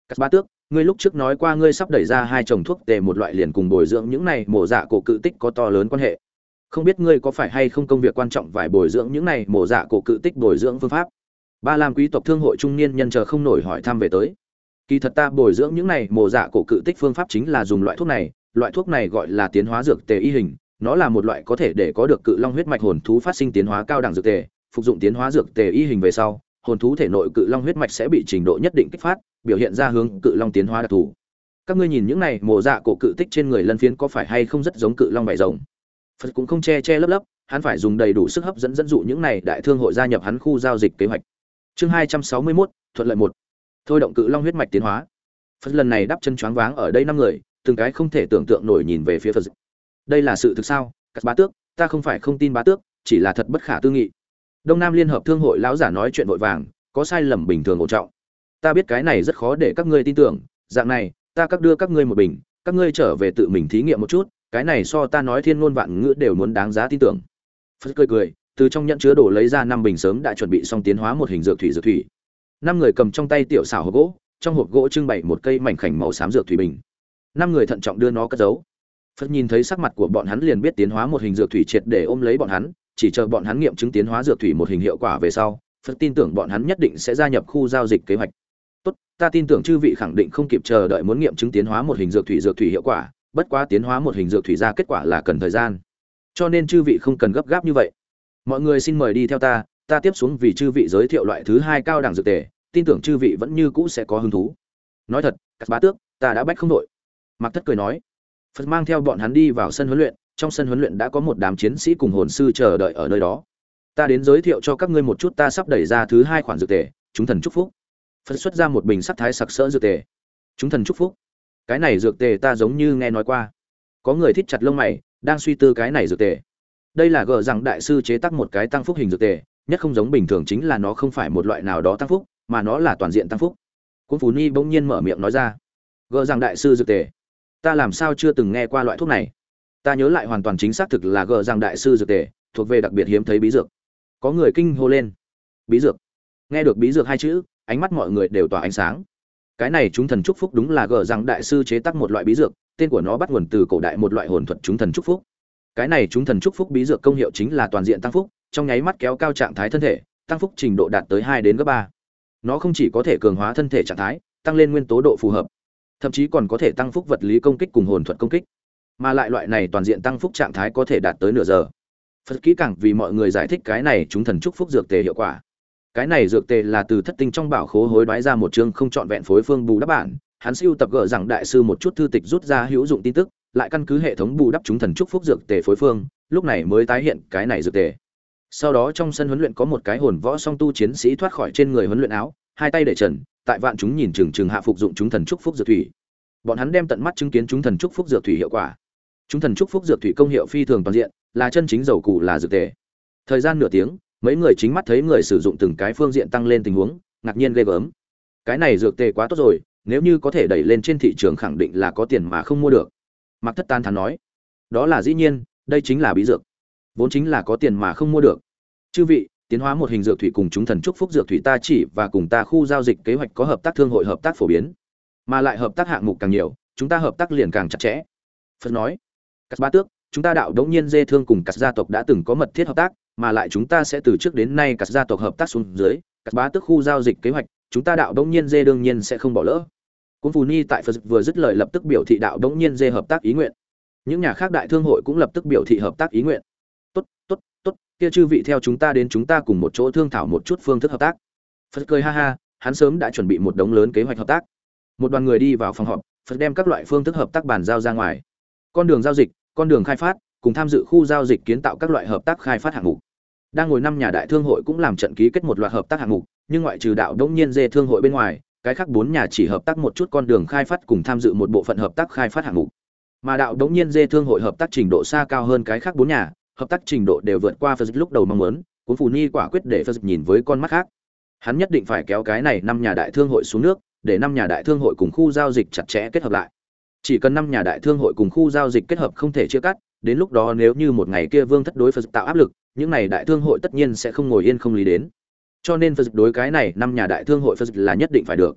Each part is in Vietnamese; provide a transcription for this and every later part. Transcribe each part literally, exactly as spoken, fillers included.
Cát Bá Tước, ngươi lúc trước nói qua ngươi sắp đẩy ra hai chồng thuốc tề một loại liền cùng bồi dưỡng những này mổ dạ cổ cự tích có to lớn quan hệ. Không biết ngươi có phải hay không công việc quan trọng phải bồi dưỡng những này mổ dạ cổ cự tích bồi dưỡng phương pháp. Ba Lam quý tộc thương hội trung niên nhân chờ không nổi hỏi thăm về tới. Kỳ thật ta bồi dưỡng những này mổ dạ cổ cự tích phương pháp chính là dùng loại thuốc này, loại thuốc này gọi là tiến hóa dược tề y hình, nó là một loại có thể để có được cự long huyết mạch hồn thú phát sinh tiến hóa cao đẳng dược tề, phục dụng tiến hóa dược tề y hình về sau, hồn thú thể nội cự long huyết mạch sẽ bị trình độ nhất định kích phát, biểu hiện ra hướng cự long tiến hóa đặc thù. Các ngươi nhìn những này mổ dạ cổ cự tích trên người lân phiến có phải hay không rất giống cự long vảy rồng? Phật cũng không che che lấp lấp, hắn phải dùng đầy đủ sức hấp dẫn dẫn dụ những này đại thương hội gia nhập hắn khu giao dịch kế hoạch. Chương hai trăm sáu mươi mốt, thuận lợi một. Thôi động cự long huyết mạch tiến hóa. Phật lần này đắp chân choáng váng ở đây năm người, từng cái không thể tưởng tượng nổi nhìn về phía Phật. Đây là sự thực sao? Cát Bá Tước, ta không phải không tin Bá Tước, chỉ là thật bất khả tư nghị. Đông Nam Liên hợp Thương hội lão giả nói chuyện vội vàng, có sai lầm bình thường ổn trọng. Ta biết cái này rất khó để các ngươi tin tưởng, dạng này, ta các đưa các ngươi một bình, các ngươi trở về tự mình thí nghiệm một chút, cái này so ta nói thiên ngôn vạn ngữ đều muốn đáng giá tin tưởng. Phật cười cười, từ trong nhẫn chứa đồ lấy ra năm bình sớm đã chuẩn bị xong tiến hóa một hình dược thủy dược thủy. Năm người cầm trong tay tiểu xảo hộp gỗ, trong hộp gỗ trưng bày một cây mảnh khảnh màu xám dược thủy bình. Năm người thận trọng đưa nó cất giấu. Phật nhìn thấy sắc mặt của bọn hắn liền biết tiến hóa một hình dược thủy triệt để ôm lấy bọn hắn, chỉ chờ bọn hắn nghiệm chứng tiến hóa dược thủy một hình hiệu quả về sau, Phật tin tưởng bọn hắn nhất định sẽ gia nhập khu giao dịch kế hoạch. Tốt, ta tin tưởng chư vị khẳng định không kịp chờ đợi muốn nghiệm chứng tiến hóa một hình dược thủy dược thủy hiệu quả, bất quá tiến hóa một hình dược thủy ra kết quả là cần thời gian. Cho nên chư vị không cần gấp gáp như vậy. Mọi người xin mời đi theo ta, ta tiếp xuống vì chư vị giới thiệu loại thứ hai cao đẳng dược tề, tin tưởng chư vị vẫn như cũ sẽ có hứng thú. Nói thật, Cát Bá Tước, ta đã bách không đội. Mạc Thất cười nói. Phật mang theo bọn hắn đi vào sân huấn luyện, trong sân huấn luyện đã có một đám chiến sĩ cùng hồn sư chờ đợi ở nơi đó. Ta đến giới thiệu cho các ngươi một chút ta sắp đẩy ra thứ hai khoản dược tề, chúng thần chúc phúc. Phật xuất ra một bình sắc thái sặc sỡ dược tề. Chúng thần chúc phúc. Cái này dược tề ta giống như nghe nói qua. Có người thít chặt lông mày, đang suy tư cái này dược tề. Đây là gờ rằng đại sư chế tác một cái tăng phúc hình dược tề, nhất không giống bình thường chính là nó không phải một loại nào đó tăng phúc, mà nó là toàn diện tăng phúc. Cuốn Phú Ni bỗng nhiên mở miệng nói ra, gờ rằng đại sư dược tề, ta làm sao chưa từng nghe qua loại thuốc này? Ta nhớ lại hoàn toàn chính xác thực là gờ rằng đại sư dược tề, thuộc về đặc biệt hiếm thấy bí dược. Có người kinh hô lên, bí dược. Nghe được bí dược hai chữ, ánh mắt mọi người đều tỏa ánh sáng. Cái này chúng thần chúc phúc đúng là gờ rằng đại sư chế tác một loại bí dược, tên của nó bắt nguồn từ cổ đại một loại hồn thuật chúng thần chúc phúc. Cái này chúng thần chúc phúc bí dược công hiệu chính là toàn diện tăng phúc, trong nháy mắt kéo cao trạng thái thân thể, tăng phúc trình độ đạt tới hai đến gấp ba. Nó không chỉ có thể cường hóa thân thể trạng thái, tăng lên nguyên tố độ phù hợp, thậm chí còn có thể tăng phúc vật lý công kích cùng hồn thuật công kích. Mà lại loại này toàn diện tăng phúc trạng thái có thể đạt tới nửa giờ. Phật kỹ càng vì mọi người giải thích cái này chúng thần chúc phúc dược tề hiệu quả. Cái này dược tề là từ thất tinh trong bảo khố hối đoái ra một chương không trọn vẹn phối phương bù đắp bản, hắn siêu tập gỡ rằng đại sư một chút thư tịch rút ra hữu dụng tin tức, lại căn cứ hệ thống bù đắp chúng thần chúc phúc dược tề phối phương, lúc này mới tái hiện cái này dược tề. Sau đó trong sân huấn luyện có một cái hồn võ song tu chiến sĩ thoát khỏi trên người huấn luyện áo, hai tay để trần, tại vạn chúng nhìn chừng chừng hạ phục dụng chúng thần chúc phúc dược thủy. Bọn hắn đem tận mắt chứng kiến chúng thần chúc phúc dược thủy hiệu quả. Chúng thần chúc phúc dược thủy công hiệu phi thường toàn diện, là chân chính dầu cụ là dược tề. Thời gian nửa tiếng, mấy người chính mắt thấy người sử dụng từng cái phương diện tăng lên tình huống, ngạc nhiên ghê gớm. Cái này dược tề quá tốt rồi, nếu như có thể đẩy lên trên thị trường khẳng định là có tiền mà không mua được. Mạc Thất Tan thán nói, đó là dĩ nhiên, đây chính là bí dược, vốn chính là có tiền mà không mua được. Chư vị, tiến hóa một hình dược thủy cùng chúng thần chúc phúc dược thủy ta chỉ và cùng ta khu giao dịch kế hoạch có hợp tác thương hội hợp tác phổ biến, mà lại hợp tác hạng mục càng nhiều, chúng ta hợp tác liền càng chặt chẽ. Phật nói, Cát Bá Tước, chúng ta đạo đống nhiên dê thương cùng Cát gia tộc đã từng có mật thiết hợp tác, mà lại chúng ta sẽ từ trước đến nay Cát gia tộc hợp tác xuống dưới, Cát Bá Tước khu giao dịch kế hoạch, chúng ta đạo đống nhiên dê đương nhiên sẽ không bỏ lỡ. Cung Phù Ni tại Phật vừa dứt lời lập tức biểu thị đạo đống nhiên dê hợp tác ý nguyện. Những nhà khác đại thương hội cũng lập tức biểu thị hợp tác ý nguyện. Tốt, tốt, tốt, kia chư vị theo chúng ta đến chúng ta cùng một chỗ thương thảo một chút phương thức hợp tác. Phật cười ha ha, hắn sớm đã chuẩn bị một đống lớn kế hoạch hợp tác. Một đoàn người đi vào phòng họp, Phật đem các loại phương thức hợp tác bàn giao ra ngoài. Con đường giao dịch, con đường khai phát, cùng tham dự khu giao dịch kiến tạo các loại hợp tác khai phát hạng mục. Đang ngồi năm nhà đại thương hội cũng làm trận ký kết một loạt hợp tác hạng mục, nhưng ngoại trừ đạo đống nhiên dê thương hội bên ngoài, cái khác bốn nhà chỉ hợp tác một chút con đường khai phát cùng tham dự một bộ phận hợp tác khai phát hạng mục. Mà đạo đống nhiên dê thương hội hợp tác trình độ xa cao hơn cái khác bốn nhà, hợp tác trình độ đều vượt qua Phật lúc đầu mong muốn, Cuốn Phù Ni quả quyết để Phật nhìn với con mắt khác. Hắn nhất định phải kéo cái này năm nhà đại thương hội xuống nước, để năm nhà đại thương hội cùng khu giao dịch chặt chẽ kết hợp lại. Chỉ cần năm nhà đại thương hội cùng khu giao dịch kết hợp không thể chia cắt, đến lúc đó nếu như một ngày kia Vương thất đối Phật tạo áp lực, những này đại thương hội tất nhiên sẽ không ngồi yên không lý đến. Cho nên Phật đối cái này năm nhà đại thương hội Phật là nhất định phải được.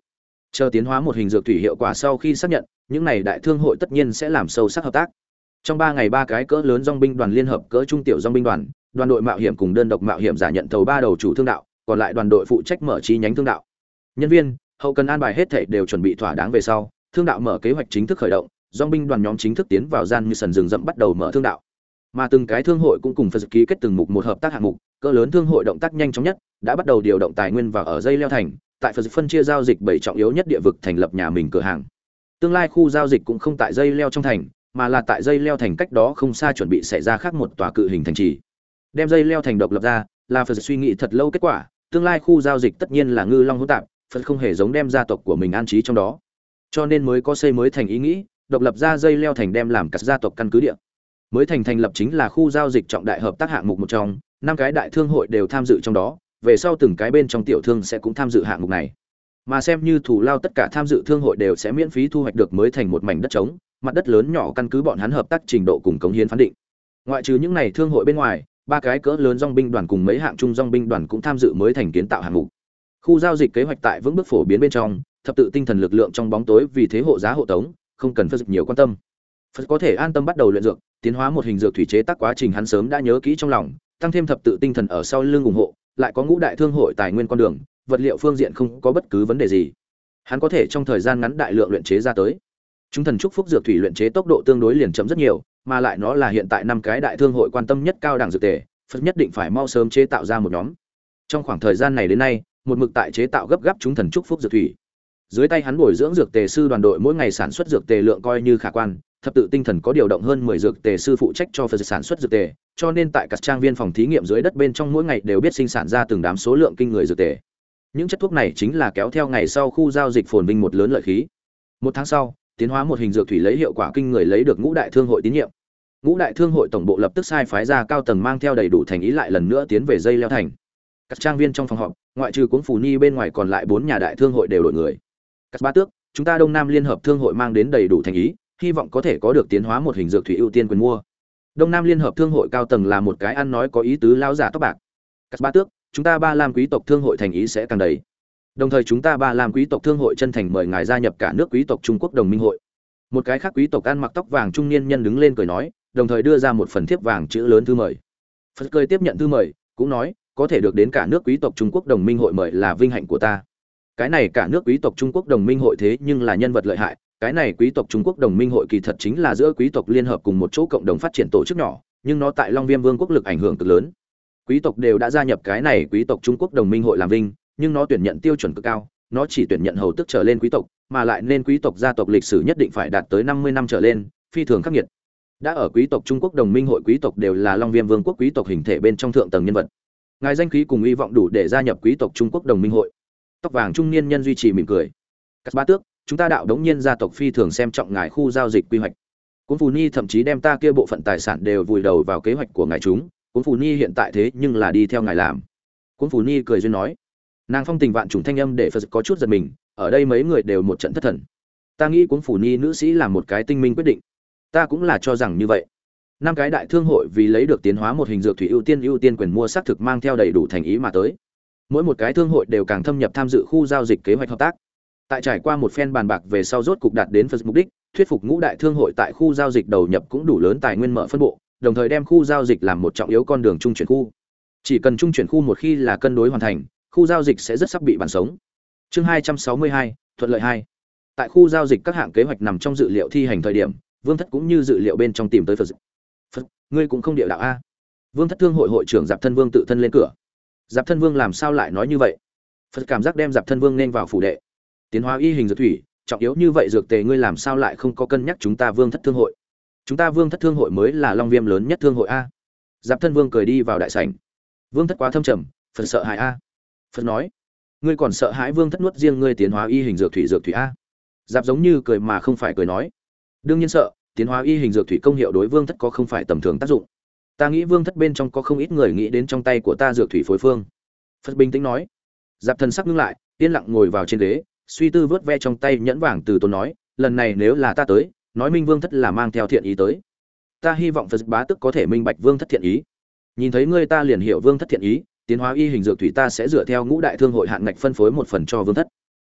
Chờ tiến hóa một hình dược thủy hiệu quả sau khi xác nhận, những này đại thương hội tất nhiên sẽ làm sâu sắc hợp tác. Trong ba ngày ba cái cỡ lớn dòng binh đoàn liên hợp cỡ trung tiểu dòng binh đoàn, đoàn đội mạo hiểm cùng đơn độc mạo hiểm giả nhận thầu ba đầu chủ thương đạo, còn lại đoàn đội phụ trách mở chi nhánh thương đạo. Nhân viên, hậu cần an bài hết thảy đều chuẩn bị thỏa đáng về sau, thương đạo mở kế hoạch chính thức khởi động, dòng binh đoàn nhóm chính thức tiến vào gian như sần rừng rậm bắt đầu mở thương đạo. Mà từng cái thương hội cũng cùng phật ký kết từng mục một hợp tác hạng mục, cỡ lớn thương hội động tác nhanh chóng nhất, đã bắt đầu điều động tài nguyên vào ở dây leo thành, tại phật phân chia giao dịch bảy trọng yếu nhất địa vực thành lập nhà mình cửa hàng. Tương lai khu giao dịch cũng không tại dây leo trong thành, mà là tại dây leo thành cách đó không xa chuẩn bị xảy ra khác một tòa cự hình thành trì. Đem dây leo thành độc lập ra, là phật suy nghĩ thật lâu kết quả, tương lai khu giao dịch tất nhiên là ngư long hỗn tạp, phật không hề giống đem gia tộc của mình an trí trong đó. Cho nên mới có xây mới thành ý nghĩ, độc lập ra dây leo thành đem làm cả gia tộc căn cứ địa. Mới thành thành lập chính là khu giao dịch trọng đại hợp tác hạng mục một trong, năm cái đại thương hội đều tham dự trong đó, về sau từng cái bên trong tiểu thương sẽ cũng tham dự hạng mục này. Mà xem như thủ lao tất cả tham dự thương hội đều sẽ miễn phí thu hoạch được mới thành một mảnh đất trống, mặt đất lớn nhỏ căn cứ bọn hắn hợp tác trình độ cùng cống hiến phán định. Ngoại trừ những này thương hội bên ngoài, ba cái cỡ lớn dòng binh đoàn cùng mấy hạng trung dòng binh đoàn cũng tham dự mới thành kiến tạo hạng mục. Khu giao dịch kế hoạch tại vững bước phổ biến bên trong, thập tự tinh thần lực lượng trong bóng tối vì thế hộ giá hộ tống, không cần phật nhiều quan tâm. Phật có thể an tâm bắt đầu luyện dược, tiến hóa một hình dược thủy chế tác quá trình hắn sớm đã nhớ kỹ trong lòng, tăng thêm thập tự tinh thần ở sau lưng ủng hộ, lại có ngũ đại thương hội tài nguyên con đường, vật liệu phương diện không có bất cứ vấn đề gì. Hắn có thể trong thời gian ngắn đại lượng luyện chế ra tới. Chúng thần chúc phúc dược thủy luyện chế tốc độ tương đối liền chậm rất nhiều, mà lại nó là hiện tại năm cái đại thương hội quan tâm nhất cao đẳng dược tề, Phật nhất định phải mau sớm chế tạo ra một nhóm. Trong khoảng thời gian này đến nay, một mực tại chế tạo gấp gáp chúng thần chúc phúc dược thủy. Dưới tay hắn bồi dưỡng dược tề sư đoàn đội mỗi ngày sản xuất dược tề lượng coi như khả quan, thập tự tinh thần có điều động hơn mười dược tề sư phụ trách cho Phật sản xuất dược tề, cho nên tại các trang viên phòng thí nghiệm dưới đất bên trong mỗi ngày đều biết sinh sản ra từng đám số lượng kinh người dược tề. Những chất thuốc này chính là kéo theo ngày sau khu giao dịch phồn vinh một lớn lợi khí. Một tháng sau, tiến hóa một hình dược thủy lấy hiệu quả kinh người lấy được ngũ đại thương hội tín nhiệm. Ngũ đại thương hội tổng bộ lập tức sai phái ra cao tầng mang theo đầy đủ thành ý lại lần nữa tiến về dây leo thành. Các trang viên trong phòng họp, ngoại trừ Cuốn Phù Ni bên ngoài còn lại bốn nhà đại thương hội đều đổi người. Các bá tước, chúng ta Đông Nam Liên hợp thương hội mang đến đầy đủ thành ý, hy vọng có thể có được tiến hóa một hình dược thủy ưu tiên quyền mua. Đông Nam Liên hợp thương hội cao tầng là một cái ăn nói có ý tứ lão giả tóc bạc. Các bá tước, chúng ta Ba Lam quý tộc thương hội thành ý sẽ càng đầy. Đồng thời chúng ta Ba Lam quý tộc thương hội chân thành mời ngài gia nhập cả nước quý tộc Trung Quốc đồng minh hội. Một cái khác quý tộc ăn mặc tóc vàng trung niên nhân đứng lên cười nói, đồng thời đưa ra một phần thiếp vàng chữ lớn thư mời. Phật cười tiếp nhận thư mời, cũng nói, có thể được đến cả nước quý tộc Trung Quốc đồng minh hội mời là vinh hạnh của ta. Cái này cả nước quý tộc Trung Quốc đồng minh hội thế nhưng là nhân vật lợi hại, cái này quý tộc Trung Quốc đồng minh hội kỳ thật chính là giữa quý tộc liên hợp cùng một chỗ cộng đồng phát triển tổ chức nhỏ, nhưng nó tại Long Viêm Vương quốc lực ảnh hưởng cực lớn. Quý tộc đều đã gia nhập cái này quý tộc Trung Quốc đồng minh hội làm vinh, nhưng nó tuyển nhận tiêu chuẩn cực cao, nó chỉ tuyển nhận hầu tước trở lên quý tộc, mà lại nên quý tộc gia tộc lịch sử nhất định phải đạt tới năm mươi năm trở lên, phi thường khắc nghiệt. Đã ở quý tộc Trung Quốc đồng minh hội quý tộc đều là Long Viêm Vương quốc quý tộc hình thể bên trong thượng tầng nhân vật. Ngài danh khí cùng uy vọng đủ để gia nhập quý tộc Trung Quốc đồng minh hội. Tóc vàng trung niên nhân duy trì mỉm cười. Các bá tước, chúng ta đạo đống nhiên gia tộc phi thường xem trọng ngài khu giao dịch quy hoạch. Cuốn Phù Ni thậm chí đem ta kia bộ phận tài sản đều vùi đầu vào kế hoạch của ngài chúng, Cuốn Phù Ni hiện tại thế nhưng là đi theo ngài làm. Cuốn Phù Ni cười duyên nói. Nàng phong tình vạn trùng thanh âm để Phật có chút giật mình, ở đây mấy người đều một trận thất thần. Ta nghĩ Cuốn Phù Ni nữ sĩ làm một cái tinh minh quyết định. Ta cũng là cho rằng như vậy. Năm cái đại thương hội vì lấy được tiến hóa một hình dược thủy ưu tiên ưu tiên quyền mua xác thực mang theo đầy đủ thành ý mà tới. Mỗi một cái thương hội đều càng thâm nhập tham dự khu giao dịch kế hoạch hợp tác. Tại trải qua một phen bàn bạc về sau rốt cục đạt đến Phật mục đích, thuyết phục ngũ đại thương hội tại khu giao dịch đầu nhập cũng đủ lớn tài nguyên mở phân bộ, đồng thời đem khu giao dịch làm một trọng yếu con đường trung chuyển khu. Chỉ cần trung chuyển khu một khi là cân đối hoàn thành, khu giao dịch sẽ rất sắp bị bàn sống. Chương hai trăm sáu mươi hai, thuận lợi hai. Tại khu giao dịch các hạng kế hoạch nằm trong dự liệu thi hành thời điểm, Vương Thất cũng như dự liệu bên trong tìm tới Phật. Phật, ngươi cũng không địa đạo a? Vương Thất thương hội hội trưởng Dạp Thân Vương tự thân lên cửa. Dạp Thân Vương làm sao lại nói như vậy? Phật cảm giác đem Dạp Thân Vương nên vào phủ đệ. Tiến hóa y hình dược thủy, trọng yếu như vậy dược tề ngươi làm sao lại không có cân nhắc chúng ta Vương Thất thương hội? Chúng ta Vương Thất thương hội mới là Long Viêm lớn nhất thương hội a. Dạp Thân Vương cười đi vào đại sảnh. Vương Thất quá thâm trầm, Phật sợ hãi a. Phật nói, ngươi còn sợ hãi Vương Thất nuốt riêng ngươi tiến hóa y hình dược thủy dược thủy a? Dạp giống như cười mà không phải cười nói, đương nhiên sợ, tiến hóa y hình dược thủy công hiệu đối Vương Thất có không phải tầm thường tác dụng. Ta nghĩ Vương Thất bên trong có không ít người nghĩ đến trong tay của ta dược thủy phối phương. Phật bình tĩnh nói. Dạp Thần sắc ngưng lại, yên lặng ngồi vào trên ghế, suy tư vớt ve trong tay nhẫn vàng từ tốn nói, lần này nếu là ta tới, nói minh Vương Thất là mang theo thiện ý tới. Ta hy vọng Phật bá tức có thể minh bạch Vương Thất thiện ý. Nhìn thấy ngươi ta liền hiểu Vương Thất thiện ý, tiến hóa y hình dược thủy ta sẽ dựa theo ngũ đại thương hội hạn ngạch phân phối một phần cho Vương Thất.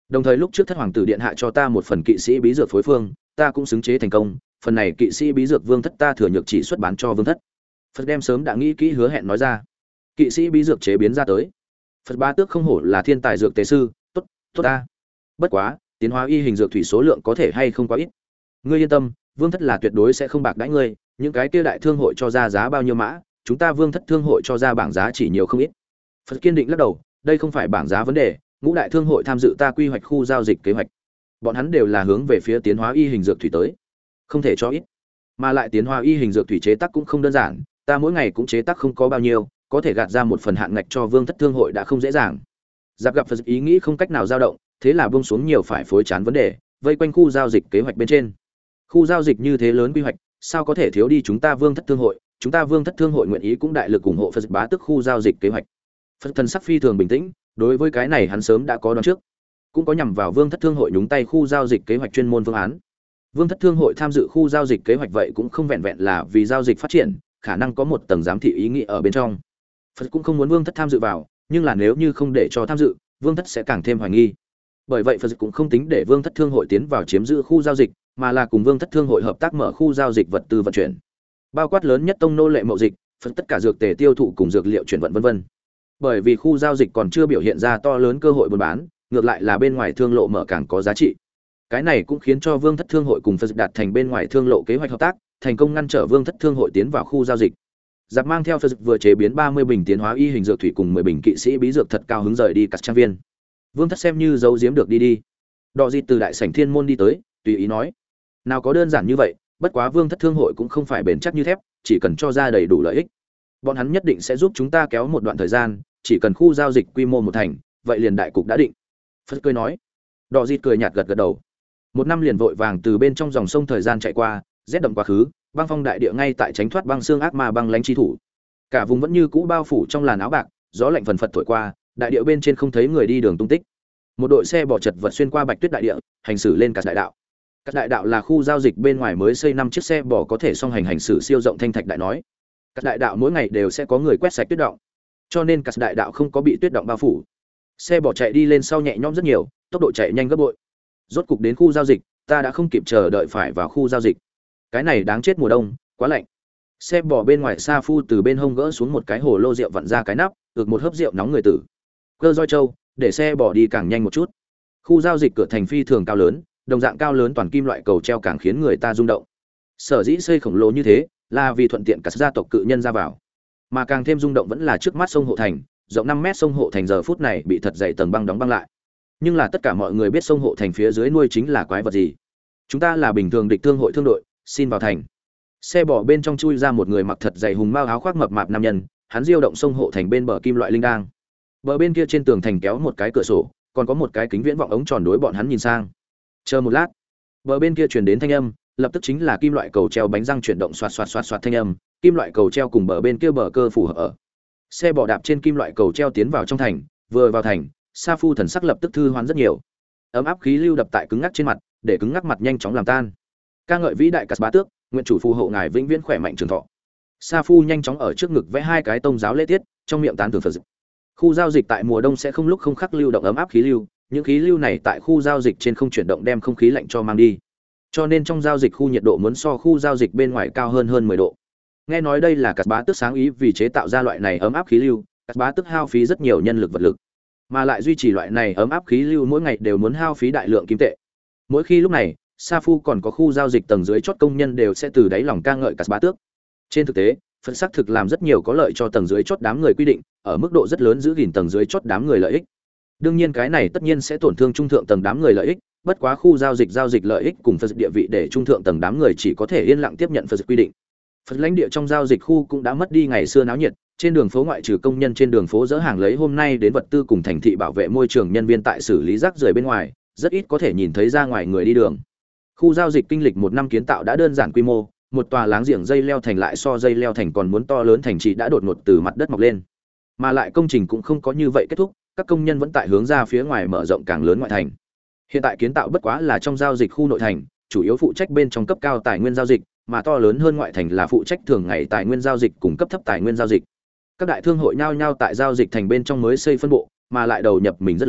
Đồng thời lúc trước thất hoàng tử điện hạ cho ta một phần kỵ sĩ bí dược phối phương, ta cũng xứng chế thành công, phần này kỵ sĩ bí dược vương thất ta thừa nhược chỉ xuất bán cho vương thất. Phật đem sớm đã nghĩ kỹ hứa hẹn nói ra. Kỵ sĩ bí dược chế biến ra tới. Phật Bá Tước không hổ là thiên tài dược tế sư, tốt, tốt ta. Bất quá, tiến hóa y hình dược thủy số lượng có thể hay không quá ít. Ngươi yên tâm, vương thất là tuyệt đối sẽ không bạc đãi ngươi, những cái kia đại thương hội cho ra giá bao nhiêu mã, chúng ta vương thất thương hội cho ra bảng giá chỉ nhiều không ít. Phật kiên định lắc đầu, đây không phải bảng giá vấn đề, ngũ đại thương hội tham dự ta quy hoạch khu giao dịch kế hoạch. Bọn hắn đều là hướng về phía tiến hóa y hình dược thủy tới, không thể cho ít. Mà lại tiến hóa y hình dược thủy chế tác cũng không đơn giản, ta mỗi ngày cũng chế tác không có bao nhiêu, có thể gạt ra một phần hạn ngạch cho vương thất thương hội đã không dễ dàng. Giáp gặp Phật ý nghĩ không cách nào dao động, thế là buông xuống nhiều phải phối chán vấn đề, vây quanh khu giao dịch kế hoạch bên trên. Khu giao dịch như thế lớn quy hoạch, sao có thể thiếu đi chúng ta vương thất thương hội, chúng ta vương thất thương hội nguyện ý cũng đại lực ủng hộ Phật Bá Tước khu giao dịch kế hoạch. Phật thần sắc phi thường bình tĩnh, đối với cái này hắn sớm đã có đoán trước, cũng có nhằm vào vương thất thương hội nhúng tay khu giao dịch kế hoạch chuyên môn phương án. Vương thất thương hội tham dự khu giao dịch kế hoạch vậy cũng không vẹn vẹn là vì giao dịch phát triển, khả năng có một tầng giám thị ý nghĩ ở bên trong. Phật cũng không muốn vương thất tham dự vào, nhưng là nếu như không để cho tham dự, vương thất sẽ càng thêm hoài nghi. Bởi vậy Phật cũng không tính để vương thất thương hội tiến vào chiếm giữ khu giao dịch, mà là cùng vương thất thương hội hợp tác mở khu giao dịch vật tư vận chuyển, bao quát lớn nhất tông nô lệ mậu dịch, Phật tất cả dược tề tiêu thụ cùng dược liệu chuyển vận vân vân. Bởi vì khu giao dịch còn chưa biểu hiện ra to lớn cơ hội buôn bán, ngược lại là bên ngoài thương lộ mở càng có giá trị. Cái này cũng khiến cho vương thất thương hội cùng Phật đạt thành bên ngoài thương lộ kế hoạch hợp tác, thành công ngăn trở vương thất thương hội tiến vào khu giao dịch. Giáp mang theo Phật vừa chế biến ba mươi bình tiến hóa y hình dược thủy cùng mười bình kỵ sĩ bí dược thật cao hứng rời đi cắt trang viên. Vương thất xem như giấu giếm được đi đi. Đọ Dịt từ đại sảnh thiên môn đi tới, tùy ý nói: "Nào có đơn giản như vậy, bất quá vương thất thương hội cũng không phải bền chắc như thép, chỉ cần cho ra đầy đủ lợi ích, bọn hắn nhất định sẽ giúp chúng ta kéo một đoạn thời gian, chỉ cần khu giao dịch quy mô một thành, vậy liền đại cục đã định." Phật cười nói. Đọ Dịt cười nhạt gật gật đầu. Một năm liền vội vàng từ bên trong dòng sông thời gian chạy qua, rét đậm quá khứ, băng phong đại địa ngay tại tránh thoát băng xương ác ma băng lãnh chi thủ. Cả vùng vẫn như cũ bao phủ trong làn áo bạc, gió lạnh phần phật thổi qua, đại địa bên trên không thấy người đi đường tung tích. Một đội xe bỏ chật vật xuyên qua bạch tuyết đại địa, hành xử lên cả đại đạo. Các đại đạo là khu giao dịch bên ngoài mới xây năm chiếc xe bỏ có thể song hành hành xử siêu rộng thanh thạch đại nói. Các đại đạo mỗi ngày đều sẽ có người quét sạch tuyết động, cho nên các đại đạo không có bị tuyết động bao phủ. Xe bỏ chạy đi lên sau nhẹ nhõm rất nhiều, tốc độ chạy nhanh gấp bội. Rốt cục đến khu giao dịch, ta đã không kịp chờ đợi phải vào khu giao dịch. Cái này đáng chết mùa đông, quá lạnh. Xe bỏ bên ngoài Sa Phu từ bên hông gỡ xuống một cái hồ lô rượu vặn ra cái nắp, ực một hớp rượu nóng người tử. Cơ roi châu, để xe bỏ đi càng nhanh một chút. Khu giao dịch cửa thành phi thường cao lớn, đồng dạng cao lớn toàn kim loại cầu treo càng khiến người ta rung động. Sở dĩ xây khổng lồ như thế, là vì thuận tiện cả gia tộc cự nhân ra vào. Mà càng thêm rung động vẫn là trước mắt sông hộ thành, rộng năm mét sông hộ thành giờ phút này bị thật dày tầng băng đóng băng lại. Nhưng là tất cả mọi người biết sông hộ thành phía dưới nuôi chính là quái vật gì. Chúng ta là bình thường địch thương hội thương đội, xin vào thành. Xe bò bên trong chui ra một người mặc thật dày hùng mao áo khoác mập mạp nam nhân, hắn diêu động sông hộ thành bên bờ kim loại linh đang. Bờ bên kia trên tường thành kéo một cái cửa sổ, còn có một cái kính viễn vọng ống tròn đối bọn hắn nhìn sang. Chờ một lát, bờ bên kia truyền đến thanh âm, lập tức chính là kim loại cầu treo bánh răng chuyển động xoạt xoạt xoạt xoạt thanh âm, kim loại cầu treo cùng bờ bên kia bờ cơ phù hợp ở. Xe bò đạp trên kim loại cầu treo tiến vào trong thành, vừa vào thành, Sa Phu thần sắc lập tức thư hoán rất nhiều. Ấm áp khí lưu đập tại cứng ngắc trên mặt, để cứng ngắc mặt nhanh chóng làm tan. Ca ngợi vĩ đại Cát Bá Tước, nguyện chủ phù hộ ngài vĩnh viễn khỏe mạnh trường thọ. Sa Phu nhanh chóng ở trước ngực vẽ hai cái tông giáo lễ tiết, trong miệng tán thưởng Phật. Khu giao dịch tại mùa đông sẽ không lúc không khắc lưu động ấm áp khí lưu, những khí lưu này tại khu giao dịch trên không chuyển động đem không khí lạnh cho mang đi. Cho nên trong giao dịch khu nhiệt độ muốn so khu giao dịch bên ngoài cao hơn hơn mười độ. Nghe nói đây là Cát Bá Tước sáng ý vì chế tạo ra loại này ấm áp khí lưu, Cát Bá Tước hao phí rất nhiều nhân lực vật lực, mà lại duy trì loại này ấm áp khí lưu mỗi ngày đều muốn hao phí đại lượng kim tệ. Mỗi khi lúc này, Sa Phu còn có khu giao dịch tầng dưới chót công nhân đều sẽ từ đáy lòng ca ngợi Cát Bá Tước. Trên thực tế, phân xác thực làm rất nhiều có lợi cho tầng dưới chót đám người quy định, ở mức độ rất lớn giữ gìn tầng dưới chót đám người lợi ích. Đương nhiên cái này tất nhiên sẽ tổn thương trung thượng tầng đám người lợi ích, bất quá khu giao dịch giao dịch lợi ích cùng Phật địa vị để trung thượng tầng đám người chỉ có thể yên lặng tiếp nhận Phật quy định. Phật lãnh địa trong giao dịch khu cũng đã mất đi ngày xưa náo nhiệt, trên đường phố ngoại trừ công nhân trên đường phố dỡ hàng lấy hôm nay đến vật tư cùng thành thị bảo vệ môi trường nhân viên tại xử lý rác rưởi bên ngoài, rất ít có thể nhìn thấy ra ngoài người đi đường. Khu giao dịch kinh lịch một năm kiến tạo đã đơn giản quy mô, một tòa láng giềng dây leo thành lại so dây leo thành còn muốn to lớn thành trì đã đột ngột từ mặt đất mọc lên. Mà lại công trình cũng không có như vậy kết thúc, các công nhân vẫn tại hướng ra phía ngoài mở rộng càng lớn ngoại thành. Hiện tại kiến tạo bất quá là trong giao dịch khu nội thành, chủ yếu phụ trách bên trong cấp cao tài nguyên giao dịch, mà to lớn hơn ngoại thành là phụ trách thường ngày tài nguyên giao dịch cùng cấp thấp tài nguyên giao dịch. Các đại thương hội nhao nhao tại giao dịch thành bên trong mới xây phân bộ, mà lại đầu nhập mình rất lớn,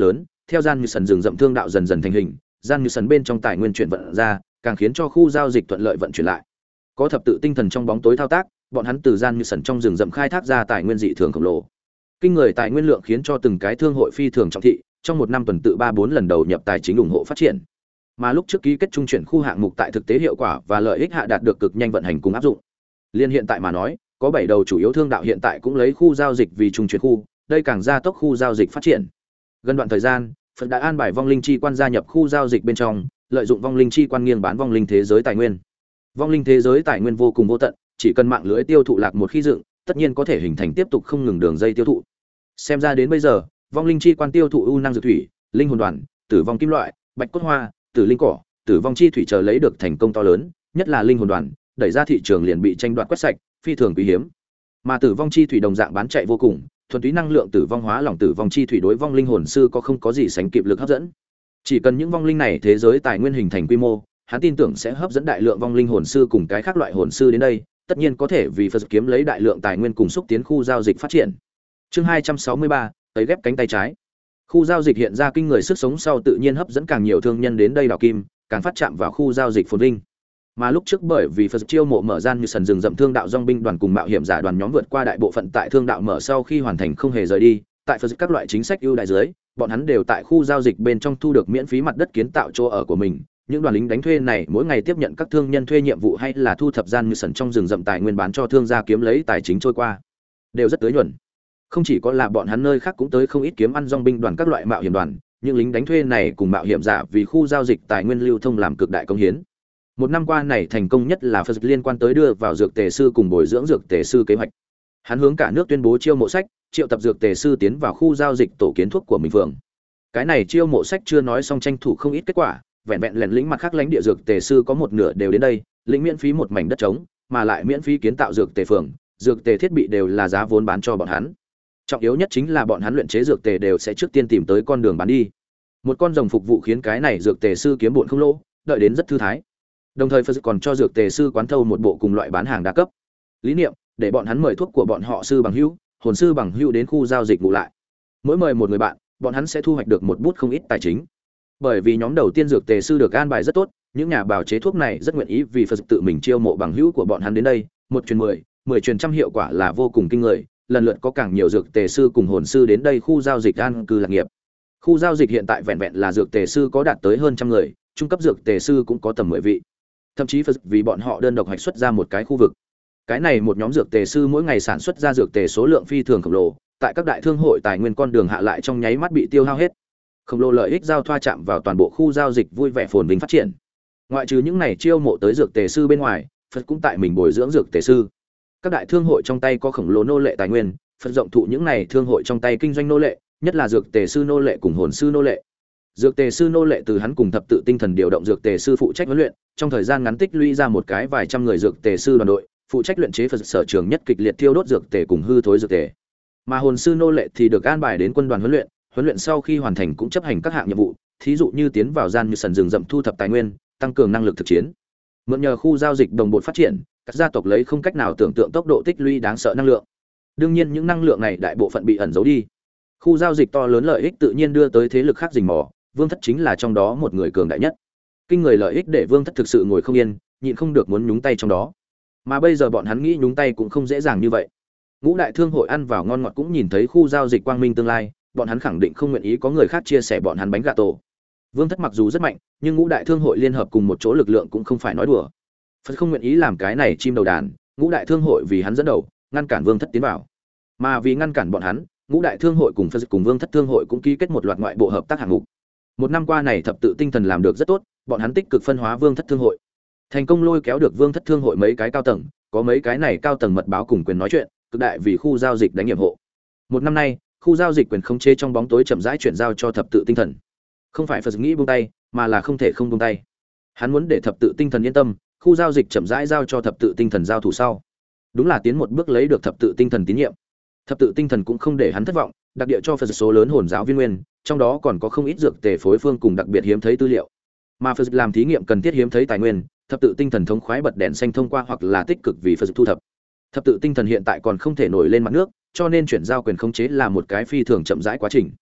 theo gian như sần rừng rậm thương đạo dần dần thành hình, gian như sần bên trong tài nguyên chuyển vận ra, càng khiến cho khu giao dịch thuận lợi vận chuyển lại. Có thập tự tinh thần trong bóng tối thao tác, bọn hắn từ gian như sần trong rừng rậm khai thác ra tài nguyên dị thường khổng lồ. Kinh người tài nguyên lượng khiến cho từng cái thương hội phi thường trọng thị, trong một năm tuần tự ba bốn lần đầu nhập tài chính ủng hộ phát triển. Mà lúc trước ký kết trung chuyển khu hạng mục tại thực tế hiệu quả và lợi ích hạ đạt được cực nhanh vận hành cùng áp dụng. Liên hiện tại mà nói, có bảy đầu chủ yếu thương đạo hiện tại cũng lấy khu giao dịch vì trung chuyển khu, đây càng gia tốc khu giao dịch phát triển. Gần đoạn thời gian, Phật đã an bài vong linh chi quan gia nhập khu giao dịch bên trong, lợi dụng vong linh chi quan nghiêng bán vong linh thế giới tài nguyên. Vong linh thế giới tài nguyên vô cùng vô tận, chỉ cần mạng lưới tiêu thụ lạc một khi dựng, tất nhiên có thể hình thành tiếp tục không ngừng đường dây tiêu thụ. Xem ra đến bây giờ, vong linh chi quan tiêu thụ ưu năng dược thủy, linh hồn đoàn, tử vong kim loại, bạch cốt hoa, tử linh cỏ, tử vong chi thủy chờ lấy được thành công to lớn, nhất là linh hồn đoàn, đẩy ra thị trường liền bị tranh đoạt quét sạch, phi thường quý hiếm. Mà tử vong chi thủy đồng dạng bán chạy vô cùng, thuần túy năng lượng tử vong hóa lỏng tử vong chi thủy đối vong linh hồn sư có không có gì sánh kịp lực hấp dẫn. Chỉ cần những vong linh này thế giới tài nguyên hình thành quy mô, hắn tin tưởng sẽ hấp dẫn đại lượng vong linh hồn sư cùng cái khác loại hồn sư đến đây, tất nhiên có thể vì Phật kiếm lấy đại lượng tài nguyên cùng xúc tiến khu giao dịch phát triển. Chương hai trăm sáu mươi ba, tới ghép cánh tay trái. Khu giao dịch hiện ra kinh người sức sống sau tự nhiên hấp dẫn càng nhiều thương nhân đến đây đào kim, càng phát chạm vào khu giao dịch phồn vinh. Mà lúc trước bởi vì Phật chiêu mộ mở gian như sần rừng rậm thương đạo dòng binh đoàn cùng mạo hiểm giả đoàn nhóm vượt qua đại bộ phận tại thương đạo mở sau khi hoàn thành không hề rời đi, tại Phật các loại chính sách ưu đại dưới, bọn hắn đều tại khu giao dịch bên trong thu được miễn phí mặt đất kiến tạo chỗ ở của mình. Những đoàn lính đánh thuê này mỗi ngày tiếp nhận các thương nhân thuê nhiệm vụ hay là thu thập gian như sần trong rừng rậm tài nguyên bán cho thương gia kiếm lấy tài chính trôi qua, đều rất tới nhuần. Không chỉ có là bọn hắn nơi khác cũng tới không ít kiếm ăn dòng binh đoàn các loại mạo hiểm đoàn, những lính đánh thuê này cùng mạo hiểm giả vì khu giao dịch tài nguyên lưu thông làm cực đại công hiến. Một năm qua này thành công nhất là Phật liên quan tới đưa vào dược tề sư cùng bồi dưỡng dược tề sư kế hoạch. Hắn hướng cả nước tuyên bố chiêu mộ sách, triệu tập dược tề sư tiến vào khu giao dịch tổ kiến thuốc của mình phường. Cái này chiêu mộ sách chưa nói xong tranh thủ không ít kết quả, vẹn vẹn lẻn lĩnh mặt khác lãnh địa dược tề sư có một nửa đều đến đây, lĩnh miễn phí một mảnh đất trống, mà lại miễn phí kiến tạo dược tề phường, dược tề thiết bị đều là giá vốn bán cho bọn hắn. Trọng yếu nhất chính là bọn hắn luyện chế dược tề đều sẽ trước tiên tìm tới con đường bán đi. Một con rồng phục vụ khiến cái này dược tề sư kiếm bộn không lỗ, đợi đến rất thư thái. Đồng thời Phật còn cho dược tề sư quán thâu một bộ cùng loại bán hàng đa cấp lý niệm, để bọn hắn mời thuốc của bọn họ sư bằng hữu, hồn sư bằng hữu đến khu giao dịch ngủ lại. Mỗi mời một người bạn, bọn hắn sẽ thu hoạch được một bút không ít tài chính. Bởi vì nhóm đầu tiên dược tề sư được an bài rất tốt, những nhà bào chế thuốc này rất nguyện ý vì Phật tự mình chiêu mộ bằng hữu của bọn hắn đến đây, một truyền mười, mười truyền trăm hiệu quả là vô cùng kinh người, lần lượt có càng nhiều dược tề sư cùng hồn sư đến đây khu giao dịch an cư lạc nghiệp. Khu giao dịch hiện tại vẹn vẹn là dược tề sư có đạt tới hơn trăm người, trung cấp dược tề sư cũng có tầm mười vị. Thậm chí Phật vì bọn họ đơn độc hoạch xuất ra một cái khu vực. Cái này một nhóm dược tề sư mỗi ngày sản xuất ra dược tề số lượng phi thường khổng lồ, tại các đại thương hội tài nguyên con đường hạ lại trong nháy mắt bị tiêu hao hết. Khổng lồ lợi ích giao thoa chạm vào toàn bộ khu giao dịch vui vẻ phồn vinh phát triển. Ngoại trừ những này chiêu mộ tới dược tề sư bên ngoài, Phật cũng tại mình bồi dưỡng dược tề sư. Các đại thương hội trong tay có khổng lồ nô lệ tài nguyên, Phật rộng thụ những này thương hội trong tay kinh doanh nô lệ, nhất là dược tề sư nô lệ cùng hồn sư nô lệ. Dược tề sư nô lệ từ hắn cùng thập tự tinh thần điều động dược tề sư phụ trách huấn luyện, trong thời gian ngắn tích lũy ra một cái vài trăm người dược tề sư đoàn đội, phụ trách luyện chế Phật sở trường nhất kịch liệt thiêu đốt dược tề cùng hư thối dược tề. Mà hồn sư nô lệ thì được an bài đến quân đoàn huấn luyện, huấn luyện sau khi hoàn thành cũng chấp hành các hạng nhiệm vụ, thí dụ như tiến vào gian như sần rừng rậm thu thập tài nguyên, tăng cường năng lực thực chiến. Mượn nhờ khu giao dịch đồng bộ phát triển, các gia tộc lấy không cách nào tưởng tượng tốc độ tích lũy đáng sợ năng lượng. Đương nhiên những năng lượng này đại bộ phận bị ẩn giấu đi. Khu giao dịch to lớn lợi ích tự nhiên đưa tới thế lực khác rình mò, Vương Thất chính là trong đó một người cường đại nhất. Kinh người lợi ích để Vương Thất thực sự ngồi không yên, nhịn không được muốn nhúng tay trong đó. Mà bây giờ bọn hắn nghĩ nhúng tay cũng không dễ dàng như vậy. Ngũ đại thương hội ăn vào ngon ngọt cũng nhìn thấy khu giao dịch quang minh tương lai, bọn hắn khẳng định không nguyện ý có người khác chia sẻ bọn hắn bánh gà tổ. Vương Thất mặc dù rất mạnh, nhưng ngũ đại thương hội liên hợp cùng một chỗ lực lượng cũng không phải nói đùa. Phật không nguyện ý làm cái này chim đầu đàn, ngũ đại thương hội vì hắn dẫn đầu, ngăn cản Vương Thất tiến vào. Mà vì ngăn cản bọn hắn, ngũ đại thương hội cùng Phật cùng Vương Thất thương hội cũng ký kết một loạt ngoại bộ hợp tác hạng mục. Một năm qua này thập tự tinh thần làm được rất tốt, bọn hắn tích cực phân hóa Vương Thất thương hội, thành công lôi kéo được Vương Thất thương hội mấy cái cao tầng, có mấy cái này cao tầng mật báo cùng quyền nói chuyện, cực đại vì khu giao dịch đánh nhiệm hộ. Một năm nay, khu giao dịch quyền khống chế trong bóng tối chậm rãi chuyển giao cho thập tự tinh thần. Không phải Phật nghĩ buông tay, mà là không thể không buông tay. Hắn muốn để thập tự tinh thần yên tâm, khu giao dịch chậm rãi giao cho thập tự tinh thần giao thủ sau. Đúng là tiến một bước lấy được thập tự tinh thần tín nhiệm. Thập tự tinh thần cũng không để hắn thất vọng, đặc địa cho Phật số lớn hồn giáo viên nguyên, trong đó còn có không ít dược tề phối phương cùng đặc biệt hiếm thấy tư liệu. Mà Phật làm thí nghiệm cần thiết hiếm thấy tài nguyên, thập tự tinh thần thống khoái bật đèn xanh thông qua hoặc là tích cực vì Phật thu thập. Thập tự tinh thần hiện tại còn không thể nổi lên mặt nước, cho nên chuyển giao quyền khống chế là một cái phi thường chậm rãi quá trình.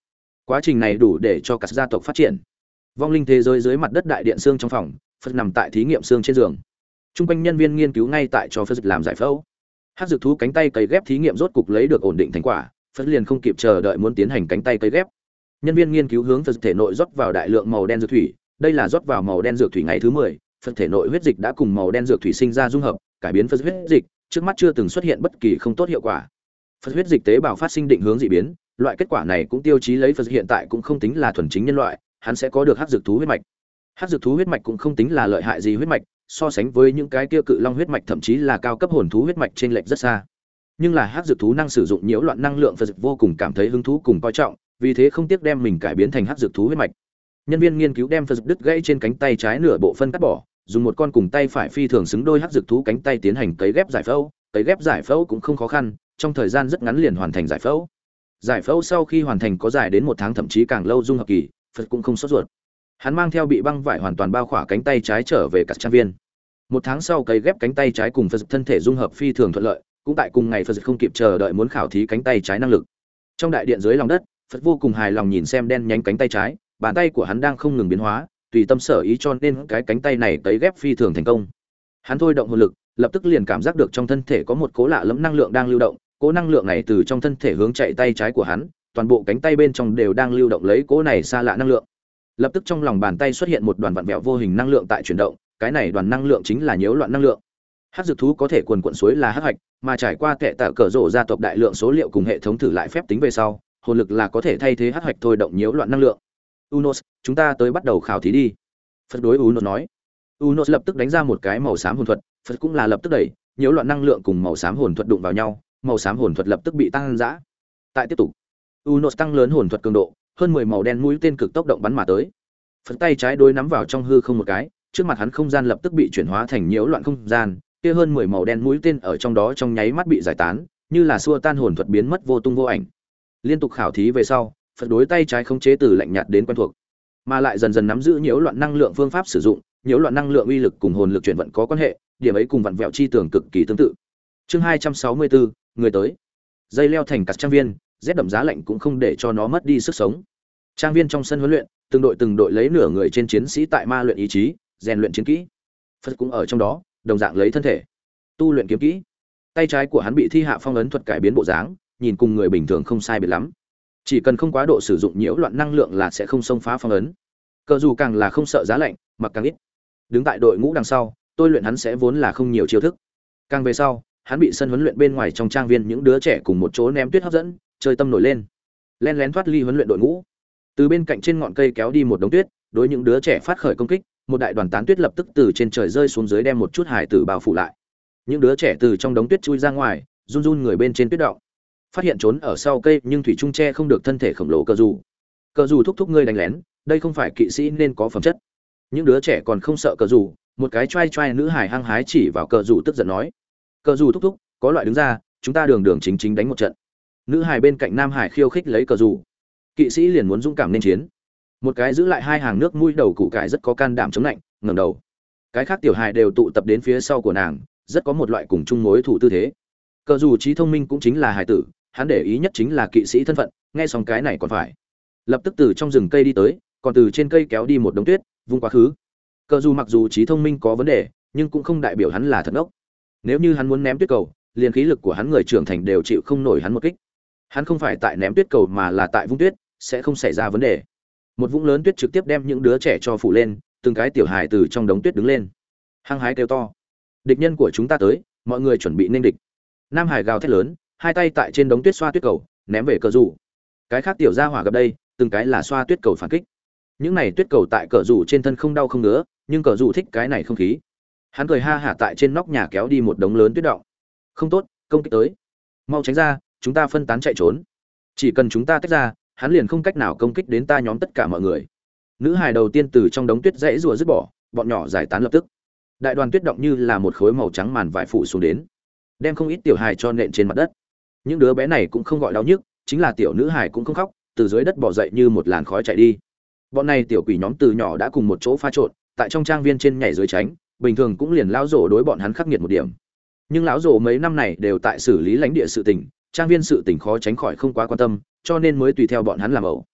Quá trình này đủ để cho cả gia tộc phát triển. Vong linh thế giới dưới mặt đất đại điện xương trong phòng, Phật nằm tại thí nghiệm xương trên giường. Trung quanh nhân viên nghiên cứu ngay tại cho Phật làm giải phẫu. Hắc dược thú cánh tay cấy ghép thí nghiệm rốt cục lấy được ổn định thành quả, Phật liền không kịp chờ đợi muốn tiến hành cánh tay cấy ghép. Nhân viên nghiên cứu hướng Phật thể nội rót vào đại lượng màu đen dược thủy, đây là rót vào màu đen dược thủy ngày thứ mười, Phật thể nội huyết dịch đã cùng màu đen dược thủy sinh ra dung hợp, cải biến Phật huyết dịch, trước mắt chưa từng xuất hiện bất kỳ không tốt hiệu quả. Phật huyết dịch tế bào phát sinh định hướng dị biến, loại kết quả này cũng tiêu chí lấy Phật hiện tại cũng không tính là thuần chính nhân loại, hắn sẽ có được hắc dược thú huyết mạch. Hắc dược thú huyết mạch cũng không tính là lợi hại gì huyết mạch, so sánh với những cái kia cự long huyết mạch thậm chí là cao cấp hồn thú huyết mạch trên lệch rất xa. Nhưng là hắc dược thú năng sử dụng nhiễu loạn năng lượng Phật vô cùng cảm thấy hứng thú cùng coi trọng, vì thế không tiếc đem mình cải biến thành hắc dược thú huyết mạch. Nhân viên nghiên cứu đem Phật đứt gãy trên cánh tay trái nửa bộ phân cắt bỏ, dùng một con cùng tay phải phi thường xứng đôi hắc dược thú cánh tay tiến hành cấy ghép giải phẫu, cấy ghép giải phẫu cũng không khó khăn, trong thời gian rất ngắn liền hoàn thành giải phẫu. Giải phẫu sau khi hoàn thành có dài đến một tháng thậm chí càng lâu dung hợp kỳ, Phật cũng không sốt ruột. Hắn mang theo bị băng vải hoàn toàn bao khỏa cánh tay trái trở về các trang viên. Một tháng sau cấy ghép cánh tay trái cùng Phật thân thể dung hợp phi thường thuận lợi, cũng tại cùng ngày Phật không kịp chờ đợi muốn khảo thí cánh tay trái năng lực. Trong đại điện dưới lòng đất, Phật vô cùng hài lòng nhìn xem đen nhánh cánh tay trái, bàn tay của hắn đang không ngừng biến hóa, tùy tâm sở ý cho nên cái cánh tay này cấy ghép phi thường thành công. Hắn thôi động hồn lực, lập tức liền cảm giác được trong thân thể có một cố lạ lẫm năng lượng đang lưu động, cố năng lượng này từ trong thân thể hướng chạy tay trái của hắn, toàn bộ cánh tay bên trong đều đang lưu động lấy cố này xa lạ năng lượng. Lập tức trong lòng bàn tay xuất hiện một đoàn vặn vẹo vô hình năng lượng tại chuyển động, cái này đoàn năng lượng chính là nhiễu loạn năng lượng. Hắc dược thú có thể quần quần suối là hắc hạch, mà trải qua kệ tạ cờ rổ gia tộc đại lượng số liệu cùng hệ thống thử lại phép tính về sau, hồn lực là có thể thay thế hắc hạch thôi động nhiễu loạn năng lượng. Unos, chúng ta tới bắt đầu khảo thí đi. Phật đối Unos nói. Unos lập tức đánh ra một cái màu xám hồn thuật, Phật cũng là lập tức đẩy, nhiễu loạn năng lượng cùng màu xám hồn thuật đụng vào nhau, màu xám hồn thuật lập tức bị tăng dã. Tại tiếp tục, Unos tăng lớn hồn thuật cường độ, hơn mười màu đen mũi tên cực tốc động bắn mà tới. Phật tay trái đối nắm vào trong hư không một cái, trước mặt hắn không gian lập tức bị chuyển hóa thành nhiễu loạn không gian, kia hơn mười màu đen mũi tên ở trong đó trong nháy mắt bị giải tán, như là xua tan hồn thuật biến mất vô tung vô ảnh. Liên tục khảo thí về sau, Phật đối tay trái khống chế từ lạnh nhạt đến quen thuộc, mà lại dần dần nắm giữ nhiễu loạn năng lượng phương pháp sử dụng, nhiễu loạn năng lượng uy lực cùng hồn lực chuyển vận có quan hệ, điểm ấy cùng vặn vẹo chi tưởng cực kỳ tương tự. Chương hai trăm sáu mươi bốn, người tới. Dây leo thành cắt trang viên, rét đậm giá lạnh cũng không để cho nó mất đi sức sống. Trang viên trong sân huấn luyện, từng đội từng đội lấy nửa người trên chiến sĩ tại ma luyện ý chí, rèn luyện chiến kỹ. Phật cũng ở trong đó, đồng dạng lấy thân thể tu luyện kiếm kỹ. Tay trái của hắn bị thi hạ phong ấn thuật cải biến bộ dáng, nhìn cùng người bình thường không sai biệt lắm. Chỉ cần không quá độ sử dụng nhiễu loạn năng lượng là sẽ không xông phá phong ấn. Cờ dù càng là không sợ giá lạnh, mặc càng ít. Đứng tại đội ngũ đằng sau, tôi luyện hắn sẽ vốn là không nhiều chiêu thức. Càng về sau, hắn bị sân huấn luyện bên ngoài trong trang viên những đứa trẻ cùng một chỗ ném tuyết hấp dẫn, chơi tâm nổi lên. Len lén thoát ly huấn luyện đội ngũ, từ bên cạnh trên ngọn cây kéo đi một đống tuyết, đối những đứa trẻ phát khởi công kích, một đại đoàn tán tuyết lập tức từ trên trời rơi xuống dưới đem một chút hải tử bao phủ lại. Những đứa trẻ từ trong đống tuyết chui ra ngoài, run run người bên trên tuyết động. Phát hiện trốn ở sau cây nhưng thủy trung che không được thân thể khổng lồ cờ dù. Cờ dù thúc thúc ngươi đánh lén, đây không phải kỵ sĩ nên có phẩm chất. Những đứa trẻ còn không sợ cờ dù, một cái trai trai nữ hải hăng hái chỉ vào cờ dù tức giận nói: "Cờ dù thúc thúc, có loại đứng ra, chúng ta đường đường chính chính đánh một trận." Nữ hải bên cạnh nam hải khiêu khích lấy cờ dù. Kỵ sĩ liền muốn dũng cảm nên chiến. Một cái giữ lại hai hàng nước mũi đầu củ cải rất có can đảm chống lạnh, ngẩng đầu. Cái khác tiểu hài đều tụ tập đến phía sau của nàng, rất có một loại cùng chung mối thủ tư thế. Cờ dù trí thông minh cũng chính là hài tử, hắn để ý nhất chính là kỵ sĩ thân phận, nghe xong cái này còn phải. Lập tức từ trong rừng cây đi tới, còn từ trên cây kéo đi một đống tuyết, vung quá khứ. Cờ dù mặc dù trí thông minh có vấn đề, nhưng cũng không đại biểu hắn là thật ốc. Nếu như hắn muốn ném tuyết cầu, liền khí lực của hắn người trưởng thành đều chịu không nổi hắn một kích. Hắn không phải tại ném tuyết cầu mà là tại vung tuyết, sẽ không xảy ra vấn đề. Một vũng lớn tuyết trực tiếp đem những đứa trẻ cho phủ lên, từng cái tiểu hài từ trong đống tuyết đứng lên, hăng hái kêu to: "Địch nhân của chúng ta tới, mọi người chuẩn bị nên địch!" Nam hải gào thét lớn, hai tay tại trên đống tuyết xoa tuyết cầu, ném về cờ rủ. Cái khác tiểu gia hỏa gặp đây, từng cái là xoa tuyết cầu phản kích. Những này tuyết cầu tại cờ rủ trên thân không đau không ngứa, nhưng cờ rủ thích cái này không khí. Hắn cười ha hả tại trên nóc nhà kéo đi một đống lớn tuyết động. "Không tốt, công kích tới, mau tránh ra, chúng ta phân tán chạy trốn. Chỉ cần chúng ta tách ra, hắn liền không cách nào công kích đến ta nhóm tất cả mọi người." Nữ hài đầu tiên từ trong đống tuyết dãy rùa dứt bỏ, bọn nhỏ giải tán lập tức. Đại đoàn tuyết động như là một khối màu trắng màn vải phủ xuống đến, đem không ít tiểu hài cho nện trên mặt đất. Những đứa bé này cũng không gọi đau nhức, chính là tiểu nữ hài cũng không khóc, từ dưới đất bò dậy như một làn khói chạy đi. Bọn này tiểu quỷ nhóm từ nhỏ đã cùng một chỗ pha trộn, tại trong trang viên trên nhảy dưới tránh, bình thường cũng liền lão rồ đối bọn hắn khắc nghiệt một điểm. Nhưng lão rồ mấy năm này đều tại xử lý lãnh địa sự tình, trang viên sự tình khó tránh khỏi không quá quan tâm, cho nên mới tùy theo bọn hắn làm ẩu.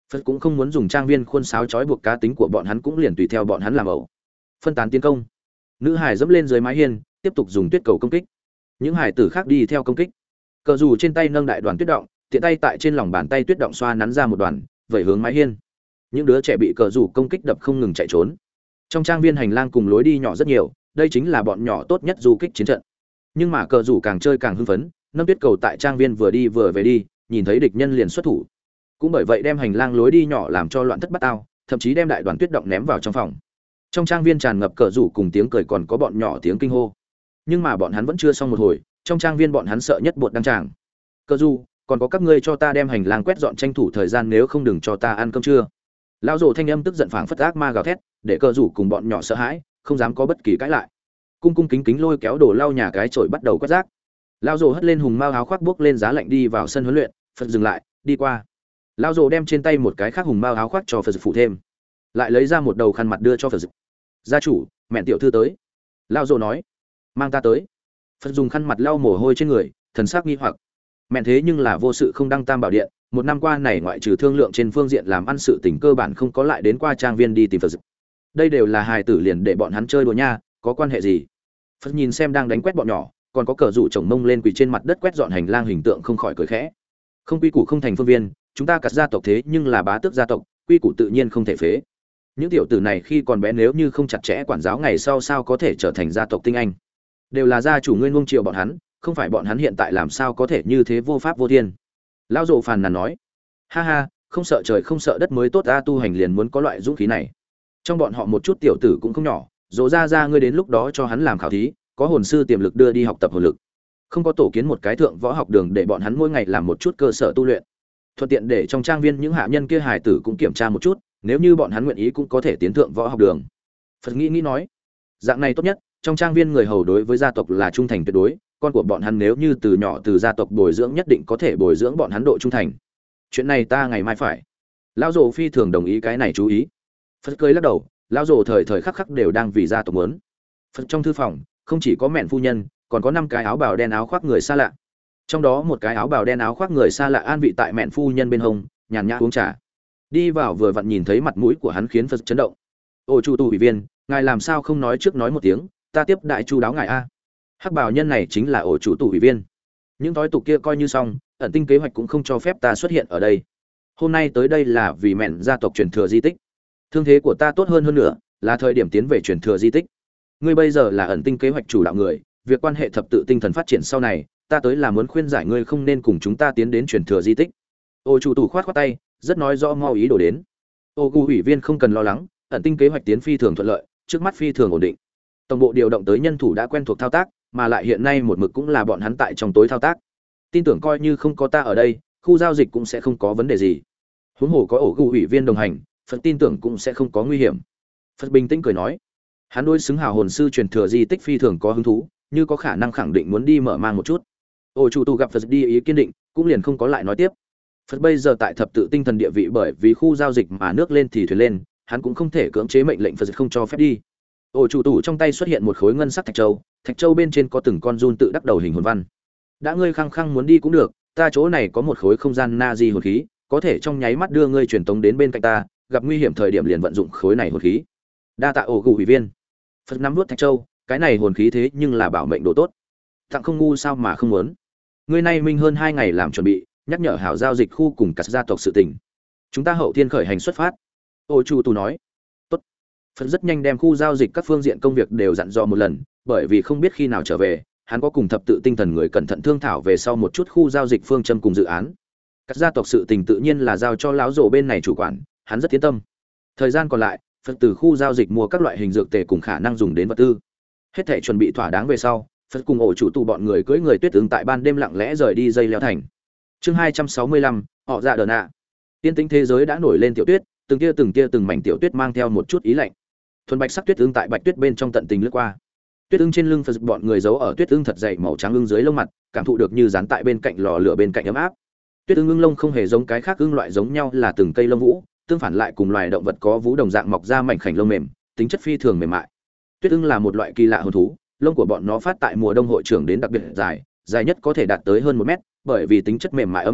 Phật cũng không muốn dùng trang viên khuôn sáo trói buộc cá tính của bọn hắn, cũng liền tùy theo bọn hắn làm ẩu. Phân tán tiến công. Nữ hải dẫm lên dưới mái hiên, tiếp tục dùng tuyết cầu công kích. Những hải tử khác đi theo công kích. Cờ dù trên tay nâng đại đoàn tuyết động, tiện tay tại trên lòng bàn tay tuyết động xoa nắn ra một đoàn, vẩy hướng mái hiên. Những đứa trẻ bị cờ dù công kích đập không ngừng chạy trốn. Trong trang viên hành lang cùng lối đi nhỏ rất nhiều, đây chính là bọn nhỏ tốt nhất du kích chiến trận. Nhưng mà cờ dù càng chơi càng hưng phấn, nâng tuyết cầu tại trang viên vừa đi vừa về đi, nhìn thấy địch nhân liền xuất thủ. Cũng bởi vậy đem hành lang lối đi nhỏ làm cho loạn thất bát ao, thậm chí đem đại đoàn tuyết động ném vào trong phòng. Trong trang viên tràn ngập cờ rủ cùng tiếng cười, còn có bọn nhỏ tiếng kinh hô. Nhưng mà bọn hắn vẫn chưa xong một hồi, trong trang viên bọn hắn sợ nhất bột đăng tràng. Cờ rủ, còn có các ngươi cho ta đem hành lang quét dọn, tranh thủ thời gian, nếu không đừng cho ta ăn cơm trưa. Lão rồ thanh âm tức giận phảng phất ác ma gào thét, để cờ rủ cùng bọn nhỏ sợ hãi, không dám có bất kỳ cãi lại. Cung cung kính kính lôi kéo đồ lau nhà cái chổi bắt đầu quét rác. Lão rồ hất lên hùng mao áo khoác bước lên giá lạnh đi vào sân huấn luyện, Phật dừng lại, đi qua. Lão rồ đem trên tay một cái khác hùng mao áo khoác cho Phật phụ thêm, lại lấy ra một đầu khăn mặt đưa cho Phật. Gia chủ, mẹ tiểu thư tới. Lão rồ nói, mang ta tới. Phật dùng khăn mặt lau mồ hôi trên người, thần sắc nghi hoặc. Mẹ thế nhưng là vô sự không đăng tam bảo điện, một năm qua này ngoại trừ thương lượng trên phương diện làm ăn sự tình, cơ bản không có lại đến qua trang viên đi tìm Phật. Đây đều là hài tử, liền để bọn hắn chơi đùa nha, có quan hệ gì? Phật nhìn xem đang đánh quét bọn nhỏ, còn có cờ rủ chồng mông lên quỳ trên mặt đất quét dọn hành lang hình tượng, không khỏi cười khẽ. Không quy củ không thành phương viên, chúng ta cắt gia tộc thế nhưng là bá tước gia tộc, quy củ tự nhiên không thể phế. Những tiểu tử này khi còn bé nếu như không chặt chẽ quản giáo, ngày sau sao có thể trở thành gia tộc tinh anh? Đều là gia chủ ngươi nuông chiều bọn hắn, không phải bọn hắn hiện tại làm sao có thể như thế vô pháp vô thiên. Lão rồ phàn nàn nói, ha ha, không sợ trời không sợ đất mới tốt, ta tu hành liền muốn có loại dũng khí này. Trong bọn họ một chút tiểu tử cũng không nhỏ, dỗ ra ra ngươi đến lúc đó cho hắn làm khảo thí, có hồn sư tiềm lực đưa đi học tập hồn lực, không có tổ kiến một cái thượng võ học đường để bọn hắn mỗi ngày làm một chút cơ sở tu luyện, thuận tiện để trong trang viên những hạ nhân kia hài tử cũng kiểm tra một chút, nếu như bọn hắn nguyện ý cũng có thể tiến thượng võ học đường. Phật nghĩ nghĩ nói, dạng này tốt nhất, trong trang viên người hầu đối với gia tộc là trung thành tuyệt đối, con của bọn hắn nếu như từ nhỏ từ gia tộc bồi dưỡng, nhất định có thể bồi dưỡng bọn hắn độ trung thành. Chuyện này ta ngày mai phải. Lão rồ phi thường đồng ý cái này chú ý. Phật cười lắc đầu, lão rồ thời thời khắc khắc đều đang vì gia tộc muốn. Phật trong thư phòng không chỉ có mẹn phu nhân, còn có năm cái áo bào đen áo khoác người xa lạ. Trong đó một cái áo bào đen áo khoác người xa lạ an vị tại mẹn phu nhân bên hông, nhàn nhã uống trà. Đi vào vừa vặn nhìn thấy mặt mũi của hắn khiến Phật chấn động. Ô chu tu ủy viên, ngài làm sao không nói trước nói một tiếng, ta tiếp đại chu đáo ngài a. Hắc bào nhân này chính là ổ chủ tụ ủy viên. Những thói tục kia coi như xong, ẩn tinh kế hoạch cũng không cho phép ta xuất hiện ở đây. Hôm nay tới đây là vì mẹn gia tộc truyền thừa di tích. Thương thế của ta tốt hơn hơn nữa, là thời điểm tiến về truyền thừa di tích. Ngươi bây giờ là ẩn tinh kế hoạch chủ đạo người, việc quan hệ thập tự tinh thần phát triển sau này, ta tới là muốn khuyên giải ngươi không nên cùng chúng ta tiến đến truyền thừa di tích. Ô chủ tụ khoát khoát tay, rất nói rõ mau ý đồ đến. Ô gu ủy viên không cần lo lắng, ẩn tinh kế hoạch tiến phi thường thuận lợi, trước mắt phi thường ổn định. Tổng bộ điều động tới nhân thủ đã quen thuộc thao tác, mà lại hiện nay một mực cũng là bọn hắn tại trong tối thao tác. Tin tưởng coi như không có ta ở đây, khu giao dịch cũng sẽ không có vấn đề gì. Huống hồ có ổ gu ủy viên đồng hành, Phật tin tưởng cũng sẽ không có nguy hiểm. Phật bình tĩnh cười nói, hắn đối xứng hào hồn sư truyền thừa di tích phi thường có hứng thú, như có khả năng khẳng định muốn đi mở mang một chút. Ổ chủ tụ gặp Phật đi ý kiên định, cũng liền không có lại nói tiếp. Phật bây giờ tại thập tự tinh thần địa vị, bởi vì khu giao dịch mà nước lên thì thuyền lên, hắn cũng không thể cưỡng chế mệnh lệnh Phật không cho phép đi. Ổ chủ tụ trong tay xuất hiện một khối ngân sắc thạch châu, thạch châu bên trên có từng con run tự đắc đầu hình hồn văn. Đã ngươi khăng khăng muốn đi cũng được, ta chỗ này có một khối không gian na di hồn khí, có thể trong nháy mắt đưa ngươi truyền tống đến bên cạnh ta, gặp nguy hiểm thời điểm liền vận dụng khối này hồn khí. Đa tạ ổ gù ủy viên. Phật nắm nuốt thạch châu, cái này hồn khí thế nhưng là bảo mệnh độ tốt, tặng không ngu sao mà không muốn. Ngươi nay minh hơn hai ngày làm chuẩn bị, nhắc nhở hảo giao dịch khu cùng cả gia tộc sự tình. Chúng ta hậu thiên khởi hành xuất phát. Ổ chủ tụ nói. Tốt. Phật rất nhanh đem khu giao dịch các phương diện công việc đều dặn dò một lần, bởi vì không biết khi nào trở về, hắn có cùng thập tự tinh thần người cẩn thận thương thảo về sau một chút khu giao dịch phương châm cùng dự án. Các gia tộc sự tình tự nhiên là giao cho lão rồ bên này chủ quản, hắn rất yên tâm. Thời gian còn lại, Phật từ khu giao dịch mua các loại hình dược tề cùng khả năng dùng đến vật tư. Hết thảy chuẩn bị thỏa đáng về sau, Phật cùng ổ chủ tụ bọn người cưỡi người tuyết ứng tại ban đêm lặng lẽ rời đi dây leo thành. Chương hai trăm sáu mươi lăm, họ dạ đờ nạ. Tiên tính thế giới đã nổi lên tiểu tuyết, từng tia từng tia từng mảnh tiểu tuyết mang theo một chút ý lạnh. Thuần bạch sắc tuyết ương tại bạch tuyết bên trong tận tình lướt qua. Tuyết ương trên lưng Phật bọn người giấu ở tuyết ương thật dày màu trắng ương dưới lông mặt, cảm thụ được như dán tại bên cạnh lò lửa bên cạnh ấm áp. Tuyết ương ương lông không hề giống cái khác ương loại giống nhau là từng cây lông vũ, tương phản lại cùng loài động vật có vú đồng dạng mọc ra mảnh khảnh lông mềm, tính chất phi thường mềm mại. Tuyết ương là một loại kỳ lạ hồn thú, lông của bọn nó phát tại mùa đông hội trưởng đến đặc biệt dài, dài nhất có thể đạt tới hơn một mét, bởi vì tính chất mềm mại ấm áp,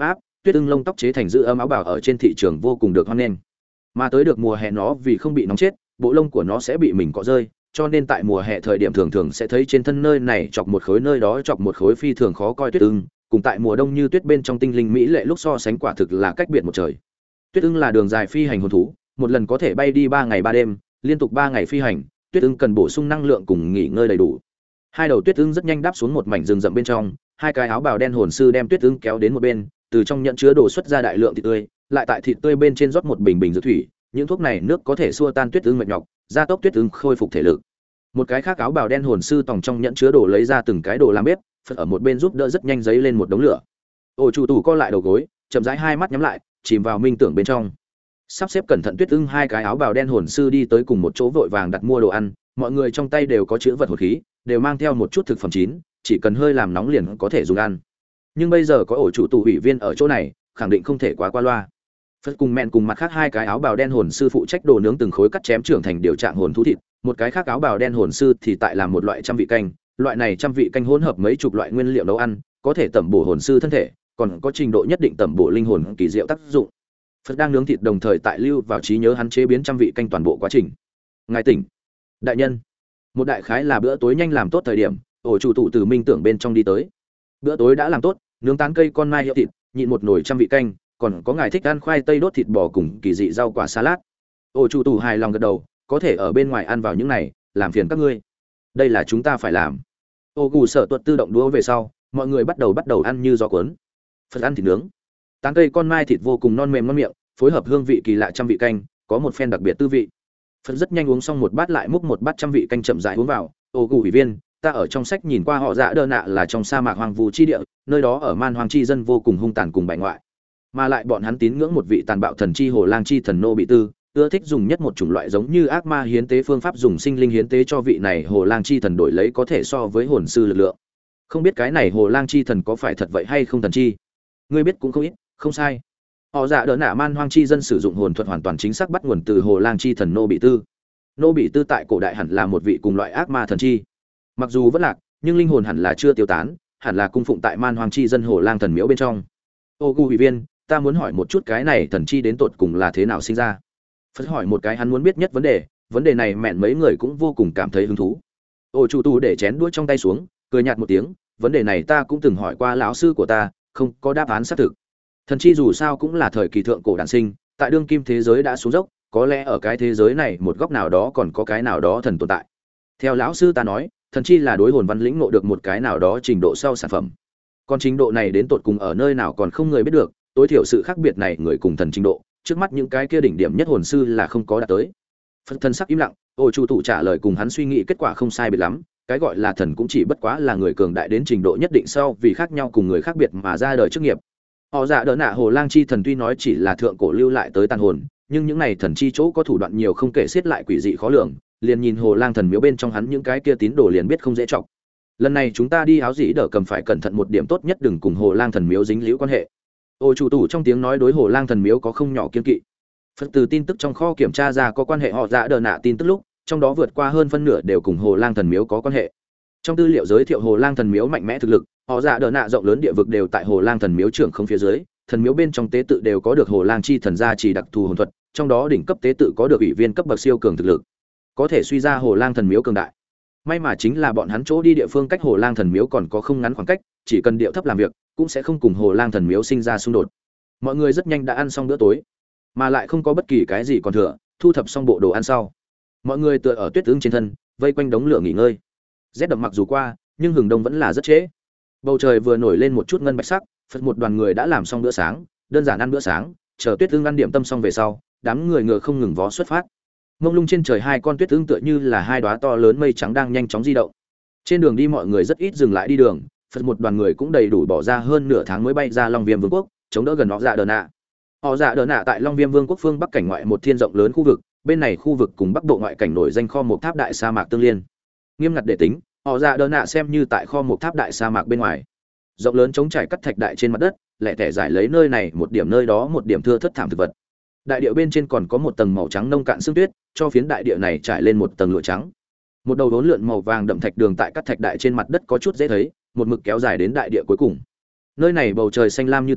tuyết ưng lông tóc chế thành giữ ấm áo bào ở trên thị trường vô cùng được hoan nghênh. Mà tới được mùa hè nó vì không bị nóng chết, bộ lông của nó sẽ bị mình cọ rơi, cho nên tại mùa hè thời điểm thường thường sẽ thấy trên thân nơi này chọc một khối nơi đó chọc một khối phi thường khó coi tuyết ưng, cùng tại mùa đông như tuyết bên trong tinh linh mỹ lệ lúc so sánh quả thực là cách biệt một trời. Tuyết ưng là đường dài phi hành hồn thú, một lần có thể bay đi ba ngày ba đêm, liên tục ba ngày phi hành, tuyết ưng cần bổ sung năng lượng cùng nghỉ ngơi đầy đủ. Hai đầu tuyết ưng rất nhanh đáp xuống một mảnh rừng rậm bên trong, hai cái áo bào đen hồn sư đem tuyết ưng kéo đến một bên, từ trong nhận chứa đồ xuất ra đại lượng thịt tươi, lại tại thịt tươi bên trên rót một bình bình dược thủy, những thuốc này nước có thể xua tan tuyết ưng mệt nhọc, gia tốc tuyết ưng khôi phục thể lực. Một cái khác áo bào đen hồn sư tòng trong nhẫn chứa đồ lấy ra từng cái đồ làm bếp, phật ở một bên giúp đỡ rất nhanh giấy lên một đống lửa. Ổ chủ tủ co lại đầu gối, chậm rãi hai mắt nhắm lại, chìm vào minh tưởng bên trong. Sắp xếp cẩn thận tuyết ưng hai cái áo bào đen hồn sư đi tới cùng một chỗ vội vàng đặt mua đồ ăn, mọi người trong tay đều có chữ vật hồn khí, đều mang theo một chút thực phẩm chín, chỉ cần hơi làm nóng liền có thể dùng ăn. Nhưng bây giờ có ổ chủ tủ ủy viên ở chỗ này, khẳng định không thể quá qua loa. Phật cùng mẹn cùng mặt khác hai cái áo bào đen hồn sư phụ trách đồ nướng từng khối cắt chém trưởng thành điều trạng hồn thú thịt, một cái khác áo bào đen hồn sư thì tại làm một loại trăm vị canh, loại này trăm vị canh hỗn hợp mấy chục loại nguyên liệu nấu ăn, có thể tẩm bổ hồn sư thân thể, còn có trình độ nhất định tẩm bổ linh hồn kỳ diệu tác dụng. Phật đang nướng thịt đồng thời tại lưu vào trí nhớ hắn chế biến trăm vị canh toàn bộ quá trình. Ngài tỉnh, đại nhân. Một đại khái là bữa tối nhanh làm tốt thời điểm, ổ chủ tụ từ minh tưởng bên trong đi tới. Bữa tối đã làm tốt, nướng tán cây con mai hiệu thịt, nhịn một nồi trăm vị canh, còn có ngài thích ăn khoai tây đốt thịt bò cùng kỳ dị rau quả salad. Ổ chủ tụ hài lòng gật đầu, có thể ở bên ngoài ăn vào những này, làm phiền các ngươi. Đây là chúng ta phải làm. Ô gù sở tuật tự động đũa về sau, mọi người bắt đầu bắt đầu ăn như gió cuốn. Phật ăn thịt nướng, tán cây con mai thịt vô cùng non mềm ngon miệng, phối hợp hương vị kỳ lạ trăm vị canh, có một phen đặc biệt tư vị. Phật rất nhanh uống xong một bát lại múc một bát trăm vị canh chậm rãi uống vào. Ô gù ủy viên, ta ở trong sách nhìn qua họ dạ đơ nạ là trong sa mạc hoang vu chi địa, nơi đó ở man hoang chi dân vô cùng hung tàn cùng bại ngoại, mà lại bọn hắn tín ngưỡng một vị tàn bạo thần chi hồ lang chi thần nô bị tư, ưa thích dùng nhất một chủng loại giống như ác ma hiến tế phương pháp, dùng sinh linh hiến tế cho vị này hồ lang chi thần đổi lấy có thể so với hồn sư lực lượng. Không biết cái này hồ lang chi thần có phải thật vậy hay không thần chi? Ngươi biết cũng không ít, không sai. Họ dạ đỡ nạ man hoang chi dân sử dụng hồn thuật hoàn toàn chính xác bắt nguồn từ hồ lang chi thần nô bị tư. Nô bị tư tại cổ đại hẳn là một vị cùng loại ác ma thần chi. Mặc dù vẫn lạc, nhưng linh hồn hẳn là chưa tiêu tán, hẳn là cung phụng tại man hoang chi dân hồ lang thần miếu bên trong. Ô gu ủy viên, ta muốn hỏi một chút cái này thần chi đến tột cùng là thế nào sinh ra? Phật hỏi một cái hắn muốn biết nhất vấn đề, vấn đề này mẹn mấy người cũng vô cùng cảm thấy hứng thú. Ô chủ tu để chén đũa trong tay xuống, cười nhạt một tiếng, vấn đề này ta cũng từng hỏi qua lão sư của ta, không có đáp án xác thực. Thần chi dù sao cũng là thời kỳ thượng cổ đản sinh, tại đương kim thế giới đã xuống dốc, có lẽ ở cái thế giới này một góc nào đó còn có cái nào đó thần tồn tại. Theo lão sư ta nói, thần chi là đối hồn văn lĩnh ngộ được một cái nào đó trình độ sau sản phẩm. Còn trình độ này đến tột cùng ở nơi nào còn không người biết được, tối thiểu sự khác biệt này người cùng thần trình độ, trước mắt những cái kia đỉnh điểm nhất hồn sư là không có đạt tới. Phật thần sắc im lặng, Ô chủ tụ trả lời cùng hắn suy nghĩ kết quả không sai biệt lắm, cái gọi là thần cũng chỉ bất quá là người cường đại đến trình độ nhất định sau vì khác nhau cùng người khác biệt mà ra đời chức nghiệp. Họ dạ đỡ nạ hồ lang chi thần tuy nói chỉ là thượng cổ lưu lại tới tàn hồn, nhưng những này thần chi chỗ có thủ đoạn nhiều không kể xiết lại quỷ dị khó lường, liền nhìn hồ lang thần miếu bên trong hắn những cái kia tín đồ liền biết không dễ trọng. Lần này chúng ta đi áo dĩ đỡ cầm phải cẩn thận một điểm, tốt nhất đừng cùng hồ lang thần miếu dính liễu quan hệ. Ô chủ tủ trong tiếng nói đối hồ lang thần miếu có không nhỏ kiên kỵ. Phật từ tin tức trong kho kiểm tra ra có quan hệ họ dạ đỡ nạ tin tức lúc, trong đó vượt qua hơn phân nửa đều cùng hồ lang thần miếu có quan hệ. Trong tư liệu giới thiệu hồ lang thần miếu mạnh mẽ thực lực, họ dạ đỡ nạ rộng lớn địa vực đều tại hồ lang thần miếu trưởng không phía dưới, thần miếu bên trong tế tự đều có được hồ lang chi thần gia chỉ đặc thù hồn thuật, trong đó đỉnh cấp tế tự có được ủy viên cấp bậc siêu cường thực lực, có thể suy ra hồ lang thần miếu cường đại. May mà chính là bọn hắn chỗ đi địa phương cách hồ lang thần miếu còn có không ngắn khoảng cách, chỉ cần điệu thấp làm việc cũng sẽ không cùng hồ lang thần miếu sinh ra xung đột. Mọi người rất nhanh đã ăn xong bữa tối, mà lại không có bất kỳ cái gì còn thừa. Thu thập xong bộ đồ ăn sau, mọi người tựa ở tuyết ương trên thân, vây quanh đống lửa nghỉ ngơi. Rét đậm mặc dù qua, nhưng hừng đông vẫn là rất trễ. Bầu trời vừa nổi lên một chút ngân bạch sắc, Phật một đoàn người đã làm xong bữa sáng, đơn giản ăn bữa sáng, chờ tuyết ương ăn điểm tâm xong về sau, đám người ngựa không ngừng vó xuất phát. Mông lung trên trời hai con tuyết ương tựa như là hai đóa to lớn mây trắng đang nhanh chóng di động. Trên đường đi mọi người rất ít dừng lại đi đường, Phật một đoàn người cũng đầy đủ bỏ ra hơn nửa tháng mới bay ra Long Viêm Vương quốc, chống đỡ gần họ dạ đờ nạ. Họ dạ đờ nạ tại Long Viêm Vương quốc phương bắc cảnh ngoại một thiên rộng lớn khu vực, bên này khu vực cùng bắc bộ ngoại cảnh nổi danh kho mộc tháp đại sa mạc tương liên. Nghiêm ngặt để tính, họ dạ đờ nạ xem như tại kho mộc tháp đại sa mạc bên ngoài. Rộng lớn chống trải cắt thạch đại trên mặt đất, lẻ tẻ giải lấy nơi này một điểm nơi đó một điểm thưa thất thảm thực vật. Đại địa bên trên còn có một tầng màu trắng nông cạn sương tuyết, cho phiến đại địa này trải lên một tầng lụa trắng. Một đầu đốn lượn màu vàng đậm thạch đường tại cắt thạch đại trên mặt đất có chút dễ thấy, một mực kéo dài đến đại địa cuối cùng. Nơi này bầu trời xanh lam như tỉ,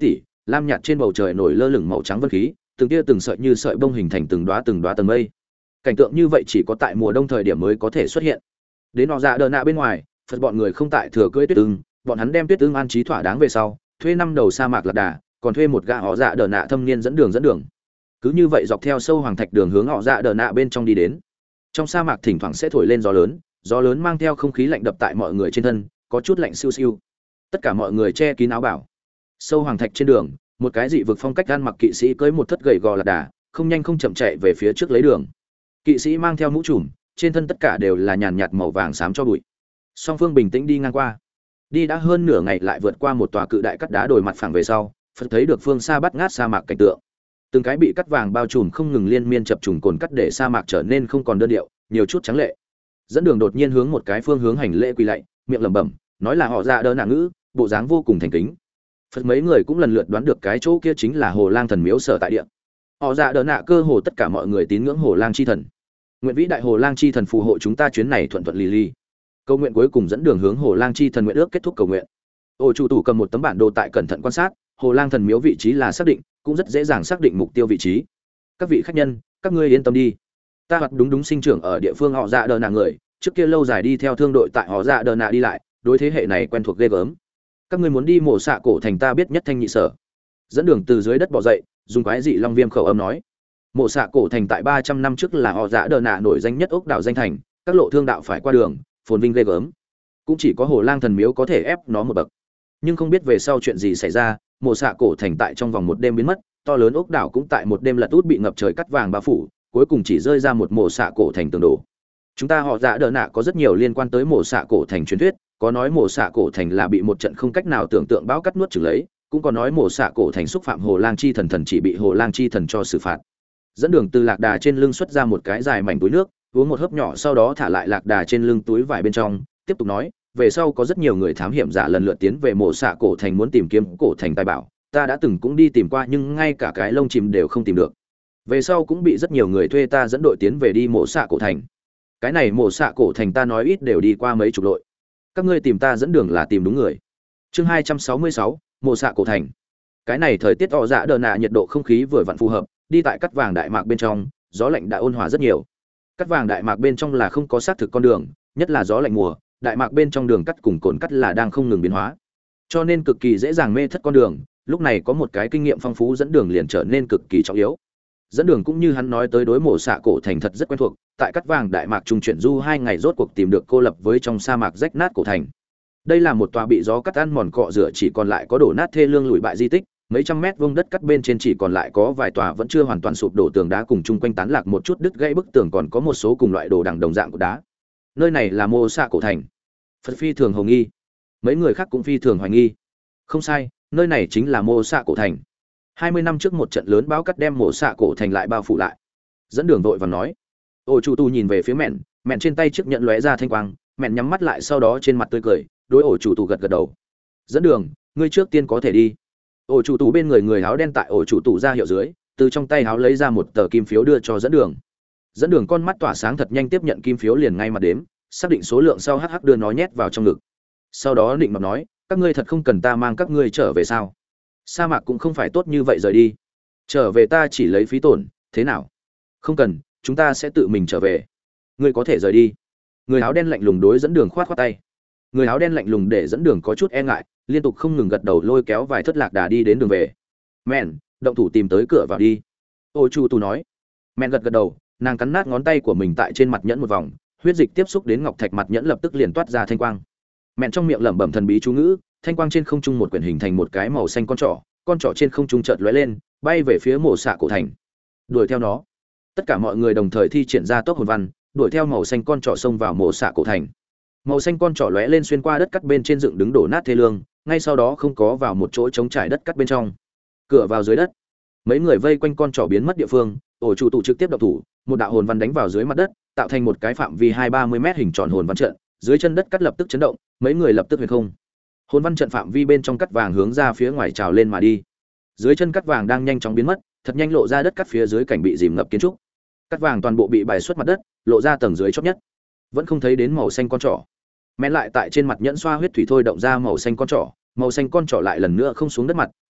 lam nhạt trên bầu trời nổi lơ lửng màu trắng vân khí, từng tia từng sợi như sợi bông hình thành từng đóa từng đóa tầng mây. Cảnh tượng như vậy chỉ có tại mùa đông thời điểm mới có thể xuất hiện. Đến họ dạ đờ nạ bên ngoài, Phật bọn người không tại thừa cưỡi tuyết ưng, bọn hắn đem tuyết ưng an trí thỏa đáng về sau, thuê năm đầu sa mạc lạc đà, còn thuê một gã họ dạ đờ nạ thâm niên dẫn đường dẫn đường. Cứ như vậy dọc theo sâu hoàng thạch đường hướng họ dạ đờ nạ bên trong đi đến. Trong sa mạc thỉnh thoảng sẽ thổi lên gió lớn, gió lớn mang theo không khí lạnh đập tại mọi người trên thân, có chút lạnh siêu siêu. Tất cả mọi người che kín áo bảo. Sâu hoàng thạch trên đường, một cái dị vực phong cách ăn mặc kỵ sĩ cưỡi một thất gầy gò lạc đà, không nhanh không chậm chạy về phía trước lấy đường. Kỵ sĩ mang theo mũ trùm, trên thân tất cả đều là nhàn nhạt màu vàng xám cho bụi. Song phương bình tĩnh đi ngang qua. Đi đã hơn nửa ngày lại vượt qua một tòa cự đại cắt đá đồi mặt phẳng về sau, Phật thấy được phương xa bắt ngát sa mạc cảnh tượng. Từng cái bị cắt vàng bao trùm không ngừng liên miên chập trùng cồn cắt để sa mạc trở nên không còn đơn điệu, nhiều chút trắng lệ. Dẫn đường đột nhiên hướng một cái phương hướng hành lễ quỳ lạy, miệng lẩm bẩm, nói là họ dạ đỡ nạ ngữ, bộ dáng vô cùng thành kính. Phật mấy người cũng lần lượt đoán được cái chỗ kia chính là Hồ Lang thần miếu sở tại địa. Họ dạ đỡ nạ cơ hồ tất cả mọi người tín ngưỡng Hồ Lang chi thần. Nguyện vĩ đại Hồ Lang chi thần phù hộ chúng ta chuyến này thuận thuận lì lì. Câu nguyện cuối cùng dẫn đường hướng Hồ Lang chi thần nguyện ước kết thúc cầu nguyện. Ổ chủ tủ cầm một tấm bản đồ tại cẩn thận quan sát, Hồ Lang thần miếu vị trí là xác định, cũng rất dễ dàng xác định mục tiêu vị trí. Các vị khách nhân, các ngươi yên tâm đi. Ta hoạt đúng đúng sinh trưởng ở địa phương họ dạ đờ nạ người, trước kia lâu dài đi theo thương đội tại họ dạ đờ nạ đi lại, đối thế hệ này quen thuộc ghê gớm. Các ngươi muốn đi mổ xạ cổ thành ta biết nhất thanh nhị sở. Dẫn đường từ dưới đất bò dậy, dùng quái dị long viêm khẩu âm nói. Mộ xạ cổ thành tại ba trăm năm trước là họ dạ đờ nạ nổi danh nhất ốc đảo danh thành, các lộ thương đạo phải qua đường, phồn vinh ghê gớm. Cũng chỉ có Hồ Lang thần miếu có thể ép nó một bậc. Nhưng không biết về sau chuyện gì xảy ra, mộ xạ cổ thành tại trong vòng một đêm biến mất, to lớn ốc đảo cũng tại một đêm lật út bị ngập trời cắt vàng bao phủ, cuối cùng chỉ rơi ra một mộ xạ cổ thành tường đổ. Chúng ta họ dạ đờ nạ có rất nhiều liên quan tới mộ xạ cổ thành truyền thuyết, có nói mộ xạ cổ thành là bị một trận không cách nào tưởng tượng bão cắt nuốt chửng lấy, cũng có nói mộ xạ cổ thành xúc phạm Hồ Lang chi thần thần chỉ bị Hồ Lang chi thần cho xử phạt. Dẫn đường từ lạc đà trên lưng xuất ra một cái dài mảnh túi nước, uống một hớp nhỏ sau đó thả lại lạc đà trên lưng túi vải bên trong, tiếp tục nói, về sau có rất nhiều người thám hiểm giả lần lượt tiến về mộ xạ cổ thành muốn tìm kiếm cổ thành tài bảo, ta đã từng cũng đi tìm qua nhưng ngay cả cái lông chim đều không tìm được. Về sau cũng bị rất nhiều người thuê ta dẫn đội tiến về đi mộ xạ cổ thành. Cái này mộ xạ cổ thành ta nói ít đều đi qua mấy chục lội. Các ngươi tìm ta dẫn đường là tìm đúng người. Chương hai trăm sáu mươi sáu, mộ xạ cổ thành. Cái này thời tiết ọ dạ đờ nạ nhiệt độ không khí vừa vặn phù hợp, đi tại cắt vàng đại mạc bên trong, gió lạnh đã ôn hòa rất nhiều. Cắt vàng đại mạc bên trong là không có xác thực con đường, nhất là gió lạnh mùa, đại mạc bên trong đường cắt cùng cồn cắt là đang không ngừng biến hóa, cho nên cực kỳ dễ dàng mê thất con đường. Lúc này có một cái kinh nghiệm phong phú dẫn đường liền trở nên cực kỳ trọng yếu. Dẫn đường cũng như hắn nói tới đối mộ xạ cổ thành thật rất quen thuộc, tại cắt vàng đại mạc trung chuyển du hai ngày rốt cuộc tìm được cô lập với trong sa mạc rách nát cổ thành. Đây là một tòa bị gió cắt ăn mòn cọ rửa chỉ còn lại có đổ nát thê lương lùi bại di tích, mấy trăm mét vuông đất cắt bên trên chỉ còn lại có vài tòa vẫn chưa hoàn toàn sụp đổ tường đá cùng chung quanh tán lạc một chút đứt gãy bức tường, còn có một số cùng loại đồ đằng đồng dạng của đá. Nơi này là mộ xạ cổ thành. Phật phi thường hồng nghi, mấy người khác cũng phi thường hoài nghi. Không sai, nơi này chính là mộ xạ cổ thành. Hai mươi năm trước một trận lớn bão cắt đem mộ xạ cổ thành lại bao phủ lại. Dẫn đường vội vàng nói. Ổ chủ tù nhìn về phía mẹn, mẹn trên tay chiếc nhận lóe ra thanh quang, mẹn nhắm mắt lại sau đó trên mặt tươi cười, đối ổ chủ tù gật gật đầu. Dẫn đường, ngươi trước tiên có thể đi. Ổ chủ tù bên người người áo đen tại ổ chủ tù ra hiệu dưới, từ trong tay áo lấy ra một tờ kim phiếu đưa cho dẫn đường. Dẫn đường con mắt tỏa sáng thật nhanh tiếp nhận kim phiếu liền ngay mặt đếm, xác định số lượng sau hắc hắc đưa nó nhét vào trong ngực. Sau đó định mặt nói, các ngươi thật không cần ta mang các ngươi trở về sao? Sa mạc cũng không phải tốt như vậy rời đi. Trở về ta chỉ lấy phí tổn, thế nào? Không cần, chúng ta sẽ tự mình trở về. Ngươi có thể rời đi. Người áo đen lạnh lùng đối dẫn đường khoát khoát tay. Người áo đen lạnh lùng để dẫn đường có chút e ngại, liên tục không ngừng gật đầu lôi kéo vài thất lạc đà đi đến đường về. Mẹn, động thủ tìm tới cửa vào đi. Ô chu tù nói. Mẹn gật gật đầu, nàng cắn nát ngón tay của mình tại trên mặt nhẫn một vòng, huyết dịch tiếp xúc đến ngọc thạch mặt nhẫn lập tức liền toát ra thanh quang. Mẹn trong miệng lẩm bẩm thần bí chú ngữ, thanh quang trên không trung một quyển hình thành một cái màu xanh con trỏ, con trỏ trên không trung chợt lóe lên, bay về phía mộ xạ cổ thành. Đuổi theo nó. Tất cả mọi người đồng thời thi triển ra tốc hồn văn, đuổi theo màu xanh con trỏ xông vào mộ xạ cổ thành. Màu xanh con trỏ lóe lên xuyên qua đất cắt bên trên dựng đứng đổ nát thê lương, ngay sau đó không có vào một chỗ trống trải đất cắt bên trong. Cửa vào dưới đất. Mấy người vây quanh con trỏ biến mất địa phương, ổ chủ tụ trực tiếp động thủ, một đạo hồn văn đánh vào dưới mặt đất, tạo thành một cái phạm vi hai ba mươi mét hình tròn hồn văn trận, dưới chân đất cắt lập tức chấn động, mấy người lập tức huyền không. Hồn văn trận phạm vi bên trong cắt vàng hướng ra phía ngoài trào lên mà đi. Dưới chân cắt vàng đang nhanh chóng biến mất, thật nhanh lộ ra đất cắt phía dưới cảnh bị dìm ngập kiến trúc. Cắt vàng toàn bộ bị bài xuất mặt đất, lộ ra tầng dưới chót nhất. Vẫn không thấy đến màu xanh con trỏ. Mẹ lại tại trên mặt nhẫn xoa huyết thủy thôi động ra màu xanh con trỏ, màu xanh con trỏ lại lần nữa không xuống đất mặt,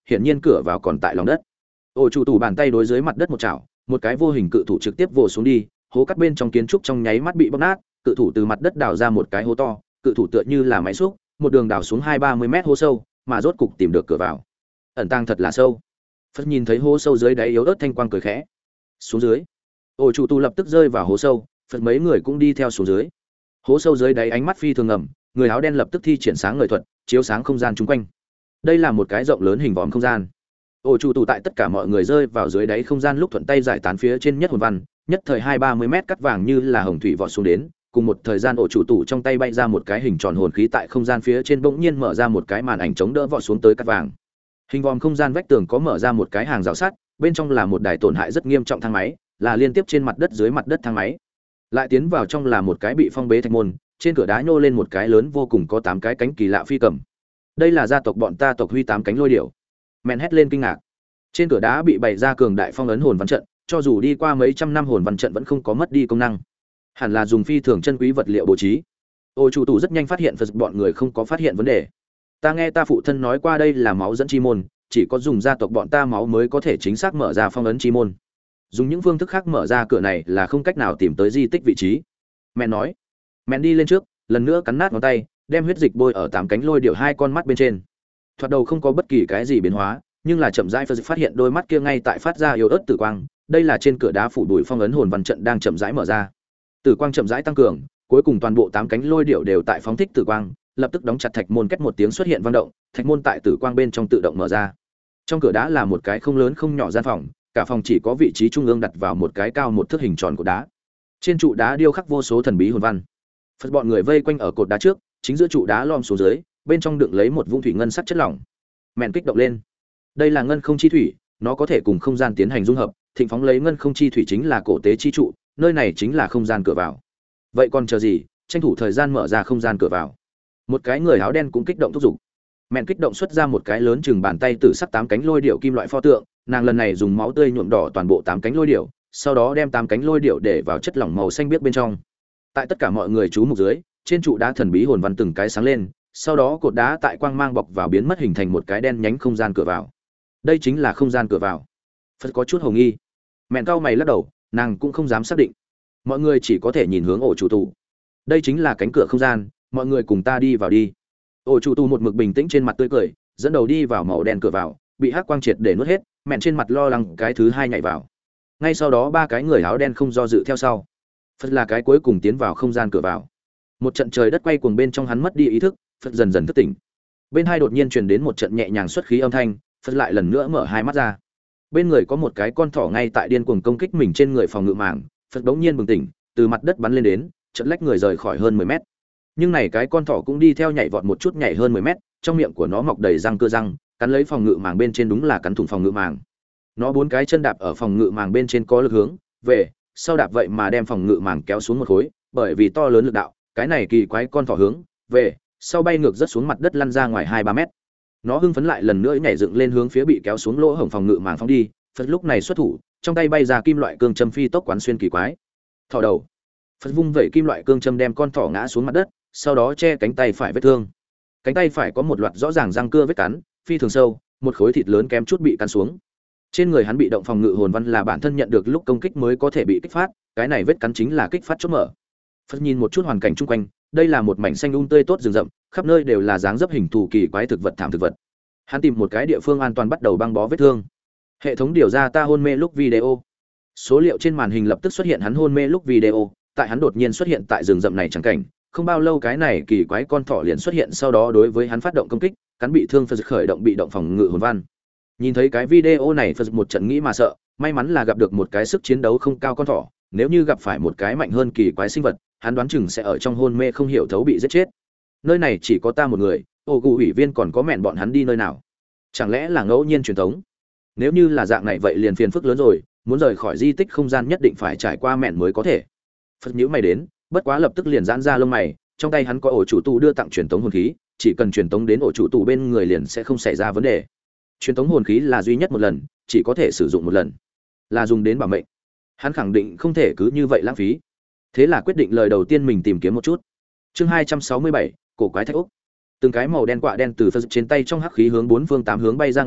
hiển nhiên cửa vào còn tại lòng đất. Ổ chủ tủ bàn tay đối dưới mặt đất một chảo, một cái vô hình cự thủ trực tiếp vồ xuống đi, hố cắt bên trong kiến trúc trong nháy mắt bị bóc nát, cự thủ từ mặt đất đào ra một cái hố to, cự thủ tựa như là máy xúc, một đường đào xuống hai ba mươi mét hố sâu, mà rốt cục tìm được cửa vào. Ẩn tàng thật là sâu. Phật nhìn thấy hố sâu dưới đáy yếu ớt thanh quang cười khẽ. Xuống dưới. Ổ chủ tủ lập tức rơi vào hố sâu, Phật mấy người cũng đi theo xuống dưới. Hố sâu dưới đáy ánh mắt phi thường ngầm, người áo đen lập tức thi triển sáng ngời thuật, chiếu sáng không gian chung quanh. Đây là một cái rộng lớn hình vòm không gian. Ổ chủ tủ tại tất cả mọi người rơi vào dưới đáy không gian lúc thuận tay giải tán phía trên nhất hồn văn, nhất thời hai ba mươi mét cắt vàng như là hồng thủy vọt xuống đến, cùng một thời gian ổ chủ tủ trong tay bay ra một cái hình tròn hồn khí tại không gian phía trên bỗng nhiên mở ra một cái màn ảnh chống đỡ vọt xuống tới cắt vàng. Hình vòm không gian vách tường có mở ra một cái hàng rào sắt, bên trong là một đài tổn hại rất nghiêm trọng thang máy, là liên tiếp trên mặt đất dưới mặt đất thang máy. Lại tiến vào trong là một cái bị phong bế thạch môn, trên cửa đá nhô lên một cái lớn vô cùng có tám cái cánh kỳ lạ phi cầm. Đây là gia tộc bọn ta tộc Huy tám cánh lôi điểu. Mèn hét lên kinh ngạc. Trên cửa đá bị bày ra cường đại phong ấn hồn văn trận, cho dù đi qua mấy trăm năm hồn văn trận vẫn không có mất đi công năng. Hẳn là dùng phi thường chân quý vật liệu bố trí. Ô chủ tủ rất nhanh phát hiện Phật bọn người không có phát hiện vấn đề. Ta nghe ta phụ thân nói qua đây là máu dẫn chi môn, chỉ có dùng gia tộc bọn ta máu mới có thể chính xác mở ra phong ấn chi môn. Dùng những phương thức khác mở ra cửa này là không cách nào tìm tới di tích vị trí. Mẹ nói. Mẹ đi lên trước, lần nữa cắn nát ngón tay, đem huyết dịch bôi ở tám cánh lôi điệu hai con mắt bên trên. Thoạt đầu không có bất kỳ cái gì biến hóa, nhưng là chậm rãi Phật phát hiện đôi mắt kia ngay tại phát ra yếu ớt tử quang, đây là trên cửa đá phủ bụi phong ấn hồn văn trận đang chậm rãi mở ra. Tử quang chậm rãi tăng cường, cuối cùng toàn bộ tám cánh lôi điệu đều tại phóng thích tử quang, lập tức đóng chặt thạch môn, két một tiếng xuất hiện vang động, thạch môn tại tử quang bên trong tự động mở ra. Trong cửa đá là một cái không lớn không nhỏ gian phòng, cả phòng chỉ có vị trí trung ương đặt vào một cái cao một thước hình tròn của đá. Trên trụ đá điêu khắc vô số thần bí hồn văn. Phật bọn người vây quanh ở cột đá trước, chính giữa trụ đá lom xuống dưới, bên trong đựng lấy một vũng thủy ngân sắc chất lỏng. Mèn kích động lên. Đây là ngân không chi thủy, nó có thể cùng không gian tiến hành dung hợp, thịnh phóng lấy ngân không chi thủy chính là cổ tế chi trụ, nơi này chính là không gian cửa vào. Vậy còn chờ gì, tranh thủ thời gian mở ra không gian cửa vào. Một cái người áo đen cũng kích động thúc giục. Mẹn kích động xuất ra một cái lớn chừng bàn tay tử sắc tám cánh lôi điểu kim loại pho tượng, nàng lần này dùng máu tươi nhuộm đỏ toàn bộ tám cánh lôi điểu, sau đó đem tám cánh lôi điểu để vào chất lỏng màu xanh biếc bên trong. Tại tất cả mọi người chú mục dưới, trên trụ đá thần bí hồn văn từng cái sáng lên, sau đó cột đá tại quang mang bọc vào biến mất hình thành một cái đen nhánh không gian cửa vào. Đây chính là không gian cửa vào. Phật có chút hồ nghi. Mẹn cau mày lắc đầu, nàng cũng không dám xác định. Mọi người chỉ có thể nhìn hướng ổ chủ tù. Đây chính là cánh cửa không gian, mọi người cùng ta đi vào đi. Ổ chủ tù một mực bình tĩnh trên mặt tươi cười, dẫn đầu đi vào màu đen cửa vào, bị hắc quang triệt để nuốt hết, mẹn trên mặt lo lắng cái thứ hai nhảy vào. Ngay sau đó ba cái người áo đen không do dự theo sau. Phật là cái cuối cùng tiến vào không gian cửa vào. Một trận trời đất quay cuồng bên trong hắn mất đi ý thức, Phật dần dần thức tỉnh. Bên hai đột nhiên truyền đến một trận nhẹ nhàng xuất khí âm thanh, Phật lại lần nữa mở hai mắt ra. Bên người có một cái con thỏ ngay tại điên cuồng công kích mình trên người phòng ngự màng, Phật bỗng nhiên bừng tỉnh, từ mặt đất bắn lên đến, chợt lách người rời khỏi hơn mười mét. Nhưng này cái con thỏ cũng đi theo nhảy vọt một chút nhảy hơn mười mét, trong miệng của nó mọc đầy răng cưa răng, cắn lấy phòng ngự màng bên trên, đúng là cắn thủng phòng ngự màng. Nó bốn cái chân đạp ở phòng ngự màng bên trên có lực hướng về, sau đạp vậy mà đem phòng ngự màng kéo xuống một khối, bởi vì to lớn lực đạo, cái này kỳ quái con thỏ hướng về, sau bay ngược rất xuống mặt đất lăn ra ngoài hai ba mét. Nó hưng phấn lại lần nữa nhảy dựng lên hướng phía bị kéo xuống lỗ hổng phòng ngự màng phóng đi, Phật lúc này xuất thủ, trong tay bay ra kim loại cương châm phi tốc quán xuyên kỳ quái. Thỏ đầu. Phật vung vẩy kim loại cương châm đem con thỏ ngã xuống mặt đất, sau đó che cánh tay phải vết thương. Cánh tay phải có một loạt rõ ràng răng cưa vết cắn, phi thường sâu, một khối thịt lớn kém chút bị cắn xuống. Trên người hắn bị động phòng ngự hồn văn là bản thân nhận được lúc công kích mới có thể bị kích phát, cái này vết cắn chính là kích phát chốt mở. Phật nhìn một chút hoàn cảnh chung quanh, đây là một mảnh xanh um tươi tốt rừng rậm, khắp nơi đều là dáng dấp hình thù kỳ quái thực vật thảm thực vật. Hắn tìm một cái địa phương an toàn bắt đầu băng bó vết thương. Hệ thống điều ra ta hôn mê lúc video. Số liệu trên màn hình lập tức xuất hiện hắn hôn mê lúc video, tại hắn đột nhiên xuất hiện tại rừng rậm này chẳng cảnh, không bao lâu cái này kỳ quái con thỏ liền xuất hiện, sau đó đối với hắn phát động công kích, cắn bị thương Phật khởi động bị động phòng ngự hồn văn. Nhìn thấy cái video này Phật một trận nghĩ mà sợ, may mắn là gặp được một cái sức chiến đấu không cao con thỏ, nếu như gặp phải một cái mạnh hơn kỳ quái sinh vật, hắn đoán chừng sẽ ở trong hôn mê không hiểu thấu bị giết chết. Nơi này chỉ có ta một người, ô cụ ủy viên còn có mẹn bọn hắn đi nơi nào? Chẳng lẽ là ngẫu nhiên truyền thống? Nếu như là dạng này vậy liền phiền phức lớn rồi, muốn rời khỏi di tích không gian nhất định phải trải qua mẹn mới có thể. Phật nhíu mày đến, bất quá lập tức liền giãn ra lông mày, trong tay hắn có ổ chủ tù đưa tặng truyền tống hồn khí, chỉ cần truyền tống đến ổ chủ tù bên người liền sẽ không xảy ra vấn đề. Truyền tống hồn khí là duy nhất một lần, chỉ có thể sử dụng một lần, là dùng đến bảo mệnh. Hắn khẳng định không thể cứ như vậy lãng phí. Thế là quyết định lời đầu tiên mình tìm kiếm một chút. Chương hai trăm sáu mươi bảy, cổ quái thạch ốc. Từng cái màu đen quạ đen từ Phật trên tay trong hắc khí hướng bốn phương tám hướng bay ra ngoài,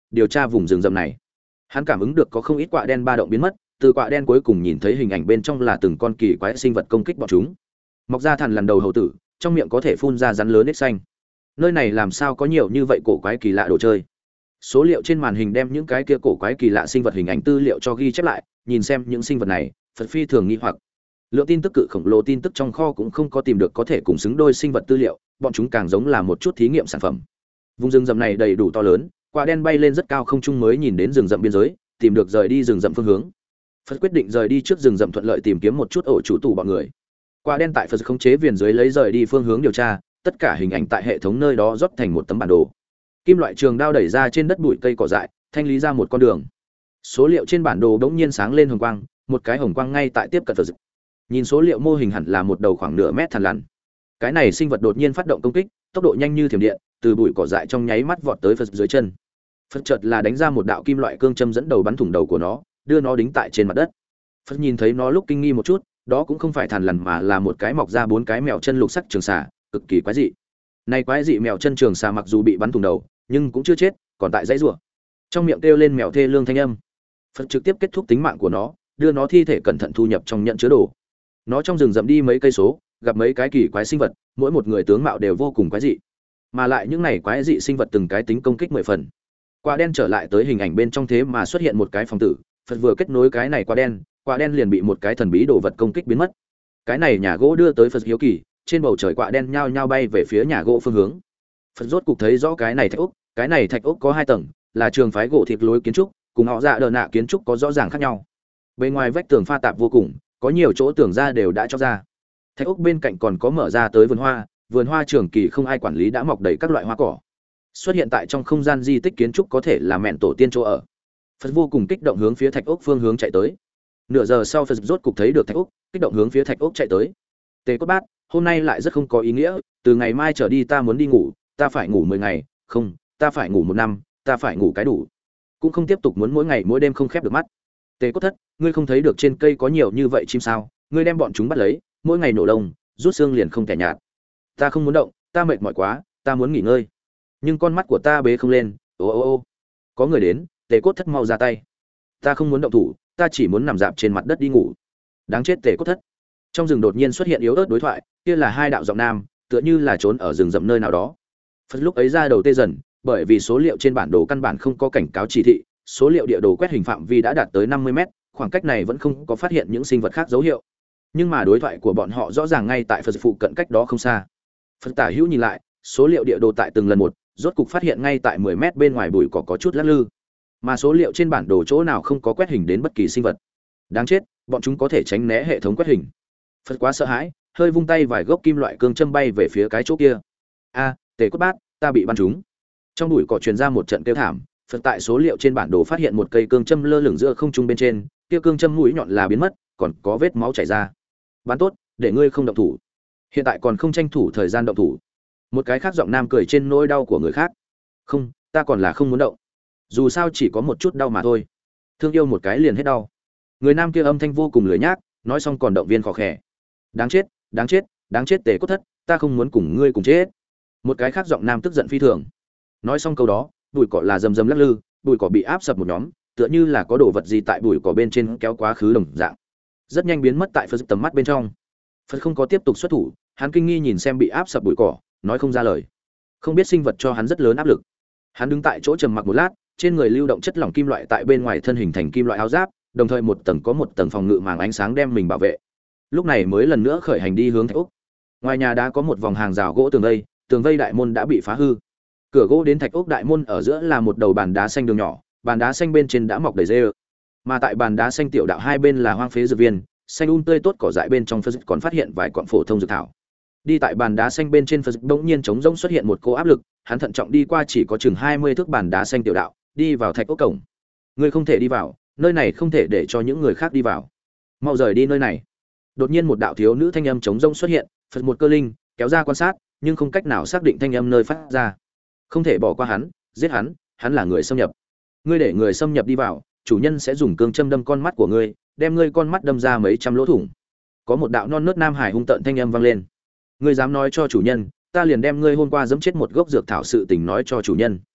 điều tra vùng rừng rậm này. Hắn cảm ứng được có không ít quạ đen ba động biến mất, từ quạ đen cuối cùng nhìn thấy hình ảnh bên trong là từng con kỳ quái sinh vật công kích bọn chúng. Mọc ra thằn lằn đầu hầu tử, trong miệng có thể phun ra rắn lớn ếch xanh. Nơi này làm sao có nhiều như vậy cổ quái kỳ lạ đồ chơi. Số liệu trên màn hình đem những cái kia cổ quái kỳ lạ sinh vật hình ảnh tư liệu cho ghi chép lại, nhìn xem những sinh vật này, Phật phi thường nghi hoặc. Lượng tin tức cự khổng lồ tin tức trong kho cũng không có tìm được có thể cùng xứng đôi sinh vật tư liệu, bọn chúng càng giống là một chút thí nghiệm sản phẩm. Vùng rừng rậm này đầy đủ to lớn, quả đen bay lên rất cao không trung mới nhìn đến rừng rậm biên giới, tìm được rời đi rừng rậm phương hướng. Phật quyết định rời đi trước rừng rậm thuận lợi tìm kiếm một chút ổ chủ tù bọn người. Quả đen tại Phật khống chế viền dưới lấy rời đi phương hướng điều tra, tất cả hình ảnh tại hệ thống nơi đó rót thành một tấm bản đồ. Kim loại trường đao đẩy ra trên đất bụi cây cỏ dại, thanh lý ra một con đường. Số liệu trên bản đồ bỗng nhiên sáng lên hồng quang, một cái hồng quang ngay tại tiếp cận Phật. Nhìn số liệu mô hình hẳn là một đầu khoảng nửa mét thằn lằn. Cái này sinh vật đột nhiên phát động công kích, tốc độ nhanh như thiểm điện, từ bụi cỏ dại trong nháy mắt vọt tới Phật dưới chân. Phật chợt là đánh ra một đạo kim loại cương châm dẫn đầu bắn thủng đầu của nó, đưa nó đính tại trên mặt đất. Phật nhìn thấy nó lúc kinh nghi một chút, đó cũng không phải thằn lằn mà là một cái mọc ra bốn cái mèo chân lục sắc trường xà, cực kỳ quái dị. Này quái dị mèo chân trường xà mặc dù bị bắn thủng đầu, nhưng cũng chưa chết, còn tại dãy rủa. Trong miệng kêu lên mèo thê lương thanh âm. Phật trực tiếp kết thúc tính mạng của nó, đưa nó thi thể cẩn thận thu nhập trong nhận chứa đồ. Nó trong rừng rậm đi mấy cây số, gặp mấy cái kỳ quái sinh vật, mỗi một người tướng mạo đều vô cùng quái dị. Mà lại những này quái dị sinh vật từng cái tính công kích mười phần. Quả đen trở lại tới hình ảnh bên trong thế mà xuất hiện một cái phòng tử, Phật vừa kết nối cái này quả đen, quả đen liền bị một cái thần bí đồ vật công kích biến mất. Cái này nhà gỗ đưa tới Phật hiếu kỳ, trên bầu trời quả đen nhao nhao bay về phía nhà gỗ phương hướng. Phật rốt cục thấy rõ cái này thạch ốc, cái này thạch ốc có hai tầng, là trường phái gỗ thịt lối kiến trúc, cùng họ dạ đờ nạ kiến trúc có rõ ràng khác nhau. Bên ngoài vách tường pha tạp vô cùng, có nhiều chỗ tường ra đều đã cho ra. Thạch ốc bên cạnh còn có mở ra tới vườn hoa, vườn hoa trường kỳ không ai quản lý đã mọc đầy các loại hoa cỏ. Xuất hiện tại trong không gian di tích kiến trúc có thể là mẹn tổ tiên chỗ ở. Phật vô cùng kích động hướng phía thạch ốc phương hướng chạy tới. Nửa giờ sau Phật rốt cục thấy được thạch ốc, kích động hướng phía thạch ốc chạy tới. Tề Cốt Bát, hôm nay lại rất không có ý nghĩa, từ ngày mai trở đi ta muốn đi ngủ, ta phải ngủ mười ngày, không, ta phải ngủ một năm, ta phải ngủ cái đủ. Cũng không tiếp tục muốn mỗi ngày mỗi đêm không khép được mắt. Tề Cốt Thất, ngươi không thấy được trên cây có nhiều như vậy chim sao? Ngươi đem bọn chúng bắt lấy, mỗi ngày nổ lông, rút xương liền không kẻ nhạt. Ta không muốn động, ta mệt mỏi quá, ta muốn nghỉ ngơi. Nhưng con mắt của ta bế không lên, ô ô ô. Có người đến, Tề Cốt Thất mau ra tay. Ta không muốn động thủ, ta chỉ muốn nằm dạp trên mặt đất đi ngủ. Đáng chết Tề Cốt Thất. Trong rừng đột nhiên xuất hiện yếu ớt đối thoại, kia là hai đạo giọng nam, tựa như là trốn ở rừng rậm nơi nào đó. Phật lúc ấy ra đầu tê dần, bởi vì số liệu trên bản đồ căn bản không có cảnh cáo chỉ thị, số liệu địa đồ quét hình phạm vi đã đạt tới năm mươi mét, khoảng cách này vẫn không có phát hiện những sinh vật khác dấu hiệu. Nhưng mà đối thoại của bọn họ rõ ràng ngay tại Phật phụ cận cách đó không xa. Phật tả hữu nhìn lại, số liệu địa đồ tại từng lần một, rốt cục phát hiện ngay tại mười mét bên ngoài bụi cỏ có chút lắc lư. Mà số liệu trên bản đồ chỗ nào không có quét hình đến bất kỳ sinh vật. Đáng chết, bọn chúng có thể tránh né hệ thống quét hình. Phật quá sợ hãi, hơi vung tay vài gốc kim loại cương châm bay về phía cái chỗ kia. A, Tề Cốt Bát, ta bị bắn trúng. Trong bụi cỏ truyền ra một trận kêu thảm, Phật tại số liệu trên bản đồ phát hiện một cây cương châm lơ lửng giữa không trung bên trên, kia cương châm mũi nhọn là biến mất, còn có vết máu chảy ra. Bắn tốt, để ngươi không động thủ. Hiện tại còn không tranh thủ thời gian động thủ. Một cái khác giọng nam cười trên nỗi đau của người khác. Không, ta còn là không muốn động. Dù sao chỉ có một chút đau mà thôi. Thương yêu một cái liền hết đau. Người nam kia âm thanh vô cùng lười nhác, nói xong còn động viên khò khè. Đáng chết, đáng chết, đáng chết Tề Cốt Thất, ta không muốn cùng ngươi cùng chết. Một cái khác giọng nam tức giận phi thường. Nói xong câu đó, bụi cỏ là rầm rầm lắc lư, bụi cỏ bị áp sập một nhóm, tựa như là có đồ vật gì tại bụi cỏ bên trên kéo quá khứ đồng dạng. Rất nhanh biến mất tại Phật tầm mắt bên trong. Phật không có tiếp tục xuất thủ, hắn kinh nghi nhìn xem bị áp sập bụi cỏ, nói không ra lời. Không biết sinh vật cho hắn rất lớn áp lực. Hắn đứng tại chỗ trầm mặc một lát, trên người lưu động chất lỏng kim loại tại bên ngoài thân hình thành kim loại áo giáp, đồng thời một tầng có một tầng phòng ngự màng ánh sáng đem mình bảo vệ. Lúc này mới lần nữa khởi hành đi hướng thạch ốc. Ngoài nhà đã có một vòng hàng rào gỗ tường vây, tường vây đại môn đã bị phá hư. Cửa gỗ đến thạch ốc đại môn ở giữa là một đầu bàn đá xanh đường nhỏ, bàn đá xanh bên trên đã mọc đầy rêu. Mà tại bàn đá xanh tiểu đạo hai bên là hoang phế dược viên, xanh um tươi tốt cỏ dại bên trong Phật còn phát hiện vài quặng phổ thông dược thảo. Đi tại bàn đá xanh bên trên Phật bỗng nhiên trống rỗng xuất hiện một cô áp lực, hắn thận trọng đi qua chỉ có chừng hai mươi thước bàn đá xanh tiểu đạo, đi vào thạch ốc cổng. Ngươi không thể đi vào, nơi này không thể để cho những người khác đi vào. Mau rời đi nơi này. Đột nhiên một đạo thiếu nữ thanh âm trống rỗng xuất hiện, Phật một cơ linh, kéo ra quan sát, nhưng không cách nào xác định thanh âm nơi phát ra. Không thể bỏ qua hắn, giết hắn, hắn là người xâm nhập. Ngươi để người xâm nhập đi vào, chủ nhân sẽ dùng cương châm đâm con mắt của ngươi, đem ngươi con mắt đâm ra mấy trăm lỗ thủng. Có một đạo non nớt nam hải hung tợn thanh âm vang lên. Ngươi dám nói cho chủ nhân, ta liền đem ngươi hôm qua giẫm chết một gốc dược thảo sự tình nói cho chủ nhân.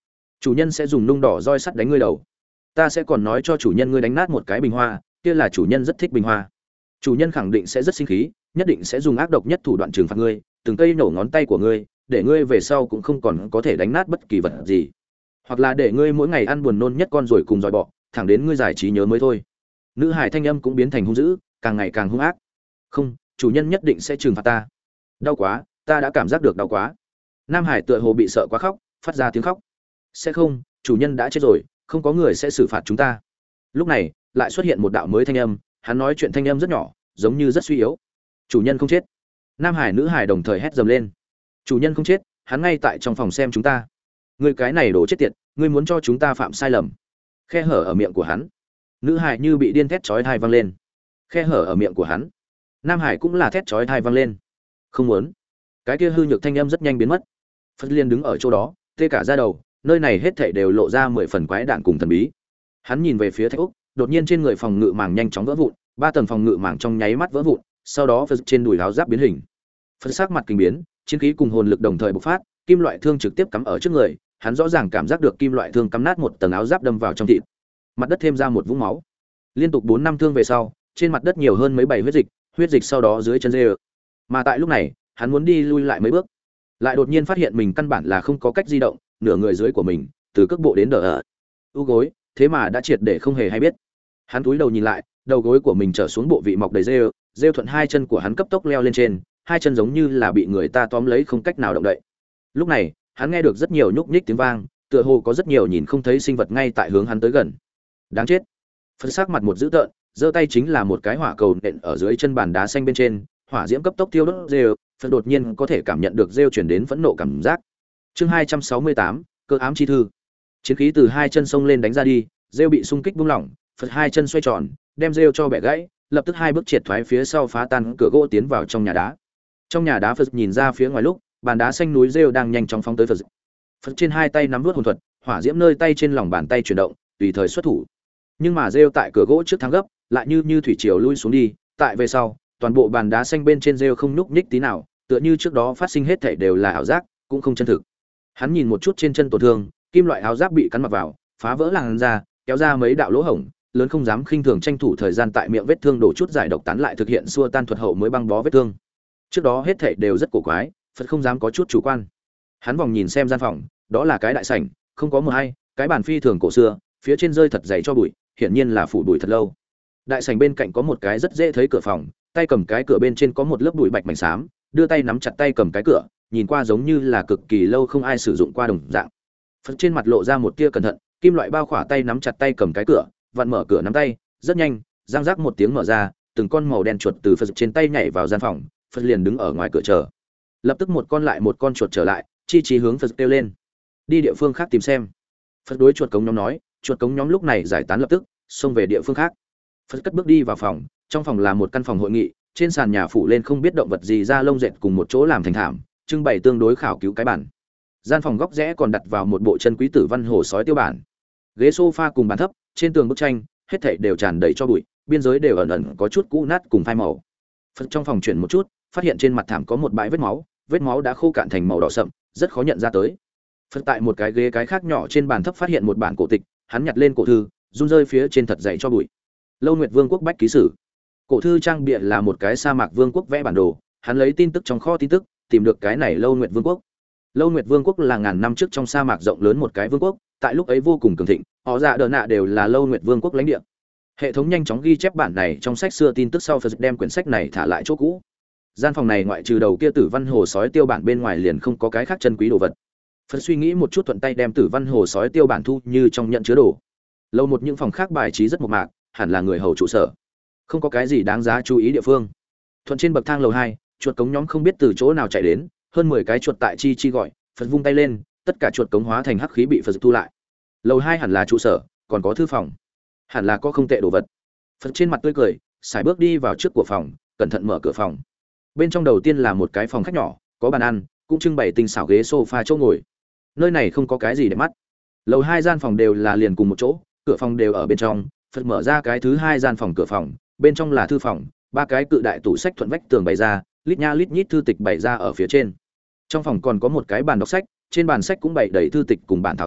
chủ nhân sẽ dùng nung đỏ roi sắt đánh ngươi đầu. Ta sẽ còn nói cho chủ nhân ngươi đánh nát một cái bình hoa, kia là chủ nhân rất thích bình hoa. Chủ nhân khẳng định sẽ rất sinh khí, nhất định sẽ dùng ác độc nhất thủ đoạn trừng phạt ngươi, từng cây nổ ngón tay của ngươi, để ngươi về sau cũng không còn có thể đánh nát bất kỳ vật gì. Hoặc là để ngươi mỗi ngày ăn buồn nôn nhất con ruồi cùng dòi bọ, thẳng đến ngươi giải trí nhớ mới thôi. Nữ hải thanh âm cũng biến thành hung dữ, càng ngày càng hung ác. Không, chủ nhân nhất định sẽ trừng phạt ta. Đau quá, ta đã cảm giác được đau quá. Nam hải tựa hồ bị sợ quá khóc, phát ra tiếng khóc. Sẽ không, chủ nhân đã chết rồi, không có người sẽ xử phạt chúng ta. Lúc này lại xuất hiện một đạo mới thanh âm, hắn nói chuyện thanh âm rất nhỏ, giống như rất suy yếu. Chủ nhân không chết. Nam hải nữ hải đồng thời hét dầm lên. Chủ nhân không chết, hắn ngay tại trong phòng xem chúng ta. Ngươi cái này đồ chết tiệt, ngươi muốn cho chúng ta phạm sai lầm. Khe hở ở miệng của hắn. Nữ hải như bị điên thét chói tai vang lên. Khe hở ở miệng của hắn. Nam hải cũng là thét chói tai vang lên. Không muốn. Cái kia hư nhược thanh âm rất nhanh biến mất. Phật Liên đứng ở chỗ đó, tê cả da đầu, nơi này hết thảy đều lộ ra mười phần quái đản cùng thần bí. Hắn nhìn về phía Thạch Úc, đột nhiên trên người phòng ngự màng nhanh chóng vỡ vụn, ba tầng phòng ngự màng trong nháy mắt vỡ vụn, sau đó Phật trên đùi áo giáp biến hình. Phật sắc mặt kinh biến, chiến khí cùng hồn lực đồng thời bộc phát, kim loại thương trực tiếp cắm ở trước người, hắn rõ ràng cảm giác được kim loại thương cắm nát một tầng áo giáp đâm vào trong thịt. Mặt đất thêm ra một vũng máu. Liên tục bốn năm thương về sau, trên mặt đất nhiều hơn mấy bảy huyết dịch, huyết dịch sau đó dưới chân rê. Mà tại lúc này, hắn muốn đi lui lại mấy bước, lại đột nhiên phát hiện mình căn bản là không có cách di động, nửa người dưới của mình, từ cước bộ đến đỡ ở u gối, thế mà đã triệt để không hề hay biết. Hắn cúi đầu nhìn lại, đầu gối của mình trở xuống bộ vị mọc đầy rêu, rêu thuận hai chân của hắn cấp tốc leo lên trên, hai chân giống như là bị người ta tóm lấy không cách nào động đậy. Lúc này, hắn nghe được rất nhiều nhúc nhích tiếng vang, tựa hồ có rất nhiều nhìn không thấy sinh vật ngay tại hướng hắn tới gần. Đáng chết. Phật sắc mặt một dữ tợn, giơ tay chính là một cái hỏa cầu nện ở dưới chân bàn đá xanh bên trên, hỏa diễm cấp tốc tiêu đốt rêu, Phật đột nhiên có thể cảm nhận được rêu truyền đến phẫn nộ cảm giác. Chương hai trăm sáu mươi tám, cơ ám chi thư. Chiến khí từ hai chân xông lên đánh ra đi, rêu bị xung kích buông lỏng, Phật hai chân xoay tròn, đem rêu cho bẻ gãy, lập tức hai bước triệt thoái phía sau phá tan cửa gỗ tiến vào trong nhà đá. Trong nhà đá Phật nhìn ra phía ngoài lúc, bàn đá xanh núi rêu đang nhanh chóng phóng tới Phật. Phật trên hai tay nắm vút hồn thuật, hỏa diễm nơi tay trên lòng bàn tay chuyển động, tùy thời xuất thủ. Nhưng mà rêu tại cửa gỗ trước thắng gấp, lại như như thủy triều lui xuống đi, tại về sau, toàn bộ bàn đá xanh bên trên rêu không nhúc nhích tí nào, tựa như trước đó phát sinh hết thảy đều là ảo giác, cũng không chân thực. Hắn nhìn một chút trên chân tổn thương, kim loại áo giáp bị cắn mặc vào, phá vỡ làn da, kéo ra mấy đạo lỗ hổng, lớn không dám khinh thường tranh thủ thời gian tại miệng vết thương đổ chút giải độc tán lại thực hiện xua tan thuật hậu mới băng bó vết thương. Trước đó hết thảy đều rất cổ quái, Phật không dám có chút chủ quan. Hắn vòng nhìn xem gian phòng, đó là cái đại sảnh, không có mờ hay, cái bàn phi thường cổ xưa, phía trên rơi thật dày cho bụi, hiển nhiên là phủ bụi thật lâu. Đại sảnh bên cạnh có một cái rất dễ thấy cửa phòng, tay cầm cái cửa bên trên có một lớp bụi bạch mảnh xám, đưa tay nắm chặt tay cầm cái cửa, nhìn qua giống như là cực kỳ lâu không ai sử dụng qua đồng dạng. Phật trên mặt lộ ra một tia cẩn thận, kim loại bao khỏa tay nắm chặt tay cầm cái cửa, vặn mở cửa nắm tay, rất nhanh, răng rác một tiếng mở ra, từng con màu đen chuột từ Phật trên tay nhảy vào gian phòng, Phật liền đứng ở ngoài cửa chờ. Lập tức một con lại một con chuột trở lại, chi chi hướng Phật kêu lên, đi địa phương khác tìm xem. Phật đối chuột cống nhóm nói, chuột cống nhóm lúc này giải tán lập tức, xông về địa phương khác. Phật cất bước đi vào phòng, trong phòng là một căn phòng hội nghị, trên sàn nhà phủ lên không biết động vật gì ra lông dệt cùng một chỗ làm thành thảm, trưng bày tương đối khảo cứu cái bản. Gian phòng góc rẽ còn đặt vào một bộ chân quý tử văn hồ sói tiêu bản. Ghế sofa cùng bàn thấp, trên tường bức tranh, hết thảy đều tràn đầy cho bụi, biên giới đều ẩn ẩn có chút cũ nát cùng phai màu. Phật trong phòng chuyển một chút, phát hiện trên mặt thảm có một bãi vết máu, vết máu đã khô cạn thành màu đỏ sậm, rất khó nhận ra tới. Phật tại một cái ghế cái khác nhỏ trên bàn thấp phát hiện một bản cổ tịch, hắn nhặt lên cổ thư, run rơi phía trên thật dày cho bụi. Lâu Nguyệt Vương quốc bách ký sử. Cổ thư trang bìa là một cái sa mạc vương quốc vẽ bản đồ, hắn lấy tin tức trong kho tin tức, tìm được cái này Lâu Nguyệt Vương quốc. Lâu Nguyệt Vương quốc là ngàn năm trước trong sa mạc rộng lớn một cái vương quốc, tại lúc ấy vô cùng cường thịnh, họ dạ đờ nạ đều là Lâu Nguyệt Vương quốc lãnh địa. Hệ thống nhanh chóng ghi chép bản này trong sách xưa tin tức sau Phật đem quyển sách này thả lại chỗ cũ. Gian phòng này ngoại trừ đầu kia tử văn hồ sói tiêu bản bên ngoài liền không có cái khác chân quý đồ vật. Phật suy nghĩ một chút thuận tay đem tử văn hồ sói tiêu bản thu như trong nhận chứa đồ. Lâu một những phòng khác bài trí rất mộc mạc, hẳn là người hầu trụ sở, không có cái gì đáng giá chú ý địa phương. Thuận trên bậc thang lầu hai, chuột cống nhóm không biết từ chỗ nào chạy đến, hơn mười cái chuột tại chi chi gọi, Phật vung tay lên, tất cả chuột cống hóa thành hắc khí bị Phật thu lại. Lầu hai hẳn là trụ sở, còn có thư phòng, hẳn là có không tệ đồ vật. Phật trên mặt tươi cười, sải bước đi vào trước của phòng, cẩn thận mở cửa phòng. Bên trong đầu tiên là một cái phòng khách nhỏ, có bàn ăn, cũng trưng bày tinh xảo ghế sofa chỗ ngồi. Nơi này không có cái gì để mắt. Lầu hai gian phòng đều là liền cùng một chỗ, cửa phòng đều ở bên trong. Phật mở ra cái thứ hai gian phòng cửa phòng, bên trong là thư phòng, ba cái cự đại tủ sách thuận vách tường bày ra, lít nha lít nhít thư tịch bày ra ở phía trên. Trong phòng còn có một cái bàn đọc sách, trên bàn sách cũng bày đầy thư tịch cùng bản thảo sách,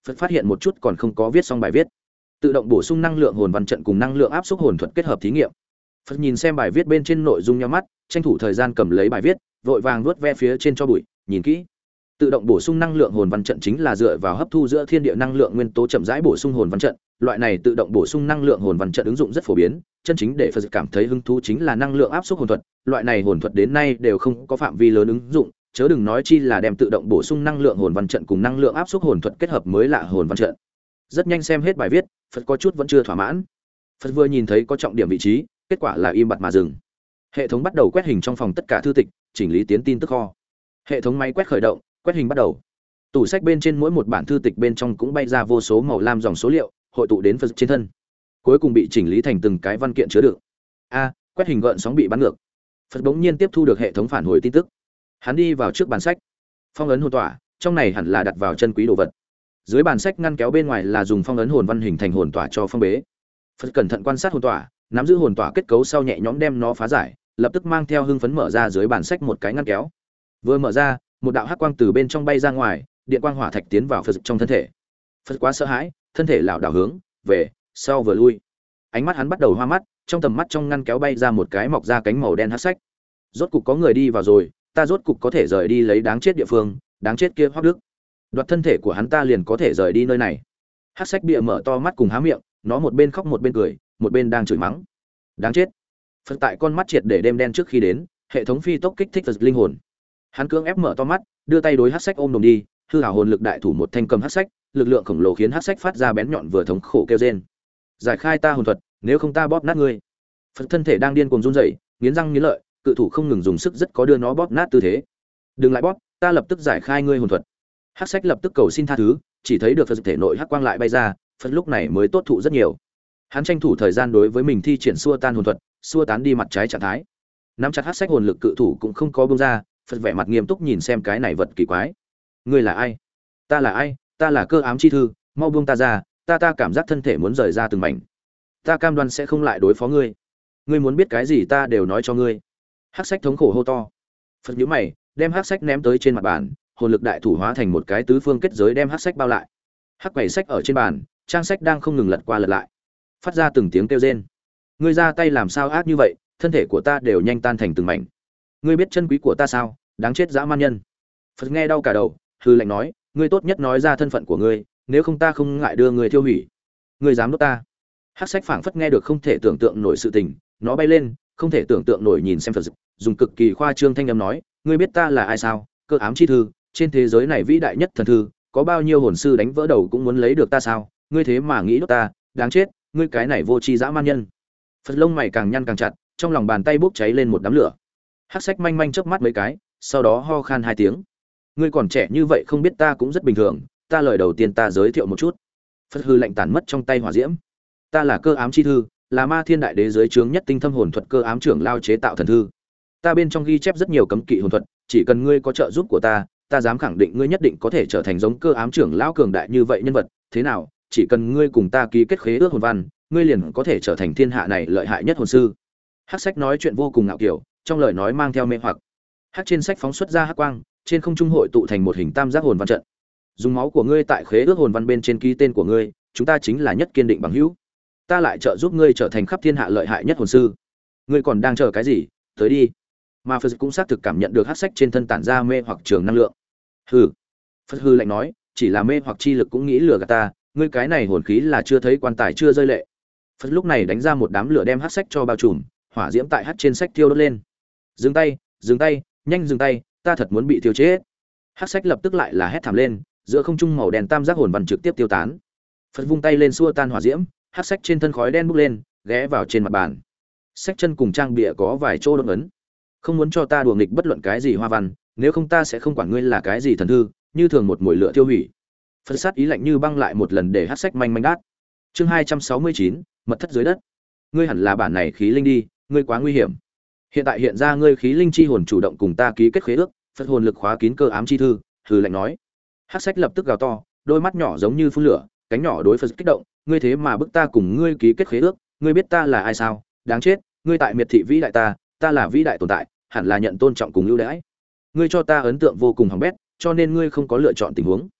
Phật phát hiện một chút còn không có viết xong bài viết. Tự động bổ sung năng lượng hồn văn trận cùng năng lượng áp suất hồn thuật kết hợp thí nghiệm. Phật nhìn xem bài viết bên trên nội dung nhíu mắt, tranh thủ thời gian cầm lấy bài viết, vội vàng vuốt ve phía trên cho bụi, nhìn kỹ. Tự động bổ sung năng lượng hồn văn trận chính là dựa vào hấp thu giữa thiên địa năng lượng nguyên tố chậm rãi bổ sung hồn văn trận, loại này tự động bổ sung năng lượng hồn văn trận ứng dụng rất phổ biến, chân chính để Phật cảm thấy hứng thú chính là năng lượng áp suất hồn thuật, loại này hồn thuật đến nay đều không có phạm vi lớn ứng dụng, chớ đừng nói chi là đem tự động bổ sung năng lượng hồn văn trận cùng năng lượng áp suất hồn thuật kết hợp mới lạ hồn văn trận. Rất nhanh xem hết bài viết, Phật có chút vẫn chưa thỏa mãn. Phật vừa nhìn thấy có trọng điểm vị trí, kết quả là im bặt mà dừng. Hệ thống bắt đầu quét hình trong phòng tất cả thư tịch, chỉnh lý tiến tin tức kho. Hệ thống máy quét khởi động, quét hình bắt đầu. Tủ sách bên trên mỗi một bản thư tịch bên trong cũng bay ra vô số màu lam dòng số liệu, hội tụ đến Phật trên thân. Cuối cùng bị chỉnh lý thành từng cái văn kiện chứa đựng. A, quét hình gợn sóng bị bắn ngược. Phật bỗng nhiên tiếp thu được hệ thống phản hồi tin tức. Hắn đi vào trước bàn sách. Phong ấn hồn tỏa, trong này hẳn là đặt vào chân quý đồ vật. Dưới bàn sách ngăn kéo bên ngoài là dùng phong ấn hồn văn hình thành hồn tỏa cho phong bế. Phật cẩn thận quan sát hồn tỏa, nắm giữ hồn tỏa kết cấu sau nhẹ nhõm đem nó phá giải, lập tức mang theo hưng phấn mở ra dưới bàn sách một cái ngăn kéo. Vừa mở ra, một đạo hắc quang từ bên trong bay ra ngoài, điện quang hỏa thạch tiến vào Phật trong thân thể. Phật quá sợ hãi, thân thể lảo đảo hướng về sau vừa lui. Ánh mắt hắn bắt đầu hoa mắt, trong tầm mắt trong ngăn kéo bay ra một cái mọc ra cánh màu đen hắc sách. Rốt cục có người đi vào rồi, ta rốt cục có thể rời đi lấy đáng chết địa phương, đáng chết kia Hoắc Đức. Đoạt thân thể của hắn ta liền có thể rời đi nơi này. Hắc sách bịa mở to mắt cùng há miệng, nó một bên khóc một bên cười, một bên đang chửi mắng. Đáng chết. Phật tại con mắt triệt để đêm đen trước khi đến, hệ thống phi tốc kích thích Phật linh hồn. Hắn cưỡng ép mở to mắt, đưa tay đối hắc sách ôm đồm đi, hư hảo hồn lực đại thủ một thanh cầm hắc sách, lực lượng khổng lồ khiến hắc sách phát ra bén nhọn vừa thống khổ kêu rên. Giải khai ta hồn thuật, nếu không ta bóp nát ngươi. Phật thân thể đang điên cuồng run rẩy, nghiến răng nghiến lợi, cự thủ không ngừng dùng sức rất có đưa nó bóp nát tư thế. Đừng lại bóp, ta lập tức giải khai ngươi hồn thuật. Hắc sách lập tức cầu xin tha thứ, chỉ thấy được Phật thể nội hắc quang lại bay ra, Phật lúc này mới tốt thụ rất nhiều. Hắn tranh thủ thời gian đối với mình thi triển xua tan hồn thuật, xua tán đi mặt trái trạng thái. Nắm chặt hắc sách hồn lực cự thủ cũng không có buông ra, Phật vẻ mặt nghiêm túc nhìn xem cái này vật kỳ quái. Ngươi là ai? Ta là ai? Ta là Cơ Ám chi thư, mau buông ta ra, ta ta cảm giác thân thể muốn rời ra từng mảnh. Ta cam đoan sẽ không lại đối phó ngươi. Ngươi muốn biết cái gì ta đều nói cho ngươi. Hắc sách thống khổ hô to. Phật nhíu mày, đem hắc sách ném tới trên mặt bàn, hồn lực đại thủ hóa thành một cái tứ phương kết giới đem hắc sách bao lại. Hắc quầy sách ở trên bàn, trang sách đang không ngừng lật qua lật lại, phát ra từng tiếng kêu rên. Ngươi ra tay làm sao ác như vậy, thân thể của ta đều nhanh tan thành từng mảnh. Ngươi biết chân quý của ta sao, đáng chết dã man nhân. Phật nghe đau cả đầu, hư lạnh nói, ngươi tốt nhất nói ra thân phận của ngươi, nếu không ta không ngại đưa ngươi tiêu hủy. Ngươi dám đốt ta? Hắc sách phảng phất nghe được không thể tưởng tượng nổi sự tình, nó bay lên, không thể tưởng tượng nổi nhìn xem Phật, dùng cực kỳ khoa trương thanh âm nói, ngươi biết ta là ai sao? Cơ Ám chi thư, trên thế giới này vĩ đại nhất thần thư, có bao nhiêu hồn sư đánh vỡ đầu cũng muốn lấy được ta sao? Ngươi thế mà nghĩ đốt ta, đáng chết, ngươi cái này vô tri dã man nhân. Phật lông mày càng nhăn càng chặt, trong lòng bàn tay bốc cháy lên một đám lửa. Hắc sách manh manh chớp mắt mấy cái, sau đó ho khan hai tiếng. Ngươi còn trẻ như vậy không biết ta cũng rất bình thường, ta lời đầu tiên ta giới thiệu một chút. Phật hư lạnh tàn mất trong tay hỏa diễm. Ta là Cơ Ám chi thư, là Ma Thiên đại đế dưới trướng nhất tinh thâm hồn thuật Cơ Ám trưởng lao chế tạo thần thư. Ta bên trong ghi chép rất nhiều cấm kỵ hồn thuật, chỉ cần ngươi có trợ giúp của ta, ta dám khẳng định ngươi nhất định có thể trở thành giống Cơ Ám trưởng lão cường đại như vậy nhân vật, thế nào? Chỉ cần ngươi cùng ta ký kết khế ước hồn văn, ngươi liền có thể trở thành thiên hạ này lợi hại nhất hồn sư. Hắc sách nói chuyện vô cùng ngạo kiểu, trong lời nói mang theo mê hoặc. Hắc trên sách phóng xuất ra hắc quang, trên không trung hội tụ thành một hình tam giác hồn văn trận. Dùng máu của ngươi tại khế ước hồn văn bên trên ký tên của ngươi, chúng ta chính là nhất kiên định bằng hữu. Ta lại trợ giúp ngươi trở thành khắp thiên hạ lợi hại nhất hồn sư. Ngươi còn đang chờ cái gì? Tới đi. Mà Phật cũng xác thực cảm nhận được hắc sách trên thân tản ra mê hoặc trường năng lượng. Hừ. Phật hư lạnh nói, chỉ là mê hoặc chi lực cũng nghĩ lừa gạt ta, ngươi cái này hồn khí là chưa thấy quan tài chưa rơi lệ. Phật lúc này đánh ra một đám lửa đem hắc sách cho bao trùm, hỏa diễm tại hắc trên sách thiêu đốt lên. Dừng tay, dừng tay, nhanh dừng tay, ta thật muốn bị thiêu chết. Hắc sách lập tức lại là hét thảm lên, giữa không trung màu đen tam giác hồn văn trực tiếp tiêu tán. Phật vung tay lên xua tan hỏa diễm, hắc sách trên thân khói đen bốc lên, ghé vào trên mặt bàn. Sách chân cùng trang bìa có vài chỗ đốt ấn. Không muốn cho ta đùa nghịch bất luận cái gì hoa văn, nếu không ta sẽ không quản ngươi là cái gì thần thư, như thường một mùi lửa tiêu hủy. Phật sát ý lạnh như băng lại một lần để hắc sách manh manh đát. Chương hai trăm sáu mươi chín, mật thất dưới đất. Ngươi hẳn là bản này khí linh đi, ngươi quá nguy hiểm. Hiện tại hiện ra ngươi khí linh chi hồn chủ động cùng ta ký kết khế ước, Phật hồn lực khóa kín Cơ Ám chi thư, hừ lạnh nói. Hắc sách lập tức gào to, đôi mắt nhỏ giống như phun lửa, cánh nhỏ đối Phật kích động, ngươi thế mà bức ta cùng ngươi ký kết khế ước, ngươi biết ta là ai sao? Đáng chết, ngươi tại miệt thị vĩ đại ta, ta là vĩ đại tồn tại, hẳn là nhận tôn trọng cùng ưu đãi. Ngươi cho ta ấn tượng vô cùng hỏng bét, cho nên ngươi không có lựa chọn tình huống.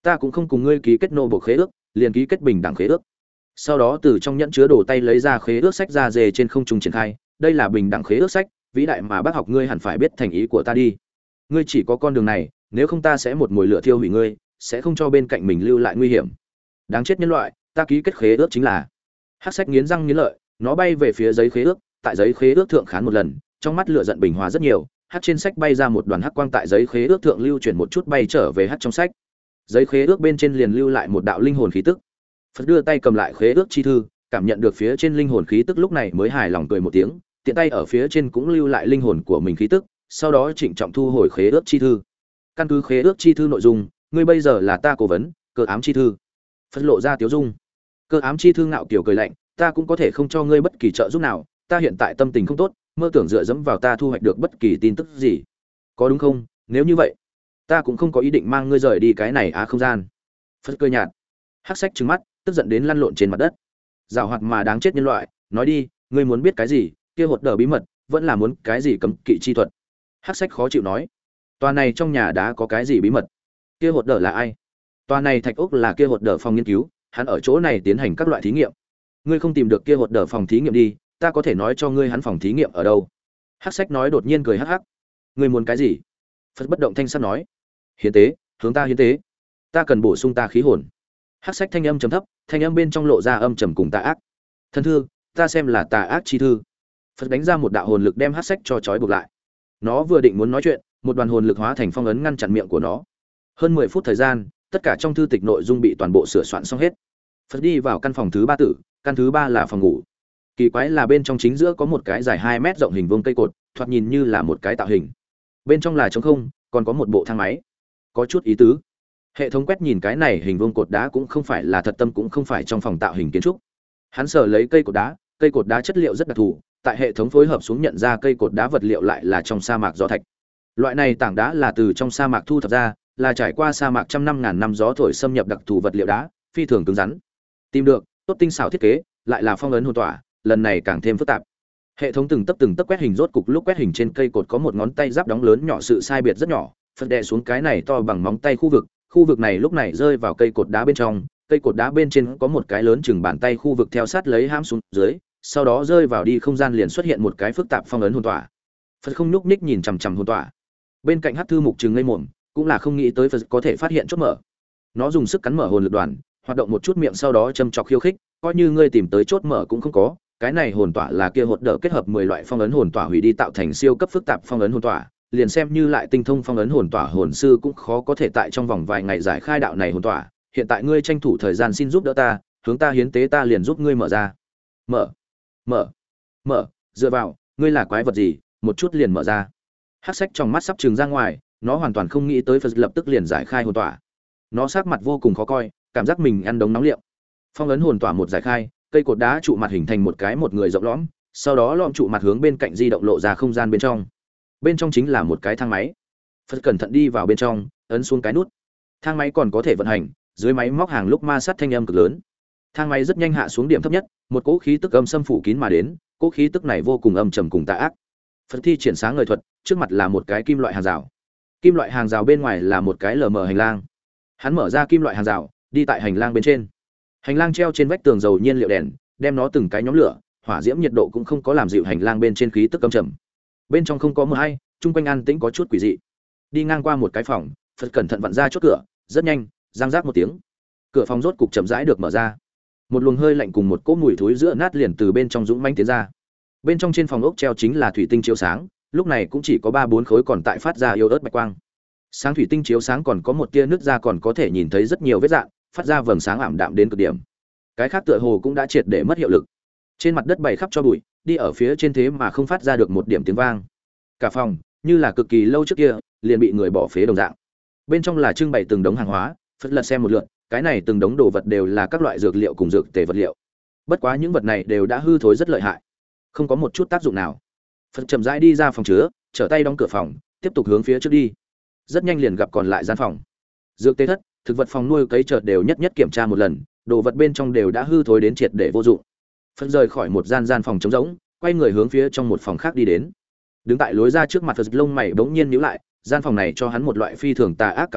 ta cũng không cùng ngươi ký kết nô buộc khế ước, liền ký kết bình đẳng khế ước. Sau đó từ trong nhẫn chứa đồ tay lấy ra khế ước sách ra dề trên không trung triển khai, đây là bình đẳng khế ước sách, vĩ đại mà bác học ngươi hẳn phải biết thành ý của ta đi. Ngươi chỉ có con đường này, nếu không ta sẽ một mồi lửa thiêu hủy ngươi, sẽ không cho bên cạnh mình lưu lại nguy hiểm. Đáng chết nhân loại, ta ký kết khế ước chính là. Hắc sách nghiến răng nghiến lợi, nó bay về phía giấy khế ước, tại giấy khế ước thượng khán một lần, trong mắt lửa giận bình hòa rất nhiều, hắc trên sách bay ra một đoàn hắc quang tại giấy khế ước thượng lưu chuyển một chút bay trở về hắc trong sách. Giấy khế ước bên trên liền lưu lại một đạo linh hồn khí tức. Phật đưa tay cầm lại khế ước chi thư, cảm nhận được phía trên linh hồn khí tức lúc này mới hài lòng cười một tiếng, tiện tay ở phía trên cũng lưu lại linh hồn của mình khí tức, sau đó trịnh trọng thu hồi khế ước chi thư. Căn cứ khế ước chi thư nội dung, ngươi bây giờ là ta cố vấn, cơ ám chi thư. Phật lộ ra tiếu dung. Cơ ám chi thư ngạo kiểu cười lạnh, ta cũng có thể không cho ngươi bất kỳ trợ giúp nào, ta hiện tại tâm tình không tốt, mơ tưởng dựa dẫm vào ta thu hoạch được bất kỳ tin tức gì. Có đúng không? Nếu như vậy, ta cũng không có ý định mang ngươi rời đi cái này á không gian. Phật cười nhạt. Hắc sách trừng mắt, tức giận đến lăn lộn trên mặt đất. Giảo hoạt mà đáng chết nhân loại, nói đi, ngươi muốn biết cái gì, kia hột đờ bí mật, vẫn là muốn cái gì cấm kỵ chi thuật. Hắc sách khó chịu nói, tòa này trong nhà đá có cái gì bí mật? Kia hột đờ là ai? Tòa này thạch ốc là kia hột đờ phòng nghiên cứu, hắn ở chỗ này tiến hành các loại thí nghiệm. Ngươi không tìm được kia hột đờ phòng thí nghiệm đi, ta có thể nói cho ngươi hắn phòng thí nghiệm ở đâu. Hắc sách nói đột nhiên cười hắc hắc. Ngươi muốn cái gì? Phật bất động thanh sắc nói, hiến tế, hướng ta hiến tế. Ta cần bổ sung ta khí hồn. Hắc sách thanh âm trầm thấp, thanh âm bên trong lộ ra âm trầm cùng tà ác. Thân thư, ta xem là tà ác chi thư. Phật đánh ra một đạo hồn lực đem hắc sách cho trói buộc lại. Nó vừa định muốn nói chuyện, một đoàn hồn lực hóa thành phong ấn ngăn chặn miệng của nó. Hơn mười phút thời gian, tất cả trong thư tịch nội dung bị toàn bộ sửa soạn xong hết. Phật đi vào căn phòng thứ ba tử, căn thứ ba là phòng ngủ. Kỳ quái là bên trong chính giữa có một cái dài hai mét rộng hình vuông cây cột, thoạt nhìn như là một cái tạo hình. Bên trong là trống không, còn có một bộ thang máy. Có chút ý tứ. Hệ thống quét nhìn cái này hình vuông cột đá cũng không phải là thật tâm cũng không phải trong phòng tạo hình kiến trúc. Hắn sờ lấy cây cột đá, cây cột đá chất liệu rất đặc thù, tại hệ thống phối hợp xuống nhận ra cây cột đá vật liệu lại là trong sa mạc gió thạch. Loại này tảng đá là từ trong sa mạc thu thập ra, là trải qua sa mạc trăm năm ngàn năm gió thổi xâm nhập đặc thù vật liệu đá, phi thường cứng rắn. Tìm được, tốt tinh xảo thiết kế, lại là phong ấn hồn tỏa, lần này càng thêm phức tạp. Hệ thống từng tấc từng tấc quét hình rốt cục lúc quét hình trên cây cột có một ngón tay giáp đóng lớn nhỏ sự sai biệt rất nhỏ, phật đè xuống cái này to bằng móng tay khu vực, khu vực này lúc này rơi vào cây cột đá bên trong, cây cột đá bên trên có một cái lớn chừng bàn tay khu vực theo sát lấy hãm xuống dưới, sau đó rơi vào đi không gian liền xuất hiện một cái phức tạp phong ấn hồn tỏa. Phật không nhúc nhích nhìn chằm chằm hồn tỏa. Bên cạnh Hắc thư mục trừng ngây mồm, cũng là không nghĩ tới Phật có thể phát hiện chốt mở. Nó dùng sức cắn mở hồn lực đoàn, hoạt động một chút miệng sau đó châm chọc khiêu khích, coi như ngươi tìm tới chốt mở cũng không có, cái này hồn tỏa là kia hột đỡ kết hợp mười loại phong ấn hồn tỏa hủy đi tạo thành siêu cấp phức tạp phong ấn hồn tỏa, liền xem như lại tinh thông phong ấn hồn tỏa hồn sư cũng khó có thể tại trong vòng vài ngày giải khai đạo này hồn tỏa, hiện tại ngươi tranh thủ thời gian xin giúp đỡ ta, hướng ta hiến tế ta liền giúp ngươi mở ra. Mở, mở, mở, dựa vào, ngươi là quái vật gì, một chút liền mở ra. Hắc sách trong mắt sắp trừng ra ngoài, nó hoàn toàn không nghĩ tới Phật lập tức liền giải khai hồn tỏa. Nó sắc mặt vô cùng khó coi, cảm giác mình ăn đống nóng liệu. Phong ấn hồn tỏa một giải khai, cây cột đá trụ mặt hình thành một cái một người rộng lõm, sau đó lõm trụ mặt hướng bên cạnh di động lộ ra không gian bên trong. Bên trong chính là một cái thang máy. Phật cẩn thận đi vào bên trong, ấn xuống cái nút. Thang máy còn có thể vận hành, dưới máy móc hàng lúc ma sát thanh âm cực lớn. Thang máy rất nhanh hạ xuống điểm thấp nhất, một cỗ khí tức âm xâm phủ kín mà đến, cỗ khí tức này vô cùng âm trầm cùng tà ác. Phật thi triển sáng ngời thuật, trước mặt là một cái kim loại hàng rào. Kim loại hàng rào bên ngoài là một cái lờ mờ hành lang. Hắn mở ra kim loại hàng rào, đi tại hành lang bên trên. Hành lang treo trên vách tường dầu nhiên liệu đèn, đem nó từng cái nhóm lửa, hỏa diễm nhiệt độ cũng không có làm dịu hành lang bên trên khí tức âm trầm. Bên trong không có mưa hay, chung quanh an tĩnh có chút quỷ dị. Đi ngang qua một cái phòng, Phật cẩn thận vặn ra chốt cửa, rất nhanh, răng rác một tiếng. Cửa phòng rốt cục chậm rãi được mở ra. Một luồng hơi lạnh cùng một cỗ mùi thối giữa nát liền từ bên trong dũng mãnh tiến ra. Bên trong trên phòng ốc treo chính là thủy tinh chiếu sáng, lúc này cũng chỉ có ba bốn khối còn tại phát ra yếu ớt bạch quang. Sáng thủy tinh chiếu sáng còn có một tia nước ra còn có thể nhìn thấy rất nhiều vết rạn, phát ra vầng sáng ảm đạm đến cực điểm. Cái khác tựa hồ cũng đã triệt để mất hiệu lực. Trên mặt đất bày khắp cho bụi, đi ở phía trên thế mà không phát ra được một điểm tiếng vang. Cả phòng như là cực kỳ lâu trước kia, liền bị người bỏ phế đồng dạng. Bên trong là trưng bày từng đống hàng hóa, Phật lật xem một lượt, cái này từng đống đồ vật đều là các loại dược liệu cùng dược tề vật liệu. Bất quá những vật này đều đã hư thối rất lợi hại, không có một chút tác dụng nào. Phật chậm rãi đi ra phòng chứa, trở tay đóng cửa phòng, tiếp tục hướng phía trước đi. Rất nhanh liền gặp còn lại gian phòng. Dược tế thất, thực vật phòng nuôi cấy chợt đều nhất nhất kiểm tra một lần, đồ vật bên trong đều đã hư thối đến triệt để vô dụng. Phật rời khỏi một gian gian phòng trống rỗng, quay người hướng phía trong một phòng khác đi đến. Đứng tại lối ra trước mặt Phật lông mày bỗng nhiên nhíu lại, gian phòng này cho hắn một loại phi thường tà ác cảm giác,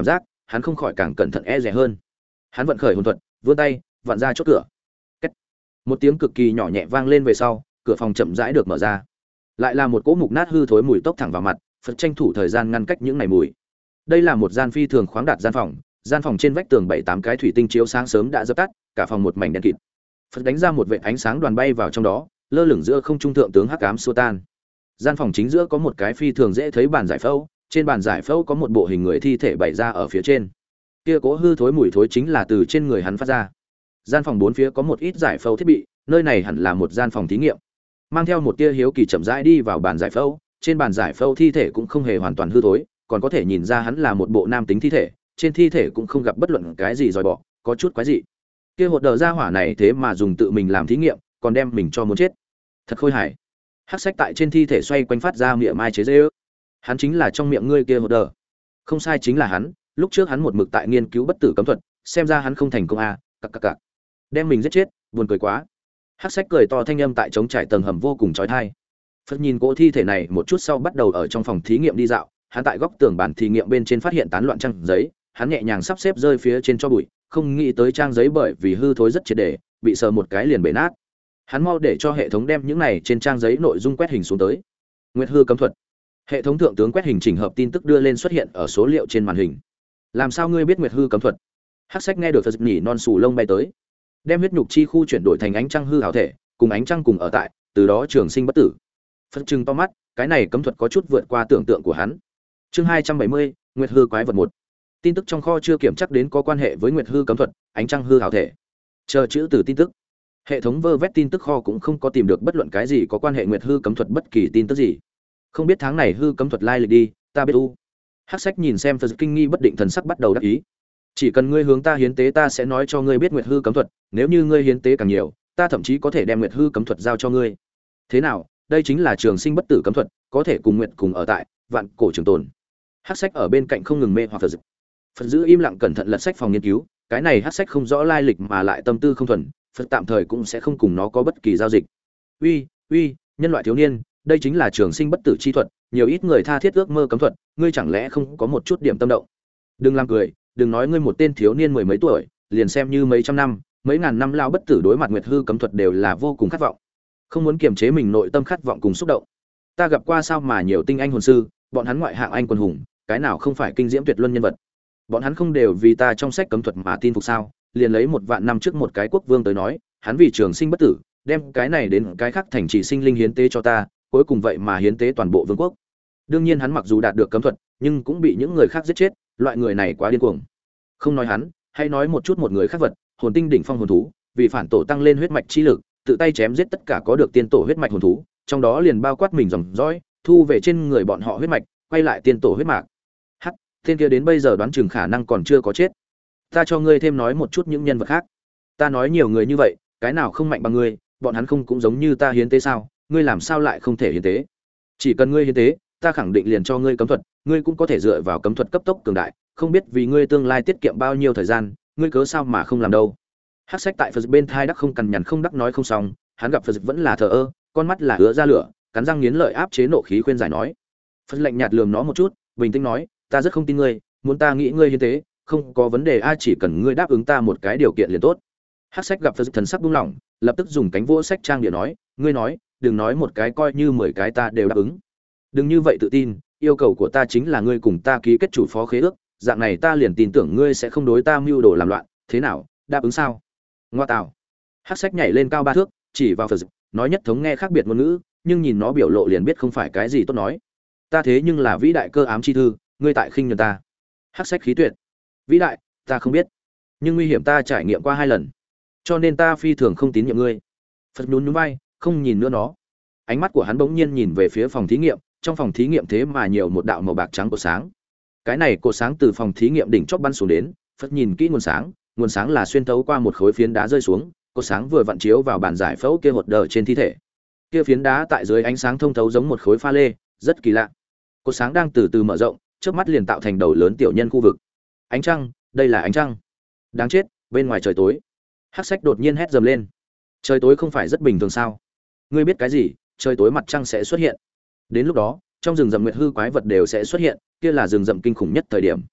hắn không khỏi càng cẩn thận e dè hơn. Hắn vận khởi hồn thuật, vươn tay, vặn ra chốt cửa. Két. Một tiếng cực kỳ nhỏ nhẹ vang lên về sau, cửa phòng chậm rãi được mở ra. Lại là một cỗ mục nát hư thối mùi tốc thẳng vào mặt, Phật tranh thủ thời gian ngăn cách những này mùi. Đây là một gian phi thường khoáng đạt gian phòng, gian phòng trên vách tường bảy tám cái thủy tinh chiếu sáng sớm đã dập tắt, cả phòng một mảnh đen kịt. Phật đánh ra một vệt ánh sáng đoàn bay vào trong đó, lơ lửng giữa không trung thượng tướng hắc ám xua tan. Gian phòng chính giữa có một cái phi thường dễ thấy bàn giải phẫu, trên bàn giải phẫu có một bộ hình người thi thể bày ra ở phía trên. Kia cố hư thối mùi thối chính là từ trên người hắn phát ra. Gian phòng bốn phía có một ít giải phẫu thiết bị, nơi này hẳn là một gian phòng thí nghiệm. Mang theo một tia hiếu kỳ chậm rãi đi vào bàn giải phẫu, trên bàn giải phẫu thi thể cũng không hề hoàn toàn hư thối, còn có thể nhìn ra hắn là một bộ nam tính thi thể, trên thi thể cũng không gặp bất luận cái gì roi bỏ, có chút quái dị. Kia hột đờ ra hỏa này thế mà dùng tự mình làm thí nghiệm, còn đem mình cho muốn chết. Thật khôi hài. Hắc sách tại trên thi thể xoay quanh phát ra miệng mai chế giễu. Hắn chính là trong miệng ngươi kia hột đờ. Không sai, chính là hắn, lúc trước hắn một mực tại nghiên cứu bất tử cấm thuật, xem ra hắn không thành công a, à, cặc cặc cặc. Đem mình giết chết, buồn cười quá. Hắc sách cười to, thanh âm tại trống trải tầng hầm vô cùng chói tai. Phật nhìn cỗ thi thể này một chút sau bắt đầu ở trong phòng thí nghiệm đi dạo, hắn tại góc tường bàn thí nghiệm bên trên phát hiện tán loạn trang giấy, hắn nhẹ nhàng sắp xếp rơi phía trên cho bụi, không nghĩ tới trang giấy bởi vì hư thối rất triệt để, bị sờ một cái liền bể nát. Hắn mau để cho hệ thống đem những này trên trang giấy nội dung quét hình xuống tới. Nguyệt hư cấm thuật. Hệ thống thượng tướng quét hình chỉnh hợp tin tức đưa lên xuất hiện ở số liệu trên màn hình. Làm sao ngươi biết Nguyệt hư cấm thuật? Hắc sách nghe được Phật nhỉ non sù lông bay tới, đem huyết nhục chi khu chuyển đổi thành ánh trăng hư ảo thể, cùng ánh trăng cùng ở tại, từ đó trường sinh bất tử. Phật trừng to mắt, cái này cấm thuật có chút vượt qua tưởng tượng của hắn. Chương hai trăm bảy mươi, Nguyệt hư quái vật một. Tin tức trong kho chưa kiểm chắc đến có quan hệ với Nguyệt hư cấm thuật, ánh trăng hư ảo thể. Chờ chữ từ tin tức. Hệ thống vơ vét tin tức kho cũng không có tìm được bất luận cái gì có quan hệ Nguyệt hư cấm thuật bất kỳ tin tức gì. Không biết tháng này hư cấm thuật lai lịch đi, ta biết u. Hắc sách nhìn xem Phật kinh nghi bất định thần sắc bắt đầu đắc ý. Chỉ cần ngươi hướng ta hiến tế, ta sẽ nói cho ngươi biết Nguyệt hư cấm thuật, nếu như ngươi hiến tế càng nhiều, ta thậm chí có thể đem Nguyệt hư cấm thuật giao cho ngươi. Thế nào, đây chính là trường sinh bất tử cấm thuật, có thể cùng nguyệt cùng ở tại, vạn cổ trường tồn. Hắc sách ở bên cạnh không ngừng mê hoặc Phật. Phật giữ im lặng cẩn thận lật sách phòng nghiên cứu, cái này Hắc sách không rõ lai lịch mà lại tâm tư không thuần, Phật tạm thời cũng sẽ không cùng nó có bất kỳ giao dịch. Uy, uy, nhân loại thiếu niên, đây chính là trường sinh bất tử chi thuật, nhiều ít người tha thiết ước mơ cấm thuật, ngươi chẳng lẽ không có một chút điểm tâm động? Đừng làm cười, đừng nói ngươi một tên thiếu niên mười mấy tuổi, liền xem như mấy trăm năm, mấy ngàn năm lao bất tử đối mặt nguyệt hư cấm thuật đều là vô cùng khát vọng. Không muốn kiềm chế mình nội tâm khát vọng cùng xúc động. Ta gặp qua sao mà nhiều tinh anh hồn sư, bọn hắn ngoại hạng anh quân hùng, cái nào không phải kinh diễm tuyệt luân nhân vật. Bọn hắn không đều vì ta trong sách cấm thuật mà tin phục sao? Liền lấy một vạn năm trước một cái quốc vương tới nói, hắn vì trường sinh bất tử, đem cái này đến cái khác thành trì sinh linh hiến tế cho ta, cuối cùng vậy mà hiến tế toàn bộ vương quốc. Đương nhiên hắn mặc dù đạt được cấm thuật, nhưng cũng bị những người khác giết chết, loại người này quá điên cuồng. Không nói hắn, hay nói một chút một người khác vật, hồn tinh đỉnh phong hồn thú, vì phản tổ tăng lên huyết mạch chi lực, tự tay chém giết tất cả có được tiên tổ huyết mạch hồn thú, trong đó liền bao quát mình dòng dõi, thu về trên người bọn họ huyết mạch, quay lại tiên tổ huyết mạch. Hắc, tên kia đến bây giờ đoán chừng khả năng còn chưa có chết. Ta cho ngươi thêm nói một chút những nhân vật khác. Ta nói nhiều người như vậy, cái nào không mạnh bằng ngươi, bọn hắn không cũng giống như ta hiến tế sao, ngươi làm sao lại không thể hiến tế? Chỉ cần ngươi hiến tế, ta khẳng định liền cho ngươi cấm thuật, ngươi cũng có thể dựa vào cấm thuật cấp tốc cường đại, không biết vì ngươi tương lai tiết kiệm bao nhiêu thời gian, ngươi cớ sao mà không làm đâu. Hắc sách tại Phật bên thai đắc không cằn nhằn không đắc nói không xong, hắn gặp Phật vẫn là thờ ơ, con mắt là ứa ra lửa, cắn răng nghiến lợi áp chế nộ khí khuyên giải nói. Phật lạnh nhạt lườm nó một chút, bình tĩnh nói, ta rất không tin ngươi, muốn ta nghĩ ngươi hiến tế, không có vấn đề a, chỉ cần ngươi đáp ứng ta một cái điều kiện liền tốt. Hắc sách gặp Phật thần sắc buông lỏng, lập tức dùng cánh vỗ sách trang địa nói, ngươi nói, đừng nói một cái coi như mười cái ta đều đáp ứng. Đừng như vậy tự tin, yêu cầu của ta chính là ngươi cùng ta ký kết chủ phó khế ước, dạng này ta liền tin tưởng ngươi sẽ không đối ta mưu đồ làm loạn, thế nào, đáp ứng sao? Ngoa tạo. Hắc sách nhảy lên cao ba thước, chỉ vào Phật, nói nhất thống nghe khác biệt ngôn ngữ, nhưng nhìn nó biểu lộ liền biết không phải cái gì tốt nói. Ta thế nhưng là vĩ đại cơ ám chi thư, ngươi tại khinh nhẫn ta. Hắc sách khí tuyệt. Vĩ đại, ta không biết, nhưng nguy hiểm ta trải nghiệm qua hai lần, cho nên ta phi thường không tín nhiệm ngươi. Phật nhún nhún vai, không nhìn nữa nó. Ánh mắt của hắn bỗng nhiên nhìn về phía phòng thí nghiệm, trong phòng thí nghiệm thế mà nhiều một đạo màu bạc trắng cột sáng. Cái này cột sáng từ phòng thí nghiệm đỉnh chóp bắn xuống đến, Phật nhìn kỹ nguồn sáng, nguồn sáng là xuyên thấu qua một khối phiến đá rơi xuống, cột sáng vừa vặn chiếu vào bàn giải phẫu kia hột đờ trên thi thể. Kia phiến đá tại dưới ánh sáng thông thấu giống một khối pha lê, rất kỳ lạ. Cột sáng đang từ từ mở rộng, trước mắt liền tạo thành đầu lớn tiểu nhân khu vực. Ánh trăng, đây là ánh trăng. Đáng chết, bên ngoài trời tối. Hắc sách đột nhiên hét dầm lên. Trời tối không phải rất bình thường sao? Ngươi biết cái gì? Trời tối mặt trăng sẽ xuất hiện. Đến lúc đó, trong rừng rậm nguyệt hư quái vật đều sẽ xuất hiện, kia là rừng rậm kinh khủng nhất thời điểm.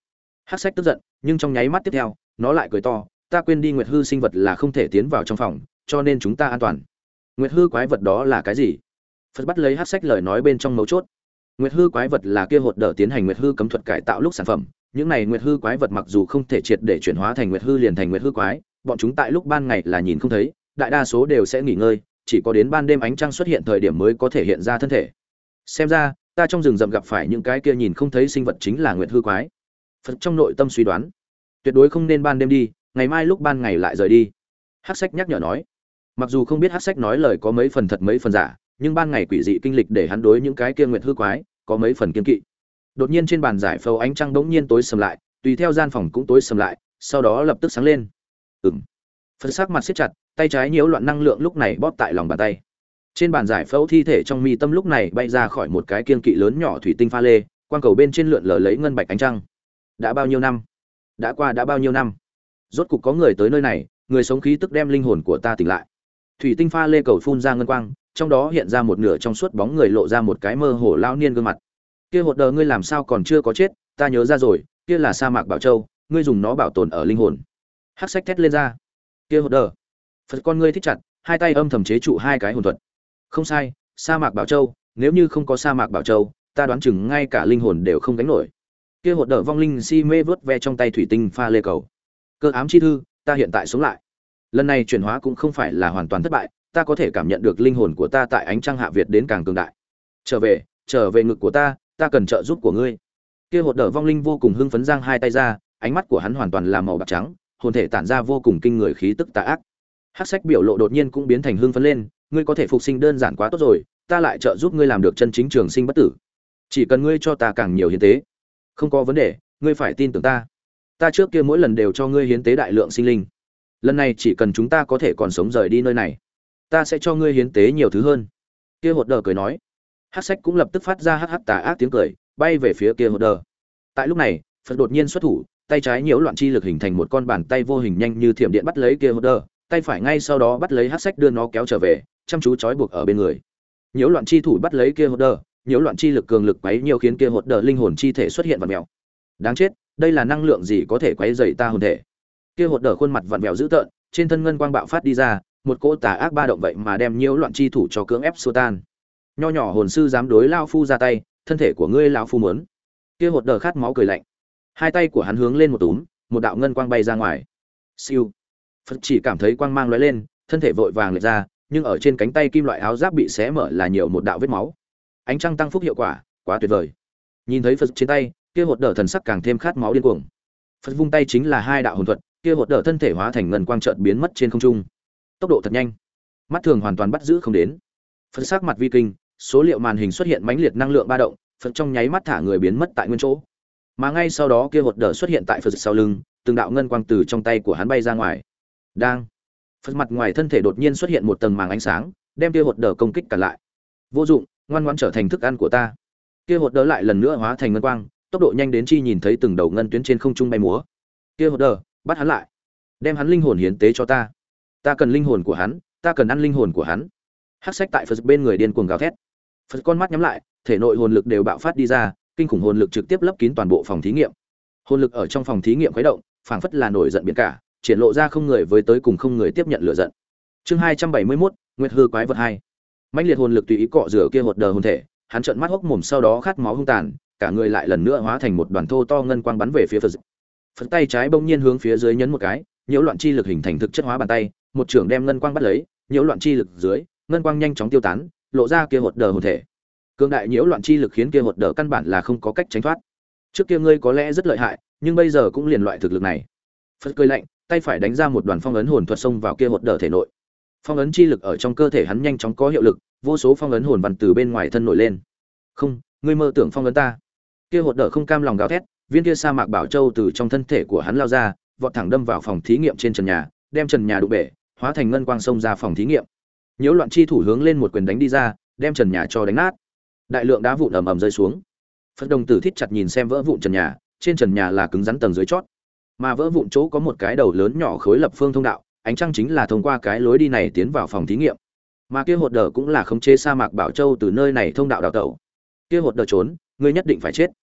Hắc sách tức giận, nhưng trong nháy mắt tiếp theo nó lại cười to, ta quên đi nguyệt hư sinh vật là không thể tiến vào trong phòng, cho nên chúng ta an toàn. Nguyệt hư quái vật đó là cái gì? Phật bắt lấy Hắc sách lời nói bên trong mấu chốt. Nguyệt hư quái vật là kia hột đỡ tiến hành nguyệt hư cấm thuật cải tạo lúc sản phẩm, những này nguyệt hư quái vật mặc dù không thể triệt để chuyển hóa thành nguyệt hư liền thành nguyệt hư quái, bọn chúng tại lúc ban ngày là nhìn không thấy, đại đa số đều sẽ nghỉ ngơi, chỉ có đến ban đêm ánh trăng xuất hiện thời điểm mới có thể hiện ra thân thể. Xem ra, ta trong rừng rậm gặp phải những cái kia nhìn không thấy sinh vật chính là nguyệt hư quái. Phật trong nội tâm suy đoán, tuyệt đối không nên ban đêm đi, ngày mai lúc ban ngày lại rời đi. Hắc sách nhắc nhở nói. Mặc dù không biết Hắc sách nói lời có mấy phần thật mấy phần giả, nhưng ban ngày quỷ dị kinh lịch để hắn đối những cái kia nguyệt hư quái có mấy phần kiên kỵ. Đột nhiên trên bàn giải phẫu ánh trăng bỗng nhiên tối sầm lại, tùy theo gian phòng cũng tối sầm lại, sau đó lập tức sáng lên. Ừm. Phật sắc mặt siết chặt, tay trái nhiễu loạn năng lượng lúc này bóp tại lòng bàn tay. Trên bàn giải phẫu thi thể trong mi tâm lúc này bay ra khỏi một cái kiên kỵ lớn nhỏ thủy tinh pha lê, quang cầu bên trên lượn lờ lấy ngân bạch ánh trăng. Đã bao nhiêu năm? Đã qua đã bao nhiêu năm? Rốt cục có người tới nơi này, người sống khí tức đem linh hồn của ta tỉnh lại. Thủy tinh pha lê cầu phun ra ngân quang, trong đó hiện ra một nửa trong suốt bóng người lộ ra một cái mơ hồ lão niên gương mặt. Kia hột đờ ngươi làm sao còn chưa có chết, ta nhớ ra rồi, kia là sa mạc bảo châu, ngươi dùng nó bảo tồn ở linh hồn. Hắc sách thét lên ra. Kia hột đờ. Phật con ngươi thích chặt, hai tay âm thầm chế trụ hai cái hồn thuật. Không sai, sa mạc bảo châu, nếu như không có sa mạc bảo châu, ta đoán chừng ngay cả linh hồn đều không gánh nổi. Kia hột đờ vong linh si mê vớt ve trong tay thủy tinh pha lê cầu. Cơ ám chi thư, ta hiện tại sống lại. Lần này chuyển hóa cũng không phải là hoàn toàn thất bại, ta có thể cảm nhận được linh hồn của ta tại ánh trăng hạ việt đến càng cường đại. Trở về, trở về ngực của ta, ta cần trợ giúp của ngươi. Kia hột đờ vong linh vô cùng hưng phấn giang hai tay ra, ánh mắt của hắn hoàn toàn là màu bạc trắng, hồn thể tản ra vô cùng kinh người khí tức tà ác. Hắc sách biểu lộ đột nhiên cũng biến thành hưng phấn lên, ngươi có thể phục sinh đơn giản quá tốt rồi, ta lại trợ giúp ngươi làm được chân chính trường sinh bất tử. Chỉ cần ngươi cho ta càng nhiều hiến tế, không có vấn đề, ngươi phải tin tưởng ta. Ta trước kia mỗi lần đều cho ngươi hiến tế đại lượng sinh linh, lần này chỉ cần chúng ta có thể còn sống rời đi nơi này, ta sẽ cho ngươi hiến tế nhiều thứ hơn. Kia hột đờ cười nói. Hắc sách cũng lập tức phát ra hắc hắc tà ác tiếng cười, bay về phía kia hột đờ. Tại lúc này, Phật đột nhiên xuất thủ, tay trái nhiễu loạn chi lực hình thành một con bàn tay vô hình nhanh như thiểm điện bắt lấy kia hột đờ, tay phải ngay sau đó bắt lấy Hắc sách đưa nó kéo trở về, chăm chú trói buộc ở bên người. Nhiễu loạn chi thủ bắt lấy kia hột đờ, nhiễu loạn chi lực cường lực quấy nhiều khiến kia hột đờ linh hồn chi thể xuất hiện vặn vẹo. Đáng chết, đây là năng lượng gì có thể quấy rầy ta hồn thể? Kia hột đờ khuôn mặt vặn vẹo dữ tợn, trên thân ngân quang bạo phát đi ra, một cỗ tà ác ba động vậy mà đem nhiễu loạn chi thủ cho cưỡng ép xua tan. Nho nhỏ hồn sư dám đối lão phu ra tay, thân thể của ngươi lão phu muốn. Kia hột đờ khát máu cười lạnh. Hai tay của hắn hướng lên một túm, một đạo ngân quang bay ra ngoài. Siêu. Phật chỉ cảm thấy quang mang lóe lên, thân thể vội vàng lệch ra, nhưng ở trên cánh tay kim loại áo giáp bị xé mở là nhiều một đạo vết máu. Ánh trăng tăng phúc hiệu quả, quá tuyệt vời. Nhìn thấy Phật trên tay, kia hột đờ thần sắc càng thêm khát máu điên cuồng. Phật vung tay chính là hai đạo hồn thuật, kia hột đờ thân thể hóa thành ngân quang chợt biến mất trên không trung. Tốc độ thật nhanh, mắt thường hoàn toàn bắt giữ không đến. Phật sắc mặt vi kinh, số liệu màn hình xuất hiện mãnh liệt năng lượng ba động, Phật trong nháy mắt thả người biến mất tại nguyên chỗ. Mà ngay sau đó kia hột đờ xuất hiện tại Phật sau lưng, từng đạo ngân quang từ trong tay của hắn bay ra ngoài. Đang, Phật mặt ngoài thân thể đột nhiên xuất hiện một tầng màng ánh sáng, đem kia hột đờ công kích cản lại. Vô dụng, ngoan ngoãn trở thành thức ăn của ta. Kia hột đờ lại lần nữa hóa thành ngân quang, tốc độ nhanh đến chi nhìn thấy từng đầu ngân tuyến trên không trung bay múa. Kia hột đờ, bắt hắn lại, đem hắn linh hồn hiến tế cho ta. Ta cần linh hồn của hắn, ta cần ăn linh hồn của hắn. Hắc sách tại Phật bên người điên cuồng gào thét. Phật con mắt nhắm lại, thể nội hồn lực đều bạo phát đi ra, kinh khủng hồn lực trực tiếp lấp kín toàn bộ phòng thí nghiệm. Hồn lực ở trong phòng thí nghiệm khuấy động, phảng phất là nổi giận biển cả, triển lộ ra không người với tới cùng không người tiếp nhận lửa giận. Chương hai trăm bảy mươi mốt, Nguyệt hư quái vật hai. Mãnh liệt hồn lực tùy ý cọ rửa kia hột đờ hồn thể, hắn trợn mắt hốc mồm sau đó khát máu hung tàn, cả người lại lần nữa hóa thành một đoàn thô to ngân quang bắn về phía Phật. Phật tay trái bỗng nhiên hướng phía dưới nhấn một cái, nhiễu loạn chi lực hình thành thực chất hóa bàn tay, một trường đem ngân quang bắt lấy, nhiễu loạn chi lực dưới, ngân quang nhanh chóng tiêu tán, lộ ra kia hột đờ hồn thể. Cương đại nhiễu loạn chi lực khiến kia hột đờ căn bản là không có cách tránh thoát. Trước kia ngươi có lẽ rất lợi hại, nhưng bây giờ cũng liền loại thực lực này. Phật cười lạnh, tay phải đánh ra một đoàn phong ấn hồn thuật xông vào kia hột đờ thể nội. Phong ấn chi lực ở trong cơ thể hắn nhanh chóng có hiệu lực, vô số phong ấn hồn văn từ bên ngoài thân nổi lên. Không, ngươi mơ tưởng phong ấn ta. Kia hột đờ không cam lòng gào thét, viên kia sa mạc bảo châu từ trong thân thể của hắn lao ra, vọt thẳng đâm vào phòng thí nghiệm trên trần nhà, đem trần nhà đụng bể, hóa thành ngân quang xông ra phòng thí nghiệm. Nhiễu loạn chi thủ hướng lên một quyền đánh đi ra, đem trần nhà cho đánh nát. Đại lượng đá vụn ầm ầm rơi xuống. Phật đồng tử thít chặt nhìn xem vỡ vụn trần nhà, trên trần nhà là cứng rắn tầng dưới chót, mà vỡ vụn chỗ có một cái đầu lớn nhỏ khối lập phương thông đạo, ánh trăng chính là thông qua cái lối đi này tiến vào phòng thí nghiệm. Mà kia hột đờ cũng là khống chế sa mạc bảo châu từ nơi này thông đạo đào tẩu. Kia hột đờ trốn, ngươi nhất định phải chết.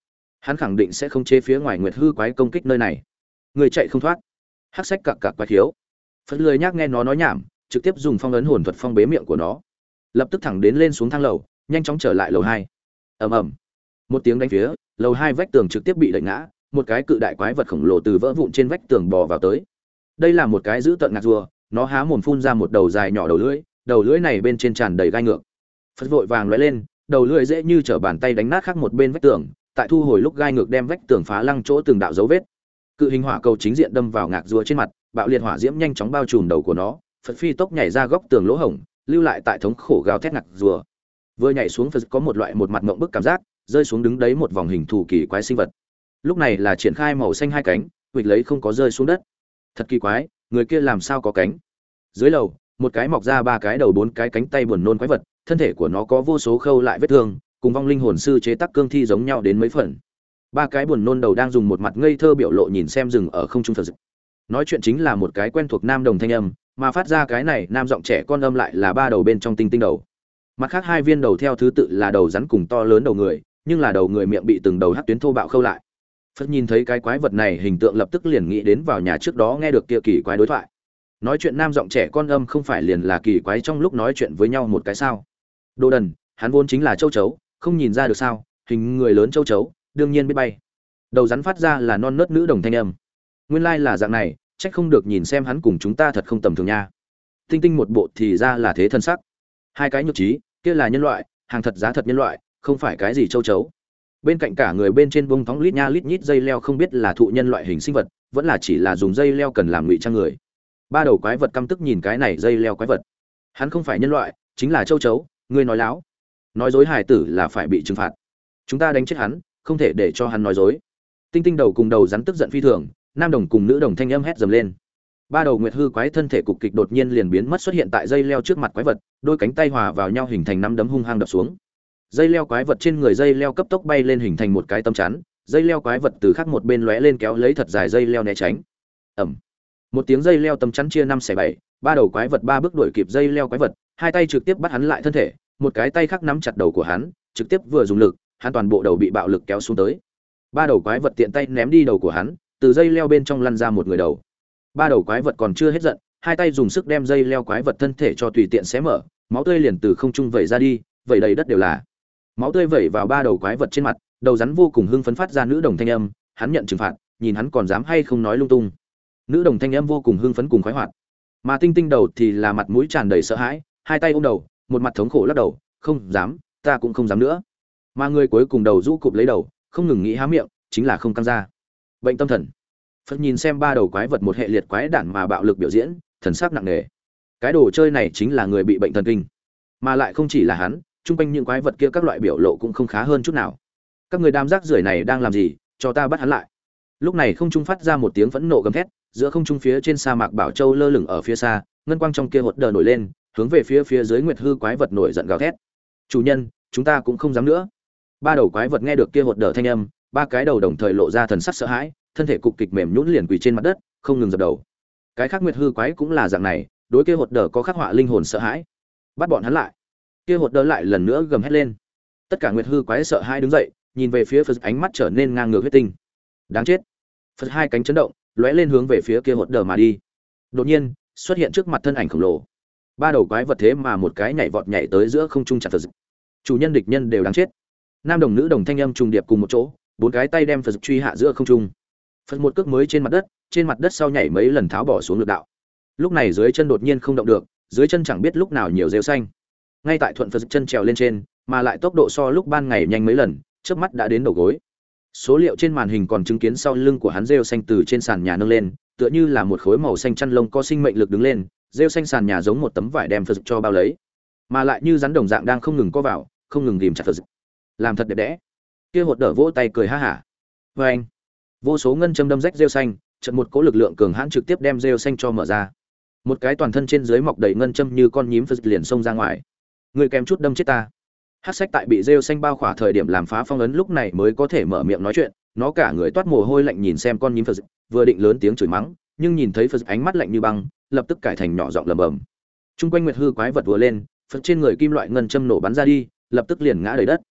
hắn khẳng định sẽ không chế phía ngoài nguyệt hư quái công kích nơi này. Người chạy không thoát. Hắc sách cặc cặc quái thiếu. Phật lười nhác nghe nó nói nhảm, trực tiếp dùng phong ấn hồn thuật phong bế miệng của nó, lập tức thẳng đến lên xuống thang lầu, nhanh chóng trở lại lầu hai. Ầm ầm, một tiếng đánh phía, lầu hai vách tường trực tiếp bị đẩy ngã, một cái cự đại quái vật khổng lồ từ vỡ vụn trên vách tường bò vào tới. Đây là một cái dữ tợn ngạc rùa, nó há mồm phun ra một đầu dài nhỏ đầu lưỡi, đầu lưỡi này bên trên tràn đầy gai ngược. Phật vội vàng lóe lên, đầu lưỡi dễ như trở bàn tay đánh nát khác một bên vách tường, tại thu hồi lúc gai ngược đem vách tường phá lăng chỗ từng đạo dấu vết. Cự hình hỏa cầu chính diện đâm vào ngạc rùa trên mặt, bạo liệt hỏa diễm nhanh chóng bao trùm đầu của nó, Phật phi tốc nhảy ra góc tường lỗ hổng, lưu lại tại thống khổ gào thét ngạc rùa. Vừa nhảy xuống, Phật có một loại một mặt ngậm bức cảm giác, rơi xuống đứng đấy một vòng hình thù kỳ quái sinh vật. Lúc này là triển khai màu xanh hai cánh, huỵch lấy không có rơi xuống đất. Thật kỳ quái, người kia làm sao có cánh? Dưới lầu, một cái mọc ra ba cái đầu bốn cái cánh tay buồn nôn quái vật, thân thể của nó có vô số khâu lại vết thương, cùng vong linh hồn sư chế tác cương thi giống nhau đến mấy phần. Ba cái buồn nôn đầu đang dùng một mặt ngây thơ biểu lộ nhìn xem rừng ở không trung Phật. Nói chuyện chính là một cái quen thuộc nam đồng thanh âm, mà phát ra cái này nam giọng trẻ con âm lại là ba đầu bên trong tinh tinh đầu. Mặt khác hai viên đầu theo thứ tự là đầu rắn cùng to lớn đầu người, nhưng là đầu người miệng bị từng đầu hắc tuyến thô bạo khâu lại. Phật nhìn thấy cái quái vật này hình tượng lập tức liền nghĩ đến vào nhà trước đó nghe được kia kỳ quái đối thoại. Nói chuyện nam giọng trẻ con âm không phải liền là kỳ quái trong lúc nói chuyện với nhau một cái sao? Đồ đần, hắn vốn chính là châu chấu, không nhìn ra được sao? Hình người lớn châu chấu, đương nhiên biết bay. Đầu rắn phát ra là non nớt nữ đồng thanh âm. Nguyên lai là dạng này, trách không được nhìn xem hắn cùng chúng ta thật không tầm thường nha. Tinh tinh một bộ thì ra là thế thân sắc. Hai cái nhược trí, kia là nhân loại, hàng thật giá thật nhân loại, không phải cái gì châu chấu. Bên cạnh cả người bên trên bông thóng lít nha lít nhít dây leo không biết là thụ nhân loại hình sinh vật, vẫn là chỉ là dùng dây leo cần làm ngụy trang người. Ba đầu quái vật căm tức nhìn cái này dây leo quái vật. Hắn không phải nhân loại, chính là châu chấu, ngươi nói láo. Nói dối hài tử là phải bị trừng phạt. Chúng ta đánh chết hắn, không thể để cho hắn nói dối. Tinh tinh đầu cùng đầu rắn tức giận phi thường, nam đồng cùng nữ đồng thanh âm hét dầm lên. Ba đầu nguyệt hư quái thân thể cục kịch đột nhiên liền biến mất xuất hiện tại dây leo trước mặt quái vật, đôi cánh tay hòa vào nhau hình thành năm đấm hung hăng đập xuống. Dây leo quái vật trên người dây leo cấp tốc bay lên hình thành một cái tấm chắn, dây leo quái vật từ khác một bên lóe lên kéo lấy thật dài dây leo né tránh. Ầm. Một tiếng dây leo tấm chắn chia năm xẻ bảy, ba đầu quái vật ba bước đuổi kịp dây leo quái vật, hai tay trực tiếp bắt hắn lại thân thể, một cái tay khác nắm chặt đầu của hắn, trực tiếp vừa dùng lực, hắn toàn bộ đầu bị bạo lực kéo xuống tới. Ba đầu quái vật tiện tay ném đi đầu của hắn, từ dây leo bên trong lăn ra một người đầu. Ba đầu quái vật còn chưa hết giận, hai tay dùng sức đem dây leo quái vật thân thể cho tùy tiện xé mở, máu tươi liền từ không trung vẩy ra đi, vẩy đầy đất đều là. Máu tươi vẩy vào ba đầu quái vật trên mặt, đầu rắn vô cùng hưng phấn phát ra nữ đồng thanh âm, hắn nhận trừng phạt, nhìn hắn còn dám hay không nói lung tung. Nữ đồng thanh âm vô cùng hưng phấn cùng khoái hoạt. Mà tinh tinh đầu thì là mặt mũi tràn đầy sợ hãi, hai tay ôm đầu, một mặt thống khổ lắc đầu, không dám, ta cũng không dám nữa. Mà người cuối cùng đầu rũ cụp lấy đầu, không ngừng nghĩ há miệng, chính là không căng ra. Bệnh tâm thần. Phật nhìn xem ba đầu quái vật một hệ liệt quái đản mà bạo lực biểu diễn, thần sắc nặng nề. Cái đồ chơi này chính là người bị bệnh thần kinh, mà lại không chỉ là hắn, chung quanh những quái vật kia các loại biểu lộ cũng không khá hơn chút nào. Các người đám rác rưởi này đang làm gì, cho ta bắt hắn lại. Lúc này không trung phát ra một tiếng phẫn nộ gầm thét, giữa không trung phía trên sa mạc Bảo Châu lơ lửng ở phía xa, ngân quang trong kia hột đờ nổi lên, hướng về phía phía dưới nguyệt hư quái vật nổi giận gào thét. Chủ nhân, chúng ta cũng không dám nữa. Ba đầu quái vật nghe được kia hột đờ thanh âm, ba cái đầu đồng thời lộ ra thần sắc sợ hãi, thân thể cục kịch mềm nhũn liền quỳ trên mặt đất, không ngừng dập đầu. Cái khác nguyệt hư quái cũng là dạng này, đối kia hột đờ có khắc họa linh hồn sợ hãi. Bắt bọn hắn lại. Kia hột đờ lại lần nữa gầm hét lên. Tất cả nguyệt hư quái sợ hãi đứng dậy, nhìn về phía Phật, ánh mắt trở nên ngang ngược huyết tinh. Đáng chết. Phật hai cánh chấn động, lóe lên hướng về phía kia hột đờ mà đi. Đột nhiên, xuất hiện trước mặt thân ảnh khổng lồ. Ba đầu quái vật thế mà một cái nhảy vọt nhảy tới giữa không trung chặt Phật. Chủ nhân địch nhân đều đáng chết. Nam đồng nữ đồng thanh âm trùng điệp cùng một chỗ, bốn cái tay đem Phật truy hạ giữa không trung. Phật một cước mới trên mặt đất, trên mặt đất sau nhảy mấy lần tháo bỏ xuống lực đạo. Lúc này dưới chân đột nhiên không động được, dưới chân chẳng biết lúc nào nhiều rêu xanh. Ngay tại thuận Phật chân trèo lên trên, mà lại tốc độ so lúc ban ngày nhanh mấy lần, chớp mắt đã đến đầu gối. Số liệu trên màn hình còn chứng kiến sau lưng của hắn rêu xanh từ trên sàn nhà nâng lên, tựa như là một khối màu xanh chăn lông có sinh mệnh lực đứng lên, rêu xanh sàn nhà giống một tấm vải đem Phật cho bao lấy, mà lại như rắn đồng dạng đang không ngừng co vào, không ngừng ghìm chặt Phật. Làm thật đẹp đẽ. Kia hột đỡ vỗ tay cười ha hả. Và anh, vô số ngân châm đâm rách rêu xanh, chợt một cỗ lực lượng cường hãn trực tiếp đem rêu xanh cho mở ra. Một cái toàn thân trên dưới mọc đầy ngân châm như con nhím Phật liền xông ra ngoài. Người kèm chút đâm chết ta. Hắc sách tại bị rêu xanh bao khỏa thời điểm làm phá phong ấn lúc này mới có thể mở miệng nói chuyện, nó cả người toát mồ hôi lạnh nhìn xem con nhím Phật, vừa định lớn tiếng chửi mắng, nhưng nhìn thấy Phật ánh mắt lạnh như băng, lập tức cải thành nhỏ giọng lẩm bẩm. Trung quanh nguyệt hư quái vật vừa lên, Phật trên người kim loại ngân châm nổ bắn ra đi, lập tức liền ngã đầy đất.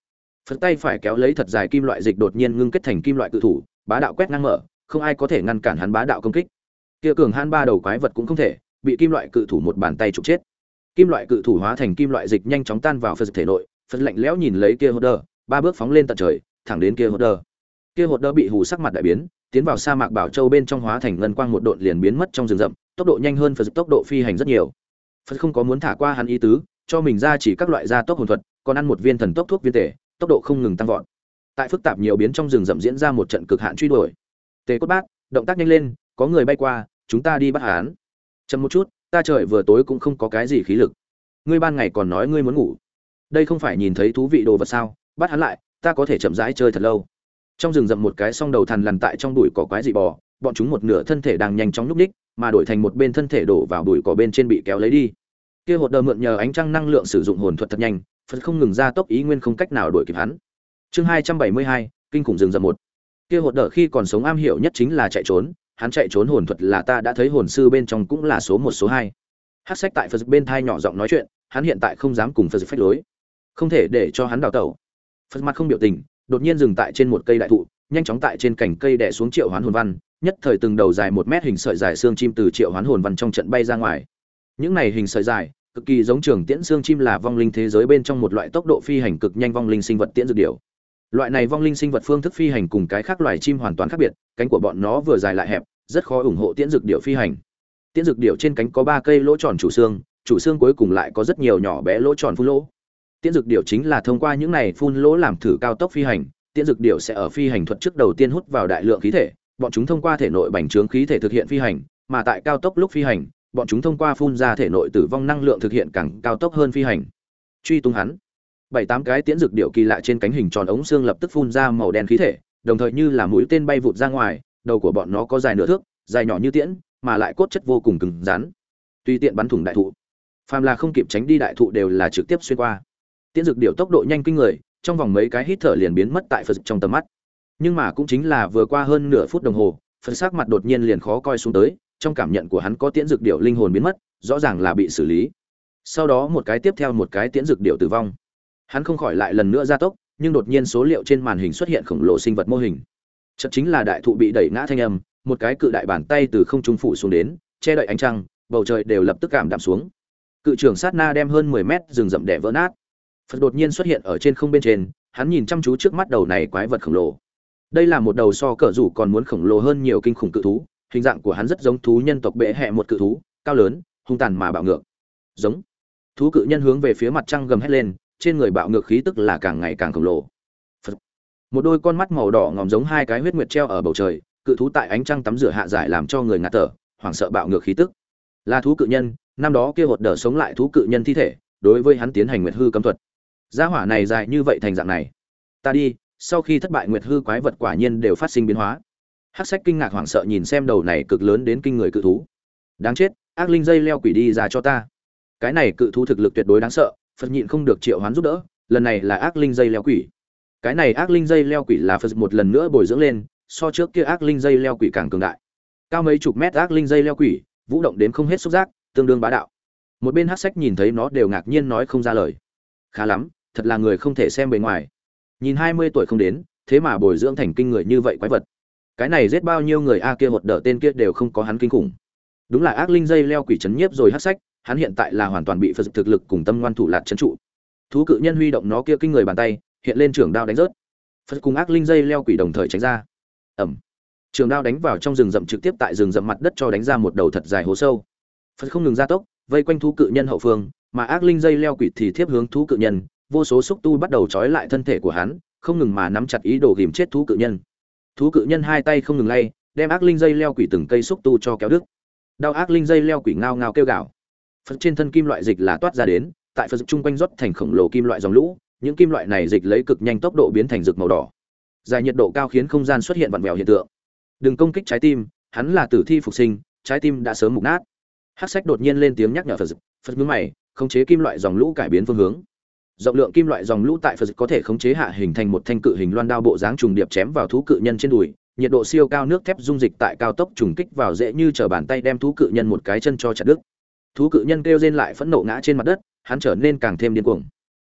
Phật tay phải kéo lấy thật dài kim loại dịch đột nhiên ngưng kết thành kim loại cự thủ, bá đạo quét ngang mở, không ai có thể ngăn cản hắn bá đạo công kích. Kia cường hãn ba đầu quái vật cũng không thể, bị kim loại cự thủ một bàn tay trục chết. Kim loại cự thủ hóa thành kim loại dịch nhanh chóng tan vào Phật thể nội, Phật lạnh lẽo nhìn lấy kia Hodder, ba bước phóng lên tận trời, thẳng đến kia Hodder. Kia Hodder bị hù sắc mặt đại biến, tiến vào sa mạc bảo châu bên trong hóa thành ngân quang một độn liền biến mất trong rừng rậm, tốc độ nhanh hơn Phật tốc độ phi hành rất nhiều. Phật không có muốn thả qua hắn ý tứ, cho mình ra chỉ các loại gia tốc hồn thuật, còn ăn một viên thần tốc thuốc viên tể, tốc độ không ngừng tăng vọt. Tại phức tạp nhiều biến trong rừng rậm diễn ra một trận cực hạn truy đuổi. Tề Cốt Bát, động tác nhanh lên, có người bay qua, chúng ta đi bắt hắn. Chậm một chút, ta trời vừa tối cũng không có cái gì khí lực. Ngươi ban ngày còn nói ngươi muốn ngủ. Đây không phải nhìn thấy thú vị đồ vật sao? Bắt hắn lại, ta có thể chậm rãi chơi thật lâu. Trong rừng rậm một cái song đầu thằn lằn tại trong bụi cỏ quái dị bò, bọn chúng một nửa thân thể đang nhanh chóng nhúc nhích, mà đổi thành một bên thân thể đổ vào bụi cỏ bên trên bị kéo lấy đi. Kia hột đờ mượn nhờ ánh trăng năng lượng sử dụng hồn thuật thật nhanh, Phật không ngừng ra tốc ý nguyên không cách nào đuổi kịp hắn. Chương hai trăm bảy mươi hai, kinh khủng rừng rậm một. Kia hột đờ khi còn sống am hiểu nhất chính là chạy trốn, hắn chạy trốn hồn thuật là ta đã thấy hồn sư bên trong cũng là số một số hai. Hắc Sách tại Phật bên thai nhỏ giọng nói chuyện, hắn hiện tại không dám cùng Phật phách lối, không thể để cho hắn đào tẩu. Phật mặt không biểu tình, đột nhiên dừng tại trên một cây đại thụ, nhanh chóng tại trên cành cây đè xuống triệu hoán hồn văn, nhất thời từng đầu dài một mét hình sợi dài xương chim từ triệu hoán hồn văn trong trận bay ra ngoài. Những này hình sợi dài cực kỳ giống trường tiễn xương chim là vong linh thế giới bên trong một loại tốc độ phi hành cực nhanh vong linh sinh vật tiễn dược điểu. Loại này vong linh sinh vật phương thức phi hành cùng cái khác loài chim hoàn toàn khác biệt, cánh của bọn nó vừa dài lại hẹp, rất khó ủng hộ tiễn dược điểu phi hành. Tiễn dược điểu trên cánh có ba cây lỗ tròn chủ xương, chủ xương cuối cùng lại có rất nhiều nhỏ bé lỗ tròn phun lỗ. Tiễn dược điểu chính là thông qua những này phun lỗ làm thử cao tốc phi hành, tiễn dược điểu sẽ ở phi hành thuật trước đầu tiên hút vào đại lượng khí thể, bọn chúng thông qua thể nội bành trướng khí thể thực hiện phi hành, mà tại cao tốc lúc phi hành, bọn chúng thông qua phun ra thể nội tử vong năng lượng thực hiện càng cao tốc hơn phi hành. Truy tung hắn. Bảy tám cái tiễn dược điểu kỳ lạ trên cánh hình tròn ống xương lập tức phun ra màu đen khí thể, đồng thời như là mũi tên bay vụt ra ngoài, đầu của bọn nó có dài nửa thước, dài nhỏ như tiễn, mà lại cốt chất vô cùng cứng rắn. Tùy tiện bắn thủng đại thụ. Phàm là không kịp tránh đi đại thụ đều là trực tiếp xuyên qua. Tiễn dược điểu tốc độ nhanh kinh người, trong vòng mấy cái hít thở liền biến mất tại Phật trong tầm mắt. Nhưng mà cũng chính là vừa qua hơn nửa phút đồng hồ, Phật sắc mặt đột nhiên liền khó coi xuống tới, trong cảm nhận của hắn có tiễn dược điểu linh hồn biến mất, rõ ràng là bị xử lý. Sau đó một cái tiếp theo một cái tiễn dược điểu tử vong. Hắn không khỏi lại lần nữa gia tốc, nhưng đột nhiên số liệu trên màn hình xuất hiện khổng lồ sinh vật mô hình. Chợt chính là đại thụ bị đẩy ngã thanh âm, một cái cự đại bàn tay từ không trung phủ xuống đến, che đậy ánh trăng, bầu trời đều lập tức cảm đạm xuống. Cự trưởng sát na đem hơn mười mét rừng rậm đè vỡ nát. Phật đột nhiên xuất hiện ở trên không bên trên, hắn nhìn chăm chú trước mắt đầu này quái vật khổng lồ. Đây là một đầu so cỡ rủ còn muốn khổng lồ hơn nhiều kinh khủng cự thú, hình dạng của hắn rất giống thú nhân tộc bệ hệ một cự thú, cao lớn, hung tàn mà bạo ngược. Giống. Thú cự nhân hướng về phía mặt trăng gầm hét lên, trên người bạo ngược khí tức là càng ngày càng khổng lồ. Phật. Một đôi con mắt màu đỏ ngòm giống hai cái huyết nguyệt treo ở bầu trời, cự thú tại ánh trăng tắm rửa hạ giải làm cho người ngạt thở, hoảng sợ bạo ngược khí tức. Là thú cự nhân, năm đó kia hột đỡ sống lại thú cự nhân thi thể, đối với hắn tiến hành nguyệt hư cấm thuật. Gia hỏa này dài như vậy thành dạng này. Ta đi, sau khi thất bại nguyệt hư quái vật quả nhiên đều phát sinh biến hóa. Hắc Sách kinh ngạc hoảng sợ nhìn xem đầu này cực lớn đến kinh người cự thú. Đáng chết, ác linh dây leo quỷ đi ra cho ta. Cái này cự thú thực lực tuyệt đối đáng sợ, Phật nhịn không được triệu hoán giúp đỡ, lần này là ác linh dây leo quỷ. Cái này ác linh dây leo quỷ là Phật một lần nữa bồi dưỡng lên, so trước kia ác linh dây leo quỷ càng cường đại. Cao mấy chục mét ác linh dây leo quỷ, vũ động đến không hết xúc giác, tương đương bá đạo. Một bên Hắc Sách nhìn thấy nó đều ngạc nhiên nói không ra lời. Khá lắm, thật là người không thể xem bề ngoài. Nhìn hai mươi tuổi không đến, thế mà bồi dưỡng thành kinh người như vậy quái vật. Cái này giết bao nhiêu người a kia hột đỡ tên kia đều không có hắn kinh khủng. Đúng là ác linh dây leo quỷ chấn nhiếp rồi Hắc Sách, hắn hiện tại là hoàn toàn bị Phật thực lực cùng tâm ngoan thủ lạt trấn trụ. Thú cự nhân huy động nó kia kinh người bàn tay, hiện lên trường đao đánh rớt. Phật cùng ác linh dây leo quỷ đồng thời tránh ra. Ầm. Trường đao đánh vào trong rừng rậm trực tiếp tại rừng rậm mặt đất cho đánh ra một đầu thật dài hố sâu. Phật không ngừng gia tốc, vây quanh thú cự nhân hậu phương, mà ác linh dây leo quỷ thì tiếp hướng thú cự nhân, vô số xúc tu bắt đầu trói lại thân thể của hắn, không ngừng mà nắm chặt ý đồ ghìm chết thú cự nhân. Thú cự nhân hai tay không ngừng lay, đem ác linh dây leo quỷ từng cây xúc tu cho kéo đứt. Đau ác linh dây leo quỷ ngao ngao kêu gào. Phật trên thân kim loại dịch là toát ra đến, tại Phật trung quanh rót thành khổng lồ kim loại dòng lũ, những kim loại này dịch lấy cực nhanh tốc độ biến thành rực màu đỏ. Dài nhiệt độ cao khiến không gian xuất hiện vặn vẹo hiện tượng. Đừng công kích trái tim, hắn là tử thi phục sinh, trái tim đã sớm mục nát. Hắc Sách đột nhiên lên tiếng nhắc nhở Phật. Phật nhướng mày, khống chế kim loại dòng lũ cải biến phương hướng. Rộng lượng kim loại dòng lũ tại Phật có thể khống chế hạ hình thành một thanh cự hình loan đao bộ dáng trùng điệp chém vào thú cự nhân trên đùi, nhiệt độ siêu cao nước thép dung dịch tại cao tốc trùng kích vào dễ như trở bàn tay đem thú cự nhân một cái chân cho chặt đứt. Thú cự nhân kêu rên lại phẫn nộ ngã trên mặt đất, hắn trở nên càng thêm điên cuồng.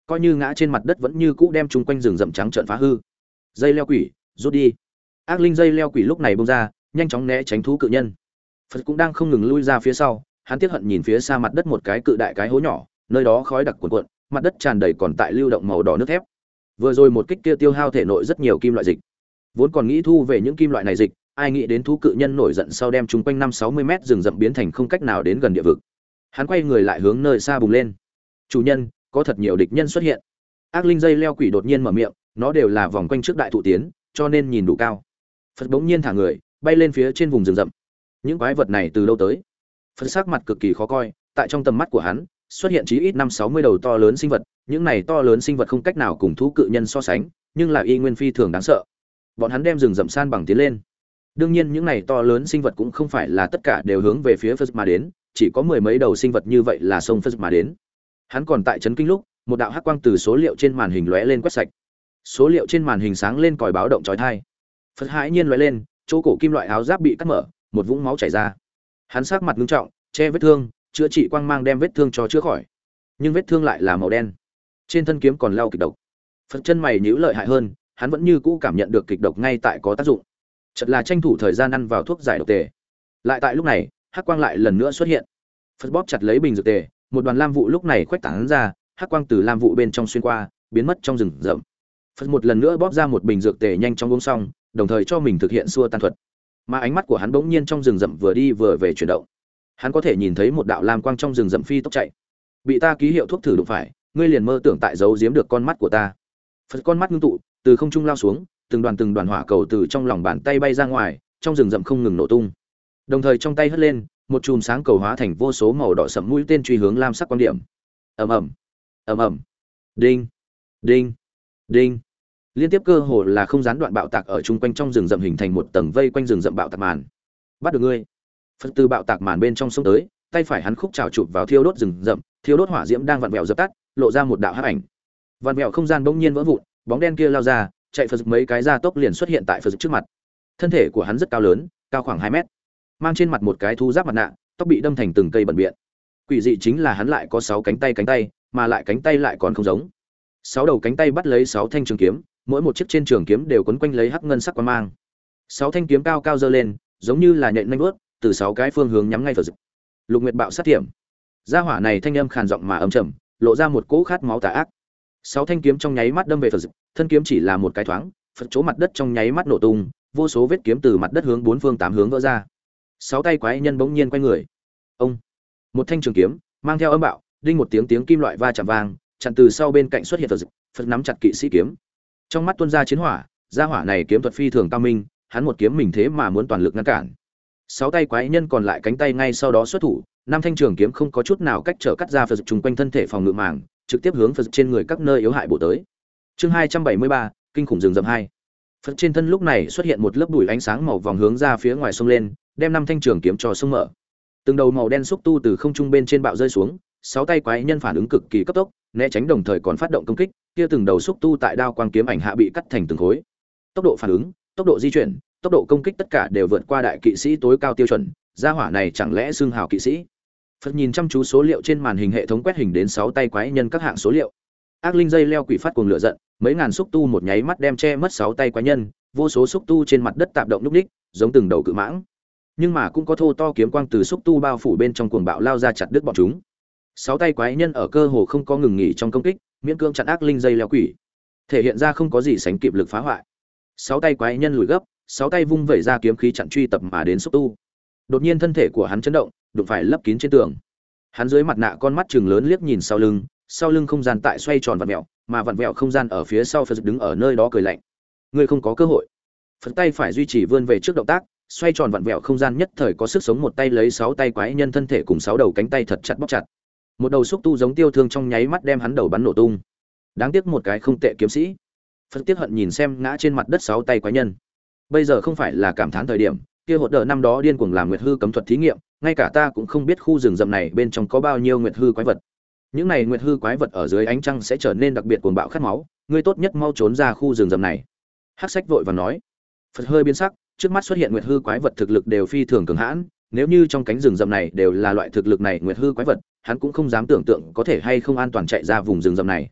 coi như ngã trên mặt đất vẫn như cũ đem chung quanh rừng rậm trắng trợn phá hư. Dây leo quỷ, rút đi. Ác linh dây leo quỷ lúc này bung ra, nhanh chóng né tránh thú cự nhân. Phật cũng đang không ngừng lui ra phía sau, hắn tiếc hận nhìn phía xa mặt đất một cái cự đại cái hố nhỏ, nơi đó khói đặc cuồn cuộn, mặt đất tràn đầy còn tại lưu động màu đỏ nước thép. Vừa rồi một kích kia tiêu hao thể nội rất nhiều kim loại dịch. Vốn còn nghĩ thu về những kim loại này dịch, ai nghĩ đến thú cự nhân nổi giận sau đem chúng quanh năm sáu mươi mét rừng rậm biến thành không cách nào đến gần địa vực. Hắn quay người lại hướng nơi xa bùng lên. "Chủ nhân, có thật nhiều địch nhân xuất hiện." Ác linh dây leo quỷ đột nhiên mở miệng, nó đều là vòng quanh trước đại thụ tiến, cho nên nhìn đủ cao. Phật bỗng nhiên thả người, bay lên phía trên vùng rừng rậm. Những quái vật này từ đâu tới? Phật sắc mặt cực kỳ khó coi, tại trong tầm mắt của hắn, xuất hiện chí ít năm sáu mươi đầu to lớn sinh vật, những này to lớn sinh vật không cách nào cùng thú cự nhân so sánh, nhưng là y nguyên phi thường đáng sợ. Bọn hắn đem rừng rậm san bằng tiến lên. Đương nhiên những này to lớn sinh vật cũng không phải là tất cả đều hướng về phía Phật mà đến, chỉ có mười mấy đầu sinh vật như vậy là xông Phật mà đến. Hắn còn tại chấn kinh lúc, một đạo hắc quang từ số liệu trên màn hình lóe lên quét sạch. Số liệu trên màn hình sáng lên còi báo động chói tai. Phật hãi nhiên lóe lên, chỗ cổ kim loại áo giáp bị cắt mở, một vũng máu chảy ra. Hắn sắc mặt nghiêm trọng, che vết thương, chữa trị quang mang đem vết thương cho chữa khỏi. Nhưng vết thương lại là màu đen. Trên thân kiếm còn lau kịch độc. Phật chân mày nhíu lợi hại hơn, hắn vẫn như cũ cảm nhận được kịch độc ngay tại có tác dụng. Chợt là tranh thủ thời gian ăn vào thuốc giải độc tề. Lại tại lúc này, hắc quang lại lần nữa xuất hiện. Phật bóp chặt lấy bình dược tề, một đoàn lam vụ lúc này khuếch tán ra, hắc quang từ lam vụ bên trong xuyên qua, biến mất trong rừng rậm. Phật một lần nữa bóp ra một bình dược tề nhanh chóng uống xong, đồng thời cho mình thực hiện xua tan thuật. Mà ánh mắt của hắn bỗng nhiên trong rừng rậm vừa đi vừa về chuyển động. Hắn có thể nhìn thấy một đạo lam quang trong rừng rậm phi tốc chạy. Bị ta ký hiệu thuốc thử đụng phải, ngươi liền mơ tưởng tại giấu giếm được con mắt của ta. Phật con mắt ngưng tụ, từ không trung lao xuống, từng đoàn từng đoàn hỏa cầu từ trong lòng bàn tay bay ra ngoài, trong rừng rậm không ngừng nổ tung. Đồng thời trong tay hất lên, một chùm sáng cầu hóa thành vô số màu đỏ sẫm mũi tên truy hướng lam sắc quan điểm. Ầm ầm, ầm ầm, đinh, đinh, đinh. Liên tiếp cơ hồ là không gián đoạn bạo tạc ở chung quanh trong rừng rậm hình thành một tầng vây quanh rừng rậm bạo tạc màn. Bắt được ngươi. Phật từ bạo tạc màn bên trong sông tới, tay phải hắn khúc chảo chụp vào thiêu đốt rừng rậm, thiêu đốt hỏa diễm đang vặn vẹo dập tắt, lộ ra một đạo hắc ảnh. Vặn vẹo không gian bỗng nhiên vỡ vụn, bóng đen kia lao ra, chạy Phật mấy cái ra tốc liền xuất hiện tại Phật trước mặt. Thân thể của hắn rất cao lớn, cao khoảng hai mét, mang trên mặt một cái thú giáp mặt nạ, tóc bị đâm thành từng cây bẩn biện. Quỷ dị chính là hắn lại có sáu cánh tay cánh tay, mà lại cánh tay lại còn không giống. Sáu đầu cánh tay bắt lấy sáu thanh trường kiếm, mỗi một chiếc trên trường kiếm đều quấn quanh lấy hắc ngân sắc quang mang. Sáu thanh kiếm cao cao giơ lên, giống như là nhện nhanh vuốt, từ sáu cái phương hướng nhắm ngay Phật. Lục Nguyệt bạo sát tiệm. Gia hỏa này thanh âm khàn giọng mà âm trầm, lộ ra một cỗ khát máu tà ác. Sáu thanh kiếm trong nháy mắt đâm về Phật, thân kiếm chỉ là một cái thoáng, Phật chỗ mặt đất trong nháy mắt nổ tung, vô số vết kiếm từ mặt đất hướng bốn phương tám hướng vỡ ra. Sáu tay quái nhân bỗng nhiên quay người. Ông, một thanh trường kiếm mang theo âm bạo, đinh một tiếng tiếng kim loại va chạm vang, chặn từ sau bên cạnh xuất hiện Phật, Phật nắm chặt kỵ sĩ kiếm. Trong mắt tuôn ra chiến hỏa, gia hỏa này kiếm thuật phi thường cao minh, hắn một kiếm mình thế mà muốn toàn lực ngăn cản. Sáu tay quái nhân còn lại cánh tay ngay sau đó xuất thủ, năm thanh trường kiếm không có chút nào cách trở cắt ra Phật trùng quanh thân thể phòng ngự màng, trực tiếp hướng Phật trên người các nơi yếu hại bổ tới. Chương hai trăm bảy mươi ba, kinh khủng rừng rậm hai. Phật trên thân lúc này xuất hiện một lớp bụi ánh sáng màu vòng hướng ra phía ngoài sông lên, đem năm thanh trường kiếm cho sông mở. Từng đầu màu đen xúc tu từ không trung bên trên bạo rơi xuống, sáu tay quái nhân phản ứng cực kỳ cấp tốc, né tránh đồng thời còn phát động công kích, kia từng đầu xúc tu tại đao quang kiếm ảnh hạ bị cắt thành từng khối. Tốc độ phản ứng, tốc độ di chuyển, tốc độ công kích tất cả đều vượt qua đại kỵ sĩ tối cao tiêu chuẩn, gia hỏa này chẳng lẽ xương hào kỵ sĩ? Phật nhìn chăm chú số liệu trên màn hình hệ thống quét hình đến sáu tay quái nhân các hạng số liệu. Ác linh dây leo quỷ phát cuồng lửa giận, mấy ngàn xúc tu một nháy mắt đem che mất sáu tay quái nhân, vô số xúc tu trên mặt đất tạm động lúc ních, giống từng đầu cự mãng. Nhưng mà cũng có thô to kiếm quang từ xúc tu bao phủ bên trong cuồng bạo lao ra chặt đứt bọn chúng. Sáu tay quái nhân ở cơ hồ không có ngừng nghỉ trong công kích, miễn cưỡng chặn ác linh dây leo quỷ, thể hiện ra không có gì sánh kịp lực phá hoại. Sáu tay quái nhân lùi gấp, sáu tay vung vẩy ra kiếm khí chặn truy tập mà đến xúc tu. Đột nhiên thân thể của hắn chấn động, đụng phải lấp kín trên tường. Hắn dưới mặt nạ con mắt trừng lớn liếc nhìn sau lưng, sau lưng không gian tại xoay tròn vặn vẹo, mà vặn vẹo không gian ở phía sau Phật đứng ở nơi đó cười lạnh. Ngươi không có cơ hội. Phật tay phải duy trì vươn về trước động tác, xoay tròn vặn vẹo không gian nhất thời có sức sống, một tay lấy sáu tay quái nhân thân thể cùng sáu đầu cánh tay thật chặt bóp chặt. Một đầu xúc tu giống tiêu thương trong nháy mắt đem hắn đầu bắn nổ tung. Đáng tiếc một cái không tệ kiếm sĩ. Phật tiếc hận nhìn xem ngã trên mặt đất sáu tay quái nhân. Bây giờ không phải là cảm thán thời điểm, kia hột đờ năm đó điên cuồng làm nguyệt hư cấm thuật thí nghiệm, ngay cả ta cũng không biết khu rừng rậm này bên trong có bao nhiêu nguyệt hư quái vật. Những này nguyệt hư quái vật ở dưới ánh trăng sẽ trở nên đặc biệt cuồng bạo khát máu, ngươi tốt nhất mau trốn ra khu rừng rậm này. Hắc Sách vội vàng nói. Phật hơi biến sắc, trước mắt xuất hiện nguyệt hư quái vật thực lực đều phi thường cường hãn, nếu như trong cánh rừng rậm này đều là loại thực lực này nguyệt hư quái vật, hắn cũng không dám tưởng tượng có thể hay không an toàn chạy ra vùng rừng rậm này.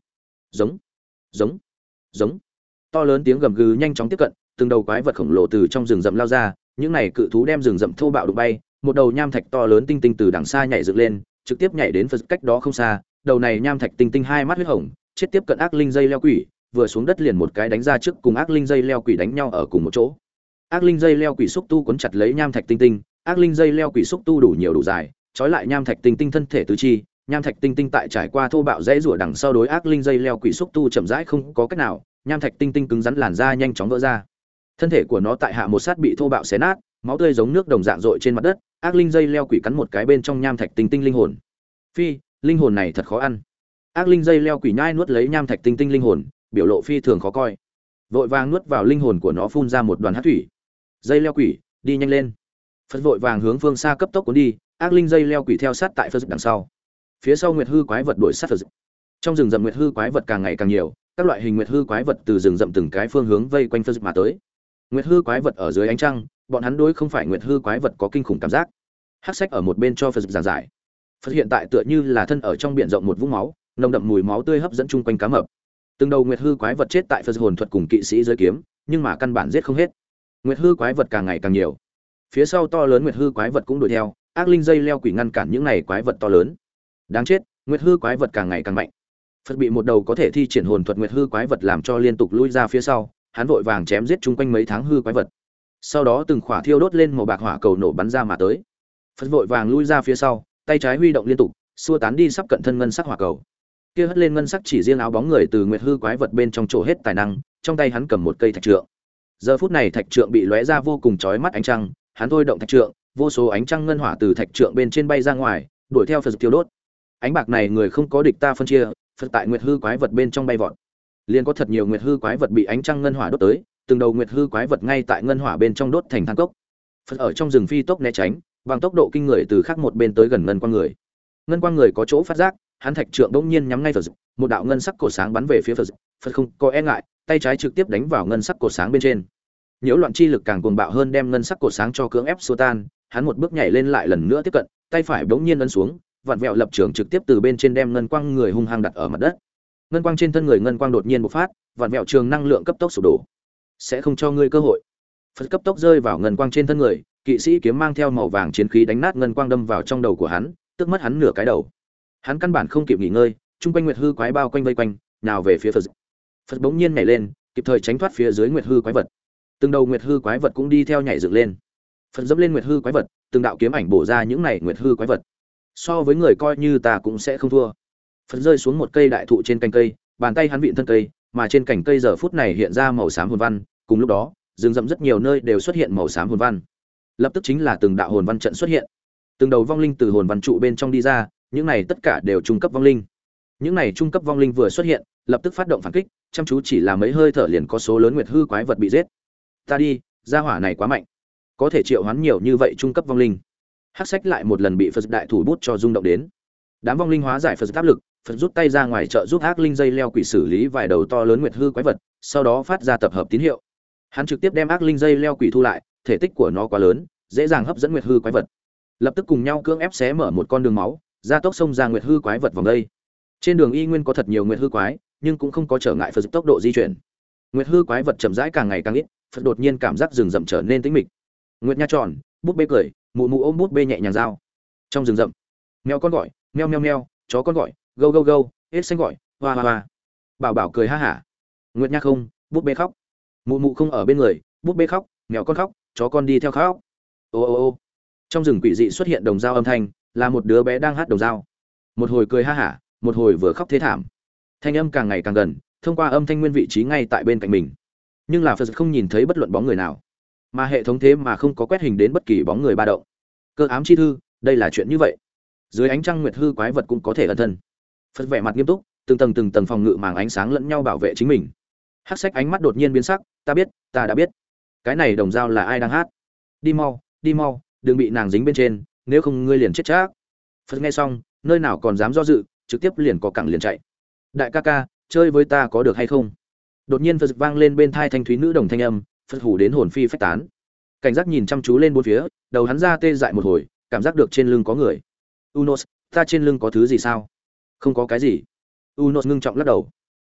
Giống, giống, giống. To lớn tiếng gầm gừ nhanh chóng tiếp cận, từng đầu quái vật khổng lồ từ trong rừng rậm lao ra, những này cự thú đem rừng rậm thô bạo đụng bay, một đầu nham thạch to lớn tinh tinh từ đằng xa nhảy dựng lên, trực tiếp nhảy đến Phật cách đó không xa, đầu này nham thạch tinh tinh hai mắt huyết hồng, chết tiếp cận ác linh dây leo quỷ, vừa xuống đất liền một cái đánh ra trước cùng ác linh dây leo quỷ đánh nhau ở cùng một chỗ. Ác linh dây leo quỷ xúc tu cuốn chặt lấy nham thạch tinh tinh, ác linh dây leo quỷ xúc tu đủ nhiều đủ dài, trói lại nham thạch tinh tinh thân thể tứ chi, nham thạch tinh tinh tại trải qua thô bạo dãy rủa đằng sau đối ác linh dây leo quỷ xúc tu chậm rãi không có cách nào, nham thạch tinh tinh cứng rắn làn da nhanh chóng vỡ ra. Thân thể của nó tại hạ một sát bị thô bạo xé nát, máu tươi giống nước đồng dạng rội trên mặt đất, ác linh dây leo quỷ cắn một cái bên trong nham thạch tinh tinh linh hồn. Phi, linh hồn này thật khó ăn. Ác linh dây leo quỷ nhai nuốt lấy nham thạch tinh tinh linh hồn, biểu lộ phi thường khó coi. Vội vàng nuốt vào linh hồn của nó phun ra một đoàn hắc thủy. Dây leo quỷ, đi nhanh lên. Phật vội vàng hướng phương xa cấp tốc cuốn đi, ác linh dây leo quỷ theo sát tại Phật đằng sau. Phía sau nguyệt hư quái vật đuổi sát Phật. Trong rừng rậm nguyệt hư quái vật càng ngày càng nhiều, các loại hình nguyệt hư quái vật từ rừng rậm từng cái phương hướng vây quanh Phật mà tới. Nguyệt hư quái vật ở dưới ánh trăng, bọn hắn đối không phải nguyệt hư quái vật có kinh khủng cảm giác. Hắc sách ở một bên cho Phật giảng giải. Phật hiện tại tựa như là thân ở trong biển rộng một vũng máu, nồng đậm mùi máu tươi hấp dẫn chung quanh cá mập. Từng đầu nguyệt hư quái vật chết tại Phật hồn thuật cùng kỵ sĩ giới kiếm, nhưng mà căn bản giết không hết. Nguyệt hư quái vật càng ngày càng nhiều. Phía sau to lớn nguyệt hư quái vật cũng đuổi theo, ác linh dây leo quỷ ngăn cản những này quái vật to lớn. Đáng chết, nguyệt hư quái vật càng ngày càng mạnh. Phật bị một đầu có thể thi triển hồn thuật nguyệt hư quái vật làm cho liên tục lui ra phía sau, hắn vội vàng chém giết chung quanh mấy tháng hư quái vật. Sau đó từng khỏa thiêu đốt lên màu bạc hỏa cầu nổ bắn ra mà tới. Phật vội vàng lui ra phía sau, tay trái huy động liên tục, xua tán đi sắp cận thân ngân sắc hỏa cầu. Kia hất lên ngân sắc chỉ riêng áo bóng người từ nguyệt hư quái vật bên trong chỗ hết tài năng, trong tay hắn cầm một cây thạch trượng. Giờ phút này thạch trượng bị lóe ra vô cùng chói mắt ánh trăng, hắn thôi động thạch trượng, vô số ánh trăng ngân hỏa từ thạch trượng bên trên bay ra ngoài, đuổi theo Phật tiêu đốt. Ánh bạc này người không có địch ta phân chia, Phật tại nguyệt hư quái vật bên trong bay vọt. Liền có thật nhiều nguyệt hư quái vật bị ánh trăng ngân hỏa đốt tới, từng đầu nguyệt hư quái vật ngay tại ngân hỏa bên trong đốt thành than cốc. Phật ở trong rừng phi tốc né tránh, bằng tốc độ kinh người từ khác một bên tới gần ngân quang người. Ngân quang người có chỗ phát giác, hắn thạch trượng bỗng nhiên nhắm ngay Phật, một đạo ngân sắc cột sáng bắn về phía Phật. Phật không có e ngại, tay trái trực tiếp đánh vào ngân sắc cột sáng bên trên. Nhiễu loạn chi lực càng cuồng bạo hơn đem ngân sắc cột sáng cho cưỡng ép xua tan, hắn một bước nhảy lên lại lần nữa tiếp cận, tay phải bỗng nhiên ấn xuống, vặn vẹo lập trường trực tiếp từ bên trên đem ngân quang người hung hăng đặt ở mặt đất. Ngân quang trên thân người ngân quang đột nhiên bộc phát, vặn vẹo trường năng lượng cấp tốc sụp đổ. Sẽ không cho ngươi cơ hội. Phật cấp tốc rơi vào ngân quang trên thân người, kỵ sĩ kiếm mang theo màu vàng chiến khí đánh nát ngân quang đâm vào trong đầu của hắn, tức mất hắn nửa cái đầu. Hắn căn bản không kịp nghỉ ngơi, trung quanh nguyệt hư quái bao quanh vây quanh, nào về phía Phật. Phật bỗng nhiên nhảy lên, kịp thời tránh thoát phía dưới nguyệt hư quái vật. Từng đầu nguyệt hư quái vật cũng đi theo nhảy dựng lên. Phật dẫm lên nguyệt hư quái vật, từng đạo kiếm ảnh bổ ra những này nguyệt hư quái vật. So với người coi như ta cũng sẽ không thua. Phật rơi xuống một cây đại thụ trên cành cây, bàn tay hắn vịn thân cây, mà trên cành cây giờ phút này hiện ra màu xám hồn văn, cùng lúc đó, rừng rậm rất nhiều nơi đều xuất hiện màu xám hồn văn. Lập tức chính là từng đạo hồn văn trận xuất hiện. Từng đầu vong linh từ hồn văn trụ bên trong đi ra, những này tất cả đều trung cấp vong linh. Những này trung cấp vong linh vừa xuất hiện, lập tức phát động phản kích, chăm chú chỉ là mấy hơi thở liền có số lớn nguyệt hư quái vật bị giết. Ta đi, gia hỏa này quá mạnh, có thể triệu hoán nhiều như vậy trung cấp vong linh. Hắc sách lại một lần bị Phật đại thủ bút cho rung động đến. Đám vong linh hóa giải Phật áp lực, Phật rút tay ra ngoài trợ giúp ác linh dây leo quỷ xử lý vài đầu to lớn nguyệt hư quái vật, sau đó phát ra tập hợp tín hiệu. Hắn trực tiếp đem ác linh dây leo quỷ thu lại, thể tích của nó quá lớn, dễ dàng hấp dẫn nguyệt hư quái vật. Lập tức cùng nhau cưỡng ép xé mở một con đường máu, ra tốc xông ra nguyệt hư quái vật vòng đây. Trên đường y nguyên có thật nhiều nguyệt hư quái, nhưng cũng không có trở ngại Phật tốc độ di chuyển. Nguyệt hư quái vật chậm rãi càng ngày càng ít, Phật đột nhiên cảm giác rừng rậm trở nên tĩnh mịch. Nguyệt nha tròn, bút bê cười, mụ mụ ôm bút bê nhẹ nhàng dao. Trong rừng rậm, mèo con gọi, meo meo meo, chó con gọi, gâu gâu gâu, hết xanh gọi, hoa hoa hoa. Bảo bảo cười ha hả. Nguyệt nha không, bút bê khóc. Mụ mụ không ở bên người, bút bê khóc, mèo con khóc, chó con đi theo khóc. Ô ô ô. Trong rừng quỷ dị xuất hiện đồng dao âm thanh, là một đứa bé đang hát đồng dao. Một hồi cười ha hả, một hồi vừa khóc thế thảm. Thanh âm càng ngày càng gần, thông qua âm thanh nguyên vị trí ngay tại bên cạnh mình. Nhưng là Phật không nhìn thấy bất luận bóng người nào, mà hệ thống thế mà không có quét hình đến bất kỳ bóng người ba động. Cơ ám chi thư, đây là chuyện như vậy. Dưới ánh trăng nguyệt hư quái vật cũng có thể ẩn thân. Phật vẻ mặt nghiêm túc, từng tầng từng tầng phòng ngự màng ánh sáng lẫn nhau bảo vệ chính mình. Hắc sách ánh mắt đột nhiên biến sắc, ta biết, ta đã biết. Cái này đồng dao là ai đang hát? Đi mau, đi mau, đừng bị nàng dính bên trên, nếu không ngươi liền chết chắc. Phật nghe xong, nơi nào còn dám do dự, trực tiếp liền có cẳng liền chạy. Đại ca ca, chơi với ta có được hay không? Đột nhiên Phật vang lên bên thai thanh thúy nữ đồng thanh âm, Phật hủ đến hồn phi phách tán. Cảnh giác nhìn chăm chú lên bốn phía, đầu hắn ra tê dại một hồi, cảm giác được trên lưng có người. Unos, ta trên lưng có thứ gì sao? Không có cái gì. Unos ngưng trọng lắc đầu.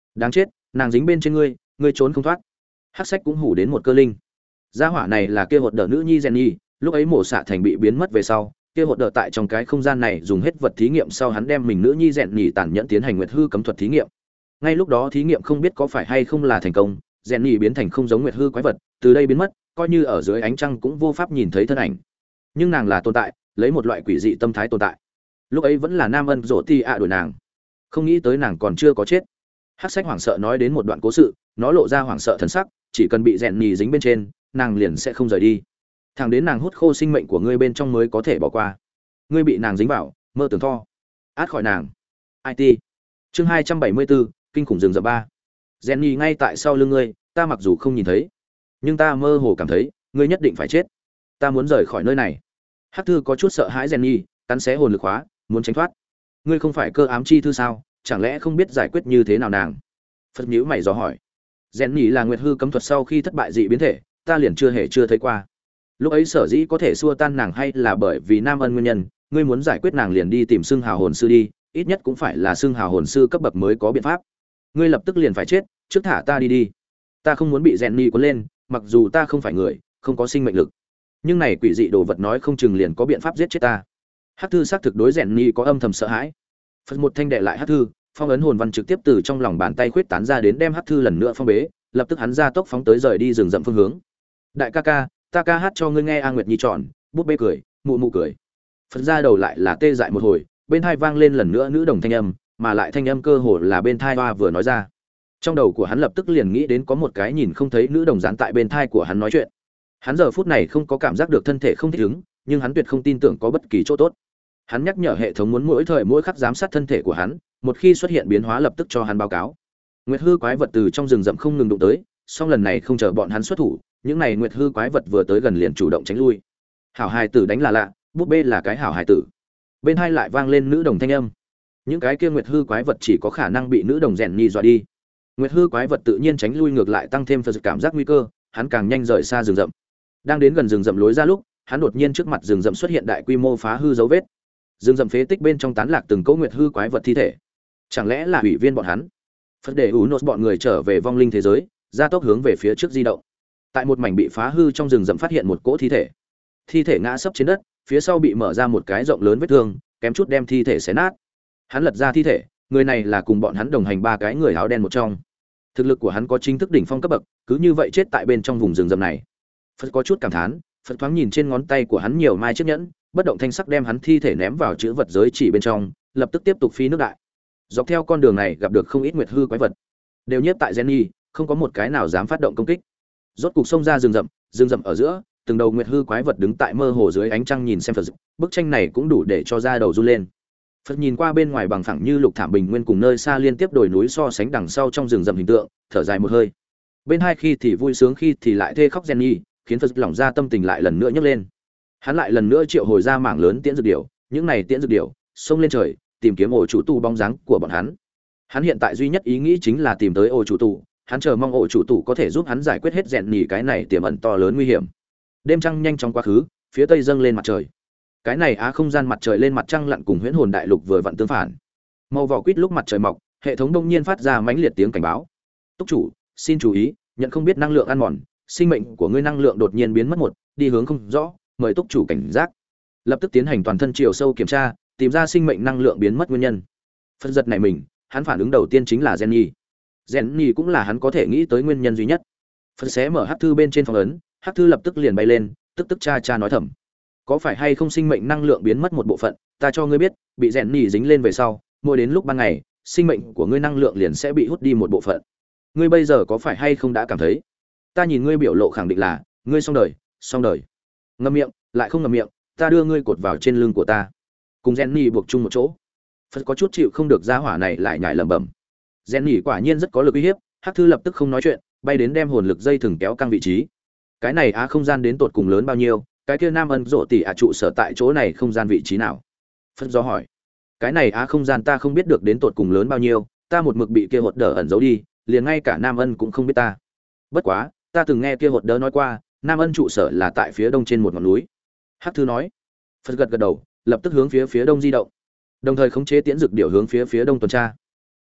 Đáng chết, nàng dính bên trên ngươi, ngươi trốn không thoát. Hắc sách cũng hủ đến một cơ linh. Gia hỏa này là kia hột đỡ nữ nhi Jenny, lúc ấy mổ xạ thành bị biến mất về sau, kia hột đỡ tại trong cái không gian này dùng hết vật thí nghiệm sau hắn đem mình nữ nhi Jenny tàn nhẫn tiến hành nguyệt hư cấm thuật thí nghiệm. Ngay lúc đó thí nghiệm không biết có phải hay không là thành công, Jenny biến thành không giống nguyệt hư quái vật, từ đây biến mất, coi như ở dưới ánh trăng cũng vô pháp nhìn thấy thân ảnh. Nhưng nàng là tồn tại, lấy một loại quỷ dị tâm thái tồn tại. Lúc ấy vẫn là Nam Ân Dỗ Ti ạ đuổi nàng, không nghĩ tới nàng còn chưa có chết. Hắc sách hoảng sợ nói đến một đoạn cố sự, nó lộ ra hoảng sợ thần sắc, chỉ cần bị rèn nhì dính bên trên, nàng liền sẽ không rời đi. Thẳng đến nàng hút khô sinh mệnh của ngươi bên trong mới có thể bỏ qua. Ngươi bị nàng dính vào, mơ tưởng tho. Át khỏi nàng. i tê. Chương hai trăm bảy mươi bốn, kinh khủng rừng rậm ba. Rèn nhì ngay tại sau lưng ngươi, ta mặc dù không nhìn thấy, nhưng ta mơ hồ cảm thấy, ngươi nhất định phải chết. Ta muốn rời khỏi nơi này. Hắc thư có chút sợ hãi rèn nhì, cắn xé hồn lực hóa, muốn tránh thoát. Ngươi không phải cơ ám chi thư sao, chẳng lẽ không biết giải quyết như thế nào nàng? Phật nhíu mày dò hỏi. Rèn nhì là nguyệt hư cấm thuật sau khi thất bại dị biến thể, ta liền chưa hề chưa thấy qua. Lúc ấy sở dĩ có thể xua tan nàng hay là bởi vì Nam Ân nguyên nhân, ngươi muốn giải quyết nàng liền đi tìm Xưng Hào hồn sư đi, ít nhất cũng phải là Xưng Hào hồn sư cấp bậc mới có biện pháp. Ngươi lập tức liền phải chết, trước thả ta đi đi. Ta không muốn bị rèn nhì cuốn lên, mặc dù ta không phải người, không có sinh mệnh lực, nhưng này quỷ dị đồ vật nói không chừng liền có biện pháp giết chết ta. Hắc thư xác thực đối rèn nhì có âm thầm sợ hãi. Phật một thanh đệ lại Hắc thư, phong ấn hồn văn trực tiếp từ trong lòng bàn tay khuyết tán ra đến đem Hắc thư lần nữa phong bế, lập tức hắn ra tốc phóng tới rời đi rừng rậm phương hướng. Đại ca ca, ta ca hát cho ngươi nghe. A Nguyệt Nhi tròn, bút bê cười, mụ mụ cười. Phật ra đầu lại là tê dại một hồi, bên tai vang lên lần nữa nữ đồng thanh âm, mà lại thanh âm cơ hồ là bên tai hoa vừa nói ra. Trong đầu của hắn lập tức liền nghĩ đến có một cái nhìn không thấy nữ đồng dán tại bên tai của hắn nói chuyện. Hắn giờ phút này không có cảm giác được thân thể không thích ứng, nhưng hắn tuyệt không tin tưởng có bất kỳ chỗ tốt. Hắn nhắc nhở hệ thống muốn mỗi thời mỗi khắc giám sát thân thể của hắn, một khi xuất hiện biến hóa lập tức cho hắn báo cáo. Nguyệt hư quái vật từ trong rừng rậm không ngừng đụng tới, song lần này không chờ bọn hắn xuất thủ, những này nguyệt hư quái vật vừa tới gần liền chủ động tránh lui. Hảo hài tử đánh là lạ, búp bê là cái hảo hài tử. Bên hai lại vang lên nữ đồng thanh âm. Những cái kia nguyệt hư quái vật chỉ có khả năng bị nữ đồng rèn nhì dọa đi. Nguyệt hư quái vật tự nhiên tránh lui ngược lại tăng thêm phần cảm giác nguy cơ, hắn càng nhanh rời xa rừng rậm. Đang đến gần rừng rậm lối ra lúc, hắn đột nhiên trước mặt rừng rậm xuất hiện đại quy mô phá hư dấu vết. Rừng rậm phế tích bên trong tán lạc từng cỗ nguyệt hư quái vật thi thể. Chẳng lẽ là ủy viên bọn hắn? Phật để ủ nốt bọn người trở về vong linh thế giới, gia tốc hướng về phía trước di động. Tại một mảnh bị phá hư trong rừng rậm phát hiện một cỗ thi thể. Thi thể ngã sấp trên đất, phía sau bị mở ra một cái rộng lớn vết thương, kém chút đem thi thể xé nát. Hắn lật ra thi thể, người này là cùng bọn hắn đồng hành ba cái người áo đen một trong. Thực lực của hắn có chính thức đỉnh phong cấp bậc, cứ như vậy chết tại bên trong vùng rừng rậm này. Phật có chút cảm thán, Phật thoáng nhìn trên ngón tay của hắn nhiều mai chiếc nhẫn, bất động thanh sắc đem hắn thi thể ném vào chữ vật giới chỉ bên trong, lập tức tiếp tục phi nước đại. Dọc theo con đường này gặp được không ít nguyệt hư quái vật, đều nhiếp tại Jenny, không có một cái nào dám phát động công kích. Rốt cục xông ra rừng rậm, rừng rậm ở giữa, từng đầu nguyệt hư quái vật đứng tại mơ hồ dưới ánh trăng nhìn xem Phật. Bức tranh này cũng đủ để cho da đầu run lên. Phật nhìn qua bên ngoài bằng phẳng như lục thảm bình nguyên cùng nơi xa liên tiếp đồi núi so sánh đằng sau trong rừng rậm hình tượng, thở dài một hơi. Bên hai khi thì vui sướng khi thì lại thê khóc Jenny, khiến Phật lỏng ra tâm tình lại lần nữa nhấc lên. Hắn lại lần nữa triệu hồi ra mảng lớn tiễn dược điểu, những này tiễn dược điểu xông lên trời, tìm kiếm ổ chủ tù bóng dáng của bọn hắn. Hắn hiện tại duy nhất ý nghĩ chính là tìm tới ổ chủ tù, hắn chờ mong ổ chủ tù có thể giúp hắn giải quyết hết rèn nhì cái này tiềm ẩn to lớn nguy hiểm. Đêm trăng nhanh chóng quá khứ, phía tây dâng lên mặt trời. Cái này á không gian mặt trời lên mặt trăng lặn cùng huyễn hồn đại lục vừa vặn tương phản. Màu vỏ quýt lúc mặt trời mọc, hệ thống đông nhiên phát ra mãnh liệt tiếng cảnh báo. Túc chủ, xin chú ý, nhận không biết năng lượng ăn mòn, sinh mệnh của ngươi năng lượng đột nhiên biến mất một, đi hướng không rõ, mời túc chủ cảnh giác. Lập tức tiến hành toàn thân chiều sâu kiểm tra, tìm ra sinh mệnh năng lượng biến mất nguyên nhân. Phân giật này mình, hắn phản ứng đầu tiên chính là Jenny. Jenny cũng là hắn có thể nghĩ tới nguyên nhân duy nhất. Phân xé mở hắc thư bên trên phong ấn, hắc thư lập tức liền bay lên, tức tức cha cha nói thầm. Có phải hay không sinh mệnh năng lượng biến mất một bộ phận, ta cho ngươi biết, bị Jenny dính lên về sau, mỗi đến lúc ban ngày, sinh mệnh của ngươi năng lượng liền sẽ bị hút đi một bộ phận. Ngươi bây giờ có phải hay không đã cảm thấy? Ta nhìn ngươi biểu lộ khẳng định là, ngươi xong đời, xong đời. Ngậm miệng, lại không ngậm miệng, ta đưa ngươi cột vào trên lưng của ta. Cùng Jenny buộc chung một chỗ. Phật có chút chịu không được gia hỏa này lại nhảy lẩm bẩm. Jenny quả nhiên rất có lực uy hiếp, hắc thư lập tức không nói chuyện, bay đến đem hồn lực dây thừng kéo căng vị trí. Cái này á không gian đến tột cùng lớn bao nhiêu, cái kia Nam Ân Dỗ tỷ ạ trụ sở tại chỗ này không gian vị trí nào? Phật do hỏi. Cái này á không gian ta không biết được đến tột cùng lớn bao nhiêu, ta một mực bị kia hột đờ ẩn giấu đi, liền ngay cả Nam Ân cũng không biết ta. Bất quá, ta từng nghe kia hột đờ nói qua, Nam Ân trụ sở là tại phía đông trên một ngọn núi. Hắc thư nói. Phật gật gật đầu, lập tức hướng phía phía đông di động, đồng thời khống chế tiễn dược điểu hướng phía phía đông tuần tra.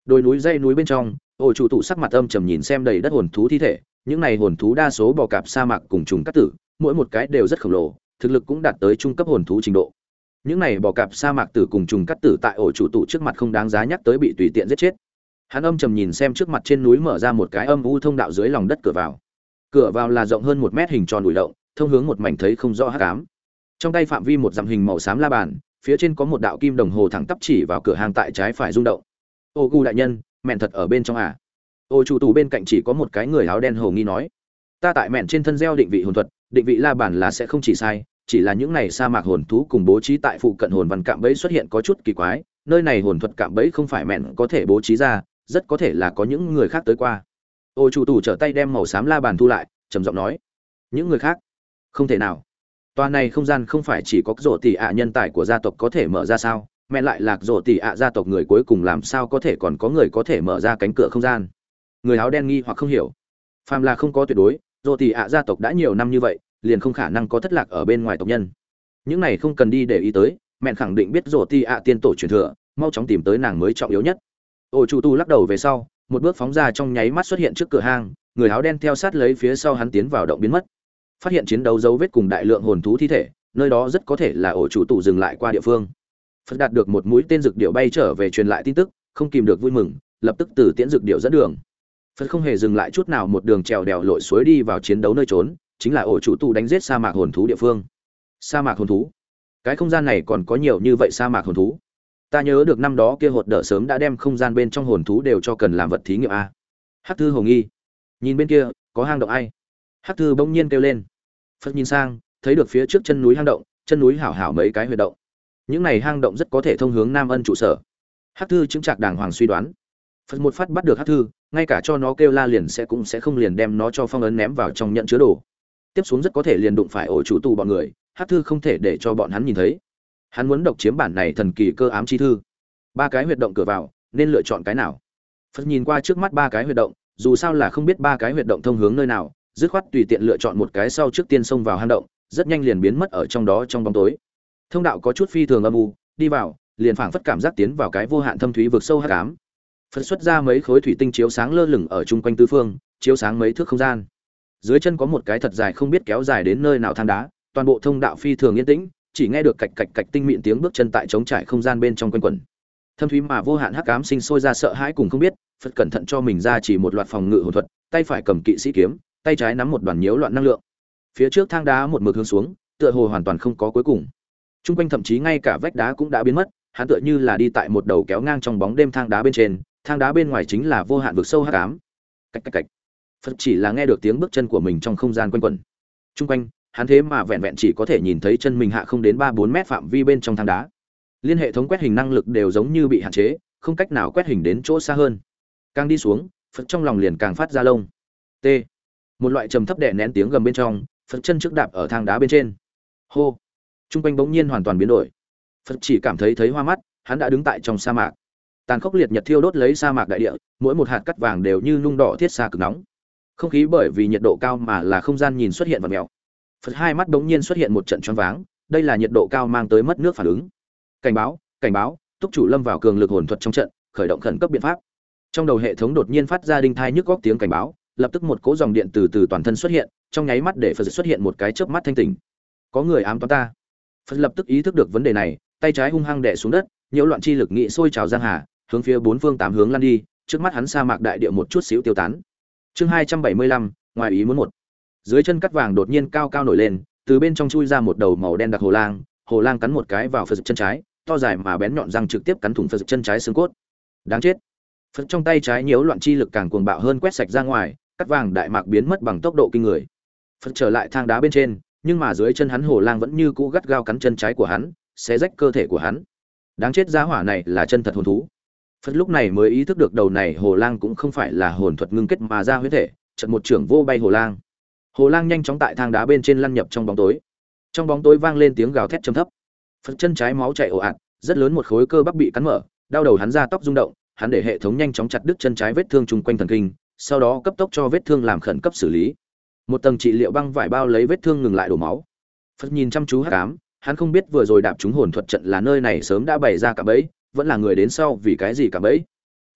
Đồi núi dãy núi bên trong, ổ chủ tụ sắc mặt âm trầm nhìn xem đầy đất hồn thú thi thể, những này hồn thú đa số bò cạp sa mạc cùng trùng cát tử, mỗi một cái đều rất khổng lồ, thực lực cũng đạt tới trung cấp hồn thú trình độ. Những này bò cạp sa mạc tử cùng trùng cát tử tại ổ chủ tụ trước mặt không đáng giá nhắc tới bị tùy tiện giết chết. Hắn âm trầm nhìn xem trước mặt trên núi mở ra một cái âm u thông đạo dưới lòng đất cửa vào. Cửa vào là rộng hơn một mét hình tròn đùi động, thông hướng một mảnh thấy không rõ hắc ám. Trong tay phạm vi một dặm hình màu xám la bàn, phía trên có một đạo kim đồng hồ thẳng tắp chỉ vào cửa hàng tại trái phải rung động. Ô gu đại nhân, mẹn thật ở bên trong à? Ô chủ tù bên cạnh chỉ có một cái người áo đen hồ nghi nói, ta tại mẹn trên thân gieo định vị hồn thuật, định vị la bàn là sẽ không chỉ sai, chỉ là những này sa mạc hồn thú cùng bố trí tại phụ cận hồn văn cạm bẫy xuất hiện có chút kỳ quái, nơi này hồn thuật cạm bẫy không phải mẹn có thể bố trí ra, rất có thể là có những người khác tới qua. Ô chủ tù trở tay đem màu xám la bàn thu lại, trầm giọng nói, những người khác? Không thể nào. Toàn này không gian không phải chỉ có rổ tỷ ạ nhân tài của gia tộc có thể mở ra sao? Mẹ lại lạc rổ tỷ ạ gia tộc người cuối cùng làm sao có thể còn có người có thể mở ra cánh cửa không gian? Người áo đen nghi hoặc không hiểu. Phàm là không có tuyệt đối, rổ tỷ ạ gia tộc đã nhiều năm như vậy, liền không khả năng có thất lạc ở bên ngoài tộc nhân. Những này không cần đi để ý tới, mẹ khẳng định biết rổ tỷ ạ tiên tổ truyền thừa, mau chóng tìm tới nàng mới trọng yếu nhất. Ô chủ tu lắc đầu về sau, một bước phóng ra trong nháy mắt xuất hiện trước cửa hang, người áo đen theo sát lấy phía sau hắn tiến vào động biến mất. Phát hiện chiến đấu dấu vết cùng đại lượng hồn thú thi thể, nơi đó rất có thể là ổ chủ tụ dừng lại qua địa phương. Phật đạt được một mũi tên dược điệu bay trở về truyền lại tin tức, không kìm được vui mừng, lập tức từ tiễn dược điệu dẫn đường. Phật không hề dừng lại chút nào, một đường trèo đèo lội suối đi vào chiến đấu nơi trốn, chính là ổ chủ tụ đánh giết sa mạc hồn thú địa phương. Sa mạc hồn thú? Cái không gian này còn có nhiều như vậy sa mạc hồn thú? Ta nhớ được năm đó kia hột đỡ sớm đã đem không gian bên trong hồn thú đều cho cần làm vật thí nghiệm a. Hắc thư hồ nghi. Nhìn bên kia, có hang động ai? Hắc thư bỗng nhiên kêu lên. Phật nhìn sang, thấy được phía trước chân núi hang động, chân núi hảo hảo mấy cái huyệt động. Những này hang động rất có thể thông hướng Nam Ân trụ sở. Hắc thư chứng trạc đàng hoàng suy đoán. Phật một phát bắt được Hắc thư, ngay cả cho nó kêu la liền sẽ cũng sẽ không liền đem nó cho phong ấn ném vào trong nhận chứa đồ. Tiếp xuống rất có thể liền đụng phải ổ chủ tù bọn người, Hắc thư không thể để cho bọn hắn nhìn thấy. Hắn muốn độc chiếm bản này thần kỳ cơ ám chi thư. Ba cái huyệt động cửa vào, nên lựa chọn cái nào? Phật nhìn qua trước mắt ba cái huyệt động, dù sao là không biết ba cái huyệt động thông hướng nơi nào, dứt khoát tùy tiện lựa chọn một cái sau trước tiên xông vào hang động, rất nhanh liền biến mất ở trong đó trong bóng tối. Thông đạo có chút phi thường âm u, đi vào, liền phảng phất cảm giác tiến vào cái vô hạn thâm thúy vực sâu hắc ám. Phật xuất ra mấy khối thủy tinh chiếu sáng lơ lửng ở chung quanh tứ phương, chiếu sáng mấy thước không gian. Dưới chân có một cái thật dài không biết kéo dài đến nơi nào thang đá, toàn bộ thông đạo phi thường yên tĩnh, chỉ nghe được cạch cạch cạch tinh mịn tiếng bước chân tại trống trải không gian bên trong quanh quẩn. Thâm thúy mà vô hạn hắc ám sinh sôi ra sợ hãi cùng không biết, Phật cẩn thận cho mình ra chỉ một loạt phòng ngự hồn thuật, tay phải cầm kỵ sĩ kiếm, tay trái nắm một đoàn nhiễu loạn năng lượng. Phía trước thang đá một mực hướng xuống, tựa hồ hoàn toàn không có cuối cùng. Trung quanh thậm chí ngay cả vách đá cũng đã biến mất, hắn tựa như là đi tại một đầu kéo ngang trong bóng đêm thang đá bên trên, thang đá bên ngoài chính là vô hạn vực sâu hắc ám. Cạch cạch cạch. Phật chỉ là nghe được tiếng bước chân của mình trong không gian quanh quẩn. Trung quanh, hắn thế mà vẹn vẹn chỉ có thể nhìn thấy chân mình hạ không đến ba bốn mét phạm vi bên trong thang đá. Liên hệ thống quét hình năng lực đều giống như bị hạn chế, không cách nào quét hình đến chỗ xa hơn. Càng đi xuống, Phật trong lòng liền càng phát ra lông. T. Một loại trầm thấp đè nén tiếng gầm bên trong, Phật chân trước đạp ở thang đá bên trên. Hô. Trung quanh bỗng nhiên hoàn toàn biến đổi. Phật chỉ cảm thấy thấy hoa mắt, hắn đã đứng tại trong sa mạc. Tàn khốc liệt nhật thiêu đốt lấy sa mạc đại địa, mỗi một hạt cát vàng đều như nung đỏ thiết xa cực nóng. Không khí bởi vì nhiệt độ cao mà là không gian nhìn xuất hiện vật mèo. Phật hai mắt bỗng nhiên xuất hiện một trận choáng váng, đây là nhiệt độ cao mang tới mất nước phản ứng. Cảnh báo, cảnh báo, túc chủ lâm vào cường lực hồn thuật trong trận, khởi động khẩn cấp biện pháp. Trong đầu hệ thống đột nhiên phát ra đinh thai nhức góc tiếng cảnh báo, lập tức một cỗ dòng điện từ từ toàn thân xuất hiện, trong nháy mắt để Phật xuất hiện một cái chớp mắt thanh tỉnh. Có người ám toán ta. Phật lập tức ý thức được vấn đề này, tay trái hung hăng đè xuống đất, nhiễu loạn chi lực nghị sôi trào giang hà, hướng phía bốn phương tám hướng lăn đi, trước mắt hắn sa mạc đại địa một chút xíu tiêu tán. Chương hai trăm bảy mươi lăm, ngoài ý muốn một. Dưới chân cắt vàng đột nhiên cao cao nổi lên, từ bên trong chui ra một đầu màu đen đặc hồ lang, hồ lang cắn một cái vào Phật chân trái, to dài mà bén nhọn răng trực tiếp cắn thủng Phật chân trái xương cốt. Đáng chết. Phật trong tay trái nhiễu loạn chi lực càng cuồng bạo hơn quét sạch ra ngoài, cắt vàng đại mạc biến mất bằng tốc độ kinh người. Phật trở lại thang đá bên trên, nhưng mà dưới chân hắn hồ lang vẫn như cũ gắt gao cắn chân trái của hắn, xé rách cơ thể của hắn. Đáng chết, giá hỏa này là chân thật hồn thú. Phật lúc này mới ý thức được đầu này hồ lang cũng không phải là hồn thuật ngưng kết mà ra huyết thể, chợt một trưởng vô bay hồ lang. Hồ lang nhanh chóng tại thang đá bên trên lăn nhập trong bóng tối. Trong bóng tối vang lên tiếng gào thét trầm thấp. Phật chân trái máu chảy ồ ạt, rất lớn một khối cơ bắp bị cắn mở, đau đầu hắn ra tóc rung động, hắn để hệ thống nhanh chóng chặt đứt chân trái vết thương chung quanh thần kinh, sau đó cấp tốc cho vết thương làm khẩn cấp xử lý. Một tầng trị liệu băng vải bao lấy vết thương ngừng lại đổ máu. Phật nhìn chăm chú hắc ám, hắn không biết vừa rồi đạp trúng hồn thuật trận là nơi này sớm đã bày ra cả bẫy, vẫn là người đến sau vì cái gì cả bẫy.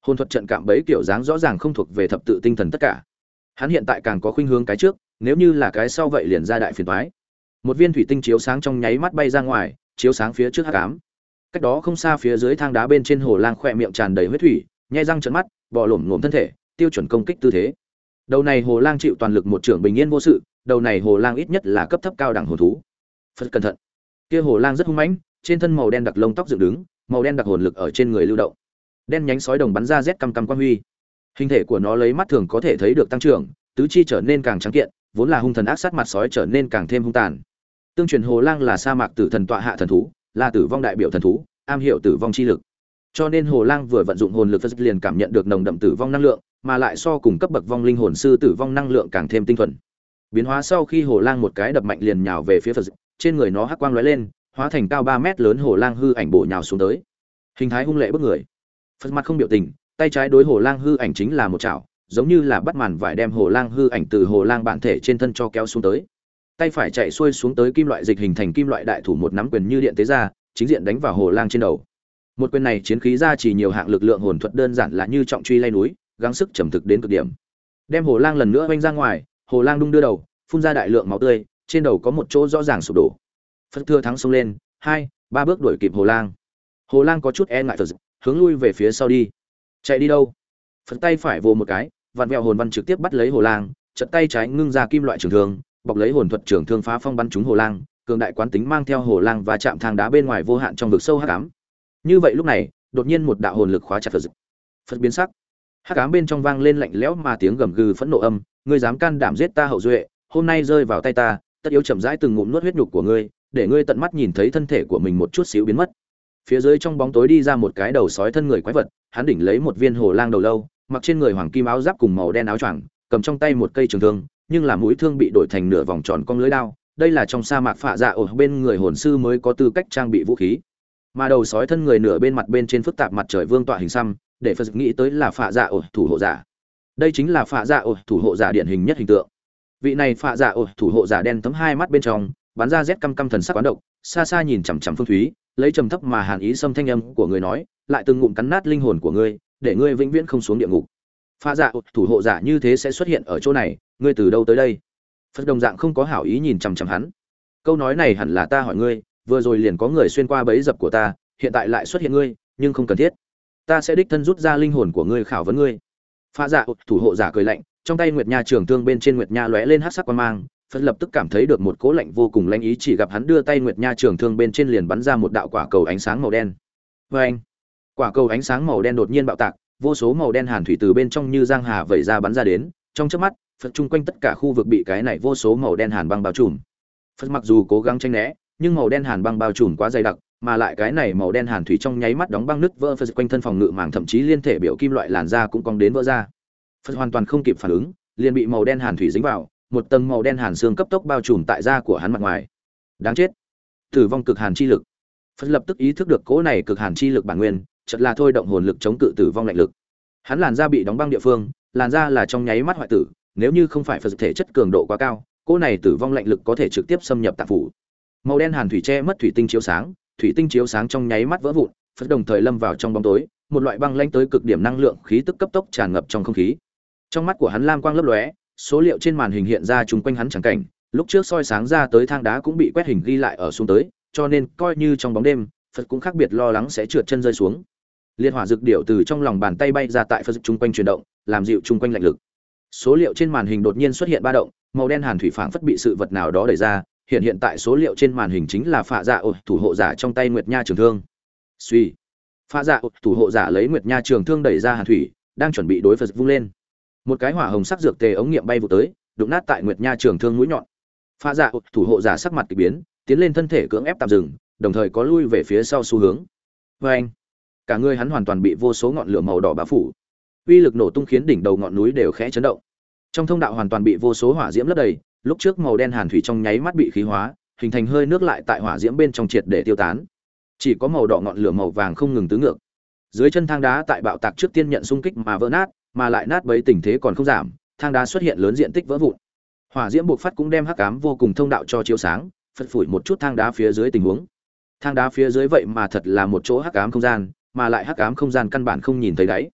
Hồn thuật trận cạm bẫy kiểu dáng rõ ràng không thuộc về thập tự tinh thần tất cả. Hắn hiện tại càng có khuynh hướng cái trước, nếu như là cái sau vậy liền ra đại phiền toái. Một viên thủy tinh chiếu sáng trong nháy mắt bay ra ngoài, chiếu sáng phía trước hắc ám. Cách đó không xa phía dưới thang đá bên trên hồ lang khỏe miệng tràn đầy huyết thủy, nhe răng trợn mắt, bò lổm ngổm thân thể, tiêu chuẩn công kích tư thế. Đầu này hồ lang chịu toàn lực một trưởng bình yên vô sự, đầu này hồ lang ít nhất là cấp thấp cao đẳng hồn thú. Phật cẩn thận. Kia hồ lang rất hung mãnh, trên thân màu đen đặc lông tóc dựng đứng, màu đen đặc hồn lực ở trên người lưu động. Đen nhánh sói đồng bắn ra rét căm căm quang huy. Hình thể của nó lấy mắt thường có thể thấy được tăng trưởng, tứ chi trở nên càng trắng kiện, vốn là hung thần ác sát mặt sói trở nên càng thêm hung tàn. Tương truyền hồ lang là sa mạc tử thần tọa hạ thần thú, là tử vong đại biểu thần thú, am hiểu tử vong chi lực. Cho nên hồ lang vừa vận dụng hồn lực Phật liền cảm nhận được nồng đậm tử vong năng lượng, mà lại so cùng cấp bậc vong linh hồn sư tử vong năng lượng càng thêm tinh thuần. Biến hóa sau khi hồ lang một cái đập mạnh liền nhào về phía Phật, trên người nó hắc quang lóe lên, hóa thành cao ba mét lớn hồ lang hư ảnh bổ nhào xuống tới. Hình thái hung lệ bức người. Phật mặt không biểu tình, tay trái đối hồ lang hư ảnh chính là một chảo, giống như là bắt màn vải đem hồ lang hư ảnh từ hồ lang bản thể trên thân cho kéo xuống tới. Tay phải chạy xuôi xuống tới kim loại dịch hình thành kim loại đại thủ một nắm quyền như điện tế ra, chính diện đánh vào hồ lang trên đầu. Một quyền này chiến khí ra chỉ nhiều hạng lực lượng hồn thuật đơn giản là như trọng truy lay núi, gắng sức trầm thực đến cực điểm. Đem hồ lang lần nữa vênh ra ngoài, hồ lang đung đưa đầu, phun ra đại lượng máu tươi, trên đầu có một chỗ rõ ràng sụp đổ. Phật thừa thắng xông lên, hai, ba bước đuổi kịp hồ lang. Hồ lang có chút e ngại Phật, hướng lui về phía sau đi. Chạy đi đâu? Phật tay phải vồ một cái, vặn vẹo hồn văn trực tiếp bắt lấy hồ lang, chợt tay trái ngưng ra kim loại trường thương, bọc lấy hồn thuật trường thương phá phong bắn trúng hồ lang, cường đại quán tính mang theo hồ lang và chạm thang đá bên ngoài vô hạn trong vực sâu hắc ám. Như vậy lúc này, đột nhiên một đạo hồn lực khóa chặt Phật. Phật biến sắc. Hắc ám bên trong vang lên lạnh lẽo mà tiếng gầm gừ phẫn nộ âm, ngươi dám can đảm giết ta hậu duệ, hôm nay rơi vào tay ta, tất yếu chậm rãi từng ngụm nuốt huyết nhục của ngươi, để ngươi tận mắt nhìn thấy thân thể của mình một chút xíu biến mất. Phía dưới trong bóng tối đi ra một cái đầu sói thân người quái vật, hắn đỉnh lấy một viên hồ lang đầu lâu, mặc trên người hoàng kim áo giáp cùng màu đen áo choàng, cầm trong tay một cây trường thương, nhưng là mũi thương bị đổi thành nửa vòng tròn cong lưỡi đao, đây là trong sa mạc phạ dạ ở bên người hồn sư mới có tư cách trang bị vũ khí. Mà đầu sói thân người nửa bên mặt bên trên phức tạp mặt trời vương tọa hình xăm, để Phật nghĩ tới là phạ dạ ở thủ hộ giả. Đây chính là phạ dạ ở thủ hộ giả điển hình nhất hình tượng. Vị này phạ dạ ở thủ hộ giả đen tấm hai mắt bên trong, bắn ra rét căm căm thần sắc quán độc, xa xa nhìn chằm chằm Phương Thúy, lấy trầm thấp mà hàn ý xâm thanh âm của người nói, lại từng ngụm cắn nát linh hồn của ngươi, để ngươi vĩnh viễn không xuống địa ngục. Phạ dạ thủ hộ giả như thế sẽ xuất hiện ở chỗ này, ngươi từ đâu tới đây? Phật đồng dạng không có hảo ý nhìn chằm chằm hắn. Câu nói này hẳn là ta hỏi ngươi, vừa rồi liền có người xuyên qua bẫy dập của ta, hiện tại lại xuất hiện ngươi, nhưng không cần thiết. Ta sẽ đích thân rút ra linh hồn của ngươi khảo vấn ngươi. Phạ dạ thủ hộ giả cười lạnh, trong tay Nguyệt Nha trường thương bên trên Nguyệt Nha lóe lên hắc sắc quang mang, Phật lập tức cảm thấy được một cỗ lạnh vô cùng lạnh ý, chỉ gặp hắn đưa tay Nguyệt Nha trường thương bên trên liền bắn ra một đạo quả cầu ánh sáng màu đen. Oeng! Quả cầu ánh sáng màu đen đột nhiên bạo tạc, vô số màu đen hàn thủy từ bên trong như giang hà vẩy ra bắn ra đến, trong chớp mắt, Phật chung quanh tất cả khu vực bị cái này vô số màu đen hàn băng bao trùm. Phật mặc dù cố gắng tránh né, nhưng màu đen hàn băng bao trùm quá dày đặc, mà lại cái này màu đen hàn thủy trong nháy mắt đóng băng nứt vỡ Phật quanh thân phòng ngự màng, thậm chí liên thể biểu kim loại làn da cũng cong đến vỡ ra. Phật hoàn toàn không kịp phản ứng, liền bị màu đen hàn thủy dính vào, một tầng màu đen hàn xương cấp tốc bao trùm tại da của hắn mặt ngoài. Đáng chết! Tử vong cực hàn chi lực. Phật lập tức ý thức được cỗ này cực hàn chi lực bản nguyên, chợt là thôi động hồn lực chống cự tử vong lạnh lực. Hắn làn da bị đóng băng địa phương, làn da là trong nháy mắt hoại tử, nếu như không phải Phật thể chất cường độ quá cao, cỗ này tử vong lạnh lực có thể trực tiếp xâm nhập tạng phủ. Màu đen hàn thủy che mất thủy tinh chiếu sáng, thủy tinh chiếu sáng trong nháy mắt vỡ vụn, Phật đồng thời lâm vào trong bóng tối, một loại băng lãnh tới cực điểm năng lượng khí tức cấp tốc tràn ngập trong không khí. Trong mắt của hắn lam quang lấp lóe, số liệu trên màn hình hiện ra chung quanh hắn chẳng cảnh, lúc trước soi sáng ra tới thang đá cũng bị quét hình ghi lại ở xuống tới, cho nên coi như trong bóng đêm, Phật cũng khác biệt lo lắng sẽ trượt chân rơi xuống. Liên hỏa dược điệu từ trong lòng bàn tay bay ra tại Phật chung quanh chuyển động, làm dịu chung quanh lạnh lực. Số liệu trên màn hình đột nhiên xuất hiện ba động, màu đen hàn thủy phảng phất bị sự vật nào đó đẩy ra, hiện hiện tại số liệu trên màn hình chính là phạ dạ ổ thủ hộ giả trong tay Nguyệt Nha trường thương. Suy, phạ dạ ổ thủ hộ giả lấy Nguyệt Nha trường thương đẩy ra hàn thủy, đang chuẩn bị đối Phật vung lên. Một cái hỏa hồng sắc dược tề ống nghiệm bay vụ tới, đụng nát tại Nguyệt Nha trường thương mũi nhọn. Phạ dạ ổ thủ hộ giả sắc mặt kỳ biến, tiến lên thân thể cưỡng ép tạm dừng, đồng thời có lui về phía sau xu hướng. Với anh, cả người hắn hoàn toàn bị vô số ngọn lửa màu đỏ bao phủ. Uy lực nổ tung khiến đỉnh đầu ngọn núi đều khẽ chấn động. Trong thông đạo hoàn toàn bị vô số hỏa diễm lấp đầy, lúc trước màu đen hàn thủy trong nháy mắt bị khí hóa, hình thành hơi nước lại tại hỏa diễm bên trong triệt để tiêu tán. Chỉ có màu đỏ ngọn lửa màu vàng không ngừng tứ ngược. Dưới chân thang đá tại bạo tạc trước tiên nhận xung kích mà vỡ nát, mà lại nát bấy tình thế còn không giảm, thang đá xuất hiện lớn diện tích vỡ vụn. Hỏa diễm bộc phát cũng đem hắc ám vô cùng thông đạo cho chiếu sáng, phật phủi một chút thang đá phía dưới tình huống. Thang đá phía dưới vậy mà thật là một chỗ hắc ám không gian, mà lại hắc ám không gian căn bản không nhìn thấy đáy.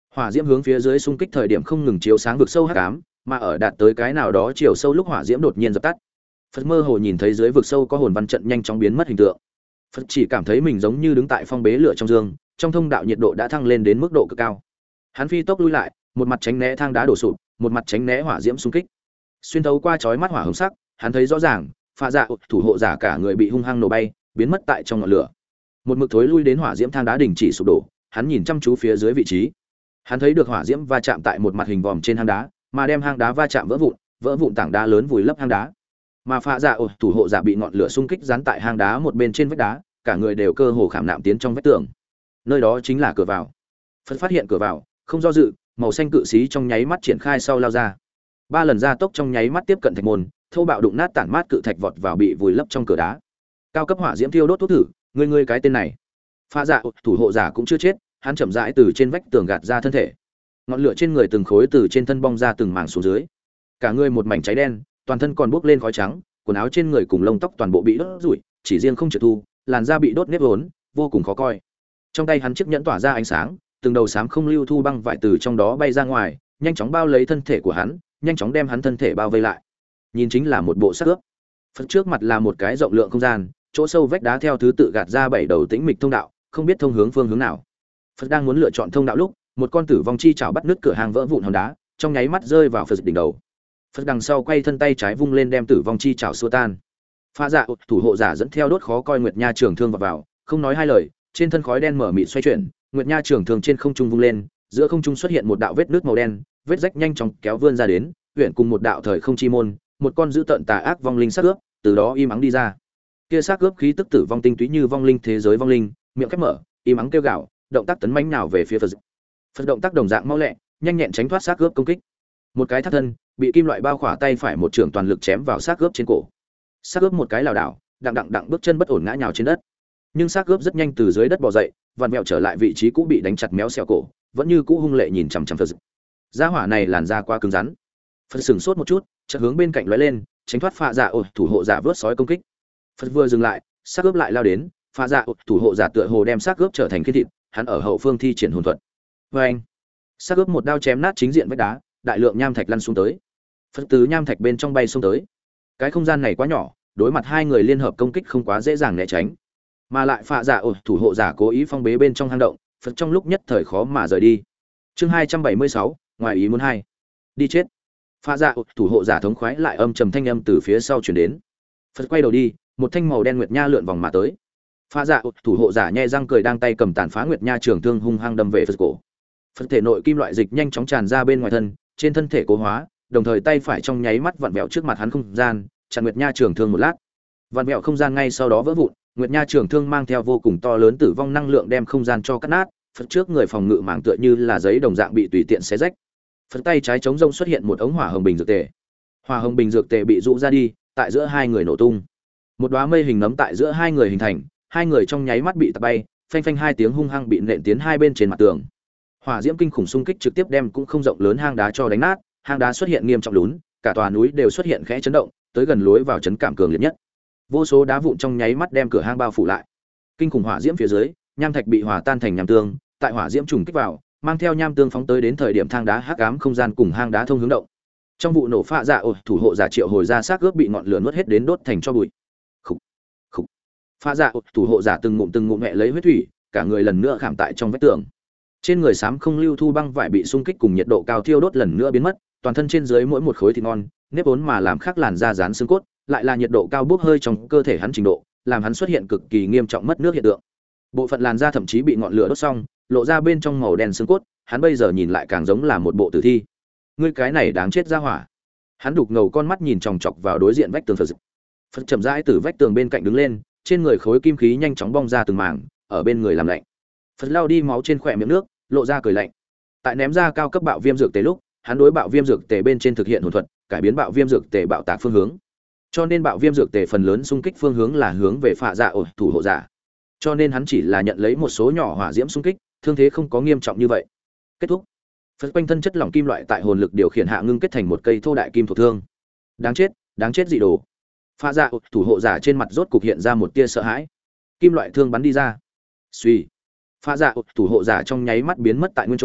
Hỏa diễm hướng phía dưới xung kích thời điểm không ngừng chiếu sáng vực sâu hắc ám, mà ở đạt tới cái nào đó chiều sâu lúc hỏa diễm đột nhiên dập tắt. Phật mơ hồ nhìn thấy dưới vực sâu có hồn văn trận nhanh chóng biến mất hình tượng. Phật chỉ cảm thấy mình giống như đứng tại phong bế lửa trong dương, trong thông đạo nhiệt độ đã thăng lên đến mức độ cực cao. Hắn phi tốc lui lại, một mặt tránh né thang đá đổ sụp, một mặt tránh né hỏa diễm xung kích. Xuyên thấu qua chói mắt hỏa hồng sắc, hắn thấy rõ ràng, Phạ Dạ thủ hộ giả cả người bị hung hăng nổ bay, biến mất tại trong ngọn lửa. Một mực thối lui đến hỏa diễm thang đá đình chỉ sụp đổ, hắn nhìn chăm chú phía dưới vị trí. Hắn thấy được hỏa diễm va chạm tại một mặt hình vòm trên hang đá, mà đem hang đá va chạm vỡ vụn, vỡ vụn tảng đá lớn vùi lấp hang đá. Mà Phạ Dạ thủ hộ giả bị ngọn lửa xung kích dán tại hang đá một bên trên vách đá, cả người đều cơ hồ khảm nạm tiến trong vách tường. Nơi đó chính là cửa vào. Phật phát hiện cửa vào, không do dự, màu xanh cự xí trong nháy mắt triển khai sau lao ra. Ba lần gia tốc trong nháy mắt tiếp cận thạch môn, thô bạo đụng nát tản mát cự thạch vọt vào bị vùi lấp trong cửa đá. Cao cấp hỏa diễm thiêu đốt thuốc thử, ngươi ngươi cái tên này. Phạ Dạ thủ hộ giả cũng chưa chết, hắn chậm rãi từ trên vách tường gạt ra thân thể. Ngọn lửa trên người từng khối từ trên thân bong ra từng mảng xuống dưới. Cả người một mảnh cháy đen, toàn thân còn bốc lên khói trắng, quần áo trên người cùng lông tóc toàn bộ bị đốt rủi, chỉ riêng không trượt thu, làn da bị đốt nếp vốn, vô cùng khó coi. Trong tay hắn chiếc nhẫn tỏa ra ánh sáng, từng đầu xám không lưu thu băng vải từ trong đó bay ra ngoài, nhanh chóng bao lấy thân thể của hắn, nhanh chóng đem hắn thân thể bao vây lại. Nhìn chính là một bộ xác ướp. Phật trước mặt là một cái rộng lượng không gian, chỗ sâu vách đá theo thứ tự gạt ra bảy đầu tĩnh mịch thông đạo, không biết thông hướng phương hướng nào. Phật đang muốn lựa chọn thông đạo lúc, một con tử vong chi chảo bắt nứt cửa hàng vỡ vụn hòn đá, trong nháy mắt rơi vào Phật đỉnh đầu. Phật đằng sau quay thân tay trái vung lên đem tử vong chi chảo xua tan. Phạ Dạ thủ hộ giả dẫn theo đốt khó coi Nguyệt Nha trường thương vào vào, không nói hai lời, trên thân khói đen mở mịt xoay chuyển, Nguyệt Nha trường thương trên không trung vung lên, giữa không trung xuất hiện một đạo vết nước màu đen, vết rách nhanh chóng kéo vươn ra đến, huyện cùng một đạo thời không chi môn, một con dữ tợn tà ác vong linh xác ướp, từ đó im ắng đi ra. Kia xác ướp khí tức tử vong tinh túy như vong linh thế giới vong linh, miệng khép mở, im ắng kêu gào, động tác tấn mãnh nào về phía Phật. Phật động tác đồng dạng mau lẹ, nhanh nhẹn tránh thoát xác ướp công kích. Một cái thắt thân, bị kim loại bao khỏa tay phải một trường toàn lực chém vào xác ướp trên cổ. Xác ướp một cái lảo đảo, đặng đặng đặng bước chân bất ổn ngã nhào trên đất. Nhưng xác ướp rất nhanh từ dưới đất bò dậy, vặn vẹo trở lại vị trí cũ bị đánh chặt méo xẹo cổ, vẫn như cũ hung lệ nhìn chằm chằm Phật. Gia hỏa này làn da quá cứng rắn. Phật sửng sốt một chút, chợt hướng bên cạnh lóe lên, tránh thoát Phạ Dạ ổ thủ hộ giả vớt sói công kích. Phật vừa dừng lại, xác ướp lại lao đến, Phạ Dạ ổ thủ hộ giả tựa hồ đem xác ướp trở thành khiên thịt, hắn ở hậu phương thi triển hồn thuật. Và anh, xác ướp một đao chém nát chính diện vách đá, đại lượng nham thạch lăn xuống tới. Phật từ nham thạch bên trong bay xuống tới. Cái không gian này quá nhỏ, đối mặt hai người liên hợp công kích không quá dễ dàng né tránh. Mà lại Phạ Dạ ổ thủ hộ giả cố ý phong bế bên trong hang động, Phật trong lúc nhất thời khó mà rời đi. Chương hai trăm bảy mươi sáu, ngoài ý muốn hai. Đi chết. Phạ Dạ ổ thủ hộ giả thống khoái lại âm trầm thanh âm từ phía sau truyền đến. Phật quay đầu đi, một thanh màu đen nguyệt nha lượn vòng mà tới. Phạ Dạ ổ thủ hộ giả nhe răng cười đang tay cầm tàn phá nguyệt nha trường thương hung hăng đâm về Phật cổ. Phật thể nội kim loại dịch nhanh chóng tràn ra bên ngoài thân, trên thân thể cố hóa, đồng thời tay phải trong nháy mắt vặn vẹo trước mặt hắn không gian, chặn nguyệt nha trường thương một lát. Vặn vẹo không gian ngay sau đó vỡ vụn, nguyệt nha trường thương mang theo vô cùng to lớn tử vong năng lượng đem không gian cho cắt nát, Phật trước người phòng ngự màng tựa như là giấy đồng dạng bị tùy tiện xé rách. Phật tay trái chống rông xuất hiện một ống hỏa hồng bình dược tề. Hỏa hồng bình dược tề bị rũ ra đi, tại giữa hai người nổ tung. Một đóa mây hình nấm tại giữa hai người hình thành, hai người trong nháy mắt bị tạt bay, phanh phanh hai tiếng hung hăng bị nện tiến hai bên trên mặt tường. Hỏa diễm kinh khủng xung kích trực tiếp đem cũng không rộng lớn hang đá cho đánh nát, hang đá xuất hiện nghiêm trọng lún, cả tòa núi đều xuất hiện khẽ chấn động, tới gần lối vào chấn cảm cường liệt nhất. Vô số đá vụn trong nháy mắt đem cửa hang bao phủ lại. Kinh khủng hỏa diễm phía dưới, nham thạch bị hòa tan thành nham tương, tại hỏa diễm trùng kích vào, mang theo nham tương phóng tới đến thời điểm thang đá hắc ám không gian cùng hang đá thông hướng động. Trong vụ nổ Phạ Dạ ổ thủ hộ giả triệu hồi ra xác ướp bị ngọn lửa nuốt hết đến đốt thành tro bụi. Khục, khục. Phạ Dạ ổ thủ hộ giả từng ngụm từng ngụm mẹ lấy huyết thủy, cả người lần nữa khảm tại trong vách tường. Trên người xám không lưu thu băng vải bị xung kích cùng nhiệt độ cao thiêu đốt lần nữa biến mất, toàn thân trên dưới mỗi một khối thịt ngon, nếp vốn mà làm khác làn da dán xương cốt, lại là nhiệt độ cao bốc hơi trong cơ thể hắn trình độ, làm hắn xuất hiện cực kỳ nghiêm trọng mất nước hiện tượng. Bộ phận làn da thậm chí bị ngọn lửa đốt xong, lộ ra bên trong màu đen xương cốt, hắn bây giờ nhìn lại càng giống là một bộ tử thi. Ngươi cái này đáng chết ra hỏa. Hắn đục ngầu con mắt nhìn chòng chọc vào đối diện vách tường Phật. Phật chậm rãi từ vách tường bên cạnh đứng lên, trên người khối kim khí nhanh chóng bong ra từng mảng, ở bên người làm lạnh. Phật lau đi máu trên khóe miệng nước, lộ ra cười lạnh. Tại ném ra cao cấp bạo viêm dược tề lúc, hắn đối bạo viêm dược tề bên trên thực hiện hồn thuật, cải biến bạo viêm dược tề bạo tạc phương hướng. Cho nên bạo viêm dược tề phần lớn xung kích phương hướng là hướng về Phạ Dạ ổ thủ hộ giả. Cho nên hắn chỉ là nhận lấy một số nhỏ hỏa diễm xung kích, thương thế không có nghiêm trọng như vậy. Kết thúc. Phật quanh thân chất lỏng kim loại tại hồn lực điều khiển hạ ngưng kết thành một cây thô đại kim thuộc thương. Đáng chết, đáng chết dị đồ. Phạ Dạ ổ thủ hộ giả trên mặt rốt cục hiện ra một tia sợ hãi. Kim loại thương bắn đi ra. Suy. Phạ Dạ ổ thủ hộ giả trong nháy mắt biến mất tại nguyên chỗ,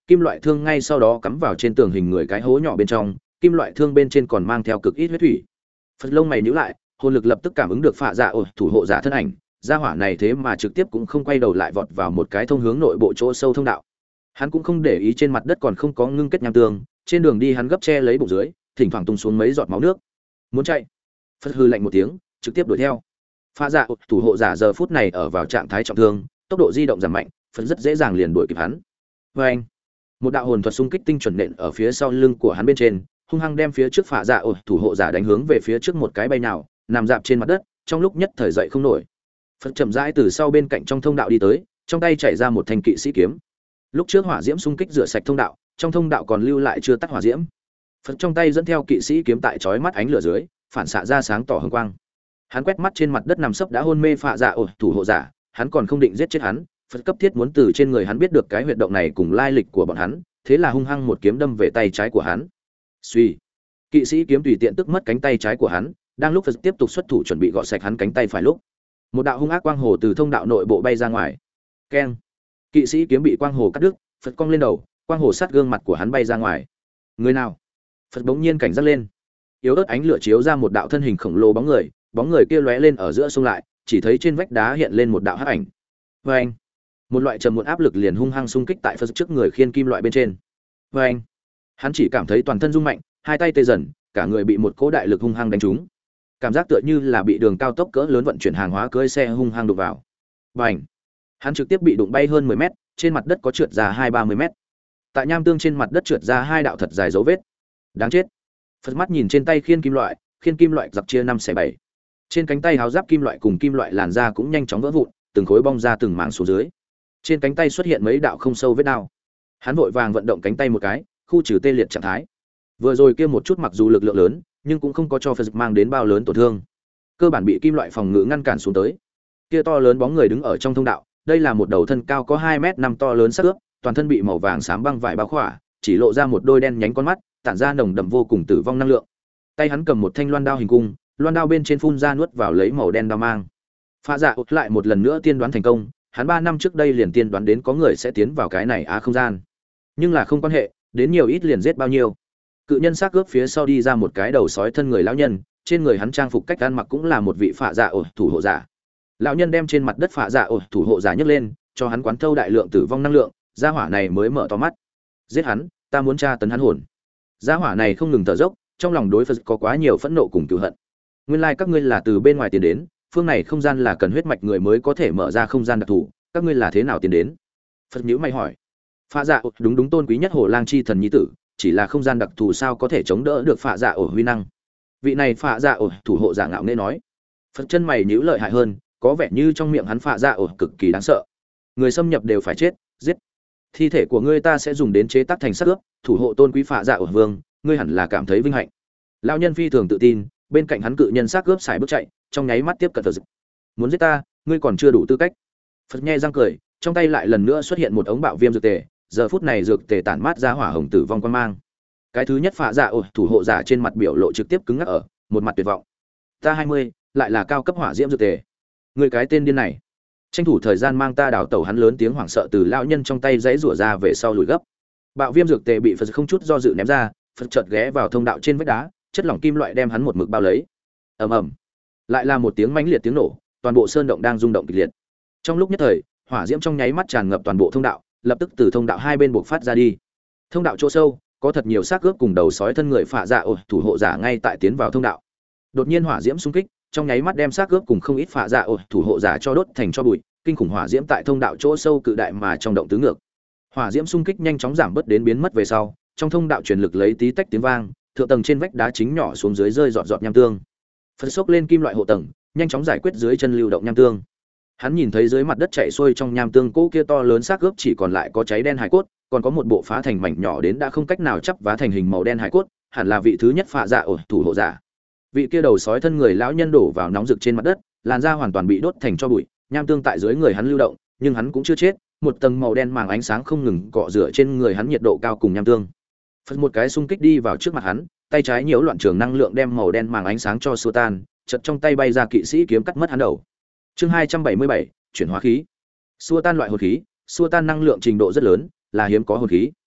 kim loại thương ngay sau đó cắm vào trên tường hình người cái hố nhỏ bên trong, kim loại thương bên trên còn mang theo cực ít huyết thủy. Phật lông mày nhíu lại, hồn lực lập tức cảm ứng được phạ dạ ổ thủ hộ giả thân ảnh, gia hỏa này thế mà trực tiếp cũng không quay đầu lại vọt vào một cái thông hướng nội bộ chỗ sâu thông đạo. Hắn cũng không để ý trên mặt đất còn không có ngưng kết nham tương, trên đường đi hắn gấp che lấy bụng dưới, thỉnh thoảng tung xuống mấy giọt máu nước. Muốn chạy. Phật hư lạnh một tiếng, trực tiếp đuổi theo. Phạ dạ thủ hộ giả giờ phút này ở vào trạng thái trọng thương, tốc độ di động giảm mạnh, Phật rất dễ dàng liền đuổi kịp hắn. Và anh, một đạo hồn thuật xung kích tinh chuẩn nện ở phía sau lưng của hắn bên trên, hung hăng đem phía trước phạ dạ thủ hộ giả đánh hướng về phía trước một cái bay nào, nằm dạp trên mặt đất, trong lúc nhất thời dậy không nổi. Phật chậm rãi từ sau bên cạnh trong thông đạo đi tới, trong tay chảy ra một thanh kỵ sĩ kiếm. Lúc trước hỏa diễm xung kích rửa sạch thông đạo, trong thông đạo còn lưu lại chưa tắt hỏa diễm. Phật trong tay dẫn theo kỵ sĩ kiếm tại chói mắt ánh lửa dưới, phản xạ ra sáng tỏ hồng quang. Hắn quét mắt trên mặt đất nằm sấp đã hôn mê phạ dạ thủ hộ giả, hắn còn không định giết chết hắn, Phật cấp thiết muốn từ trên người hắn biết được cái huyệt động này cùng lai lịch của bọn hắn, thế là hung hăng một kiếm đâm về tay trái của hắn. Suy, kỵ sĩ kiếm tùy tiện tức mất cánh tay trái của hắn, đang lúc Phật tiếp tục xuất thủ chuẩn bị gọt sạch hắn cánh tay phải lúc, một đạo hung ác quang hồ từ thông đạo nội bộ bay ra ngoài. Keng, kỵ sĩ kiếm bị quang hồ cắt đứt, Phật cong lên đầu, quang hồ sát gương mặt của hắn bay ra ngoài. Người nào? Phật bỗng nhiên cảnh giác lên. Yếu ớt ánh lửa chiếu ra một đạo thân hình khổng lồ bóng người, bóng người kia lóe lên ở giữa sông lại, chỉ thấy trên vách đá hiện lên một đạo hắc ảnh. Và anh, một loại trầm muộn áp lực liền hung hăng xung kích tại Phật trước người khiên kim loại bên trên. Và anh, hắn chỉ cảm thấy toàn thân rung mạnh, hai tay tê dần, cả người bị một cỗ đại lực hung hăng đánh trúng. Cảm giác tựa như là bị đường cao tốc cỡ lớn vận chuyển hàng hóa cưỡi xe hung hăng đụng vào. Bành! Hắn trực tiếp bị đụng bay hơn mười mét, trên mặt đất có trượt ra hai ba mươi mét. Tại nham tương trên mặt đất trượt ra hai đạo thật dài dấu vết. Đáng chết. Phật mắt nhìn trên tay khiên kim loại, khiên kim loại giặc chia năm xẻ bảy. Trên cánh tay háo giáp kim loại cùng kim loại làn da cũng nhanh chóng vỡ vụn, từng khối bong ra từng mảng xuống dưới. Trên cánh tay xuất hiện mấy đạo không sâu vết đao. Hắn vội vàng vận động cánh tay một cái, khu trừ tê liệt trạng thái. Vừa rồi kia một chút mặc dù lực lượng lớn, nhưng cũng không có cho Phật mang đến bao lớn tổn thương. Cơ bản bị kim loại phòng ngự ngăn cản xuống tới. Kia to lớn bóng người đứng ở trong thông đạo, đây là một đầu thân cao có hai mét năm to lớn xác ướp, toàn thân bị màu vàng xám băng vải bao khỏa, chỉ lộ ra một đôi đen nhánh con mắt, tản ra nồng đậm vô cùng tử vong năng lượng. Tay hắn cầm một thanh loan đao hình cung, loan đao bên trên phun ra nuốt vào lấy màu đen đao mang. Phạ dạ ột lại một lần nữa tiên đoán thành công, hắn ba năm trước đây liền tiên đoán đến có người sẽ tiến vào cái này á không gian. Nhưng là không quan hệ, đến nhiều ít liền giết bao nhiêu. Cự nhân xác ướp phía sau đi ra một cái đầu sói thân người lão nhân, trên người hắn trang phục cách ăn mặc cũng là một vị phạ dạ ột thủ hộ giả. Lão nhân đem trên mặt đất phạ dạ ột thủ hộ giả nhấc lên, cho hắn quán thâu đại lượng tử vong năng lượng, gia hỏa này mới mở to mắt. Giết hắn, ta muốn tra tấn hắn hồn. Gia hỏa này không ngừng thở dốc, trong lòng đối Phật có quá nhiều phẫn nộ cùng cừu hận. Nguyên lai like các ngươi là từ bên ngoài tiến đến, phương này không gian là cần huyết mạch người mới có thể mở ra không gian đặc thù, các ngươi là thế nào tiến đến? Phật nhíu mày hỏi. Phạ dạ ột đúng đúng tôn quý nhất Hồ Lang chi thần nhi tử, chỉ là không gian đặc thù sao có thể chống đỡ được phạ dạ ổ huy năng. Vị này phạ dạ ổ thủ hộ giả ngạo nghễ nói. Phật chân mày nhíu lợi hại hơn, có vẻ như trong miệng hắn phạ dạ ổ cực kỳ đáng sợ. Người xâm nhập đều phải chết, giết. Thi thể của ngươi ta sẽ dùng đến chế tác thành xác ướp, thủ hộ tôn quý phạ dạ ổ vương, ngươi hẳn là cảm thấy vinh hạnh. Lão nhân phi thường tự tin, bên cạnh hắn cự nhân xác ướp xài bước chạy, trong nháy mắt tiếp cận Phật. Muốn giết ta, ngươi còn chưa đủ tư cách. Phật nhe răng cười, trong tay lại lần nữa xuất hiện một ống bạo viêm dược tề, giờ phút này dược tề tản mát ra hỏa hồng tử vong quan mang. Cái thứ nhất phạ dạ ổ thủ hộ giả trên mặt biểu lộ trực tiếp cứng ngắc ở, một mặt tuyệt vọng. Ta hai mươi, lại là cao cấp hỏa diễm dược tề. Người cái tên điên này, tranh thủ thời gian mang ta đào tẩu. Hắn lớn tiếng hoảng sợ từ lão nhân trong tay giãy rủa ra về sau lùi gấp. Bạo viêm dược tề bị Phật không chút do dự ném ra, Phật chợt ghé vào thông đạo trên vách đá, chất lỏng kim loại đem hắn một mực bao lấy. Ầm ầm, lại là một tiếng mãnh liệt tiếng nổ, toàn bộ sơn động đang rung động kịch liệt. Trong lúc nhất thời, hỏa diễm trong nháy mắt tràn ngập toàn bộ thông đạo, lập tức từ thông đạo hai bên bộc phát ra đi. Thông đạo chỗ sâu, có thật nhiều xác ướp cùng đầu sói thân người phạ dạ ổ thủ hộ giả ngay tại tiến vào thông đạo. Đột nhiên hỏa diễm xung kích, trong nháy mắt đem xác ướp cùng không ít phạ dạ ổ thủ hộ giả cho đốt thành tro bụi, kinh khủng hỏa diễm tại thông đạo chỗ sâu cự đại mà trong động tứ ngược. Hỏa diễm xung kích nhanh chóng giảm bớt đến biến mất về sau, trong thông đạo truyền lực lấy tí tách tiếng vang, thượng tầng trên vách đá chính nhỏ xuống dưới rơi giọt giọt nham tương. Phật sốc lên kim loại hộ tầng, nhanh chóng giải quyết dưới chân lưu động nham tương. Hắn nhìn thấy dưới mặt đất chảy xuôi trong nham tương cỗ kia to lớn xác ướp chỉ còn lại có cháy đen hải cốt, còn có một bộ phá thành mảnh nhỏ đến đã không cách nào chắp vá thành hình màu đen hải cốt, hẳn là vị thứ nhất phạ dạ ổ thủ hộ giả. Vị kia đầu sói thân người lão nhân đổ vào nóng rực trên mặt đất, làn da hoàn toàn bị đốt thành tro bụi, nham tương tại dưới người hắn lưu động, nhưng hắn cũng chưa chết, một tầng màu đen màng ánh sáng không ngừng cọ rửa trên người hắn nhiệt độ cao cùng nham tương. Phật một cái xung kích đi vào trước mặt hắn, tay trái nhiễu loạn trường năng lượng đem màu đen màng ánh sáng cho xua tan, chợt trong tay bay ra kỵ sĩ kiếm cắt mất hắn đầu. Chương hai trăm bảy mươi bảy, chuyển hóa khí. Xua tan loại hồn khí, xua tan năng lượng trình độ rất lớn, là hiếm có hồn khí.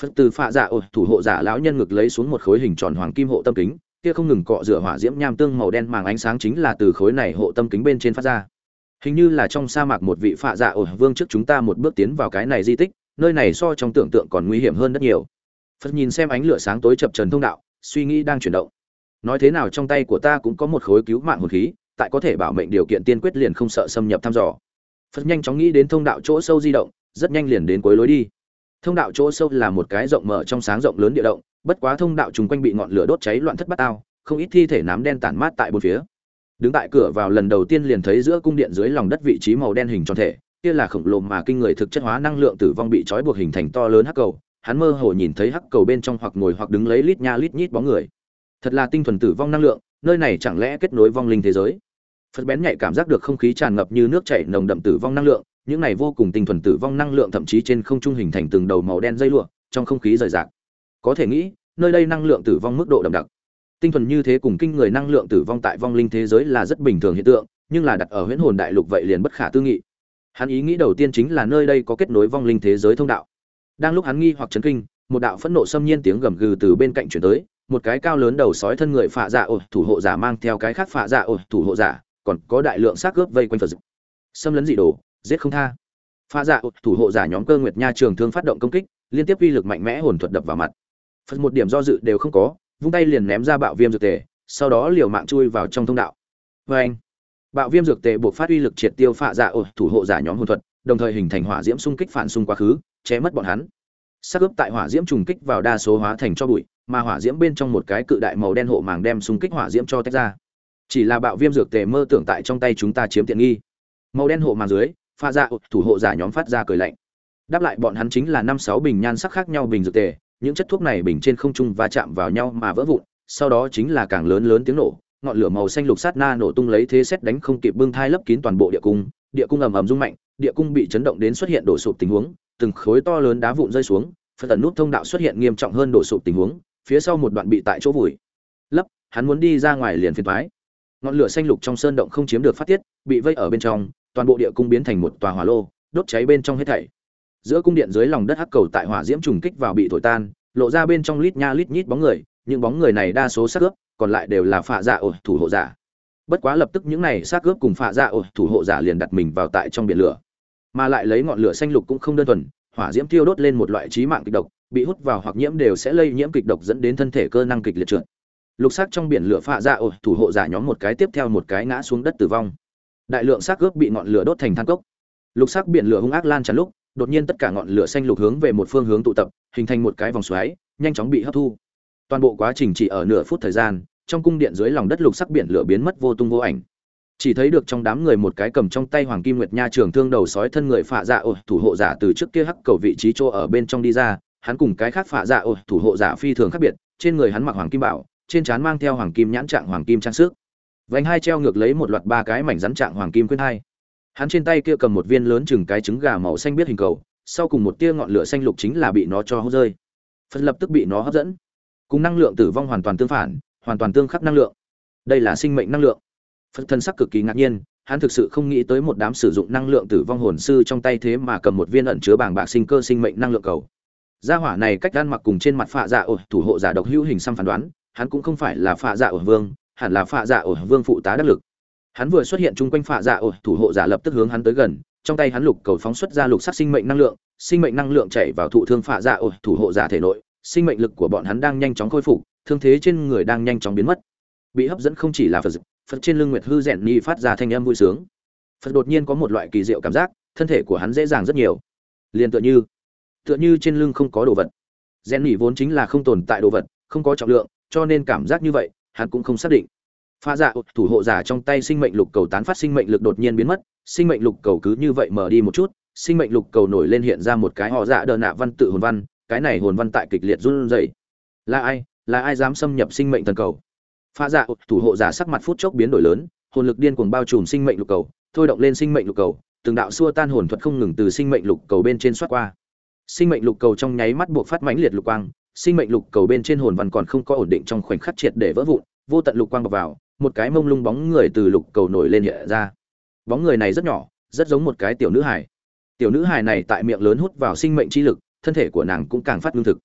Phật từ phạ dạ ổ thủ hộ giả lão nhân ngực lấy xuống một khối hình tròn hoàng kim hộ tâm kính, kia không ngừng cọ rửa hỏa diễm nham tương màu đen màng ánh sáng chính là từ khối này hộ tâm kính bên trên phát ra. Hình như là trong sa mạc một vị phạ dạ ổ vương trước chúng ta một bước tiến vào cái này di tích, nơi này so trong tưởng tượng còn nguy hiểm hơn rất nhiều. Phật nhìn xem ánh lửa sáng tối chập trần thông đạo, suy nghĩ đang chuyển động. Nói thế nào trong tay của ta cũng có một khối cứu mạng hồn khí, tại có thể bảo mệnh điều kiện tiên quyết liền không sợ xâm nhập thăm dò. Phật nhanh chóng nghĩ đến thông đạo chỗ sâu di động, rất nhanh liền đến cuối lối đi. Thông đạo chỗ sâu là một cái rộng mở trong sáng rộng lớn địa động, bất quá thông đạo trùng quanh bị ngọn lửa đốt cháy loạn thất bát ao, không ít thi thể nám đen tản mát tại bốn phía. Đứng tại cửa vào lần đầu tiên liền thấy giữa cung điện dưới lòng đất vị trí màu đen hình tròn thể, kia là khổng lồ mà kinh người thực chất hóa năng lượng tử vong bị trói buộc hình thành to lớn hắc cầu, hắn mơ hồ nhìn thấy hắc cầu bên trong hoặc ngồi hoặc đứng lấy lít nha lít nhít bóng người. Thật là tinh thuần tử vong năng lượng, nơi này chẳng lẽ kết nối vong linh thế giới? Phật bén nhạy cảm giác được không khí tràn ngập như nước chảy nồng đậm tử vong năng lượng, những này vô cùng tinh thuần tử vong năng lượng thậm chí trên không trung hình thành từng đầu màu đen dây lụa, trong không khí rời rạc. Có thể nghĩ, nơi đây năng lượng tử vong mức độ đậm đặc. Tinh thuần như thế cùng kinh người năng lượng tử vong tại vong linh thế giới là rất bình thường hiện tượng, nhưng là đặt ở Huyễn Hồn Đại Lục vậy liền bất khả tư nghị. Hắn ý nghĩ đầu tiên chính là nơi đây có kết nối vong linh thế giới thông đạo. Đang lúc hắn nghi hoặc chấn kinh, một đạo phẫn nộ xâm nhiên tiếng gầm gừ từ bên cạnh truyền tới, một cái cao lớn đầu sói thân người phạ dạ ổ thủ hộ giả mang theo cái khác phạ dạ ổ thủ hộ giả, còn có đại lượng xác cướp vây quanh Phật. Xâm lấn dị đồ, giết không tha. Phạ dạ ổ thủ hộ giả nhóm Cơ Nguyệt Nha trường thương phát động công kích, liên tiếp uy lực mạnh mẽ hồn thuật đập vào mặt. Phật một điểm do dự đều không có, vung tay liền ném ra bạo viêm dược tề, sau đó liều mạng chui vào trong thông đạo. Và anh, bạo viêm dược tề buộc phát uy lực triệt tiêu phạ dạ ổ thủ hộ giả nhóm hồn thuật, đồng thời hình thành hỏa diễm xung kích phản xung quá khứ, che mất bọn hắn. Sắc ướp tại hỏa diễm trùng kích vào đa số hóa thành cho bụi, mà hỏa diễm bên trong một cái cự đại màu đen hộ màng đem xung kích hỏa diễm cho tách ra. Chỉ là bạo viêm dược tề mơ tưởng tại trong tay chúng ta chiếm tiện nghi. Màu đen hộ màng dưới, phạ dạ ổ thủ hộ giả nhóm phát ra cười lạnh. Đáp lại bọn hắn chính là năm sáu bình nhan sắc khác nhau bình dược tề, những chất thuốc này bình trên không trung va chạm vào nhau mà vỡ vụn, sau đó chính là càng lớn lớn tiếng nổ, ngọn lửa màu xanh lục sát na nổ tung lấy thế xét đánh không kịp bưng thai lấp kín toàn bộ địa cung, địa cung ầm ầm rung mạnh, địa cung bị chấn động đến xuất hiện đổ sụp tình huống, từng khối to lớn đá vụn rơi xuống, phần tần nút thông đạo xuất hiện nghiêm trọng hơn đổ sụp tình huống, phía sau một đoạn bị tại chỗ vùi lấp, hắn muốn đi ra ngoài liền phiền toái. Ngọn lửa xanh lục trong sơn động không chiếm được phát tiết, bị vây ở bên trong, toàn bộ địa cung biến thành một tòa hỏa lô, đốt cháy bên trong hết thảy. Giữa cung điện dưới lòng đất hắc cầu tại hỏa diễm trùng kích vào bị thổi tan, lộ ra bên trong lít nha lít nhít bóng người, những bóng người này đa số xác ướp, còn lại đều là phạ dạ ổ thủ hộ giả. Bất quá lập tức những này xác ướp cùng phạ dạ ổ thủ hộ giả liền đặt mình vào tại trong biển lửa, mà lại lấy ngọn lửa xanh lục cũng không đơn thuần, hỏa diễm thiêu đốt lên một loại chí mạng kịch độc, bị hút vào hoặc nhiễm đều sẽ lây nhiễm kịch độc dẫn đến thân thể cơ năng kịch liệt trượt. Lục sắc trong biển lửa phạ dạ ổ thủ hộ giả nhóm một cái tiếp theo một cái ngã xuống đất tử vong. Đại lượng xác ướp bị ngọn lửa đốt thành than cốc. Lục sắc biển lửa hung ác lan tràn lúc, đột nhiên tất cả ngọn lửa xanh lục hướng về một phương hướng tụ tập, hình thành một cái vòng xoáy, nhanh chóng bị hấp thu. Toàn bộ quá trình chỉ ở nửa phút thời gian, trong cung điện dưới lòng đất lục sắc biển lửa biến mất vô tung vô ảnh. Chỉ thấy được trong đám người một cái cầm trong tay hoàng kim nguyệt nha trường thương đầu sói thân người phạ dạ ổ thủ hộ giả từ trước kia hắc cầu vị trí chỗ ở bên trong đi ra, hắn cùng cái khác phạ dạ ổ thủ hộ giả phi thường khác biệt, trên người hắn mặc hoàng kim bảo, trên trán mang theo hoàng kim nhãn trạng hoàng kim trang sức, vành hai treo ngược lấy một loạt ba cái mảnh rắn trạng hoàng kim khuyên hai. Hắn trên tay kia cầm một viên lớn chừng cái trứng gà màu xanh biết hình cầu, sau cùng một tia ngọn lửa xanh lục chính là bị nó cho hút rơi. Phật lập tức bị nó hấp dẫn, cùng năng lượng tử vong hoàn toàn tương phản, hoàn toàn tương khắc năng lượng. Đây là sinh mệnh năng lượng. Phật thân sắc cực kỳ ngạc nhiên, hắn thực sự không nghĩ tới một đám sử dụng năng lượng tử vong hồn sư trong tay thế mà cầm một viên ẩn chứa bàng bạc sinh cơ sinh mệnh năng lượng cầu. Gia hỏa này cách ăn mặc cùng trên mặt phạ dạ ổ thủ hộ giả độc hữu hình xăm phán đoán, hắn cũng không phải là phạ dạ ổ vương, hẳn là phạ dạ ổ vương phụ tá đắc lực. Hắn vừa xuất hiện chung quanh phạ dạ ổ thủ hộ giả lập tức hướng hắn tới gần, trong tay hắn lục cầu phóng xuất ra lục sắc sinh mệnh năng lượng, sinh mệnh năng lượng chảy vào thụ thương phạ dạ ổ thủ hộ giả thể nội, sinh mệnh lực của bọn hắn đang nhanh chóng khôi phục, thương thế trên người đang nhanh chóng biến mất. Bị hấp dẫn không chỉ là Phật, Phật trên lưng Nguyệt Hư Rèn Nhi phát ra thanh âm vui sướng. Phật đột nhiên có một loại kỳ diệu cảm giác, thân thể của hắn dễ dàng rất nhiều, liền tựa như tựa như trên lưng không có đồ vật. Rèn Nhi vốn chính là không tồn tại đồ vật, không có trọng lượng, cho nên cảm giác như vậy, hắn cũng không xác định. Phạ dạ thủ hộ giả trong tay sinh mệnh lục cầu tán phát sinh mệnh lực đột nhiên biến mất, sinh mệnh lục cầu cứ như vậy mở đi một chút, sinh mệnh lục cầu nổi lên hiện ra một cái họ dạ đờ nạ văn tự hồn văn, cái này hồn văn tại kịch liệt run rẩy. Là ai, là ai dám xâm nhập sinh mệnh thần cầu? Phạ dạ thủ hộ giả sắc mặt phút chốc biến đổi lớn, hồn lực điên cuồng bao trùm sinh mệnh lục cầu, thôi động lên sinh mệnh lục cầu, từng đạo xua tan hồn thuật không ngừng từ sinh mệnh lục cầu bên trên xoát qua. Sinh mệnh lục cầu trong nháy mắt buộc phát mãnh liệt lục quang, sinh mệnh lục cầu bên trên hồn văn còn không có ổn định trong khoảnh khắc triệt để vỡ vụn, vô tận lục quang bộc vào, một cái mông lung bóng người từ lục cầu nổi lên hiện ra. Bóng người này rất nhỏ, rất giống một cái tiểu nữ hài. Tiểu nữ hài này tại miệng lớn hút vào sinh mệnh chi lực, thân thể của nàng cũng càng phát lương thực.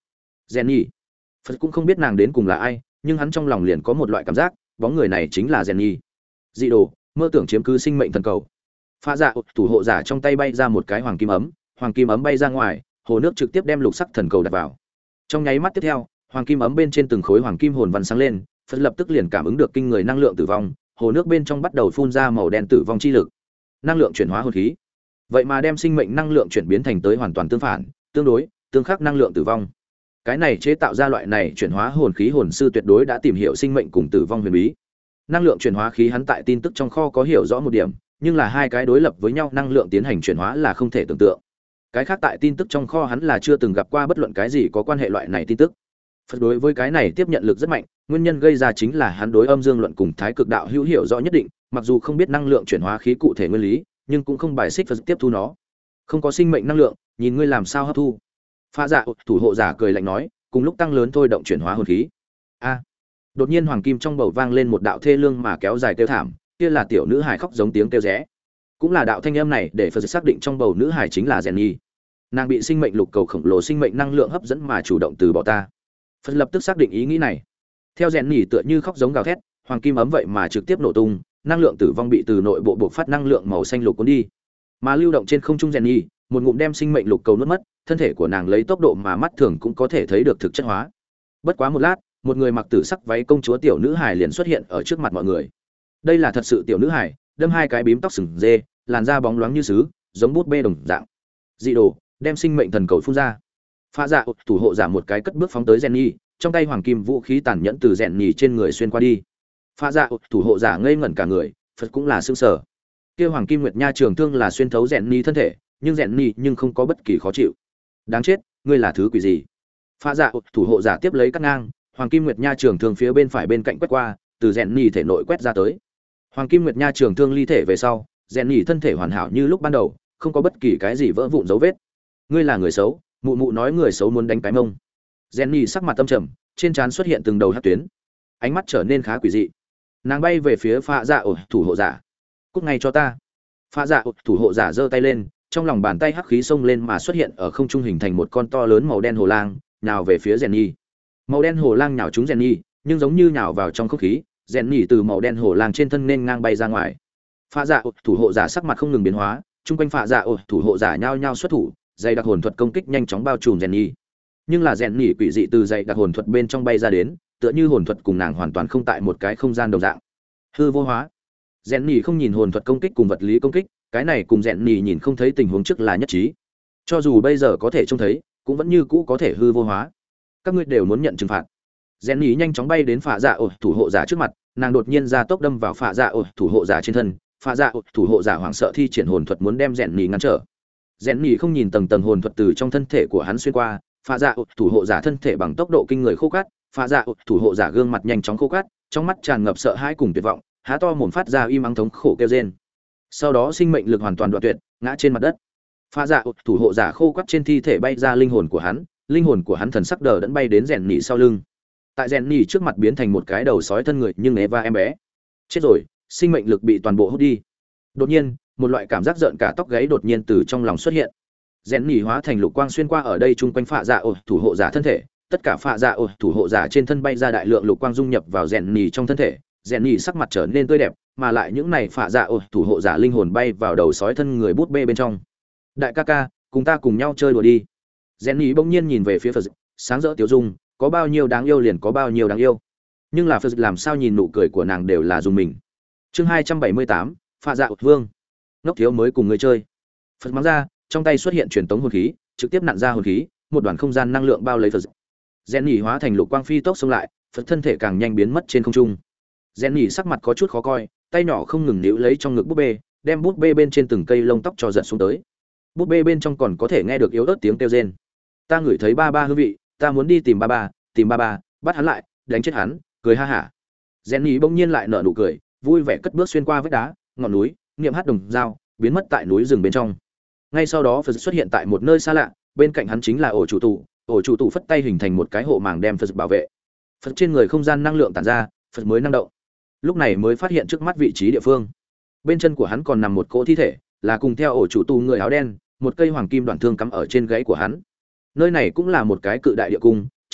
Jenny. Phật cũng không biết nàng đến cùng là ai, nhưng hắn trong lòng liền có một loại cảm giác, bóng người này chính là Jenny. Dị đồ, mơ tưởng chiếm cứ sinh mệnh thần cầu. Pha dạ thủ hộ giả trong tay bay ra một cái hoàng kim ấm, hoàng kim ấm bay ra ngoài, hồ nước trực tiếp đem lục sắc thần cầu đặt vào. Trong nháy mắt tiếp theo, hoàng kim ấm bên trên từng khối hoàng kim hồn văn sáng lên, Phật lập tức liền cảm ứng được kinh người năng lượng tử vong, hồ nước bên trong bắt đầu phun ra màu đen tử vong chi lực. Năng lượng chuyển hóa hồn khí. Vậy mà đem sinh mệnh năng lượng chuyển biến thành tới hoàn toàn tương phản, tương đối, tương khắc năng lượng tử vong. Cái này chế tạo ra loại này chuyển hóa hồn khí hồn sư tuyệt đối đã tìm hiểu sinh mệnh cùng tử vong huyền bí. Năng lượng chuyển hóa khí hắn tại tin tức trong kho có hiểu rõ một điểm, nhưng là hai cái đối lập với nhau năng lượng tiến hành chuyển hóa là không thể tưởng tượng. Cái khác tại tin tức trong kho hắn là chưa từng gặp qua bất luận cái gì có quan hệ loại này tin tức. Phật đối với cái này tiếp nhận lực rất mạnh, nguyên nhân gây ra chính là hắn đối âm dương luận cùng thái cực đạo hữu hiểu rõ nhất định, mặc dù không biết năng lượng chuyển hóa khí cụ thể nguyên lý, nhưng cũng không bài xích Phật tiếp thu nó. Không có sinh mệnh năng lượng, nhìn ngươi làm sao hấp thu. Pha dạ thủ hộ giả cười lạnh nói, cùng lúc tăng lớn thôi động chuyển hóa hồn khí. A! Đột nhiên hoàng kim trong bầu vang lên một đạo thê lương mà kéo dài kêu thảm, kia là tiểu nữ hài khóc giống tiếng kêu rẽ. Cũng là đạo thanh âm này để Phật xác định trong bầu nữ hài chính là Jenny. Nàng bị sinh mệnh lục cầu khổng lồ sinh mệnh năng lượng hấp dẫn mà chủ động từ bỏ ta. Phật lập tức xác định ý nghĩ này. Theo Jenny tựa như khóc giống gào thét, hoàng kim ấm vậy mà trực tiếp nổ tung, năng lượng tử vong bị từ nội bộ buộc phát năng lượng màu xanh lục cuốn đi. Mà lưu động trên không trung Jenny, một ngụm đem sinh mệnh lục cầu nuốt mất, thân thể của nàng lấy tốc độ mà mắt thường cũng có thể thấy được thực chất hóa. Bất quá một lát, một người mặc tử sắc váy công chúa tiểu nữ hài liền xuất hiện ở trước mặt mọi người. Đây là thật sự tiểu nữ hài, đâm hai cái bím tóc sừng dê, làn da bóng loáng như sứ, giống bút bê đồng dạng. Dị đồ, đem sinh mệnh thần cầu phun ra. Pha dạ thủ hộ giả một cái cất bước phóng tới Jenny, trong tay hoàng kim vũ khí tàn nhẫn từ Jenny trên người xuyên qua đi. Pha dạ thủ hộ giả ngây ngẩn cả người, Phật cũng là sững sờ. Kia hoàng kim nguyệt nha trường thương là xuyên thấu Jenny thân thể, nhưng Jenny nhưng không có bất kỳ khó chịu. Đáng chết, ngươi là thứ quỷ gì? Pha dạ thủ hộ giả tiếp lấy cắt ngang, hoàng kim nguyệt nha trường thương phía bên phải bên cạnh quét qua, từ Jenny thể nội quét ra tới. Hoàng kim nguyệt nha trường thương ly thể về sau, Jenny thân thể hoàn hảo như lúc ban đầu, không có bất kỳ cái gì vỡ vụn dấu vết. Ngươi là người xấu, mụ mụ nói người xấu muốn đánh cái mông. Jenny sắc mặt tâm trầm, trên trán xuất hiện từng đầu hắc tuyến, ánh mắt trở nên khá quỷ dị. Nàng bay về phía Pha dạ thủ hộ giả. Cút ngay cho ta. Pha dạ thủ hộ giả giơ tay lên, trong lòng bàn tay hắc khí xông lên mà xuất hiện ở không trung hình thành một con to lớn màu đen hồ lang, nhào về phía Jenny. Màu đen hồ lang nhào trúng Jenny, nhưng giống như nhào vào trong không khí, Jenny từ màu đen hồ lang trên thân nên ngang bay ra ngoài. Pha dạ thủ hộ giả sắc mặt không ngừng biến hóa, chung quanh Pha dạ thủ hộ giả nhao nhao xuất thủ, dày đặc hồn thuật công kích nhanh chóng bao trùm Jenny. Nhưng là Jenny quỷ dị từ dày đặc hồn thuật bên trong bay ra đến, tựa như hồn thuật cùng nàng hoàn toàn không tại một cái không gian đồng dạng. Hư vô hóa. Jenny không nhìn hồn thuật công kích cùng vật lý công kích, cái này cùng Jenny nhìn không thấy tình huống trước là nhất trí. Cho dù bây giờ có thể trông thấy, cũng vẫn như cũ có thể hư vô hóa. Các ngươi đều muốn nhận trừng phạt. Jenny nhanh chóng bay đến Phạ Dạ thủ hộ giả trước mặt, nàng đột nhiên ra tốc đâm vào Phạ Dạ thủ hộ giả trên thân, Phạ Dạ thủ hộ giả hoảng sợ thi triển hồn thuật muốn đem Jenny ngăn trở. Jenny không nhìn tầng tầng hồn thuật từ trong thân thể của hắn xuyên qua, Phạ Dạ thủ hộ giả thân thể bằng tốc độ kinh người khô cát, Phạ Dạ thủ hộ giả gương mặt nhanh chóng khô cát, trong mắt tràn ngập sợ hãi cùng tuyệt vọng, há to mồm phát ra im ắng thống khổ kêu rên. Sau đó sinh mệnh lực hoàn toàn đoạn tuyệt, ngã trên mặt đất. Phạ Dạ thủ hộ giả khô quắt trên thi thể bay ra linh hồn của hắn, linh hồn của hắn thần sắc đờ đẫn bay đến Jenny sau lưng. Tại Jenny trước mặt biến thành một cái đầu sói thân người, nhưng Eva em bé chết rồi, sinh mệnh lực bị toàn bộ hút đi. Đột nhiên, một loại cảm giác rợn cả tóc gáy đột nhiên từ trong lòng xuất hiện. Jenny hóa thành lục quang xuyên qua ở đây chung quanh Phạ Dạ thủ hộ giả thân thể, tất cả Phạ Dạ thủ hộ giả trên thân bay ra đại lượng lục quang dung nhập vào Jenny trong thân thể. Jenny sắc mặt trở nên tươi đẹp, mà lại những này Phạ Dạ thủ hộ giả linh hồn bay vào đầu sói thân người bút bê bên trong. Đại ca ca, cùng ta cùng nhau chơi đùa đi. Jenny bỗng nhiên nhìn về phía Phật, sáng rỡ tiêu dung, có bao nhiêu đáng yêu liền có bao nhiêu đáng yêu. Nhưng là Phật làm sao nhìn nụ cười của nàng đều là dùng mình. Chương hai trăm bảy mươi tám, Phạ Dạ Vương. Ngốc thiếu mới cùng người chơi. Phật mắng ra, trong tay xuất hiện truyền tống hồn khí, trực tiếp nặn ra hồn khí, một đoàn không gian năng lượng bao lấy Phật. Jenny hóa thành lục quang phi tốc xông lại, Phật thân thể càng nhanh biến mất trên không trung. Jenny sắc mặt có chút khó coi, tay nhỏ không ngừng níu lấy trong ngực búp bê, đem búp bê bên trên từng cây lông tóc cho giật xuống tới. Búp bê bên trong còn có thể nghe được yếu ớt tiếng kêu rên. Ta ngửi thấy ba ba hương vị, ta muốn đi tìm ba ba, tìm ba ba, bắt hắn lại, đánh chết hắn, cười ha hả. Jenny bỗng nhiên lại nở nụ cười, vui vẻ cất bước xuyên qua vách đá, ngọn núi, niệm hát đồng dao, biến mất tại núi rừng bên trong. Ngay sau đó Phật xuất hiện tại một nơi xa lạ, bên cạnh hắn chính là ổ chủ tụ, ổ chủ tụ phất tay hình thành một cái hộ màng đem Phật bảo vệ. Phật trên người không gian năng lượng tản ra, Phật mới năng động. Lúc này mới phát hiện trước mắt vị trí địa phương. Bên chân của hắn còn nằm một cỗ thi thể, là cùng theo ổ chủ tụ người áo đen, một cây hoàng kim đoạn thương cắm ở trên gáy của hắn. Nơi này cũng là một cái cự đại địa cung,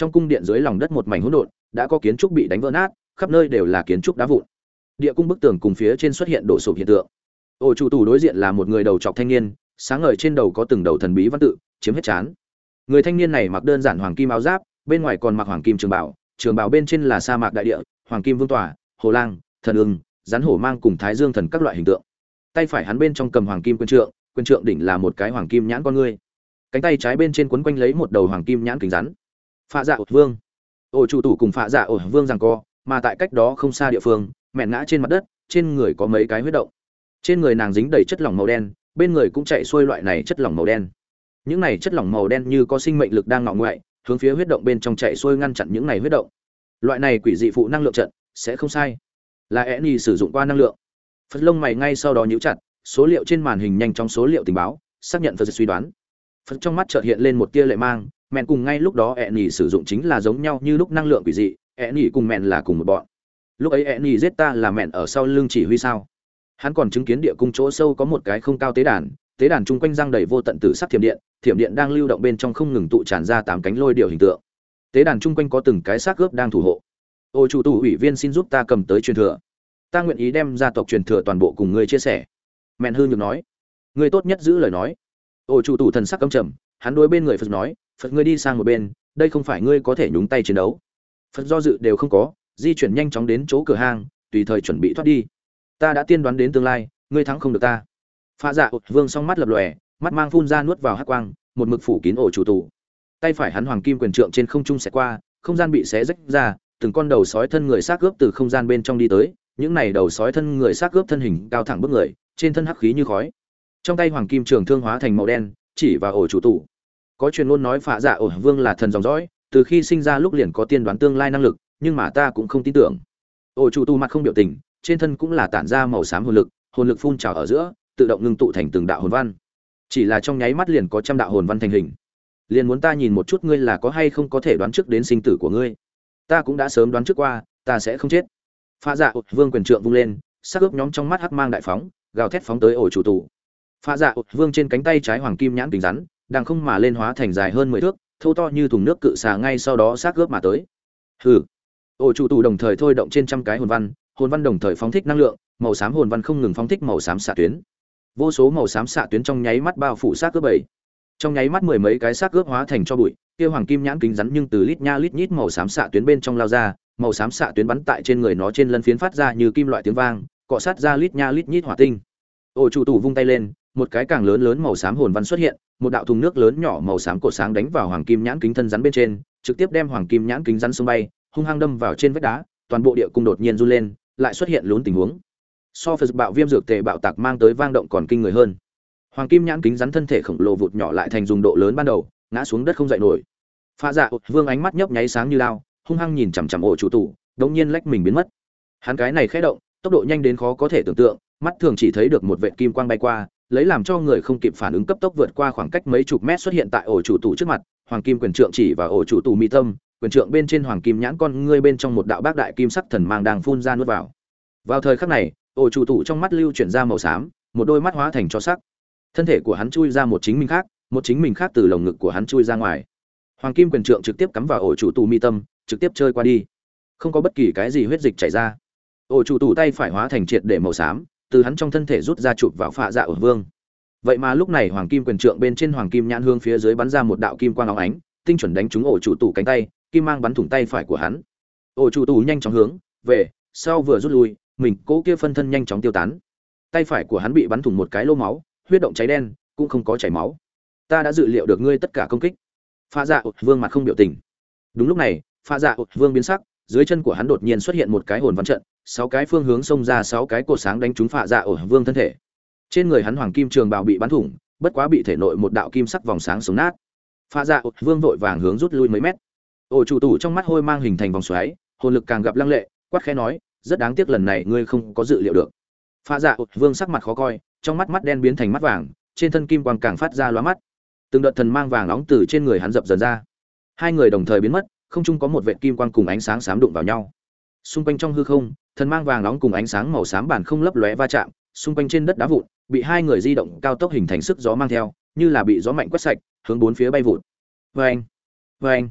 trong cung điện dưới lòng đất một mảnh hỗn độn, đã có kiến trúc bị đánh vỡ nát, khắp nơi đều là kiến trúc đá vụn. Địa cung bức tường cùng phía trên xuất hiện đổ sụp hiện tượng. Ổ chủ tủ đối diện là một người đầu trọc thanh niên, sáng ngời trên đầu có từng đầu thần bí văn tự, chiếm hết trán. Người thanh niên này mặc đơn giản hoàng kim áo giáp, bên ngoài còn mặc hoàng kim trường bào, trường bào bên trên là sa mạc đại địa, hoàng kim vương tỏa, hồ lang, thần ưng, rắn hổ mang cùng thái dương thần các loại hình tượng. Tay phải hắn bên trong cầm hoàng kim quyền trượng, quyền trượng đỉnh là một cái hoàng kim nhãn con ngươi. Cánh tay trái bên trên quấn quanh lấy một đầu hoàng kim nhãn kính rắn. Phạ Dạ Ổ Vương. Ổ chủ tủ cùng Phạ Dạ Ổ Vương giằng co, mà tại cách đó không xa địa phương, mẹ ngã trên mặt đất, trên người có mấy cái huyết động. Trên người nàng dính đầy chất lỏng màu đen, bên người cũng chạy xuôi loại này chất lỏng màu đen. Những này chất lỏng màu đen như có sinh mệnh lực đang ngọ ngoại, hướng phía huyết động bên trong chạy xuôi ngăn chặn những này huyết động. Loại này quỷ dị phụ năng lượng trận, sẽ không sai. Là Enny sử dụng qua năng lượng. Phật lông mày ngay sau đó nhíu chặt, số liệu trên màn hình nhanh chóng số liệu tình báo, xác nhận Phật suy đoán. Phật trong mắt chợt hiện lên một tia lệ mang, mẹn cùng ngay lúc đó Enny sử dụng chính là giống nhau như lúc năng lượng quỷ dị, Enny cùng mẹn là cùng một bọn. Lúc ấy Enny giết ta là mẹn ở sau lưng chỉ huy sao? Hắn còn chứng kiến địa cung chỗ sâu có một cái không cao tế đàn, tế đàn chung quanh răng đầy vô tận tử sắc thiểm điện, thiểm điện đang lưu động bên trong không ngừng tụ tràn ra tám cánh lôi điệu hình tượng. Tế đàn chung quanh có từng cái xác ướp đang thủ hộ. Ô chủ tủ ủy viên xin giúp ta cầm tới truyền thừa. Ta nguyện ý đem gia tộc truyền thừa toàn bộ cùng ngươi chia sẻ. Mẹn hư nhược nói, ngươi tốt nhất giữ lời nói. Ô chủ tủ thần sắc căm trầm, hắn đối bên người Phật nói, Phật ngươi đi sang một bên, đây không phải ngươi có thể nhúng tay chiến đấu. Phật do dự đều không có, di chuyển nhanh chóng đến chỗ cửa hang, tùy thời chuẩn bị thoát đi. Ta đã tiên đoán đến tương lai, ngươi thắng không được ta. Phạ Dạ Vương song mắt lập lòe, mắt mang phun ra nuốt vào hắc quang, một mực phủ kín ổ chủ tủ. Tay phải hắn hoàng kim quyền trượng trên không trung xẹt qua, không gian bị xé rách ra, từng con đầu sói thân người xác ướp từ không gian bên trong đi tới, những này đầu sói thân người xác ướp thân hình cao thẳng bước người, trên thân hắc khí như khói. Trong tay hoàng kim trường thương hóa thành màu đen, chỉ vào ổ chủ tủ. Có truyền ngôn nói Phạ Dạ ổ Vương là thần dòng dõi, từ khi sinh ra lúc liền có tiên đoán tương lai năng lực, nhưng mà ta cũng không tin tưởng. Ổ chủ tủ mặt không biểu tình, trên thân cũng là tản ra màu xám hồn lực, hồn lực phun trào ở giữa, tự động ngưng tụ thành từng đạo hồn văn. Chỉ là trong nháy mắt liền có trăm đạo hồn văn thành hình. Liền muốn ta nhìn một chút ngươi là có hay không có thể đoán trước đến sinh tử của ngươi. Ta cũng đã sớm đoán trước qua, ta sẽ không chết. Phạ Dạ Vương quyền trượng vung lên, sắc ướp nhóm trong mắt hắc mang đại phóng, gào thét phóng tới ổ chủ tủ. Phạ Dạ Vương trên cánh tay trái hoàng kim nhãn kính rắn, đang không mà lên hóa thành dài hơn mười thước, thô to như thùng nước cự xà ngay sau đó sắc ướp mà tới. Hừ. Ổ chủ tủ đồng thời thôi động trên trăm cái hồn văn, hồn văn đồng thời phóng thích năng lượng, màu xám hồn văn không ngừng phóng thích màu xám xạ tuyến. Vô số màu xám xạ tuyến trong nháy mắt bao phủ xác cướp bảy. Trong nháy mắt mười mấy cái xác cướp hóa thành cho bụi, kia hoàng kim nhãn kính rắn nhưng từ lít nha lít nhít màu xám xạ tuyến bên trong lao ra, màu xám xạ tuyến bắn tại trên người nó trên lân phiến phát ra như kim loại tiếng vang, cọ sát ra lít nha lít nhít hỏa tinh. Ổ chủ tủ vung tay lên, một cái càng lớn lớn màu xám hồn văn xuất hiện, một đạo thùng nước lớn nhỏ màu xám cột sáng đánh vào hoàng kim nhãn kính thân rắn bên trên, trực tiếp đem hoàng kim nhãn kính rắn xông bay, hung hăng đâm vào trên vách đá, toàn bộ địa cung đột nhiên run lên, lại xuất hiện lún tình huống. So với bạo viêm dược tề bạo tạc mang tới vang động còn kinh người hơn. Hoàng kim nhãn kính rắn thân thể khổng lồ vụt nhỏ lại thành dùng độ lớn ban đầu, ngã xuống đất không dậy nổi. Phạ Dạ Vương ánh mắt nhấp nháy sáng như lao, hung hăng nhìn chằm chằm ổ chủ tủ, đống nhiên lách mình biến mất. Hắn cái này khẽ động, tốc độ nhanh đến khó có thể tưởng tượng, mắt thường chỉ thấy được một vệt kim quang bay qua, lấy làm cho người không kịp phản ứng cấp tốc vượt qua khoảng cách mấy chục mét xuất hiện tại ổ chủ tủ trước mặt. Hoàng kim quyền trượng chỉ vào ổ chủ tủ mi tâm, quyền trượng bên trên hoàng kim nhãn con ngươi bên trong một đạo bác đại kim sắc thần mang đang phun ra nuốt vào. Vào thời khắc này, ổ chủ tủ trong mắt lưu chuyển ra màu xám, một đôi mắt hóa thành cho sắc. Thân thể của hắn chui ra một chính mình khác, một chính mình khác từ lồng ngực của hắn chui ra ngoài. Hoàng kim quyền trượng trực tiếp cắm vào ổ chủ tủ mi tâm, trực tiếp chơi qua đi. Không có bất kỳ cái gì huyết dịch chảy ra. Ổ chủ tủ tay phải hóa thành triệt để màu xám, từ hắn trong thân thể rút ra chụp vào Phạ Dạ ổ Vương. Vậy mà lúc này hoàng kim quyền trượng bên trên hoàng kim nhãn hương phía dưới bắn ra một đạo kim quang óng ánh, tinh chuẩn đánh trúng ổ chủ tủ cánh tay, kim mang bắn thủng tay phải của hắn. Ổ chủ tủ nhanh chóng hướng về sau vừa rút lui, mình cố kia phân thân nhanh chóng tiêu tán. Tay phải của hắn bị bắn thủng một cái lỗ máu, huyết động cháy đen, cũng không có chảy máu. Ta đã dự liệu được ngươi tất cả công kích. Phạ Dạ Vương mặt không biểu tình. Đúng lúc này, Phạ Dạ Vương biến sắc, dưới chân của hắn đột nhiên xuất hiện một cái hồn văn trận, sáu cái phương hướng xông ra sáu cái cột sáng đánh trúng Phạ Dạ Vương thân thể. Trên người hắn hoàng kim trường bào bị bắn thủng, bất quá bị thể nội một đạo kim sắc vòng sáng sống nát. Phạ Dạ Vương vội vàng hướng rút lui mấy mét. Ổ chủ tủ trong mắt hôi mang hình thành vòng xoáy, hồn lực càng gặp lăng lệ, quát khẽ nói, rất đáng tiếc lần này ngươi không có dự liệu được. Phạ Dạ Vương sắc mặt khó coi, trong mắt mắt đen biến thành mắt vàng, trên thân kim quang càng phát ra lóa mắt. Từng đợt thần mang vàng nóng từ trên người hắn dập dần ra. Hai người đồng thời biến mất, không trung có một vệt kim quang cùng ánh sáng xám đụng vào nhau. Xung quanh trong hư không, thần mang vàng nóng cùng ánh sáng màu xám bản không lấp lóe va chạm, xung quanh trên đất đá vụn, bị hai người di động cao tốc hình thành sức gió mang theo, như là bị gió mạnh quét sạch, hướng bốn phía bay vụt. Oeng, oeng,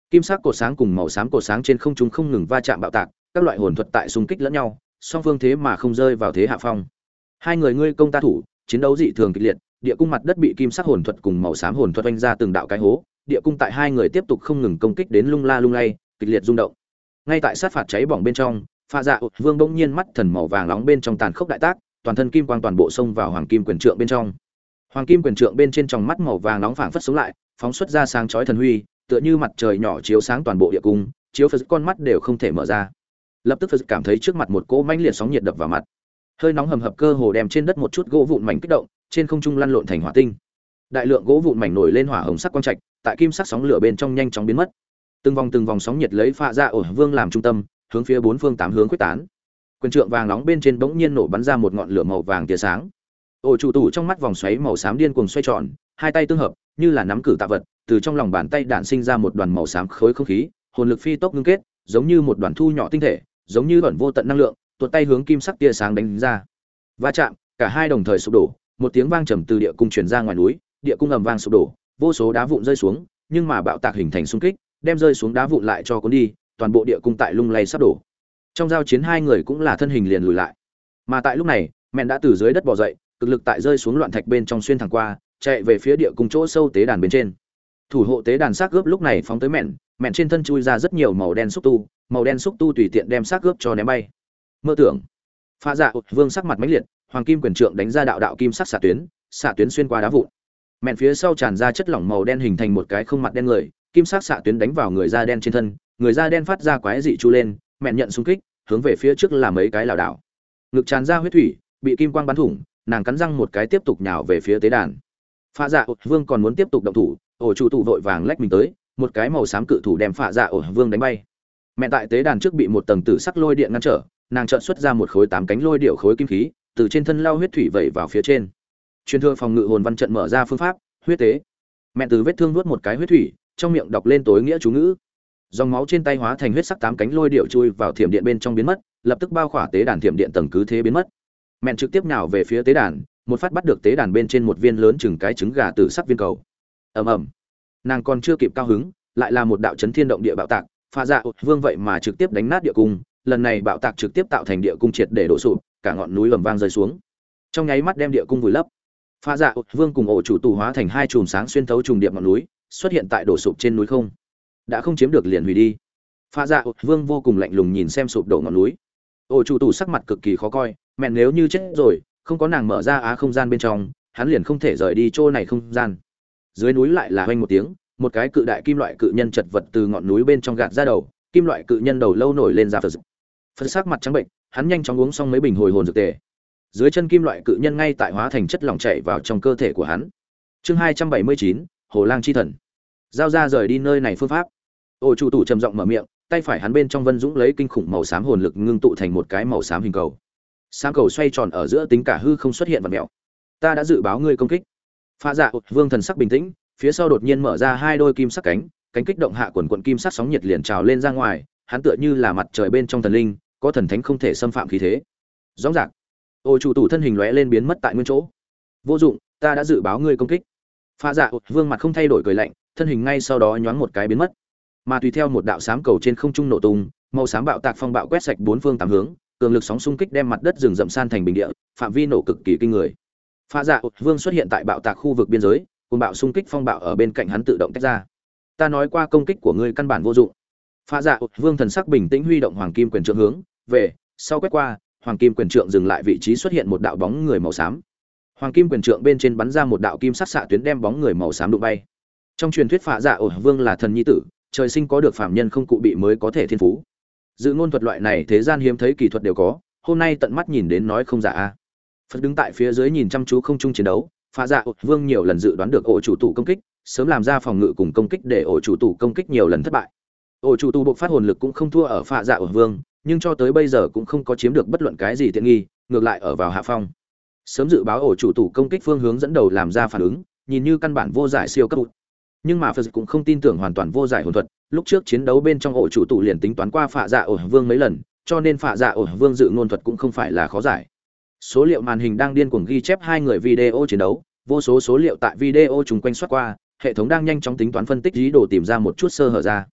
Kim sắc cột sáng cùng màu xám cột sáng trên không trung không ngừng va chạm bạo tạc, các loại hồn thuật tại xung kích lẫn nhau, song phương thế mà không rơi vào thế hạ phong. Hai người ngươi công ta thủ, chiến đấu dị thường kịch liệt, địa cung mặt đất bị kim sắc hồn thuật cùng màu xám hồn thuật vênh ra từng đạo cái hố, địa cung tại hai người tiếp tục không ngừng công kích đến lung la lung lay, kịch liệt rung động. Ngay tại sát phạt cháy bỏng bên trong, Pha Dạ Vương bỗng nhiên mắt thần màu vàng nóng bên trong tàn khốc đại tác, toàn thân kim quang toàn bộ xông vào hoàng kim quyền trượng bên trong. Hoàng kim quyền trượng bên trên tròng mắt màu vàng nóng phảng phất sống lại, phóng xuất ra sáng chói thần huy, tựa như mặt trời nhỏ chiếu sáng toàn bộ địa cung, chiếu Phật con mắt đều không thể mở ra. Lập tức Phật cảm thấy trước mặt một cỗ mãnh liệt sóng nhiệt đập vào mặt. Hơi nóng hầm hập cơ hồ đem trên đất một chút gỗ vụn mảnh kích động, trên không trung lăn lộn thành hỏa tinh. Đại lượng gỗ vụn mảnh nổi lên hỏa hồng sắc quang trạch, tại kim sắc sóng lửa bên trong nhanh chóng biến mất. Từng vòng từng vòng sóng nhiệt lấy Pha Dạ Vương làm trung tâm, hướng phía bốn phương tám hướng khuếch tán. Quyền trượng vàng nóng bên trên bỗng nhiên nổ bắn ra một ngọn lửa màu vàng tia sáng. Ổ chủ tủ trong mắt vòng xoáy màu xám điên cuồng xoay tròn, hai tay tương hợp, như là nắm cử tạ vật, từ trong lòng bàn tay đạn sinh ra một đoàn màu xám khối không khí, hồn lực phi tốc ngưng kết, giống như một đoàn thu nhỏ tinh thể, giống như ẩn vô tận năng lượng, tuột tay hướng kim sắc tia sáng đánh ra. Va chạm, cả hai đồng thời sụp đổ, một tiếng vang trầm từ địa cung truyền ra ngoài núi, địa cung ầm vang sụp đổ, vô số đá vụn rơi xuống, nhưng mà bạo tạc hình thành xung kích, đem rơi xuống đá vụn lại cho cuốn đi, toàn bộ địa cung tại lung lay sắp đổ. Trong giao chiến hai người cũng là thân hình liền lùi lại. Mà tại lúc này, Mện đã từ dưới đất bò dậy, cực lực tại rơi xuống loạn thạch bên trong xuyên thẳng qua, chạy về phía địa cung chỗ sâu tế đàn bên trên. Thủ hộ tế đàn xác gớp lúc này phóng tới Mện, Mện trên thân chui ra rất nhiều màu đen xúc tu, màu đen xúc tu tùy tiện đem xác gớp cho ném bay. Mơ tưởng. Pha Dạ Vương sắc mặt mãnh liệt, hoàng kim quyền trượng đánh ra đạo đạo kim sắc xạ tuyến, xạ tuyến xuyên qua đá vụn. Mện phía sau tràn ra chất lỏng màu đen hình thành một cái không mặt đen người, kim sắc xạ tuyến đánh vào người da đen trên thân, người da đen phát ra quái dị chu lên, Mện nhận xung kích, hướng về phía trước là mấy cái lảo đảo. Ngực tràn ra huyết thủy, bị kim quang bắn thủng, nàng cắn răng một cái tiếp tục nhào về phía tế đàn. Pha Dạ Vương còn muốn tiếp tục động thủ, ổ chủ tụ vội vàng lách mình tới, một cái màu xám cự thủ đem Pha Dạ Vương đánh bay. Mẹ tại tế đàn trước bị một tầng tử sắc lôi điện ngăn trở, nàng chợt xuất ra một khối tám cánh lôi điệu khối kim khí, từ trên thân lao huyết thủy vẩy vào phía trên. Truyền thừa phòng ngự hồn văn trận mở ra phương pháp, huyết tế. Mẹ từ vết thương nuốt một cái huyết thủy, trong miệng đọc lên tối nghĩa chú ngữ. Dòng máu trên tay hóa thành huyết sắc tám cánh lôi điệu chui vào thiểm điện bên trong biến mất, lập tức bao khỏa tế đàn thiểm điện tầng cứ thế biến mất. Mẹ trực tiếp nhào về phía tế đàn, một phát bắt được tế đàn bên trên một viên lớn chừng cái trứng gà tử sắc viên cầu. Ầm ầm. Nàng còn chưa kịp cao hứng, lại là một đạo chấn thiên động địa bạo tạc, Pha Dạ Vương vậy mà trực tiếp đánh nát địa cung, lần này bạo tạc trực tiếp tạo thành địa cung triệt để đổ sụp, cả ngọn núi ầm vang rơi xuống. Trong nháy mắt đem địa cung vùi lấp. Pha Dạ Vương cùng ổ chủ tù hóa thành hai chùm sáng xuyên thấu trùng điệp ngọn núi, xuất hiện tại đổ sụp trên núi không. Đã không chiếm được liền hủy đi. Pha Dạ Vương vô cùng lạnh lùng nhìn xem sụp đổ ngọn núi. Ổ chủ tù sắc mặt cực kỳ khó coi, mẹ nếu như chết rồi, không có nàng mở ra á không gian bên trong, hắn liền không thể rời đi chỗ này không gian. Dưới núi lại là hoanh một tiếng, một cái cự đại kim loại cự nhân chật vật từ ngọn núi bên trong gạt ra đầu, kim loại cự nhân đầu lâu nổi lên ra phật. Phật sắc mặt trắng bệnh, hắn nhanh chóng uống xong mấy bình hồi hồn dược tề. Dưới chân kim loại cự nhân ngay tại hóa thành chất lỏng chảy vào trong cơ thể của hắn. Chương hai trăm bảy mươi chín, Hồ Lang chi thần. Giao ra rời đi nơi này phương pháp. Ổ chủ tủ trầm giọng mở miệng, tay phải hắn bên trong Vân Dũng lấy kinh khủng màu xám hồn lực ngưng tụ thành một cái màu xám hình cầu. Xám cầu xoay tròn ở giữa tính cả hư không xuất hiện vật mèo. Ta đã dự báo ngươi công kích. Pha Dạ Vương thần sắc bình tĩnh, phía sau đột nhiên mở ra hai đôi kim sắc cánh, cánh kích động hạ quần quần kim sắc sóng nhiệt liền trào lên ra ngoài, hắn tựa như là mặt trời bên trong thần linh, có thần thánh không thể xâm phạm khí thế. Rõ ràng. Ôi chủ tủ thân hình lóe lên biến mất tại nguyên chỗ. Vô dụng, ta đã dự báo ngươi công kích. Pha Dạ Vương mặt không thay đổi cười lạnh, thân hình ngay sau đó nhoáng một cái biến mất. Mà tùy theo một đạo xám cầu trên không trung nổ tung, màu xám bạo tạc phong bạo quét sạch bốn phương tám hướng, cường lực sóng xung kích đem mặt đất rừng rậm san thành bình địa, phạm vi nổ cực kỳ kinh người. Pha Dạ Vương xuất hiện tại bạo tạc khu vực biên giới, cùng bạo xung kích phong bạo ở bên cạnh hắn tự động tách ra. Ta nói qua công kích của ngươi căn bản vô dụng. Pha Dạ Vương thần sắc bình tĩnh huy động hoàng kim quyền trượng hướng về sau quét qua, hoàng kim quyền trượng dừng lại vị trí xuất hiện một đạo bóng người màu xám. Hoàng kim quyền trượng bên trên bắn ra một đạo kim sắc xạ tuyến đem bóng người màu xám đụng bay. Trong truyền thuyết Pha Dạ Vương là thần nhi tử, trời sinh có được phàm nhân không cụ bị mới có thể thiên phú. Dự ngôn thuật loại này thế gian hiếm thấy kỳ thuật đều có, hôm nay tận mắt nhìn đến nói không giả a. Phật đứng tại phía dưới nhìn chăm chú không trung chiến đấu, Pha Dạ Vương nhiều lần dự đoán được ổ chủ tụ công kích, sớm làm ra phòng ngự cùng công kích để ổ chủ tụ công kích nhiều lần thất bại. Ổ chủ tụ buộc phát hồn lực cũng không thua ở Pha Dạ Vương, nhưng cho tới bây giờ cũng không có chiếm được bất luận cái gì tiện nghi, ngược lại ở vào hạ phong. Sớm dự báo ổ chủ tụ công kích phương hướng dẫn đầu làm ra phản ứng, nhìn như căn bản vô giải siêu cấp. Nhưng mà Phật cũng không tin tưởng hoàn toàn vô giải hồn thuật, lúc trước chiến đấu bên trong ổ chủ tụ liền tính toán qua Pha Dạ Vương mấy lần, cho nên Pha Dạ Vương dự ngôn thuật cũng không phải là khó giải. Số liệu màn hình đang điên cuồng ghi chép hai người video chiến đấu, vô số số liệu tại video trùng quanh xoát qua, hệ thống đang nhanh chóng tính toán phân tích ý đồ tìm ra một chút sơ hở ra.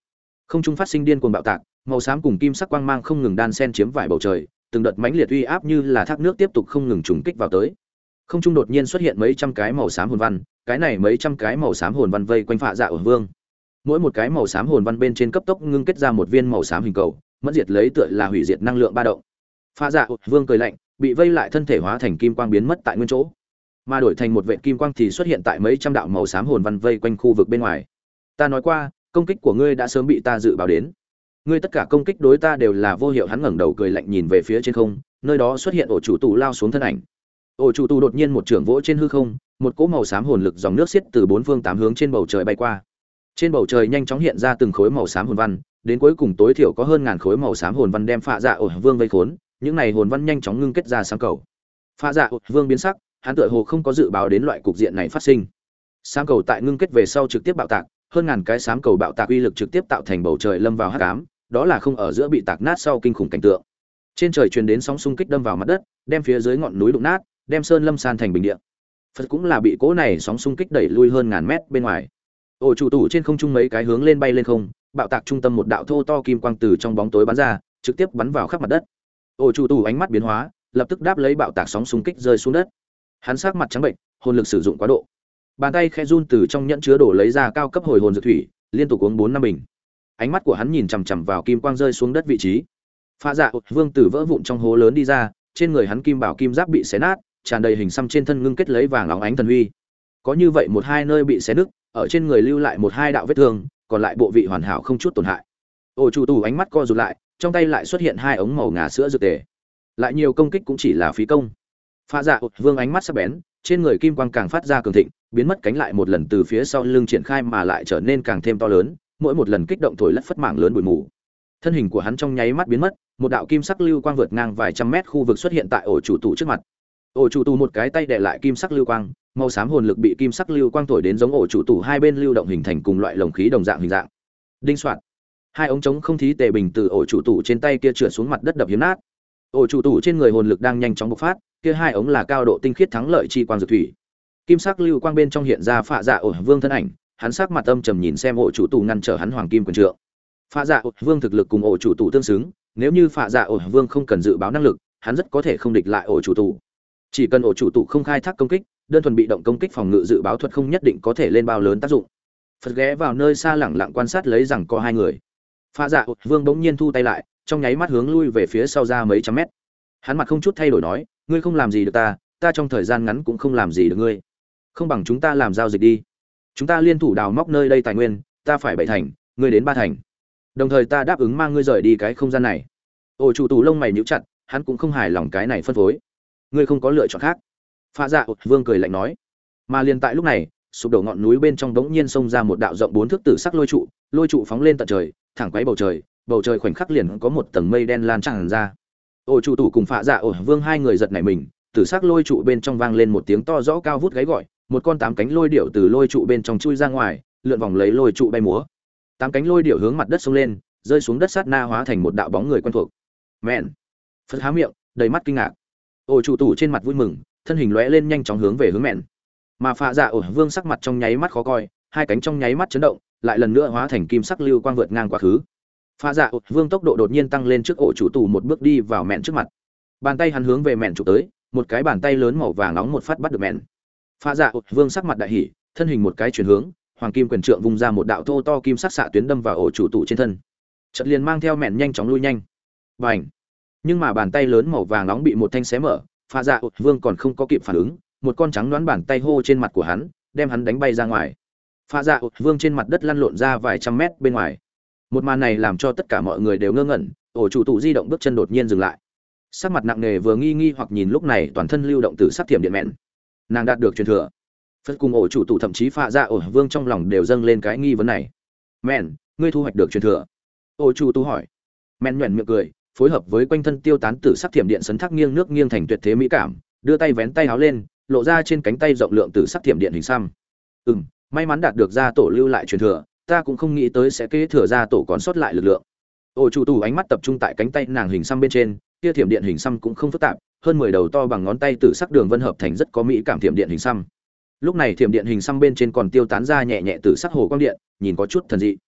Không trung phát sinh điên cuồng bạo tạc, màu xám cùng kim sắc quang mang không ngừng đan xen chiếm vải bầu trời, từng đợt mãnh liệt uy áp như là thác nước tiếp tục không ngừng trùng kích vào tới. Không trung đột nhiên xuất hiện mấy trăm cái màu xám hồn văn, cái này mấy trăm cái màu xám hồn văn vây quanh Phạ Dạ Ổn Vương. Mỗi một cái màu xám hồn văn bên trên cấp tốc ngưng kết ra một viên màu xám hình cầu, mẫn diệt lấy tựa là hủy diệt năng lượng ba động. Phạ Dạ Ổn Vương cười lạnh, bị vây lại thân thể hóa thành kim quang biến mất tại nguyên chỗ, mà đổi thành một vệt kim quang thì xuất hiện tại mấy trăm đạo màu xám hồn văn vây quanh khu vực bên ngoài. Ta nói qua, công kích của ngươi đã sớm bị ta dự báo đến. Ngươi tất cả công kích đối ta đều là vô hiệu. Hắn ngẩng đầu cười lạnh nhìn về phía trên không, nơi đó xuất hiện ổ chủ tù lao xuống thân ảnh. Ổ chủ tù đột nhiên một trường vỗ trên hư không, một cỗ màu xám hồn lực dòng nước xiết từ bốn phương tám hướng trên bầu trời bay qua. Trên bầu trời nhanh chóng hiện ra từng khối màu xám hồn văn, đến cuối cùng tối thiểu có hơn ngàn khối màu xám hồn văn đem Phạ Dạ Ổn Vương vây khốn. Những này hồn văn nhanh chóng ngưng kết ra sáng cầu. Phạ Dạ Ổn Vương biến sắc, hắn tựa hồ không có dự báo đến loại cục diện này phát sinh. Sáng cầu tại ngưng kết về sau trực tiếp bạo tạc, hơn ngàn cái sáng cầu bạo tạc uy lực trực tiếp tạo thành bầu trời lâm vào hắc ám, đó là không ở giữa bị tạc nát sau kinh khủng cảnh tượng. Trên trời truyền đến sóng xung kích đâm vào mặt đất, đem phía dưới ngọn núi đụng nát, đem sơn lâm san thành bình địa. Phật cũng là bị cỗ này sóng xung kích đẩy lui hơn ngàn mét bên ngoài. Ổ chủ tủ trên không trung mấy cái hướng lên bay lên không, bạo tạc trung tâm một đạo thô to kim quang từ trong bóng tối bắn ra, trực tiếp bắn vào khắp mặt đất. Ổ chủ tủ ánh mắt biến hóa, lập tức đáp lấy bạo tạc sóng xung kích rơi xuống đất. Hắn sắc mặt trắng bệnh, hồn lực sử dụng quá độ. Bàn tay khẽ run từ trong nhẫn chứa đồ lấy ra cao cấp hồi hồn dược thủy, liên tục uống bốn năm bình. Ánh mắt của hắn nhìn chằm chằm vào kim quang rơi xuống đất vị trí. Phạ Dạ Ổn Vương tử vỡ vụn trong hố lớn đi ra, trên người hắn kim bảo kim giáp bị xé nát, tràn đầy hình xăm trên thân ngưng kết lấy vàng óng ánh thần huy. Có như vậy một hai nơi bị xé nứt, ở trên người lưu lại một hai đạo vết thương, còn lại bộ vị hoàn hảo không chút tổn hại. Ổ chủ tù ánh mắt co rụt lại, trong tay lại xuất hiện hai ống màu ngà sữa dược tề. Lại nhiều công kích cũng chỉ là phí công. Phạ Dạ Ổn Vương ánh mắt sắc bén, trên người kim quang càng phát ra cường thịnh, biến mất cánh lại một lần từ phía sau lưng triển khai mà lại trở nên càng thêm to lớn, mỗi một lần kích động thổi lất phất mảng lớn bụi mù. Thân hình của hắn trong nháy mắt biến mất, một đạo kim sắc lưu quang vượt ngang vài trăm mét khu vực xuất hiện tại ổ chủ tù trước mặt. Ổ chủ tù một cái tay đè lại kim sắc lưu quang, màu xám hồn lực bị kim sắc lưu quang thổi đến giống ổ chủ tù hai bên lưu động hình thành cùng loại lồng khí đồng dạng hình dạng. Đinh soạt, hai ống chống không khí tề bình từ ổ chủ tù trên tay kia trượt xuống mặt đất đập hiếm nát. Ổ chủ tù trên người hồn lực đang nhanh chóng bộc phát, kia hai ống là cao độ tinh khiết thắng lợi chi quang dược thủy. Kim sắc lưu quang bên trong hiện ra Phạ Dạ Ổn Vương thân ảnh, hắn sắc mặt âm trầm nhìn xem ổ chủ tù ngăn trở hắn hoàng kim quyền trượng. Phạ Dạ Ổn Vương thực lực cùng ổ chủ tù tương xứng, nếu như Phạ Dạ Ổn Vương không cần dự báo năng lực, hắn rất có thể không địch lại ổ chủ tù. Chỉ cần ổ chủ tù không khai thác công kích, đơn thuần bị động công kích phòng ngự dự báo thuật không nhất định có thể lên bao lớn tác dụng. Phật ghé vào nơi xa lẳng lặng quan sát lấy rằng có hai người. Phạ Dạ Ổn Vương bỗng nhiên thu tay lại, trong nháy mắt hướng lui về phía sau ra mấy trăm mét. Hắn mặt không chút thay đổi nói, ngươi không làm gì được ta, ta trong thời gian ngắn cũng không làm gì được ngươi. Không bằng chúng ta làm giao dịch đi. Chúng ta liên thủ đào móc nơi đây tài nguyên, ta phải bảy thành, ngươi đến ba thành. Đồng thời ta đáp ứng mang ngươi rời đi cái không gian này. Ổ chủ tù lông mày nhíu chặt, hắn cũng không hài lòng cái này phân phối. Ngươi không có lựa chọn khác. Phạ Dạ Ổn Vương cười lạnh nói. Mà liền tại lúc này, sụp đổ ngọn núi bên trong đống nhiên xông ra một đạo rộng bốn thước tử sắc lôi trụ, lôi trụ phóng lên tận trời, thẳng quấy bầu trời, bầu trời khoảnh khắc liền có một tầng mây đen lan tràn ra. Ổ chủ tù cùng Phạ Dạ Ổn Vương hai người giật nảy mình, tử sắc lôi trụ bên trong vang lên một tiếng to rõ cao vút gáy gọi, một con tám cánh lôi điểu từ lôi trụ bên trong chui ra ngoài, lượn vòng lấy lôi trụ bay múa. Tám cánh lôi điểu hướng mặt đất xông lên, rơi xuống đất sát na hóa thành một đạo bóng người quen thuộc. Mện. Phật há miệng, đầy mắt kinh ngạc. Ổ chủ tù trên mặt vui mừng, thân hình lóe lên nhanh chóng hướng về hướng Mện. Mà Phạ Dạ Ổn Vương sắc mặt trong nháy mắt khó coi, hai cánh trong nháy mắt chấn động, lại lần nữa hóa thành kim sắc lưu quang vượt ngang quá khứ. Phạ Dạ Ổn Vương tốc độ đột nhiên tăng lên trước ổ chủ tù một bước đi vào Mện trước mặt. Bàn tay hắn hướng về Mện chụp tới, một cái bàn tay lớn màu vàng nóng một phát bắt được Mện. Phạ Dạ Ổn Vương sắc mặt đại hỉ, thân hình một cái chuyển hướng, hoàng kim quyền trượng vung ra một đạo thô to kim sắc xạ tuyến đâm vào ổ chủ tù trên thân. Chợt liền mang theo Mện nhanh chóng lui nhanh. Bành! Nhưng mà bàn tay lớn màu vàng nóng bị một thanh xé mở, Phạ Dạ Ổn Vương còn không có kịp phản ứng, một con trắng đoán bàn tay hô trên mặt của hắn, đem hắn đánh bay ra ngoài. Phạ Dạ Ổn Vương trên mặt đất lăn lộn ra vài trăm mét bên ngoài. Một màn này làm cho tất cả mọi người đều ngơ ngẩn, ổ chủ tù di động bước chân đột nhiên dừng lại. Sắc mặt nặng nề vừa nghi nghi hoặc nhìn lúc này toàn thân lưu động từ sắc thiểm điện Mện. Nàng đạt được truyền thừa. Phật cùng ổ chủ tù thậm chí Phạ Dạ Ổn Vương trong lòng đều dâng lên cái nghi vấn này. Mện, ngươi thu hoạch được truyền thừa? Ổ chủ tù hỏi. Mện nhuyễn miệng cười, phối hợp với quanh thân tiêu tán tử sắc thiểm điện sấn thác nghiêng nước nghiêng thành tuyệt thế mỹ cảm, đưa tay vén tay áo lên, lộ ra trên cánh tay rộng lượng tử sắc thiểm điện hình xăm. Ừm, may mắn đạt được gia tổ lưu lại truyền thừa, ta cũng không nghĩ tới sẽ kế thừa gia tổ còn sót lại lực lượng. Ổ chủ tù ánh mắt tập trung tại cánh tay nàng hình xăm bên trên, kia thiểm điện hình xăm cũng không phức tạp, hơn mười đầu to bằng ngón tay tử sắc đường vân hợp thành rất có mỹ cảm thiểm điện hình xăm. Lúc này thiểm điện hình xăm bên trên còn tiêu tán ra nhẹ nhẹ tử sắc hồ quang điện, nhìn có chút thần dị.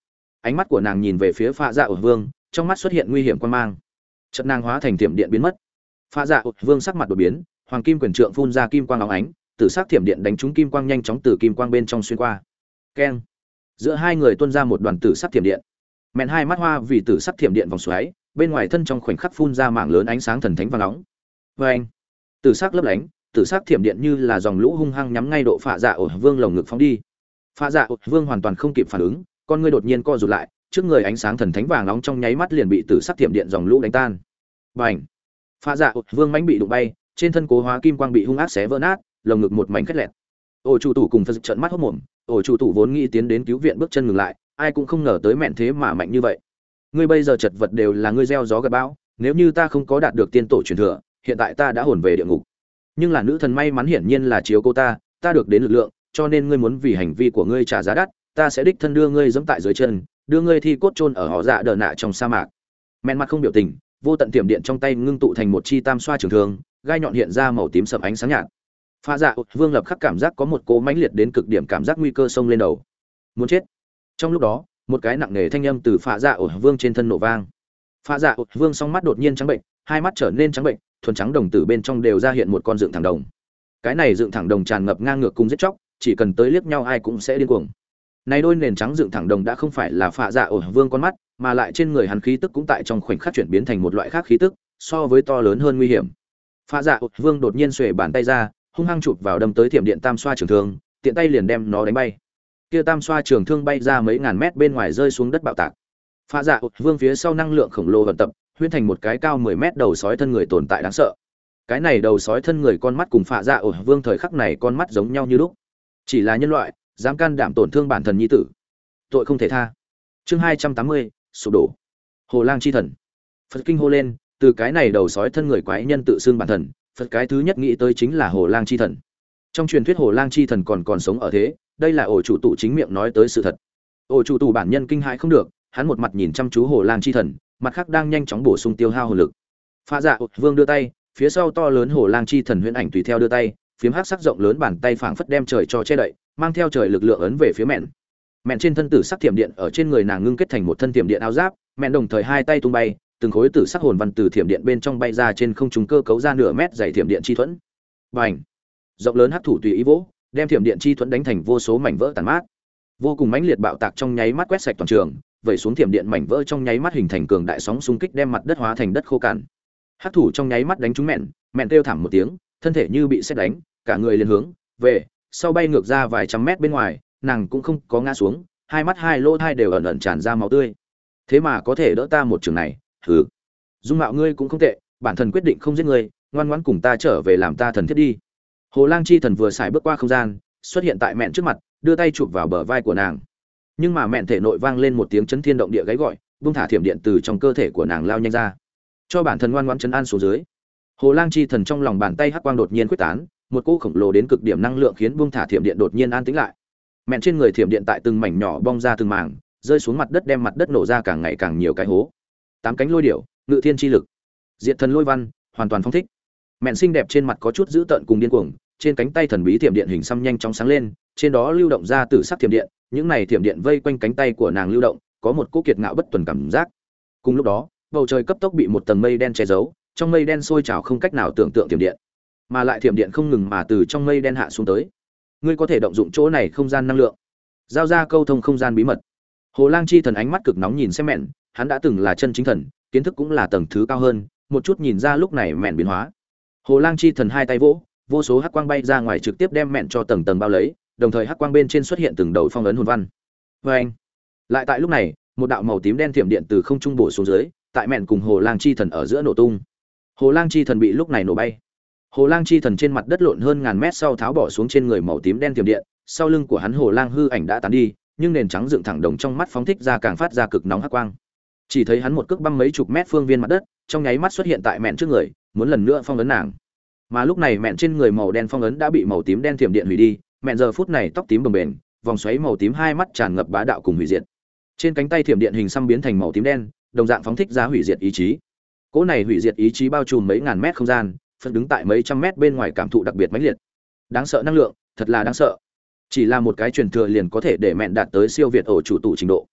ánh mắt của nàng nhìn về phía Phạ Dạ ổ vương, trong mắt xuất hiện nguy hiểm quan mang. Chợt nàng hóa thành thiểm điện biến mất. Phạ Dạ ổ vương sắc mặt đột biến, hoàng kim quyền trượng phun ra kim quang óng ánh, tử sắc thiểm điện đánh trúng kim quang nhanh chóng từ kim quang bên trong xuyên qua. Keng! Giữa hai người tuôn ra một đoàn tử sắc thiểm điện. Mẹn hai mắt hoa vì tử sắc thiểm điện vòng xoáy, bên ngoài thân trong khoảnh khắc phun ra mảng lớn ánh sáng thần thánh vàng nóng. Oeng! Tử sắc lấp lánh, tử sắc thiểm điện như là dòng lũ hung hăng nhắm ngay độ Phạ Dạ ổ vương lồng ngực phóng đi. Phạ Dạ ổ vương hoàn toàn không kịp phản ứng, con ngươi đột nhiên co rụt lại, trước người ánh sáng thần thánh vàng nóng trong nháy mắt liền bị tử sắc thiểm điện dòng lũ đánh tan. Bành! Phạ Dạ ổ vương mãnh bị đụng bay, trên thân cố hóa kim quang bị hung ác xé vỡ nát, lồng ngực một mảnh khét lẹt. Ổ chủ tủ cùng Phật trợn mắt hốt mồm, ổ chủ tủ vốn nghĩ tiến đến cứu viện bước chân ngừng lại, ai cũng không ngờ tới mẹn thế mà mạnh như vậy. Ngươi bây giờ chật vật đều là ngươi gieo gió gặt bão, nếu như ta không có đạt được tiên tổ truyền thừa, hiện tại ta đã hồn về địa ngục. Nhưng là nữ thần may mắn hiển nhiên là chiếu cô ta, ta được đến lực lượng, cho nên ngươi muốn vì hành vi của ngươi trả giá đắt, ta sẽ đích thân đưa ngươi giẫm tại dưới chân, đưa ngươi thi cốt chôn ở họ dạ đờ nạ trong sa mạc. Mẹn mặt không biểu tình, vô tận tiềm điện trong tay ngưng tụ thành một chi tam xoa trường thương, gai nhọn hiện ra màu tím sẫm ánh sáng nhạt. Phạ Dạ vương lập khắc cảm giác có một cỗ mãnh liệt đến cực điểm cảm giác nguy cơ xông lên đầu, muốn chết. Trong lúc đó, một cái nặng nề thanh âm từ Phạ Dạ vương trên thân nổ vang. Phạ Dạ vương song mắt đột nhiên trắng bệnh, hai mắt trở nên trắng bệnh, thuần trắng đồng tử bên trong đều ra hiện một con dựng thẳng đồng. Cái này dựng thẳng đồng tràn ngập ngang ngược cung giết chóc, chỉ cần tới liếc nhau ai cũng sẽ điên cuồng. Này đôi nền trắng dựng thẳng đồng đã không phải là Phạ Dạ vương con mắt, mà lại trên người hắn khí tức cũng tại trong khoảnh khắc chuyển biến thành một loại khác khí tức, so với to lớn hơn nguy hiểm. Phạ Dạ vương đột nhiên xuề bàn tay ra, hung hăng chụp vào đâm tới thiểm điện tam xoa trường thương, tiện tay liền đem nó đánh bay. Kia tam xoa trường thương bay ra mấy ngàn mét bên ngoài rơi xuống đất bạo tạc. Phạ Dạ vương phía sau năng lượng khổng lồ vận tập, huyễn thành một cái cao mười mét đầu sói thân người tồn tại đáng sợ. Cái này đầu sói thân người con mắt cùng Phạ Dạ vương thời khắc này con mắt giống nhau như lúc. Chỉ là nhân loại, dám can đảm tổn thương bản thần nhi tử, tội không thể tha. Chương hai trăm tám mươi, sụp đổ. Hồ Lang chi thần. Phật kinh hô lên, từ cái này đầu sói thân người quái nhân tự xưng bản thần, Phật cái thứ nhất nghĩ tới chính là Hồ Lang chi thần. Trong truyền thuyết Hồ Lang chi thần còn còn sống ở thế, đây là ổ chủ tụ chính miệng nói tới sự thật. Ổ chủ tụ bản nhân kinh hãi không được, hắn một mặt nhìn chăm chú Hồ Lang chi thần, mặt khác đang nhanh chóng bổ sung tiêu hao hồn lực. Phạ Dạ vương đưa tay, phía sau to lớn Hồ Lang chi thần huyễn ảnh tùy theo đưa tay, phiếm hắc sắc rộng lớn bàn tay phảng phất đem trời cho che đậy, mang theo trời lực lượng ấn về phía mẹn. Mẹn trên thân tử sắc thiểm điện ở trên người nàng ngưng kết thành một thân thiểm điện áo giáp, mẹn đồng thời hai tay tung bay, từng khối tử sắc hồn văn từ thiểm điện bên trong bay ra trên không trung cơ cấu ra nửa mét dày thiểm điện chi thuẫn. Bành! Rộng lớn hắc thủ tùy ý vỗ, đem thiểm điện chi thuẫn đánh thành vô số mảnh vỡ tàn mát. Vô cùng mãnh liệt bạo tạc trong nháy mắt quét sạch toàn trường, vẩy xuống thiểm điện mảnh vỡ trong nháy mắt hình thành cường đại sóng xung kích đem mặt đất hóa thành đất khô cằn. Hắc thủ trong nháy mắt đánh trúng mẹn, mẹn kêu thảm một tiếng, thân thể như bị sét đánh, cả người liền hướng về sau bay ngược ra vài trăm mét bên ngoài, nàng cũng không có ngã xuống, hai mắt hai lỗ tai đều ẩn ẩn tràn ra máu tươi. Thế mà có thể đỡ ta một trường này, hừ. Dung mạo ngươi cũng không tệ, bản thần quyết định không giết ngươi, ngoan ngoãn cùng ta trở về làm ta thần thiết đi. Hồ Lang chi thần vừa xài bước qua không gian, xuất hiện tại mẹn trước mặt, đưa tay chụp vào bờ vai của nàng. Nhưng mà mẹn thể nội vang lên một tiếng chấn thiên động địa gáy gọi, buông thả thiểm điện từ trong cơ thể của nàng lao nhanh ra, cho bản thần ngoan ngoãn trấn an xuống dưới. Hồ Lang chi thần trong lòng bàn tay hắc quang đột nhiên quyết tán, một cỗ khổng lồ đến cực điểm năng lượng khiến buông thả thiểm điện đột nhiên an tĩnh lại. Mẹn trên người thiểm điện tại từng mảnh nhỏ bong ra từng mảng, rơi xuống mặt đất đem mặt đất nổ ra càng ngày càng nhiều cái hố. Tám cánh lôi điểu, ngự thiên chi lực, diệt thần lôi văn, hoàn toàn phong thích. Mẹn xinh đẹp trên mặt có chút dữ tợn cùng điên cuồng, trên cánh tay thần bí thiểm điện hình xăm nhanh chóng sáng lên, trên đó lưu động ra tử sắc thiểm điện, những này thiểm điện vây quanh cánh tay của nàng lưu động, có một cỗ kiệt ngạo bất tuần cảm giác. Cùng lúc đó, bầu trời cấp tốc bị một tầng mây đen che giấu, trong mây đen sôi trào không cách nào tưởng tượng thiểm điện, mà lại thiểm điện không ngừng mà từ trong mây đen hạ xuống tới. Ngươi có thể động dụng chỗ này không gian năng lượng, giao ra câu thông không gian bí mật. Hồ Lang chi thần ánh mắt cực nóng nhìn xem mẹn, hắn đã từng là chân chính thần, kiến thức cũng là tầng thứ cao hơn, một chút nhìn ra lúc này mẹn biến hóa. Hồ Lang chi thần hai tay vỗ, vô số hắc quang bay ra ngoài trực tiếp đem mẹn cho tầng tầng bao lấy, đồng thời hắc quang bên trên xuất hiện từng đầu phong ấn hồn văn. Oeng! Lại tại lúc này, một đạo màu tím đen thiểm điện từ không trung bổ xuống dưới, tại mẹn cùng Hồ Lang chi thần ở giữa nổ tung. Hồ Lang chi thần bị lúc này nổ bay. Hồ Lang chi thần trên mặt đất lộn hơn ngàn mét sau tháo bỏ xuống trên người màu tím đen thiểm điện, sau lưng của hắn Hồ Lang hư ảnh đã tán đi, nhưng nền trắng dựng thẳng đồng trong mắt phóng thích ra càng phát ra cực nóng hắc quang. Chỉ thấy hắn một cước băng mấy chục mét phương viên mặt đất, trong nháy mắt xuất hiện tại mẹn trước người, muốn lần nữa phong ấn nàng. Mà lúc này mẹn trên người màu đen phong ấn đã bị màu tím đen thiểm điện hủy đi, mẹn giờ phút này tóc tím bồng bềnh, vòng xoáy màu tím hai mắt tràn ngập bá đạo cùng hủy diệt. Trên cánh tay thiểm điện hình xăm biến thành màu tím đen, đồng dạng phóng thích ra hủy diệt ý chí. Cỗ này hủy diệt ý chí bao trùm mấy ngàn mét không gian, Phật đứng tại mấy trăm mét bên ngoài cảm thụ đặc biệt mãnh liệt. Đáng sợ năng lượng, thật là đáng sợ. Chỉ là một cái truyền thừa liền có thể để mẹn đạt tới siêu việt ổ chủ tụ trình độ.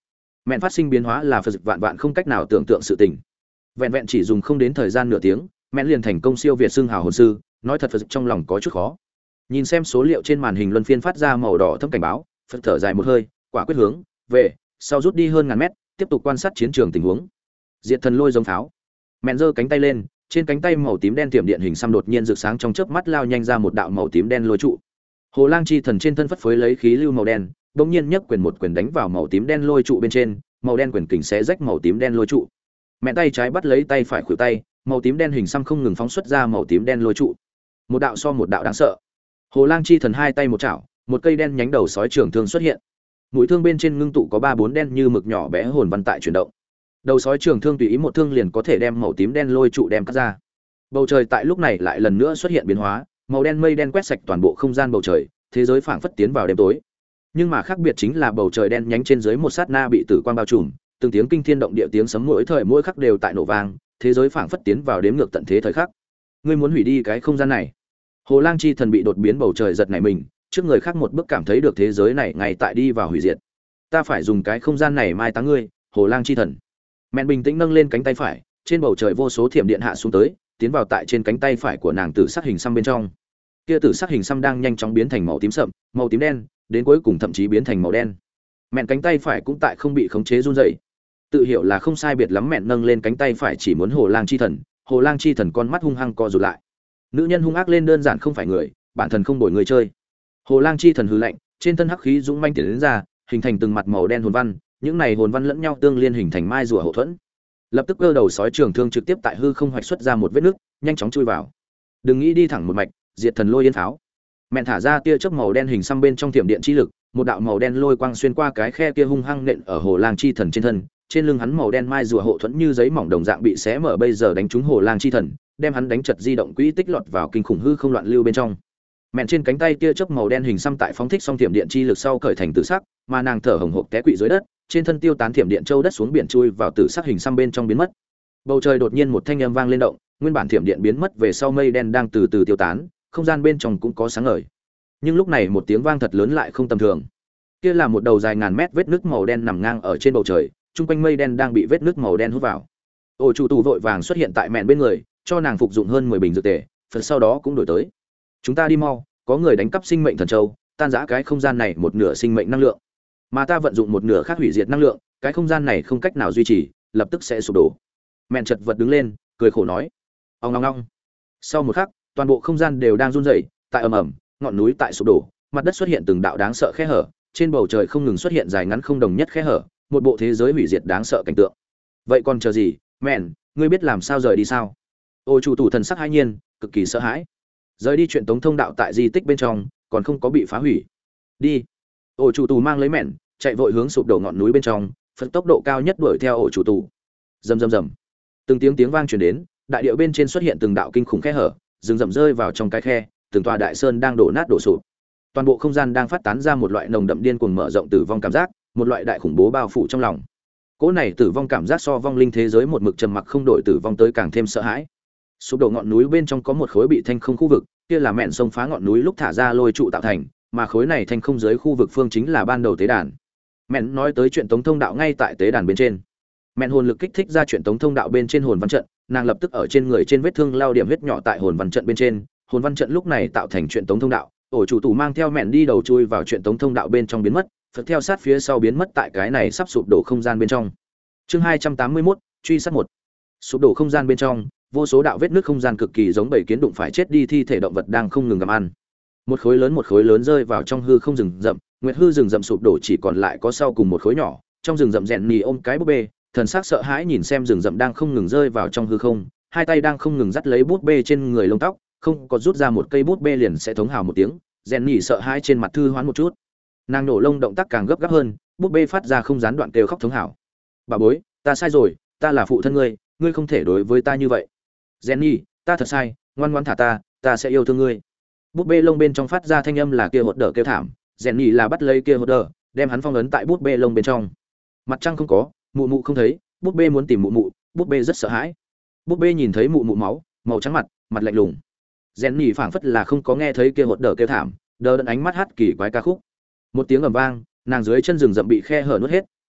Mẹn phát sinh biến hóa là phật vạn vạn không cách nào tưởng tượng sự tình. Vẹn vẹn chỉ dùng không đến thời gian nửa tiếng, Mẹn liền thành công siêu việt xưng hào hồn sư, nói thật phật trong lòng có chút khó. Nhìn xem số liệu trên màn hình luân phiên phát ra màu đỏ thâm cảnh báo, phật thở dài một hơi, quả quyết hướng về sau rút đi hơn ngàn mét, tiếp tục quan sát chiến trường tình huống. Diệt thần lôi giống pháo. Mẹn giơ cánh tay lên, trên cánh tay màu tím đen tiệm điện hình xăm đột nhiên rực sáng trong chớp mắt lao nhanh ra một đạo màu tím đen lôi trụ. Hồ Lang chi thần trên thân phất phới lấy khí lưu màu đen, bỗng nhiên nhấc quyền một quyền đánh vào màu tím đen lôi trụ bên trên, màu đen quyền kình xé rách màu tím đen lôi trụ. Mẹn tay trái bắt lấy tay phải khuỷu tay, màu tím đen hình xăm không ngừng phóng xuất ra màu tím đen lôi trụ. Một đạo so một đạo đáng sợ. Hồ Lang chi thần hai tay một chảo, một cây đen nhánh đầu sói trường thương xuất hiện. Mũi thương bên trên ngưng tụ có ba bốn đen như mực nhỏ bé hồn văn tại chuyển động. Đầu sói trường thương tùy ý một thương liền có thể đem màu tím đen lôi trụ đem cắt ra. Bầu trời tại lúc này lại lần nữa xuất hiện biến hóa, màu đen mây đen quét sạch toàn bộ không gian bầu trời, thế giới phảng phất tiến vào đêm tối. Nhưng mà khác biệt chính là bầu trời đen nhánh trên dưới một sát na bị tử quang bao trùm, từng tiếng kinh thiên động địa tiếng sấm mỗi thời mỗi khắc đều tại nổ vang, thế giới phảng phất tiến vào đếm ngược tận thế thời khắc. Ngươi muốn hủy đi cái không gian này? Hồ Lang chi thần bị đột biến bầu trời giật nảy mình, trước người khác một bước cảm thấy được thế giới này ngay tại đi vào hủy diệt. Ta phải dùng cái không gian này mai táng ngươi, Hồ Lang chi thần. Mẹn bình tĩnh nâng lên cánh tay phải, trên bầu trời vô số thiểm điện hạ xuống tới, tiến vào tại trên cánh tay phải của nàng tử sắc hình xăm bên trong. Kia tử sắc hình xăm đang nhanh chóng biến thành màu tím sậm, màu tím đen, đến cuối cùng thậm chí biến thành màu đen. Mẹn cánh tay phải cũng tại không bị khống chế run rẩy. Tự hiểu là không sai biệt lắm, mẹn nâng lên cánh tay phải chỉ muốn Hồ Lang chi thần, Hồ Lang chi thần con mắt hung hăng co rụt lại. Nữ nhân hung ác lên đơn giản không phải người, bản thân không bồi người chơi. Hồ Lang chi thần hừ lạnh, trên thân hắc khí dũng manh tiến đến ra, hình thành từng mặt màu đen hồn văn, những này hồn văn lẫn nhau tương liên hình thành mai rùa hậu thuẫn. Lập tức cơ đầu sói trường thương trực tiếp tại hư không hoạch xuất ra một vết nứt, nhanh chóng chui vào. Đừng nghĩ đi thẳng một mạch, diệt thần lôi yên pháo. Mẹn thả ra tia chớp màu đen hình xăm bên trong thiểm điện chi lực, một đạo màu đen lôi quang xuyên qua cái khe kia hung hăng nện ở Hồ Lang chi thần trên thân, trên lưng hắn màu đen mai rùa hộ thuẫn như giấy mỏng đồng dạng bị xé mở, bây giờ đánh trúng Hồ Lang chi thần, đem hắn đánh chật di động quỹ tích lọt vào kinh khủng hư không loạn lưu bên trong. Mẹn trên cánh tay tia chớp màu đen hình xăm tại phóng thích xong thiểm điện chi lực sau cởi thành tử sắc, mà nàng thở hổn hộc té quỵ dưới đất, trên thân tiêu tán thiểm điện châu đất xuống biển chui vào tử sắc hình xăm bên trong biến mất. Bầu trời đột nhiên một thanh âm vang lên động, nguyên bản thiểm điện biến mất về sau mây đen đang từ từ tiêu tán, không gian bên trong cũng có sáng ngời. Nhưng lúc này một tiếng vang thật lớn lại không tầm thường. Kia là một đầu dài ngàn mét vết nước màu đen nằm ngang ở trên bầu trời, trung quanh mây đen đang bị vết nước màu đen hút vào. Ổ chủ tù vội vàng xuất hiện tại mẹn bên người, cho nàng phục dụng hơn mười bình dược tề, phần sau đó cũng đổi tới. Chúng ta đi mau, có người đánh cắp sinh mệnh thần châu, tan rã cái không gian này một nửa sinh mệnh năng lượng, mà ta vận dụng một nửa khác hủy diệt năng lượng, cái không gian này không cách nào duy trì, lập tức sẽ sụp đổ. Mẹn chật vật đứng lên, cười khổ nói: "Ong ong ong." Sau một khắc, toàn bộ không gian đều đang run rẩy, tại ầm ầm, ngọn núi tại sụp đổ, mặt đất xuất hiện từng đạo đáng sợ khe hở, trên bầu trời không ngừng xuất hiện dài ngắn không đồng nhất khe hở, một bộ thế giới hủy diệt đáng sợ cảnh tượng. Vậy còn chờ gì, Mẹn, ngươi biết làm sao rời đi sao? Ôi chủ tù thần sắc hãi nhiên, cực kỳ sợ hãi. Rời đi chuyện tống thông đạo tại di tích bên trong, còn không có bị phá hủy. Đi. Ổ chủ tù mang lấy Mẹn, chạy vội hướng sụp đổ ngọn núi bên trong, phần tốc độ cao nhất đuổi theo ổ chủ tù. Rầm rầm rầm. Từng tiếng tiếng vang truyền đến, đại điệu bên trên xuất hiện từng đạo kinh khủng khe hở, rừng rậm rơi vào trong cái khe, từng tòa đại sơn đang đổ nát đổ sụp. Toàn bộ không gian đang phát tán ra một loại nồng đậm điên cuồng mở rộng tử vong cảm giác, một loại đại khủng bố bao phủ trong lòng. Cỗ này tử vong cảm giác so vong linh thế giới một mực trầm mặc không đổi tử vong tới càng thêm sợ hãi. Sụp đổ ngọn núi bên trong có một khối bị thanh không khu vực, kia là Mẹn xông phá ngọn núi lúc thả ra lôi trụ tạo thành, mà khối này thanh không dưới khu vực phương chính là ban đầu tế đàn. Mẹn nói tới chuyện tống thông đạo ngay tại tế đàn bên trên. Mẹn hồn lực kích thích ra chuyện tống thông đạo bên trên hồn văn trận, nàng lập tức ở trên người trên vết thương lao điểm huyết nhỏ tại hồn văn trận bên trên, hồn văn trận lúc này tạo thành chuyện tống thông đạo. Ổ chủ tù mang theo Mẹn đi đầu chui vào chuyện tống thông đạo bên trong biến mất, phật theo sát phía sau biến mất tại cái này sắp sụp đổ không gian bên trong. Chương hai trăm tám mươi mốt, truy sát một. Sụp đổ không gian bên trong, vô số đạo vết nứt không gian cực kỳ giống bầy kiến đụng phải chết đi thi thể động vật đang không ngừng gặm ăn. Một khối lớn một khối lớn rơi vào trong hư không rừng rậm, nguyệt hư rừng rậm sụp đổ chỉ còn lại có sau cùng một khối nhỏ, trong rừng rậm rèn nì ôm cái búp bê, thần sắc sợ hãi nhìn xem rừng rậm đang không ngừng rơi vào trong hư không, hai tay đang không ngừng dắt lấy búp bê trên người lông tóc, không có rút ra một cây búp bê liền sẽ thống hào một tiếng, rèn nì sợ hãi trên mặt thư hoán một chút. Nàng nổ lông động tác càng gấp gáp hơn, búp bê phát ra không gián đoạn kêu khóc thống hào. Bà bối, ta sai rồi, ta là phụ thân ngươi, ngươi không thể đối với ta như vậy. Jenny, ta thật sai, ngoan ngoãn thả ta, ta sẽ yêu thương ngươi. Búp bê lông bên trong phát ra thanh âm là kia hột đờ kêu thảm, Jenny là bắt lấy kia hột đờ, đem hắn phong ấn tại búp bê lông bên trong. Mặt trăng không có, mụ mụ không thấy, búp bê muốn tìm mụ mụ, búp bê rất sợ hãi. Búp bê nhìn thấy mụ mụ máu, màu trắng mặt, mặt lạnh lùng. Jenny phảng phất là không có nghe thấy kia hột đờ kêu thảm, đờ đẫn ánh mắt hát kỳ quái ca khúc. Một tiếng ầm vang, nàng dưới chân rừng rậm bị khe hở nuốt hết,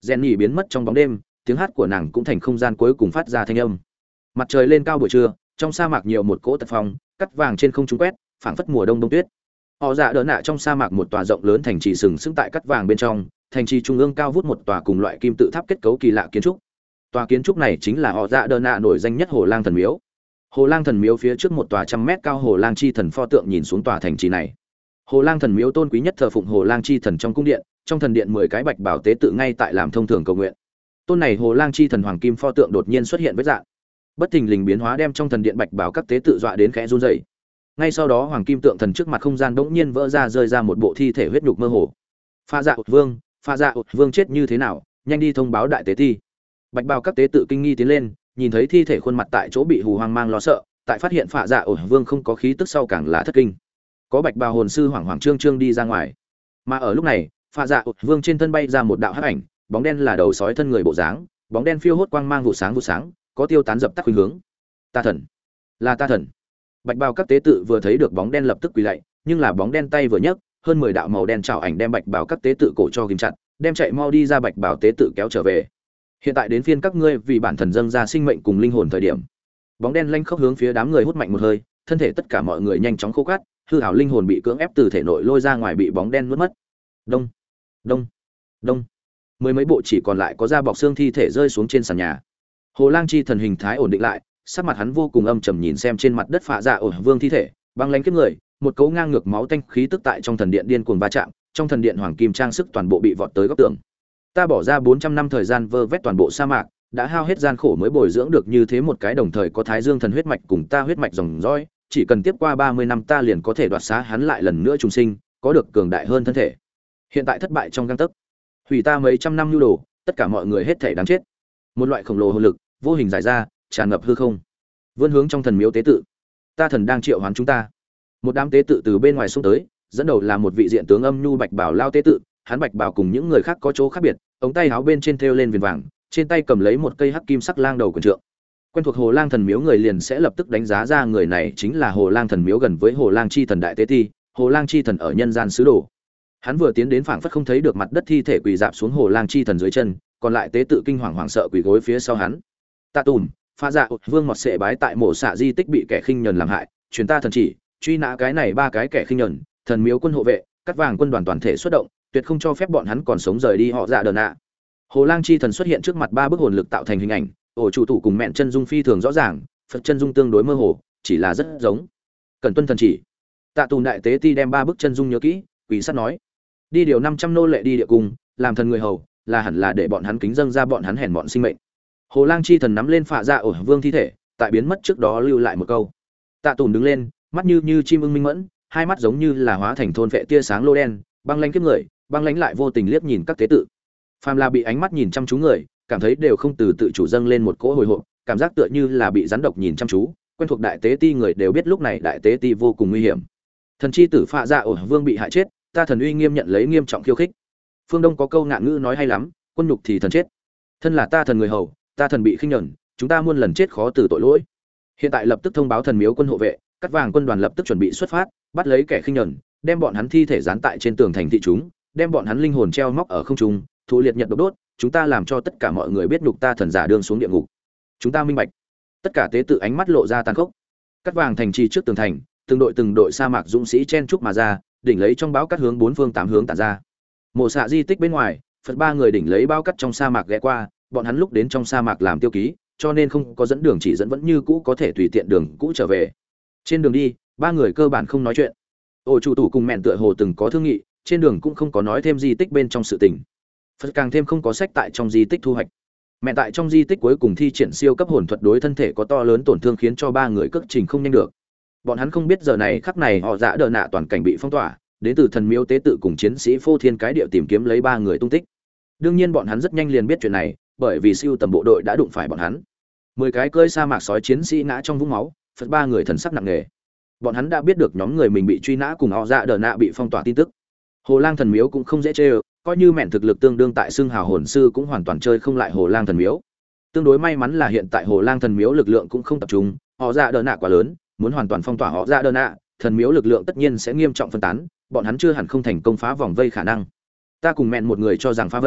Jenny biến mất trong bóng đêm, tiếng hát của nàng cũng thành không gian cuối cùng phát ra thanh âm. Mặt trời lên cao buổi trưa, trong sa mạc nhiều một cỗ tật phong, cắt vàng trên không trung quét, phảng phất mùa đông đông tuyết. Họ dạ đỡ nạ trong sa mạc một tòa rộng lớn thành trì sừng sững tại cắt vàng bên trong, thành trì trung ương cao vút một tòa cùng loại kim tự tháp kết cấu kỳ lạ kiến trúc. Tòa kiến trúc này chính là họ dạ đỡ nạ nổi danh nhất Hồ Lang Thần Miếu. Hồ Lang Thần Miếu phía trước một tòa trăm mét cao Hồ Lang chi thần pho tượng nhìn xuống tòa thành trì này. Hồ Lang Thần Miếu tôn quý nhất thờ phụng Hồ Lang chi thần trong cung điện, trong thần điện mười cái bạch bảo tế tự ngay tại làm thông thường cầu nguyện. Tôn này Hồ Lang chi thần hoàng kim pho tượng đột nhiên xuất hiện với dạng bất thình lình biến hóa, đem trong thần điện bạch bảo các tế tự dọa đến khẽ run rẩy. Ngay sau đó hoàng kim tượng thần trước mặt không gian bỗng nhiên vỡ ra, rơi ra một bộ thi thể huyết nhục mơ hồ. Pha Dạ Ụt Vương, Pha Dạ Ụt Vương chết như thế nào? Nhanh đi thông báo đại tế ti. Bạch bảo các tế tự kinh nghi tiến lên, nhìn thấy thi thể khuôn mặt tại chỗ bị hù hoang mang lo sợ, tại phát hiện Pha Dạ Ụt Vương không có khí tức sau càng là thất kinh. Có bạch bào hồn sư hoảng hoảng trương trương đi ra ngoài. Mà ở lúc này, Pha Dạ Ụt Vương trên thân bay ra một đạo hắc ảnh, bóng đen là đầu sói thân người bộ dáng, bóng đen phiêu hốt quang mang vụ sáng vụ sáng, có tiêu tán dập tắt khuynh hướng. Ta thần, là ta thần. Bạch bào các tế tự vừa thấy được bóng đen lập tức quỳ lạy, nhưng là bóng đen tay vừa nhấc, hơn mười đạo màu đen trảo ảnh đem bạch bào các tế tự cổ cho ghim chặt, đem chạy mau đi ra bạch bào tế tự kéo trở về. Hiện tại đến phiên các ngươi vì bản thần dâng ra sinh mệnh cùng linh hồn thời điểm. Bóng đen lanh khốc hướng phía đám người hút mạnh một hơi, thân thể tất cả mọi người nhanh chóng khô cát, hư ảo linh hồn bị cưỡng ép từ thể nội lôi ra ngoài, bị bóng đen nuốt mất. Đông, đông, đông. Mười mấy bộ chỉ còn lại có da bọc xương thi thể rơi xuống trên sàn nhà. Hồ Lang chi thần hình thái ổn định lại, sắc mặt hắn vô cùng âm trầm nhìn xem trên mặt đất Phạ Dạ Ổ Vương thi thể, băng lãnh kiếp người, một cấu ngang ngược máu tanh khí tức tại trong thần điện điên cuồng va chạm, trong thần điện hoàng kim trang sức toàn bộ bị vọt tới góc tường. Ta bỏ ra bốn trăm năm thời gian vơ vét toàn bộ sa mạc, đã hao hết gian khổ mới bồi dưỡng được như thế một cái đồng thời có Thái Dương thần huyết mạch cùng ta huyết mạch dòng dõi, chỉ cần tiếp qua ba mươi năm ta liền có thể đoạt xá hắn lại lần nữa trùng sinh, có được cường đại hơn thân thể. Hiện tại thất bại trong gang tấc, hủy ta mấy trăm năm nhu đồ, tất cả mọi người hết thảy đáng chết. Một loại khổng lồ hồn lực vô hình giải ra, tràn ngập hư không, vươn hướng trong thần miếu tế tự. Ta thần đang triệu hoán chúng ta. Một đám tế tự từ bên ngoài xông tới, dẫn đầu là một vị diện tướng âm nhu bạch bào lao tế tự, hắn bạch bào cùng những người khác có chỗ khác biệt, ống tay áo bên trên thêu lên viền vàng, trên tay cầm lấy một cây hắc kim sắc lang đầu quyền trượng. Quen thuộc Hồ Lang thần miếu người liền sẽ lập tức đánh giá ra người này chính là Hồ Lang thần miếu gần với Hồ Lang chi thần đại tế ti, Hồ Lang chi thần ở nhân gian sứ đồ. Hắn vừa tiến đến phảng phất không thấy được mặt đất thi thể quỳ dạp xuống Hồ Lang chi thần dưới chân, còn lại tế tự kinh hoàng hoảng sợ quỳ gối phía sau hắn. Ta tùm, Pha Dạ Vương mọt sệ bái tại mộ xạ di tích bị kẻ khinh nhẫn làm hại, truyền ta thần chỉ, truy nã cái này ba cái kẻ khinh nhẫn, thần miếu quân hộ vệ, cắt vàng quân đoàn toàn thể xuất động, tuyệt không cho phép bọn hắn còn sống rời đi họ Dạ Đờn nạ. Hồ Lang chi thần xuất hiện trước mặt ba bức hồn lực tạo thành hình ảnh, ổ chủ tụ cùng mẹn chân dung phi thường rõ ràng, Phật chân dung tương đối mơ hồ, chỉ là rất giống. Cần tuân thần chỉ. Tạ Tù đại tế ti đem ba bức chân dung nhớ kỹ, quỷ sát nói: đi điều năm trăm nô lệ đi địa cung, làm thần người hầu, là hẳn là để bọn hắn kính dâng ra bọn hắn hèn mọn sinh mệnh. Hồ Lang chi thần nắm lên Phạ Dạ Ổ Vương thi thể, tại biến mất trước đó lưu lại một câu. Tạ Tùn đứng lên, mắt như như chim ưng minh mẫn, hai mắt giống như là hóa thành thôn vệ tia sáng lô đen, băng lãnh kiếp người, băng lãnh lại vô tình liếc nhìn các tế tự. Phàm là bị ánh mắt nhìn chăm chú người, cảm thấy đều không từ tự chủ dâng lên một cỗ hồi hộp, cảm giác tựa như là bị rắn độc nhìn chăm chú. Quen thuộc đại tế ti người đều biết lúc này đại tế ti vô cùng nguy hiểm. Thần chi tử Phạ Dạ Ổ Vương bị hại chết, ta thần uy nghiêm nhận lấy nghiêm trọng khiêu khích. Phương Đông có câu ngạn ngữ nói hay lắm, quân nhục thì thần chết. Thân là ta thần người hầu, ta thần bị khinh nhẫn, chúng ta muôn lần chết khó từ tội lỗi. Hiện tại lập tức thông báo thần miếu quân hộ vệ, cắt vàng quân đoàn lập tức chuẩn bị xuất phát, bắt lấy kẻ khinh nhẫn, đem bọn hắn thi thể dán tại trên tường thành thị chúng, đem bọn hắn linh hồn treo móc ở không trung, thụ liệt nhật độc đốt, chúng ta làm cho tất cả mọi người biết nhục ta thần giả đương xuống địa ngục. Chúng ta minh bạch. Tất cả tế tự ánh mắt lộ ra tàn khốc. Cắt vàng thành trì trước tường thành, từng đội từng đội sa mạc dũng sĩ chen chúc mà ra, đỉnh lấy trong báo cắt hướng bốn phương tám hướng tản ra. Mộ xạ di tích bên ngoài, Phật ba người đỉnh lấy bao cắt trong sa mạc ghé qua, bọn hắn lúc đến trong sa mạc làm tiêu ký, cho nên không có dẫn đường chỉ dẫn vẫn như cũ có thể tùy tiện đường cũ trở về. Trên đường đi, ba người cơ bản không nói chuyện. Ổ chủ tủ cùng mẹn tựa hồ từng có thương nghị, trên đường cũng không có nói thêm di tích bên trong sự tình. Phật càng thêm không có sách tại trong di tích thu hoạch. Mẹn tại trong di tích cuối cùng thi triển siêu cấp hồn thuật đối thân thể có to lớn tổn thương khiến cho ba người cước trình không nhanh được. Bọn hắn không biết giờ này khắc này họ Dạ Đờ nạ toàn cảnh bị phong tỏa, đến từ thần miếu tế tự cùng chiến sĩ phô thiên cái địa tìm kiếm lấy ba người tung tích. Đương nhiên bọn hắn rất nhanh liền biết chuyện này, bởi vì siêu tầm bộ đội đã đụng phải bọn hắn. Mười cái cơi sa mạc sói chiến sĩ ngã trong vũng máu, Phật ba người thần sắc nặng nề. Bọn hắn đã biết được nhóm người mình bị truy nã cùng họ Dạ Đờ nạ bị phong tỏa tin tức. Hồ Lang thần miếu cũng không dễ chơi, coi như mẹn thực lực tương đương tại xương hào hồn sư cũng hoàn toàn chơi không lại Hồ Lang thần miếu. Tương đối may mắn là hiện tại Hồ Lang thần miếu lực lượng cũng không tập trung, họ Dạ Đờ nạ quá lớn, muốn hoàn toàn phong tỏa họ Dạ Đờ nạ, thần miếu lực lượng tất nhiên sẽ nghiêm trọng phân tán, bọn hắn chưa hẳn không thành công phá vòng vây khả năng. Ta cùng mẹn một người cho rằng phá vây,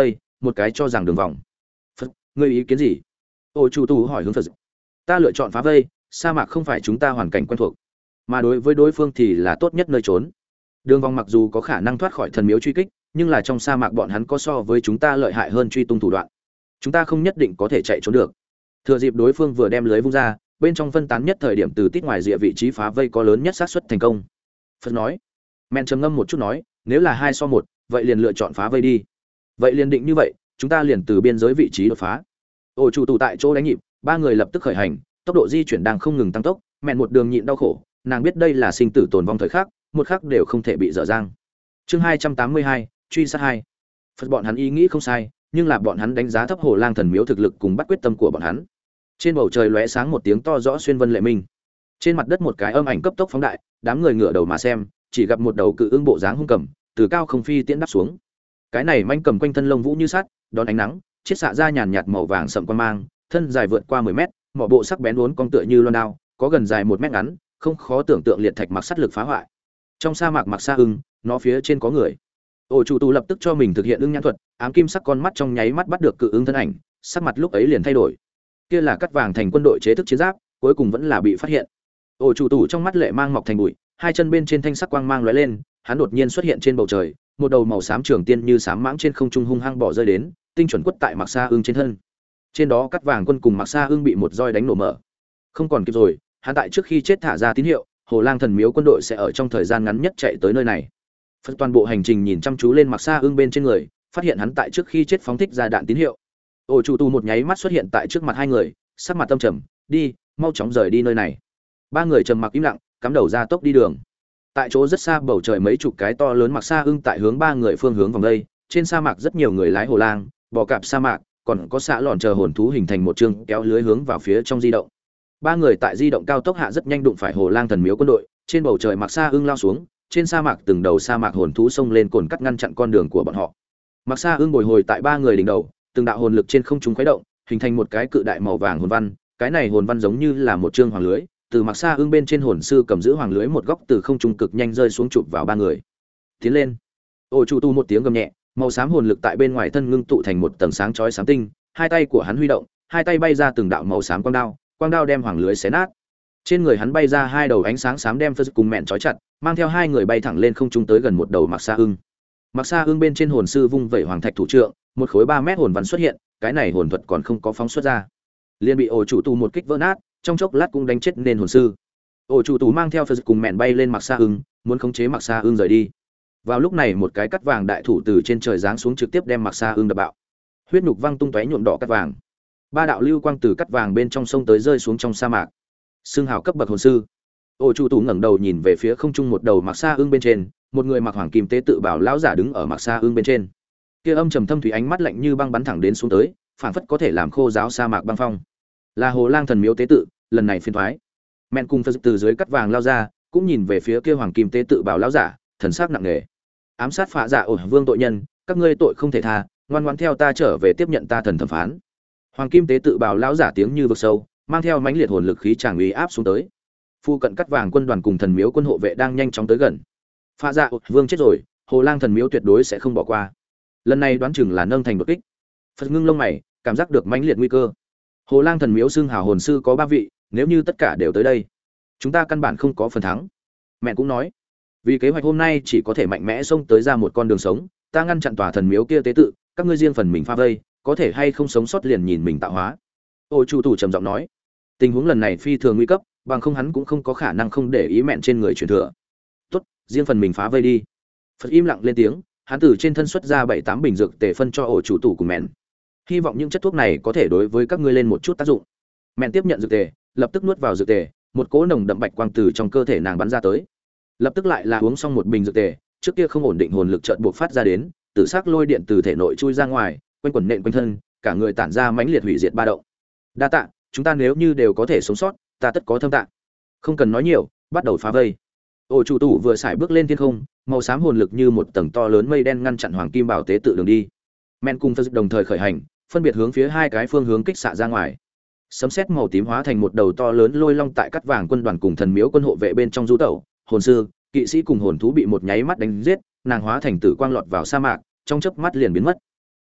một cái cho rằng đường vòng. Phật, ngươi ý kiến gì? Ô chủ tù hỏi hướng Phật. Ta lựa chọn phá vây, sa mạc không phải chúng ta hoàn cảnh quen thuộc, mà đối với đối phương thì là tốt nhất nơi trốn. Đường vòng mặc dù có khả năng thoát khỏi thần miếu truy kích, nhưng là trong sa mạc bọn hắn có so với chúng ta lợi hại hơn truy tung thủ đoạn. Chúng ta không nhất định có thể chạy trốn được. Thừa dịp đối phương vừa đem lưới vung ra, bên trong phân tán nhất thời điểm từ tít ngoài rìa vị trí phá vây có lớn nhất xác suất thành công. Phật nói. Men trầm ngâm một chút nói, nếu là hai so một, vậy liền lựa chọn phá vây đi. Vậy liền định như vậy, chúng ta liền từ biên giới vị trí đột phá. Ổ chủ tù tại chỗ đánh nhịp, ba người lập tức khởi hành, tốc độ di chuyển đang không ngừng tăng tốc, mẹn một đường nhịn đau khổ, nàng biết đây là sinh tử tồn vong thời khắc, một khắc đều không thể bị dở dang. Chương hai trăm tám mươi hai, truy sát hai. Phật bọn hắn ý nghĩ không sai, nhưng là bọn hắn đánh giá thấp Hồ Lang thần miếu thực lực cùng bắt quyết tâm của bọn hắn. Trên bầu trời lóe sáng một tiếng to rõ xuyên vân lệ minh. Trên mặt đất một cái âm ảnh cấp tốc phóng đại, đám người ngửa đầu mà xem, chỉ gặp một đầu cự ưng bộ dáng hung cầm, từ cao không phi tiễn đáp xuống. Cái này manh cầm quanh thân lông vũ như sắt, đón ánh nắng, chiết xạ ra nhàn nhạt màu vàng sậm quang mang, thân dài vượt qua mười mét, mỏ bộ sắc bén uốn cong tựa như loan đao, có gần dài một mét ngắn, không khó tưởng tượng liệt thạch mặc sắt lực phá hoại. Trong sa mạc mặc sa ưng, nó phía trên có người. Ổ chủ tù lập tức cho mình thực hiện ưng nhãn thuật, ám kim sắc con mắt trong nháy mắt bắt được cự ưng thân ảnh, sắc mặt lúc ấy liền thay đổi. Kia là cắt vàng thành quân đội chế thức chiến giáp, cuối cùng vẫn là bị phát hiện. Ổ chủ tù trong mắt lệ mang mọc thành bụi, hai chân bên trên thanh sắc quang mang lóe lên, hắn đột nhiên xuất hiện trên bầu trời, một đầu màu xám trường tiên như xám mãng trên không trung hung hăng bỏ rơi đến, tinh chuẩn quất tại mặc sa ưng trên thân. Trên đó cắt vàng quân cùng mặc sa ưng bị một roi đánh nổ mở. Không còn kịp rồi, hắn tại trước khi chết thả ra tín hiệu, Hồ Lang thần miếu quân đội sẽ ở trong thời gian ngắn nhất chạy tới nơi này. Phật toàn bộ hành trình nhìn chăm chú lên mặc sa ưng bên trên người, phát hiện hắn tại trước khi chết phóng thích ra đạn tín hiệu. Ổ chủ tù một nháy mắt xuất hiện tại trước mặt hai người, sắc mặt tâm trầm, đi, mau chóng rời đi nơi này. Ba người trầm mặc im lặng, cắm đầu ra tốc đi đường. Tại chỗ rất xa bầu trời mấy chục cái to lớn mặc sa ưng tại hướng ba người phương hướng vòng đây, trên sa mạc rất nhiều người lái hồ lang, bò cạp sa mạc, còn có xạ lòn chờ hồn thú hình thành một chương kéo lưới hướng vào phía trong di động. Ba người tại di động cao tốc hạ rất nhanh đụng phải Hồ Lang thần miếu quân đội, trên bầu trời mặc sa ưng lao xuống, trên sa mạc từng đầu sa mạc hồn thú xông lên cồn cắt ngăn chặn con đường của bọn họ. Mặc sa ưng bồi hồi tại ba người đỉnh đầu, từng đạo hồn lực trên không trung khuấy động, hình thành một cái cự đại màu vàng hồn văn, cái này hồn văn giống như là một chương hoàng lưới, từ mặc sa ưng bên trên hồn sư cầm giữ hoàng lưới một góc từ không trung cực nhanh rơi xuống chụp vào ba người. Tiến lên. Ổ chủ tu một tiếng gầm nhẹ, màu xám hồn lực tại bên ngoài thân ngưng tụ thành một tầng sáng chói sáng tinh, hai tay của hắn huy động, hai tay bay ra từng đạo màu xám quang đao, quang đao đem hoàng lưới xé nát. Trên người hắn bay ra hai đầu ánh sáng xám đem Phật cùng mẹn trói chặt, mang theo hai người bay thẳng lên không trung tới gần một đầu mặc sa ưng. Mặc sa ưng bên trên hồn sư vung vẩy hoàng thạch thủ trượng, một khối ba mét hồn văn xuất hiện, cái này hồn thuật còn không có phóng xuất ra, liền bị ổ chủ tù một kích vỡ nát, trong chốc lát cũng đánh chết nên hồn sư. Ổ chủ tù mang theo Phật cùng mẹn bay lên mặc sa ưng, muốn khống chế mặc sa ưng rời đi. Vào lúc này một cái cắt vàng đại thủ từ trên trời giáng xuống trực tiếp đem mặc sa ưng đập bạo, huyết nhục văng tung tóe nhuộm đỏ cắt vàng. Ba đạo lưu quang từ cắt vàng bên trong sông tới rơi xuống trong sa mạc. Xương hào cấp bậc hồn sư. Ổ chủ tù ngẩng đầu nhìn về phía không trung một đầu mặc sa ưng bên trên, một người mặc hoàng kim tế tự bảo lão giả đứng ở mặc sa ưng bên trên. Kia âm trầm thâm thủy ánh mắt lạnh như băng bắn thẳng đến xuống tới, phảng phất có thể làm khô giáo sa mạc băng phong. Là Hồ Lang thần miếu tế tự, lần này phiền toái. Mện cùng Phật từ dưới cắt vàng lao ra, cũng nhìn về phía kia hoàng kim tế tự bảo lão giả, thần sắc nặng nề. Ám sát phạ giả ổ vương tội nhân, các ngươi tội không thể tha, ngoan ngoãn theo ta trở về tiếp nhận ta thần thẩm phán. Hoàng kim tế tự bảo lão giả tiếng như vực sâu, mang theo mãnh liệt hồn lực khí tràng uy áp xuống tới. Phu cận cắt vàng quân đoàn cùng thần miếu quân hộ vệ đang nhanh chóng tới gần. Phạ giả ổ vương chết rồi, Hồ Lang thần miếu tuyệt đối sẽ không bỏ qua. Lần này đoán chừng là nâng thành đột kích. Phật ngưng lông mày, cảm giác được mãnh liệt nguy cơ. Hồ Lang thần miếu xưng hào hồn sư có ba vị, nếu như tất cả đều tới đây, chúng ta căn bản không có phần thắng. Mẹ cũng nói, vì kế hoạch hôm nay chỉ có thể mạnh mẽ xông tới ra một con đường sống, ta ngăn chặn tòa thần miếu kia tế tự, các ngươi riêng phần mình pha vây, có thể hay không sống sót liền nhìn mình tạo hóa. Ô chủ tù trầm giọng nói, tình huống lần này phi thường nguy cấp, bằng không hắn cũng không có khả năng không để ý mẹn trên người truyền thừa. Tốt, riêng phần mình phá vây đi. Phật im lặng lên tiếng, hắn từ trên thân xuất ra bảy tám bình dược tề phân cho ổ chủ tù cùng mẹn. Hy vọng những chất thuốc này có thể đối với các ngươi lên một chút tác dụng. Mẹn tiếp nhận dược tề, lập tức nuốt vào dược tề, một cỗ nồng đậm bạch quang từ trong cơ thể nàng bắn ra tới. Lập tức lại là uống xong một bình dược tề, trước kia không ổn định hồn lực chợt buộc phát ra đến, tử sắc lôi điện từ thể nội chui ra ngoài, quanh quẩn nện quanh thân, cả người tản ra mãnh liệt hủy diệt ba động. Đa tạ, chúng ta nếu như đều có thể sống sót, ta tất có thâm tạ. Không cần nói nhiều, bắt đầu phá vây. Ổ chủ tủ vừa xài bước lên thiên không, màu xám hồn lực như một tầng to lớn mây đen ngăn chặn hoàng kim bảo tế tự đường đi. Men cùng Phật đồng thời khởi hành, phân biệt hướng phía hai cái phương hướng kích xạ ra ngoài. Sấm sét màu tím hóa thành một đầu to lớn lôi long tại cắt vàng quân đoàn cùng thần miếu quân hộ vệ bên trong du tẩu, hồn sư, kỵ sĩ cùng hồn thú bị một nháy mắt đánh giết, nàng hóa thành tử quang lọt vào sa mạc, trong chớp mắt liền biến mất.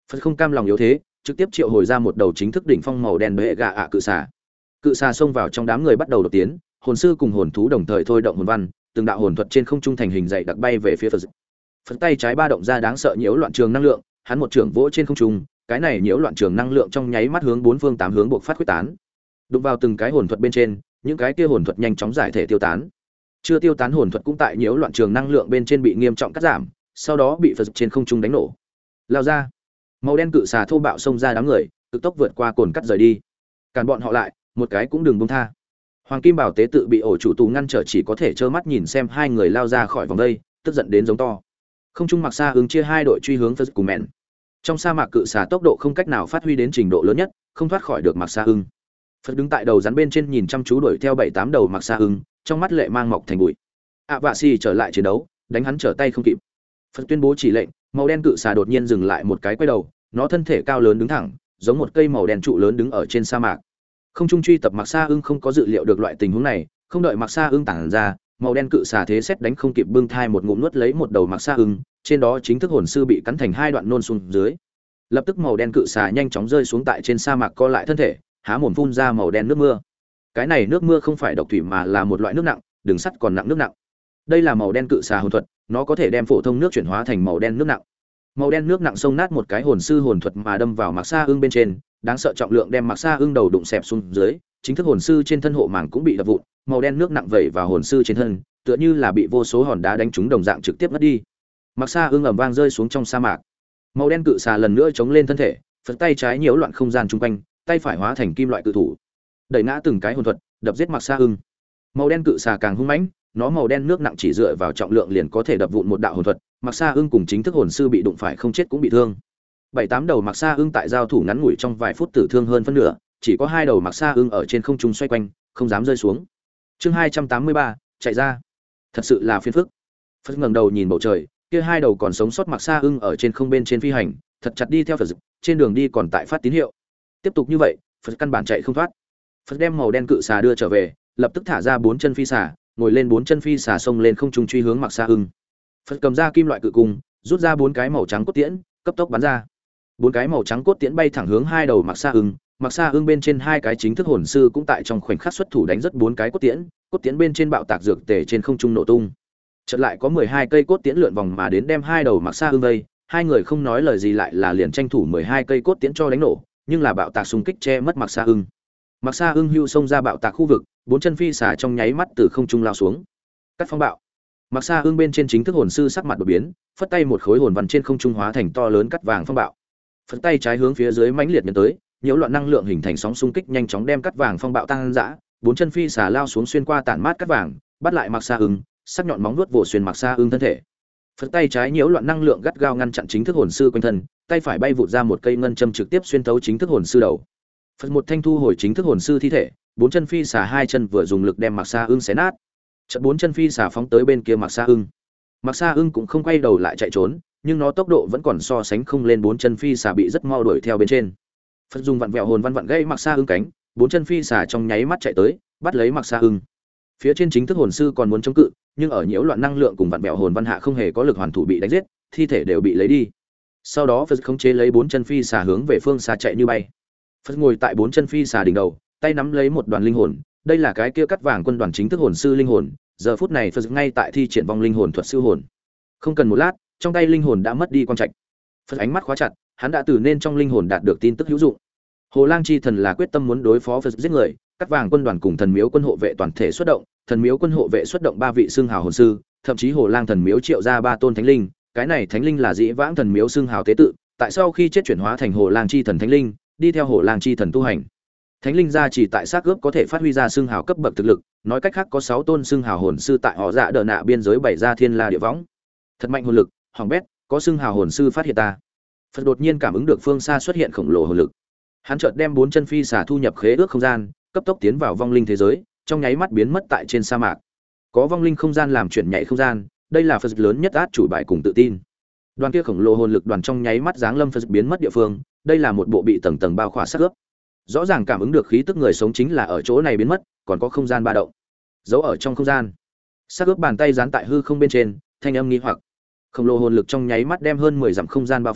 Phật không cam lòng yếu thế, trực tiếp triệu hồi ra một đầu chính thức đỉnh phong màu đen bệ gạ ạ cự xà. Cự xà xông vào trong đám người bắt đầu đột tiến, hồn sư cùng hồn thú đồng thời thôi động hồn văn, từng đạo hồn thuật trên không trung thành hình dày đặc bay về phía Phật. Phật tay trái ba động ra đáng sợ nhiễu loạn trường năng lượng, hắn một trường vỗ trên không trung, cái này nhiễu loạn trường năng lượng trong nháy mắt hướng bốn phương tám hướng buộc phát khuếch tán. Đụng vào từng cái hồn thuật bên trên, những cái kia hồn thuật nhanh chóng giải thể tiêu tán. Chưa tiêu tán hồn thuật cũng tại nhiễu loạn trường năng lượng bên trên bị nghiêm trọng cắt giảm, sau đó bị Phật trên không trung đánh nổ. Lao ra. Màu đen cự xà thô bạo xông ra đám người, cực tốc vượt qua cồn cắt rời đi. Cản bọn họ lại, một cái cũng đừng buông tha. Hoàng Kim Bảo tế tự bị ổ chủ tù ngăn trở, chỉ có thể trơ mắt nhìn xem hai người lao ra khỏi vòng đây, tức giận đến giống to. Không trung mặc xa ứng chia hai đội truy hướng Phật cùng mẹn. Trong sa mạc cự xà tốc độ không cách nào phát huy đến trình độ lớn nhất, không thoát khỏi được mặc xa ưng. Phật đứng tại đầu rắn bên trên nhìn chăm chú đuổi theo bảy tám đầu mặc xa ưng, trong mắt lệ mang mọc thành bụi. ạ vạ xì trở lại chiến đấu, đánh hắn trở tay không kịp. Phật tuyên bố chỉ lệnh, màu đen cự xà đột nhiên dừng lại một cái quay đầu, nó thân thể cao lớn đứng thẳng, giống một cây màu đen trụ lớn đứng ở trên sa mạc. Không trung truy tập mặc xa ưng không có dự liệu được loại tình huống này, không đợi mặc xa ưng tản ra, màu đen cự xà thế xét đánh không kịp bưng thai một ngụm nuốt lấy một đầu mặc xa ưng, trên đó chính thức hồn sư bị cắn thành hai đoạn nôn xuống dưới. Lập tức màu đen cự xà nhanh chóng rơi xuống tại trên sa mạc co lại thân thể, há mồm phun ra màu đen nước mưa. Cái này nước mưa không phải độc thủy mà là một loại nước nặng, đường sắt còn nặng nước nặng. Đây là màu đen cự xà hồn thuật, nó có thể đem phổ thông nước chuyển hóa thành màu đen nước nặng. Màu đen nước nặng xông nát một cái hồn sư hồn thuật mà đâm vào mặc xa ưng bên trên, đáng sợ trọng lượng đem mặc xa ưng đầu đụng xẹp xuống dưới, chính thức hồn sư trên thân hộ màng cũng bị đập vụn, màu đen nước nặng vẩy vào hồn sư trên thân, tựa như là bị vô số hòn đá đánh trúng đồng dạng trực tiếp ngất đi. Mặc xa ưng ầm vang rơi xuống trong sa mạc. Màu đen cự xà lần nữa chống lên thân thể, Phật tay trái nhiễu loạn không gian chung quanh, tay phải hóa thành kim loại cự thủ, đẩy ngã từng cái hồn thuật, đập giết mặc xa ưng. Màu đen cự xà càng hung mãnh, nó màu đen nước nặng chỉ dựa vào trọng lượng liền có thể đập vụn một đạo hồn thuật, mặc xa ưng cùng chính thức hồn sư bị đụng phải không chết cũng bị thương. Bảy tám đầu mặc xa ưng tại giao thủ ngắn ngủi trong vài phút tử thương hơn phân nửa, chỉ có hai đầu mặc xa ưng ở trên không trung xoay quanh, không dám rơi xuống. Chương hai trăm tám mươi ba, chạy ra. Thật sự là phiền phức. Phật ngẩng đầu nhìn bầu trời, kia hai đầu còn sống sót mặc xa ưng ở trên không bên trên phi hành, thật chặt đi theo Phật, trên đường đi còn tại phát tín hiệu. Tiếp tục như vậy, Phật căn bản chạy không thoát. Phật đem màu đen cự xà đưa trở về, lập tức thả ra bốn chân phi xà, ngồi lên bốn chân phi xà xông lên không trung truy hướng mặc xa ưng. Phật cầm ra kim loại cự cung, rút ra bốn cái màu trắng cốt tiễn, cấp tốc bắn ra. Bốn cái màu trắng cốt tiễn bay thẳng hướng hai đầu mặc xa ưng, mặc xa ưng bên trên hai cái chính thức hồn sư cũng tại trong khoảnh khắc xuất thủ đánh rất bốn cái cốt tiễn, cốt tiễn bên trên bạo tạc dược tề trên không trung nổ tung. Chợt lại có mười hai cây cốt tiễn lượn vòng mà đến đem hai đầu mặc xa ưng vây, hai người không nói lời gì lại là liền tranh thủ mười hai cây cốt tiễn cho đánh nổ, nhưng là bạo tạc xung kích che mất mặc xa ưng. Mặc xa ưng hưu xông ra bạo tạc khu vực, bốn chân phi xà trong nháy mắt từ không trung lao xuống. Cắt phong bạo. Mặc xa ưng bên trên chính thức hồn sư sắc mặt đột biến, phất tay một khối hồn văn trên không trung hóa thành to lớn cắt vàng phong bạo. Phất tay trái hướng phía dưới mãnh liệt nhấn tới, nhiễu loạn năng lượng hình thành sóng xung kích nhanh chóng đem cắt vàng phong bạo tăng dã, bốn chân phi xà lao xuống xuyên qua tản mát cắt vàng, bắt lại mặc xa ưng, sắc nhọn móng vuốt vồ xuyên mặc xa ưng thân thể. Phất tay trái nhiễu loạn năng lượng gắt gao ngăn chặn chính thức hồn sư quanh thân, tay phải bay vụt ra một cây ngân châm trực tiếp xuyên thấu chính thức hồn sư đầu. Phật một thanh thu hồi chính thức hồn sư thi thể, bốn chân phi xà hai chân vừa dùng lực đem mặc xa ưng xé nát. Chợt bốn chân phi xà phóng tới bên kia mặc xa ưng. Mặc xa ưng cũng không quay đầu lại chạy trốn, nhưng nó tốc độ vẫn còn so sánh không lên bốn chân phi xà bị rất mau đuổi theo bên trên. Phật dùng vặn vẹo hồn văn vặn gây mặc xa ưng cánh, bốn chân phi xà trong nháy mắt chạy tới, bắt lấy mặc xa ưng. Phía trên chính thức hồn sư còn muốn chống cự, nhưng ở nhiễu loạn năng lượng cùng vặn vẹo hồn văn hạ không hề có lực hoàn thủ bị đánh giết, thi thể đều bị lấy đi. Sau đó Phật khống chế lấy bốn chân phi xà hướng về phương xa chạy như bay. Phật ngồi tại bốn chân phi xà đỉnh đầu, tay nắm lấy một đoàn linh hồn, đây là cái kia cắt vàng quân đoàn chính thức hồn sư linh hồn, giờ phút này Phật ngay tại thi triển vong linh hồn thuật siêu hồn. Không cần một lát, trong tay linh hồn đã mất đi quang trạch. Phật ánh mắt khóa chặt, hắn đã từ nên trong linh hồn đạt được tin tức hữu dụng. Hồ Lang chi thần là quyết tâm muốn đối phó Phật giết người, cắt vàng quân đoàn cùng thần miếu quân hộ vệ toàn thể xuất động, thần miếu quân hộ vệ xuất động ba vị xương hào hồn sư, thậm chí Hồ Lang thần miếu triệu ra ba tôn thánh linh, cái này thánh linh là dĩ vãng thần miếu xương hào tế tự, tại sau khi chết chuyển hóa thành Hồ Lang chi thần thánh linh, đi theo Hồ Lang chi thần tu hành. Thánh linh gia chỉ tại xác ướp có thể phát huy ra xương hào cấp bậc thực lực, nói cách khác có sáu tôn xương hào hồn sư tại họ dạ đờ nạ biên giới bảy ra thiên la địa võng. Thật mạnh hồn lực, hoàng bét, có xương hào hồn sư phát hiện ta. Phật đột nhiên cảm ứng được phương xa xuất hiện khổng lồ hồn lực. Hắn chợt đem bốn chân phi xả thu nhập khế ước không gian, cấp tốc tiến vào vong linh thế giới, trong nháy mắt biến mất tại trên sa mạc. Có vong linh không gian làm chuyển nhảy không gian, đây là Phật lớn nhất át chủ bài cùng tự tin. Đoàn kia khổng lồ hồn lực đoàn trong nháy mắt giáng lâm Phật biến mất địa phương, đây là một bộ bị tầng tầng bao khỏa xác ướp. Rõ ràng cảm ứng được khí tức người sống chính là ở chỗ này biến mất, còn có không gian ba động. Giấu ở trong không gian. Xác ướp bàn tay dán tại hư không bên trên, thanh âm nghi hoặc. Khổng lồ hồn lực trong nháy mắt đem hơn mười dặm không gian bao phủ,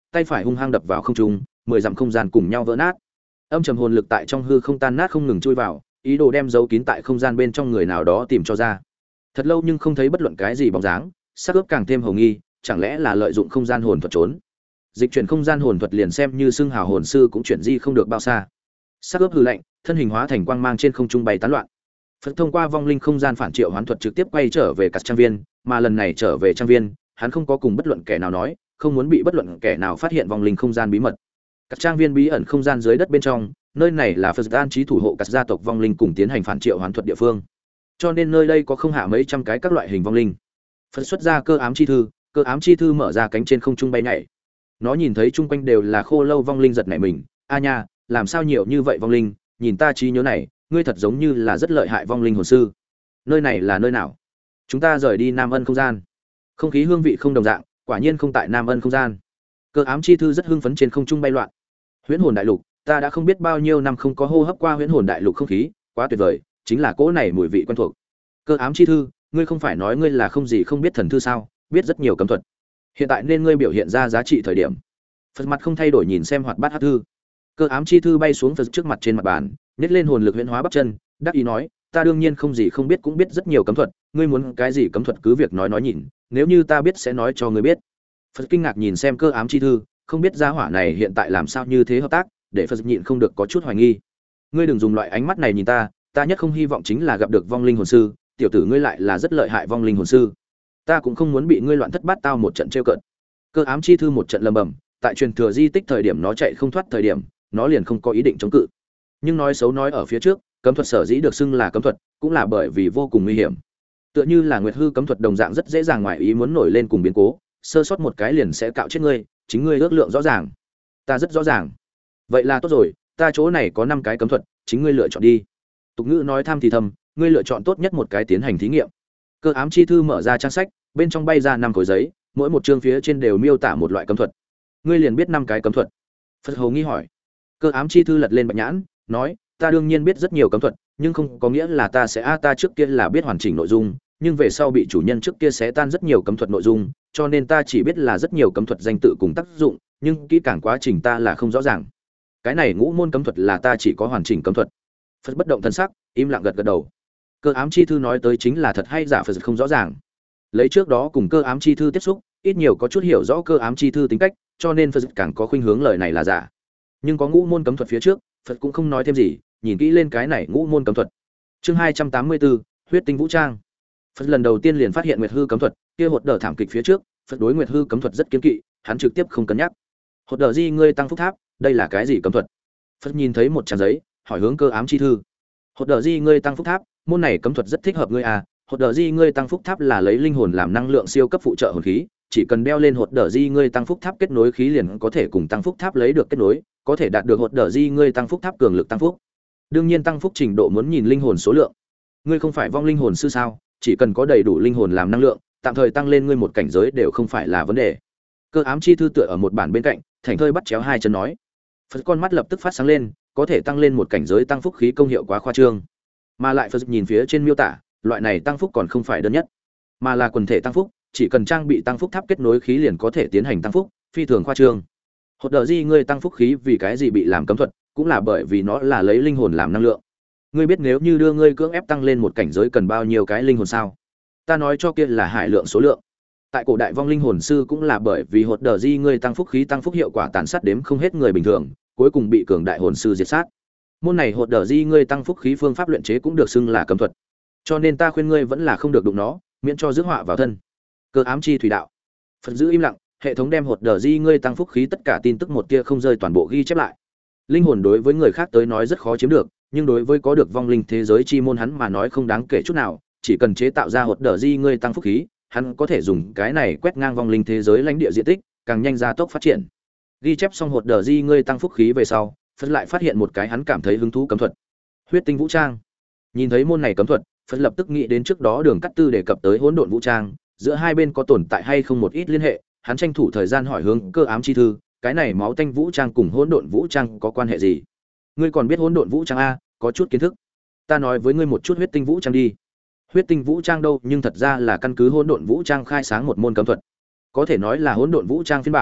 tay phải hung hăng đập vào không trung, mười dặm không gian cùng nhau vỡ nát. Âm trầm hồn lực tại trong hư không tan nát không ngừng chui vào, ý đồ đem giấu kín tại không gian bên trong người nào đó tìm cho ra. Thật lâu nhưng không thấy bất luận cái gì bóng dáng, sắc ướp càng thêm hồng nghi, chẳng lẽ là lợi dụng không gian hồn thuật trốn. Dịch chuyển không gian hồn thuật liền xem như xưng hào hồn sư cũng chuyển di không được bao xa. Sắc ướp hư lạnh, thân hình hóa thành quang mang trên không trung bay tán loạn. Phật thông qua vong linh không gian phản triệu hoán thuật trực tiếp quay trở về các trang viên, mà lần này trở về trang viên, hắn không có cùng bất luận kẻ nào nói, không muốn bị bất luận kẻ nào phát hiện vong linh không gian bí mật. Các trang viên bí ẩn không gian dưới đất bên trong, nơi này là Phật an trí thủ hộ các gia tộc vong linh cùng tiến hành phản triệu hoán thuật địa phương. Cho nên nơi đây có không hạ mấy trăm cái các loại hình vong linh. Phật xuất ra cơ ám chi thư, cơ ám chi thư mở ra cánh trên không trung bay nhảy. Nó nhìn thấy chung quanh đều là khô lâu vong linh giật nảy mình, a nha, làm sao nhiều như vậy vong linh, nhìn ta trí nhớ này, ngươi thật giống như là rất lợi hại vong linh hồn sư. Nơi này là nơi nào? Chúng ta rời đi Nam Ân không gian. Không khí hương vị không đồng dạng, quả nhiên không tại Nam Ân không gian. Cơ ám chi thư rất hưng phấn trên không trung bay loạn. Huyễn hồn đại lục, ta đã không biết bao nhiêu năm không có hô hấp qua huyễn hồn đại lục không khí, quá tuyệt vời, chính là cỗ này mùi vị quen thuộc. Cơ ám chi thư, ngươi không phải nói ngươi là không gì không biết thần thư sao, biết rất nhiều cấm thuật. Hiện tại nên ngươi biểu hiện ra giá trị thời điểm. Phật mặt không thay đổi nhìn xem hoạt bát hắc thư. Cơ ám chi thư bay xuống Phật trước mặt trên mặt bàn, nhét lên hồn lực huyễn hóa bắp chân, đắc ý nói, ta đương nhiên không gì không biết cũng biết rất nhiều cấm thuật, ngươi muốn cái gì cấm thuật cứ việc nói nói nhìn, nếu như ta biết sẽ nói cho ngươi biết. Phật kinh ngạc nhìn xem cơ ám chi thư, không biết gia hỏa này hiện tại làm sao như thế hợp tác, để Phật nhịn không được có chút hoài nghi. Ngươi đừng dùng loại ánh mắt này nhìn ta, ta nhất không hy vọng chính là gặp được vong linh hồn sư, tiểu tử ngươi lại là rất lợi hại vong linh hồn sư. Ta cũng không muốn bị ngươi loạn thất bát tao một trận trêu cợt. Cơ ám chi thư một trận lầm bầm, tại truyền thừa di tích thời điểm nó chạy không thoát thời điểm, nó liền không có ý định chống cự. Nhưng nói xấu nói ở phía trước, cấm thuật sở dĩ được xưng là cấm thuật, cũng là bởi vì vô cùng nguy hiểm. Tựa như là nguyệt hư cấm thuật đồng dạng rất dễ dàng ngoài ý muốn nổi lên cùng biến cố, sơ sót một cái liền sẽ cạo chết ngươi, chính ngươi ước lượng rõ ràng. Ta rất rõ ràng. Vậy là tốt rồi, ta chỗ này có năm cái cấm thuật, chính ngươi lựa chọn đi. Tục ngữ nói tham thì thầm, ngươi lựa chọn tốt nhất một cái tiến hành thí nghiệm. Cơ ám chi thư mở ra trang sách, bên trong bay ra năm khối giấy, mỗi một chương phía trên đều miêu tả một loại cấm thuật. Ngươi liền biết năm cái cấm thuật. Phật Hồ nghi hỏi. Cơ ám chi thư lật lên bạch nhãn, nói, ta đương nhiên biết rất nhiều cấm thuật, nhưng không có nghĩa là ta sẽ a ta trước kia là biết hoàn chỉnh nội dung, nhưng về sau bị chủ nhân trước kia xé tan rất nhiều cấm thuật nội dung, cho nên ta chỉ biết là rất nhiều cấm thuật danh tự cùng tác dụng, nhưng kỹ càng quá trình ta là không rõ ràng. Cái này ngũ môn cấm thuật là ta chỉ có hoàn chỉnh cấm thuật. Phật bất động thân sắc, im lặng gật gật đầu. Cơ ám chi thư nói tới chính là thật hay giả Phật không rõ ràng. Lấy trước đó cùng cơ ám chi thư tiếp xúc, ít nhiều có chút hiểu rõ cơ ám chi thư tính cách, cho nên Phật càng có khuynh hướng lời này là giả. Nhưng có ngũ môn cấm thuật phía trước, Phật cũng không nói thêm gì, nhìn kỹ lên cái này ngũ môn cấm thuật. Chương hai trăm tám mươi bốn, huyết tinh vũ trang. Phật lần đầu tiên liền phát hiện nguyệt hư cấm thuật, kia hột đờ thảm kịch phía trước, Phật đối nguyệt hư cấm thuật rất kiêng kỵ, hắn trực tiếp không cân nhắc. Hột đờ di ngươi tăng phúc tháp, đây là cái gì cấm thuật? Phật nhìn thấy một trang giấy, hỏi hướng cơ ám chi thư. Hột đờ di ngươi tăng phúc tháp, môn này cấm thuật rất thích hợp ngươi à? Hột đờ di ngươi tăng phúc tháp là lấy linh hồn làm năng lượng siêu cấp phụ trợ hồn khí, chỉ cần đeo lên hột đờ di ngươi tăng phúc tháp kết nối khí liền có thể cùng tăng phúc tháp lấy được kết nối, có thể đạt được hột đờ di ngươi tăng phúc tháp cường lực tăng phúc. Đương nhiên tăng phúc trình độ muốn nhìn linh hồn số lượng. Ngươi không phải vong linh hồn sư sao? Chỉ cần có đầy đủ linh hồn làm năng lượng, tạm thời tăng lên ngươi một cảnh giới đều không phải là vấn đề. Cơ ám chi thư tựa ở một bản bên cạnh, thành thơi bắt chéo hai chân nói. Phật con mắt lập tức phát sáng lên, có thể tăng lên một cảnh giới tăng phúc khí công hiệu quá khoa trương. Mà lại Phật nhìn phía trên miêu tả, loại này tăng phúc còn không phải đơn nhất, mà là quần thể tăng phúc, chỉ cần trang bị tăng phúc tháp kết nối khí liền có thể tiến hành tăng phúc, phi thường khoa trương. Hột đờ di ngươi tăng phúc khí vì cái gì bị làm cấm thuật, cũng là bởi vì nó là lấy linh hồn làm năng lượng. Ngươi biết nếu như đưa ngươi cưỡng ép tăng lên một cảnh giới cần bao nhiêu cái linh hồn sao? Ta nói cho kia là hải lượng số lượng. Tại cổ đại vong linh hồn sư cũng là bởi vì hột đờ di ngươi tăng phúc khí tăng phúc hiệu quả tàn sát đếm không hết người bình thường, cuối cùng bị cường đại hồn sư diệt sát. Môn này hột đờ di ngươi tăng phúc khí phương pháp luyện chế cũng được xưng là cấm thuật. Cho nên ta khuyên ngươi vẫn là không được đụng nó, miễn cho rước họa vào thân. Cơ ám chi thủy đạo. Phật giữ im lặng, hệ thống đem hột đờ di ngươi tăng phúc khí tất cả tin tức một tia không rơi toàn bộ ghi chép lại. Linh hồn đối với người khác tới nói rất khó chiếm được, nhưng đối với có được vong linh thế giới chi môn hắn mà nói không đáng kể chút nào, chỉ cần chế tạo ra hột đờ di ngươi tăng phúc khí, hắn có thể dùng cái này quét ngang vong linh thế giới lãnh địa diện tích, càng nhanh gia tốc phát triển. Ghi chép xong hột đờ di ngươi tăng phúc khí về sau, Phật lại phát hiện một cái hắn cảm thấy hứng thú cấm thuật. Huyết tinh vũ trang. Nhìn thấy môn này cấm thuật, Phật lập tức nghĩ đến trước đó Đường Cắt Tư đề cập tới hỗn độn vũ trang, giữa hai bên có tồn tại hay không một ít liên hệ, hắn tranh thủ thời gian hỏi hướng cơ ám chi thư, cái này máu tanh vũ trang cùng hỗn độn vũ trang có quan hệ gì? Ngươi còn biết hỗn độn vũ trang a, có chút kiến thức. Ta nói với ngươi một chút huyết tinh vũ trang đi. Huyết tinh vũ trang đâu, nhưng thật ra là căn cứ hỗn độn vũ trang khai sáng một môn cấm thuật. Có thể nói là hỗn độn vũ trang phiên bản,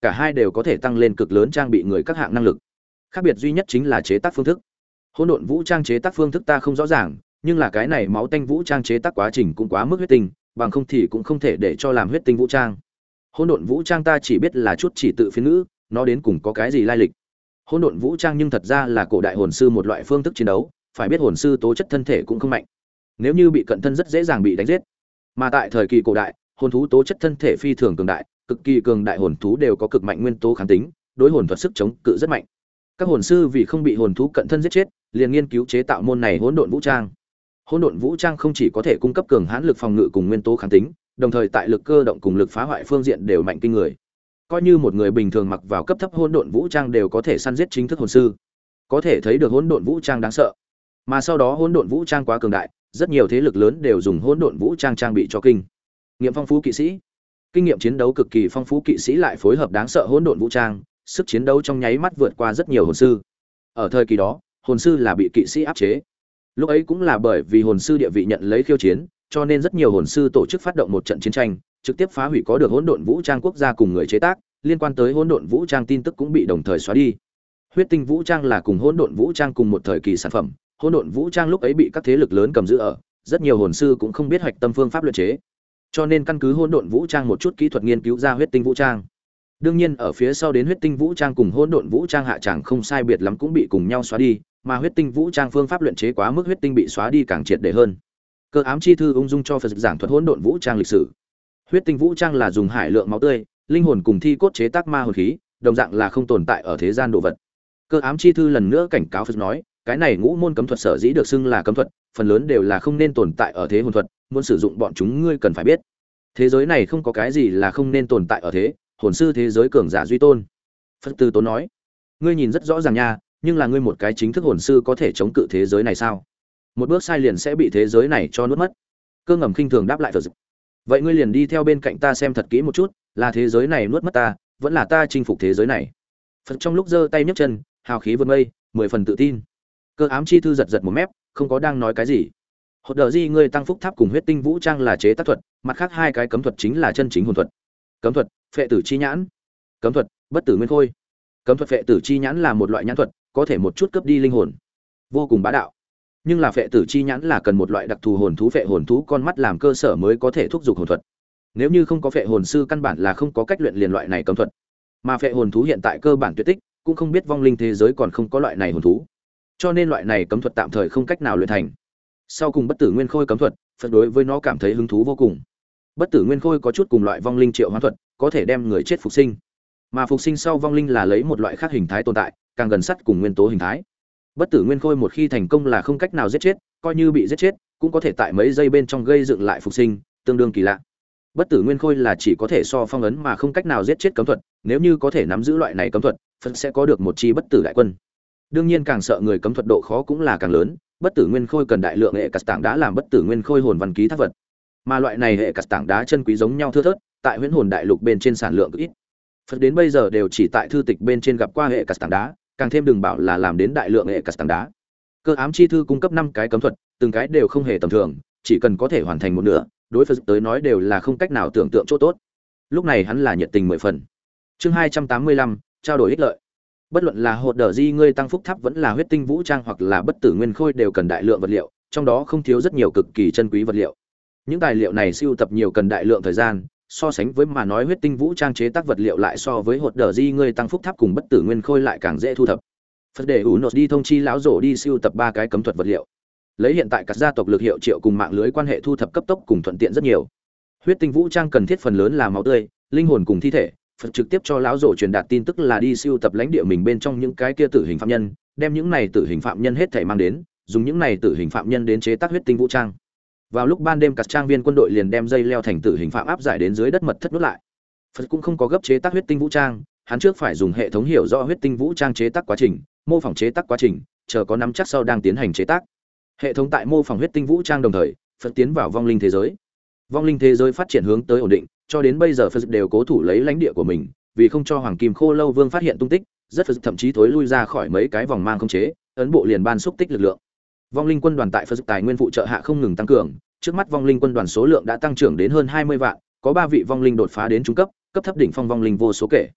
cả hai đều có thể tăng lên cực lớn trang bị người các hạng năng lực. Khác biệt duy nhất chính là chế tác phương thức. Hỗn độn vũ trang chế tác phương thức ta không rõ ràng, nhưng là cái này máu tanh vũ trang chế tác quá trình cũng quá mức huyết tinh, bằng không thì cũng không thể để cho làm huyết tinh vũ trang. Hỗn độn vũ trang ta chỉ biết là chút chỉ tự phiên ngữ, nó đến cùng có cái gì lai lịch. Hỗn độn vũ trang nhưng thật ra là cổ đại hồn sư một loại phương thức chiến đấu, phải biết hồn sư tố chất thân thể cũng không mạnh. Nếu như bị cận thân rất dễ dàng bị đánh giết. Mà tại thời kỳ cổ đại, hồn thú tố chất thân thể phi thường cường đại, cực kỳ cường đại hồn thú đều có cực mạnh nguyên tố kháng tính, đối hồn thuật sức chống cự rất mạnh. Các hồn sư vì không bị hồn thú cận thân giết chết, liền nghiên cứu chế tạo môn này hỗn độn vũ trang. Hỗn độn vũ trang không chỉ có thể cung cấp cường hãn lực phòng ngự cùng nguyên tố kháng tính, đồng thời tại lực cơ động cùng lực phá hoại phương diện đều mạnh kinh người. Coi như một người bình thường mặc vào cấp thấp hỗn độn vũ trang đều có thể săn giết chính thức hồn sư. Có thể thấy được hỗn độn vũ trang đáng sợ. Mà sau đó hỗn độn vũ trang quá cường đại, rất nhiều thế lực lớn đều dùng hỗn độn vũ trang trang bị cho kinh nghiệm phong phú kỵ sĩ. Kinh nghiệm chiến đấu cực kỳ phong phú kỵ sĩ lại phối hợp đáng sợ hỗn độn vũ trang, sức chiến đấu trong nháy mắt vượt qua rất nhiều hồn sư. Ở thời kỳ đó, hồn sư là bị kỵ sĩ áp chế. Lúc ấy cũng là bởi vì hồn sư địa vị nhận lấy khiêu chiến, cho nên rất nhiều hồn sư tổ chức phát động một trận chiến tranh, trực tiếp phá hủy có được hỗn độn vũ trang quốc gia cùng người chế tác, liên quan tới hỗn độn vũ trang tin tức cũng bị đồng thời xóa đi. Huyết tinh vũ trang là cùng hỗn độn vũ trang cùng một thời kỳ sản phẩm, hỗn độn vũ trang lúc ấy bị các thế lực lớn cầm giữ ở, rất nhiều hồn sư cũng không biết hoạch tâm phương pháp luyện chế. Cho nên căn cứ hỗn độn vũ trang một chút kỹ thuật nghiên cứu ra huyết tinh vũ trang. Đương nhiên ở phía sau đến huyết tinh vũ trang cùng hỗn độn vũ trang hạ chẳng không sai biệt lắm cũng bị cùng nhau xóa đi, mà huyết tinh vũ trang phương pháp luyện chế quá mức huyết tinh bị xóa đi càng triệt để hơn. Cơ ám chi thư ung dung cho Phật giảng thuật hỗn độn vũ trang lịch sử. Huyết tinh vũ trang là dùng hải lượng máu tươi, linh hồn cùng thi cốt chế tác ma hồn khí, đồng dạng là không tồn tại ở thế gian đồ vật. Cơ ám chi thư lần nữa cảnh cáo Phật nói, cái này ngũ môn cấm thuật sở dĩ được xưng là cấm thuật, phần lớn đều là không nên tồn tại ở thế hồn thuật, muốn sử dụng bọn chúng ngươi cần phải biết. Thế giới này không có cái gì là không nên tồn tại ở thế, hồn sư thế giới cường giả duy tôn. Phật Tư Tốn nói, ngươi nhìn rất rõ ràng nha, nhưng là ngươi một cái chính thức hồn sư có thể chống cự thế giới này sao? Một bước sai liền sẽ bị thế giới này cho nuốt mất. Cơ ngầm khinh thường đáp lại Phật. Vậy ngươi liền đi theo bên cạnh ta xem thật kỹ một chút, là thế giới này nuốt mất ta, vẫn là ta chinh phục thế giới này. Phật trong lúc giơ tay nhấc chân, hào khí vươn mây, mười phần tự tin. Cơ ám chi thư giật giật một mép, không có đang nói cái gì. Hột đờ di ngươi tăng phúc tháp cùng huyết tinh vũ trang là chế tác thuật, mặt khác hai cái cấm thuật chính là chân chính hồn thuật. Cấm thuật, phệ tử chi nhãn. Cấm thuật, bất tử nguyên khôi. Cấm thuật phệ tử chi nhãn là một loại nhãn thuật, có thể một chút cướp đi linh hồn, vô cùng bá đạo. Nhưng là phệ tử chi nhãn là cần một loại đặc thù hồn thú phệ hồn thú con mắt làm cơ sở mới có thể thúc giục hồn thuật. Nếu như không có phệ hồn sư căn bản là không có cách luyện liền loại này cấm thuật. Mà phệ hồn thú hiện tại cơ bản tuyệt tích, cũng không biết vong linh thế giới còn không có loại này hồn thú. Cho nên loại này cấm thuật tạm thời không cách nào luyện thành. Sau cùng bất tử nguyên khôi cấm thuật, Phật đối với nó cảm thấy hứng thú vô cùng. Bất tử nguyên khôi có chút cùng loại vong linh triệu hoán thuật, có thể đem người chết phục sinh. Mà phục sinh sau vong linh là lấy một loại khác hình thái tồn tại, càng gần sát cùng nguyên tố hình thái. Bất tử nguyên khôi một khi thành công là không cách nào giết chết, coi như bị giết chết, cũng có thể tại mấy giây bên trong gây dựng lại phục sinh, tương đương kỳ lạ. Bất tử nguyên khôi là chỉ có thể so phong ấn mà không cách nào giết chết cấm thuật, nếu như có thể nắm giữ loại này cấm thuật, Phật sẽ có được một chi bất tử đại quân. Đương nhiên càng sợ người cấm thuật độ khó cũng là càng lớn, bất tử nguyên khôi cần đại lượng hệ cát tảng đá làm bất tử nguyên khôi hồn văn ký thác vật. Mà loại này hệ cát tảng đá chân quý giống nhau thưa thớt, tại huyễn hồn đại lục bên trên sản lượng cực ít. Phật đến bây giờ đều chỉ tại thư tịch bên trên gặp qua hệ cát tảng đá, càng thêm đừng bảo là làm đến đại lượng hệ cát tảng đá. Cơ ám chi thư cung cấp năm cái cấm thuật, từng cái đều không hề tầm thường, chỉ cần có thể hoàn thành một nửa, đối Phật tới nói đều là không cách nào tưởng tượng chỗ tốt. Lúc này hắn là nhiệt tình mười phần. Chương hai trăm tám mươi lăm, trao đổi ích lợi. Bất luận là hột đờ di ngươi tăng phúc tháp vẫn là huyết tinh vũ trang hoặc là bất tử nguyên khôi đều cần đại lượng vật liệu, trong đó không thiếu rất nhiều cực kỳ chân quý vật liệu. Những tài liệu này sưu tập nhiều cần đại lượng thời gian, so sánh với mà nói huyết tinh vũ trang chế tác vật liệu lại so với hột đờ di ngươi tăng phúc tháp cùng bất tử nguyên khôi lại càng dễ thu thập. Phật để ủ nốt đi thông chi lão rổ đi sưu tập ba cái cấm thuật vật liệu. Lấy hiện tại các gia tộc lực hiệu triệu cùng mạng lưới quan hệ thu thập cấp tốc cùng thuận tiện rất nhiều. Huyết tinh vũ trang cần thiết phần lớn là máu tươi, linh hồn cùng thi thể. Phật trực tiếp cho lão rổ truyền đạt tin tức là đi siêu tập lãnh địa mình bên trong những cái kia tử hình phạm nhân, đem những này tử hình phạm nhân hết thảy mang đến, dùng những này tử hình phạm nhân đến chế tác huyết tinh vũ trang. Vào lúc ban đêm các trang viên quân đội liền đem dây leo thành tử hình phạm áp giải đến dưới đất mật thất nuốt lại. Phật cũng không có gấp chế tác huyết tinh vũ trang, hắn trước phải dùng hệ thống hiểu rõ huyết tinh vũ trang chế tác quá trình, mô phỏng chế tác quá trình, chờ có nắm chắc sau đang tiến hành chế tác. Hệ thống tại mô phỏng huyết tinh vũ trang đồng thời, Phật tiến vào vong linh thế giới. Vong linh thế giới phát triển hướng tới ổn định, cho đến bây giờ Phật đều cố thủ lấy lãnh địa của mình, vì không cho Hoàng Kim Khô Lâu Vương phát hiện tung tích, rất Phật thậm chí thối lui ra khỏi mấy cái vòng mang không chế, ấn bộ liền ban xúc tích lực lượng. Vong linh quân đoàn tại Phật tài nguyên phụ trợ hạ không ngừng tăng cường, trước mắt vong linh quân đoàn số lượng đã tăng trưởng đến hơn hai mươi vạn, có ba vị vong linh đột phá đến trung cấp, cấp thấp đỉnh phong vong linh vô số kể.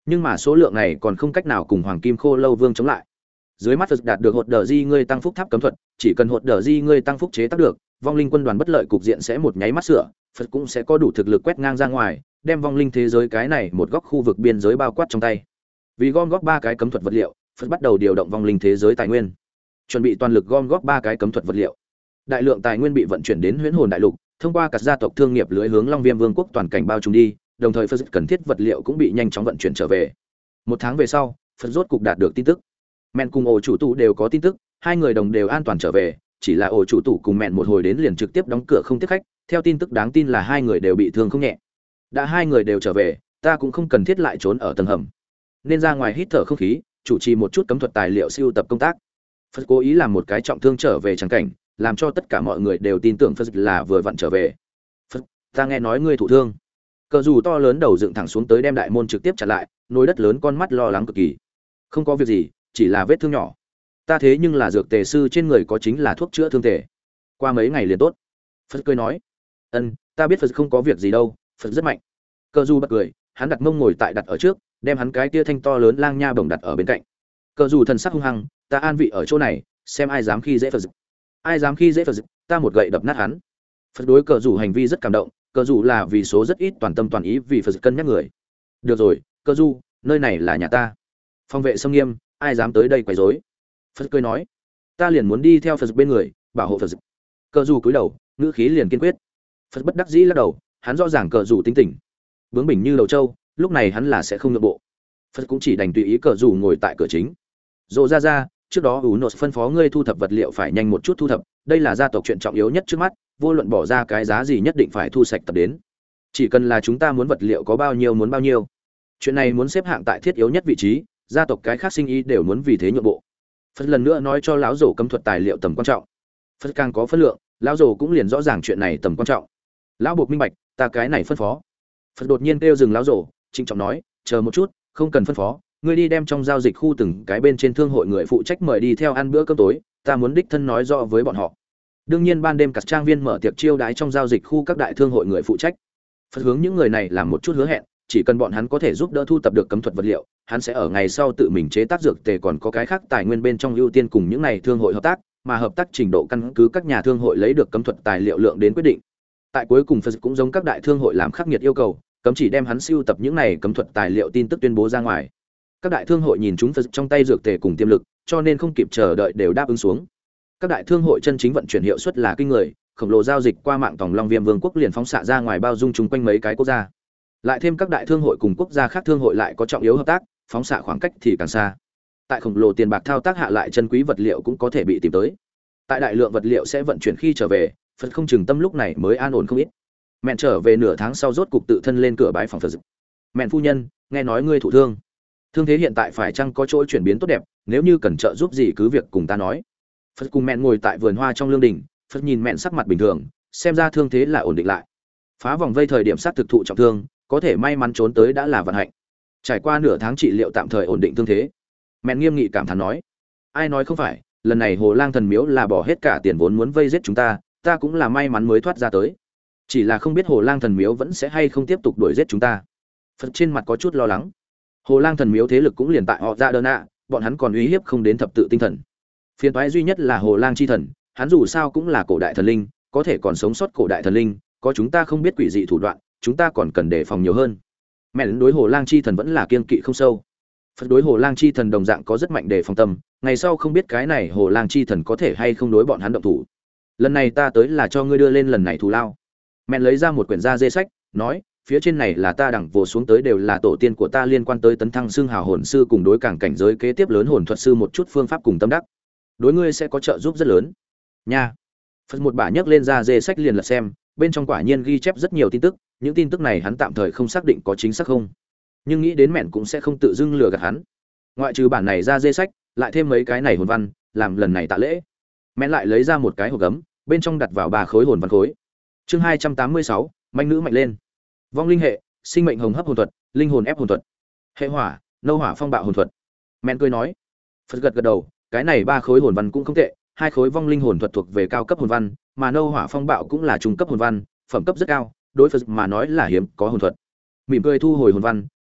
nhưng mà số lượng này còn không cách nào cùng hoàng kim khô lâu vương chống lại. Dưới mắt Phật đạt được hột đờ di ngươi tăng phúc tháp cấm thuật, chỉ cần hột đờ di ngươi tăng phúc chế tác được, vong linh quân đoàn bất lợi cục diện sẽ một nháy mắt sửa, Phật cũng sẽ có đủ thực lực quét ngang ra ngoài, đem vong linh thế giới cái này một góc khu vực biên giới bao quát trong tay. Vì gom góp ba cái cấm thuật vật liệu, Phật bắt đầu điều động vong linh thế giới tài nguyên, chuẩn bị toàn lực gom góp ba cái cấm thuật vật liệu. Đại lượng tài nguyên bị vận chuyển đến Huyễn Hồn đại lục, thông qua các gia tộc thương nghiệp lưới hướng Long Viêm Vương quốc toàn cảnh bao trùm đi, đồng thời Phật cần thiết vật liệu cũng bị nhanh chóng vận chuyển trở về. Một tháng về sau, Phật rốt cục đạt được tin tức. Mện cùng ổ chủ tụ đều có tin tức, hai người đồng đều an toàn trở về, chỉ là ổ chủ tụ cùng Mện một hồi đến liền trực tiếp đóng cửa không tiếp khách, theo tin tức đáng tin là hai người đều bị thương không nhẹ. Đã hai người đều trở về, ta cũng không cần thiết lại trốn ở tầng hầm, nên ra ngoài hít thở không khí, chủ trì một chút cấm thuật tài liệu siêu tập công tác. Phật cố ý làm một cái trọng thương trở về chẳng cảnh, làm cho tất cả mọi người đều tin tưởng Phật là vừa vặn trở về. Phật, ta nghe nói ngươi thụ thương. Cờ dù to lớn đầu dựng thẳng xuống tới đem đại môn trực tiếp chặn lại, nồi đất lớn con mắt lo lắng cực kỳ. Không có việc gì, chỉ là vết thương nhỏ. Ta thế nhưng là dược tề sư, trên người có chính là thuốc chữa thương tề. Qua mấy ngày liền tốt. Phật cười nói. Ân, ta biết Phật không có việc gì đâu, Phật rất mạnh. Cờ dù bật cười, hắn đặt mông ngồi tại đặt ở trước, đem hắn cái tia thanh to lớn lang nha bổng đặt ở bên cạnh. Cờ dù thần sắc hung hăng, ta an vị ở chỗ này, xem ai dám khi dễ Phật. Ai dám khi dễ Phật, ta một gậy đập nát hắn. Phật đối cờ dù hành vi rất cảm động, cờ dù là vì số rất ít toàn tâm toàn ý vì Phật cân nhắc người. Được rồi, cờ dù, nơi này là nhà ta. Phòng vệ xâm nghiêm, ai dám tới đây quấy rối. Phật cười nói, ta liền muốn đi theo Phật bên người, bảo hộ Phật. Cờ dù cúi đầu, ngữ khí liền kiên quyết. Phật bất đắc dĩ lắc đầu, hắn rõ ràng cờ dù tính tình, bướng bỉnh như đầu trâu, lúc này hắn là sẽ không nhượng bộ. Phật cũng chỉ đành tùy ý cờ dù ngồi tại cửa chính. Rồ ra ra, trước đó ủ nốt phân phó ngươi thu thập vật liệu phải nhanh một chút thu thập, đây là gia tộc chuyện trọng yếu nhất trước mắt, vô luận bỏ ra cái giá gì nhất định phải thu sạch tập đến. Chỉ cần là chúng ta muốn vật liệu có bao nhiêu muốn bao nhiêu. Chuyện này muốn xếp hạng tại thiết yếu nhất vị trí, gia tộc cái khác sinh ý đều muốn vì thế nhượng bộ. Phật lần nữa nói cho lão rồ cấm thuật tài liệu tầm quan trọng. Phật càng có phân lượng, lão rồ cũng liền rõ ràng chuyện này tầm quan trọng. Lão buộc minh bạch, ta cái này phân phó. Phật đột nhiên kêu dừng lão rồ, trịnh trọng nói, chờ một chút, không cần phân phó, ngươi đi đem trong giao dịch khu từng cái bên trên thương hội người phụ trách mời đi theo ăn bữa cơm tối, ta muốn đích thân nói rõ với bọn họ. Đương nhiên ban đêm các trang viên mở tiệc chiêu đãi trong giao dịch khu các đại thương hội người phụ trách. Phật hướng những người này làm một chút hứa hẹn, chỉ cần bọn hắn có thể giúp đỡ thu thập được cấm thuật vật liệu, hắn sẽ ở ngày sau tự mình chế tác dược tề, còn có cái khác tài nguyên bên trong ưu tiên cùng những này thương hội hợp tác, mà hợp tác trình độ căn cứ các nhà thương hội lấy được cấm thuật tài liệu lượng đến quyết định. Tại cuối cùng Phật cũng giống các đại thương hội làm khắc nghiệt yêu cầu, cấm chỉ đem hắn sưu tập những này cấm thuật tài liệu tin tức tuyên bố ra ngoài. Các đại thương hội nhìn chúng Phật trong tay dược tề cùng tiềm lực, cho nên không kịp chờ đợi đều đáp ứng xuống. Các đại thương hội chân chính vận chuyển hiệu suất là kinh người, khổng lồ giao dịch qua mạng tổng Long Viêm Vương quốc liền phóng xạ ra ngoài bao dung chung quanh mấy cái quốc gia. Lại thêm các đại thương hội cùng quốc gia khác thương hội lại có trọng yếu hợp tác, phóng xạ khoảng cách thì càng xa. Tại khổng lồ tiền bạc thao tác hạ lại chân quý vật liệu cũng có thể bị tìm tới. Tại đại lượng vật liệu sẽ vận chuyển khi trở về, Phật không chừng tâm lúc này mới an ổn không ít. Mẹn trở về nửa tháng sau rốt cục tự thân lên cửa bái phòng Phật. Mẹn phu nhân, nghe nói ngươi thụ thương. Thương thế hiện tại phải chăng có chỗ chuyển biến tốt đẹp, nếu như cần trợ giúp gì cứ việc cùng ta nói. Phật cùng Mẹn ngồi tại vườn hoa trong lương đình, Phật nhìn Mẹn sắc mặt bình thường, xem ra thương thế là ổn định lại. Phá vòng vây thời điểm sát thực thụ trọng thương, có thể may mắn trốn tới đã là vận hạnh. Trải qua nửa tháng trị liệu tạm thời ổn định thương thế. Mẹn nghiêm nghị cảm thán nói, ai nói không phải, lần này Hồ Lang thần miếu là bỏ hết cả tiền vốn muốn vây giết chúng ta, ta cũng là may mắn mới thoát ra tới. Chỉ là không biết Hồ Lang thần miếu vẫn sẽ hay không tiếp tục đuổi giết chúng ta. Phật trên mặt có chút lo lắng. Hồ Lang thần miếu thế lực cũng liền tại họ ra đơn ạ, bọn hắn còn uy hiếp không đến thập tự tinh thần. Phiền toái duy nhất là Hồ Lang chi thần, hắn dù sao cũng là cổ đại thần linh, có thể còn sống sót cổ đại thần linh, có chúng ta không biết quỷ dị thủ đoạn, chúng ta còn cần đề phòng nhiều hơn. Mẹn đối Hồ Lang chi thần vẫn là kiên kỵ không sâu. Phật đối Hồ Lang chi thần đồng dạng có rất mạnh đề phòng tâm, ngày sau không biết cái này Hồ Lang chi thần có thể hay không đối bọn hắn động thủ. Lần này ta tới là cho ngươi đưa lên lần này thù lao. Mẹn lấy ra một quyển da dê sách, nói, phía trên này là ta đẳng vô xuống tới đều là tổ tiên của ta liên quan tới tấn thăng xương hào hồn sư cùng đối cảng cảnh giới kế tiếp lớn hồn thuật sư một chút phương pháp cùng tâm đắc. Đối ngươi sẽ có trợ giúp rất lớn. Nha. Phật một bả nhấc lên da dê sách liền lật xem, bên trong quả nhiên ghi chép rất nhiều tin tức, những tin tức này hắn tạm thời không xác định có chính xác không, nhưng nghĩ đến Mẹn cũng sẽ không tự dưng lừa gạt hắn. Ngoại trừ bản này ra dê sách, lại thêm mấy cái này hồn văn, làm lần này tạ lễ. Mẹn lại lấy ra một cái hộp gấm, bên trong đặt vào ba khối hồn văn khối. Chương hai trăm tám mươi sáu, manh nữ mạnh lên. Vong linh hệ, sinh mệnh hồng hấp hồn thuật, linh hồn ép hồn thuật. Hệ hỏa, nâu hỏa phong bạo hồn thuật. Mẹn cười nói. Phật gật gật đầu, cái này ba khối hồn văn cũng không tệ, hai khối vong linh hồn thuật thuộc về cao cấp hồn văn, mà nâu hỏa phong bạo cũng là trung cấp hồn văn, phẩm cấp rất cao, đối Phật mà nói là hiếm có hồn thuật. Mỉm cười thu hồi hồn văn,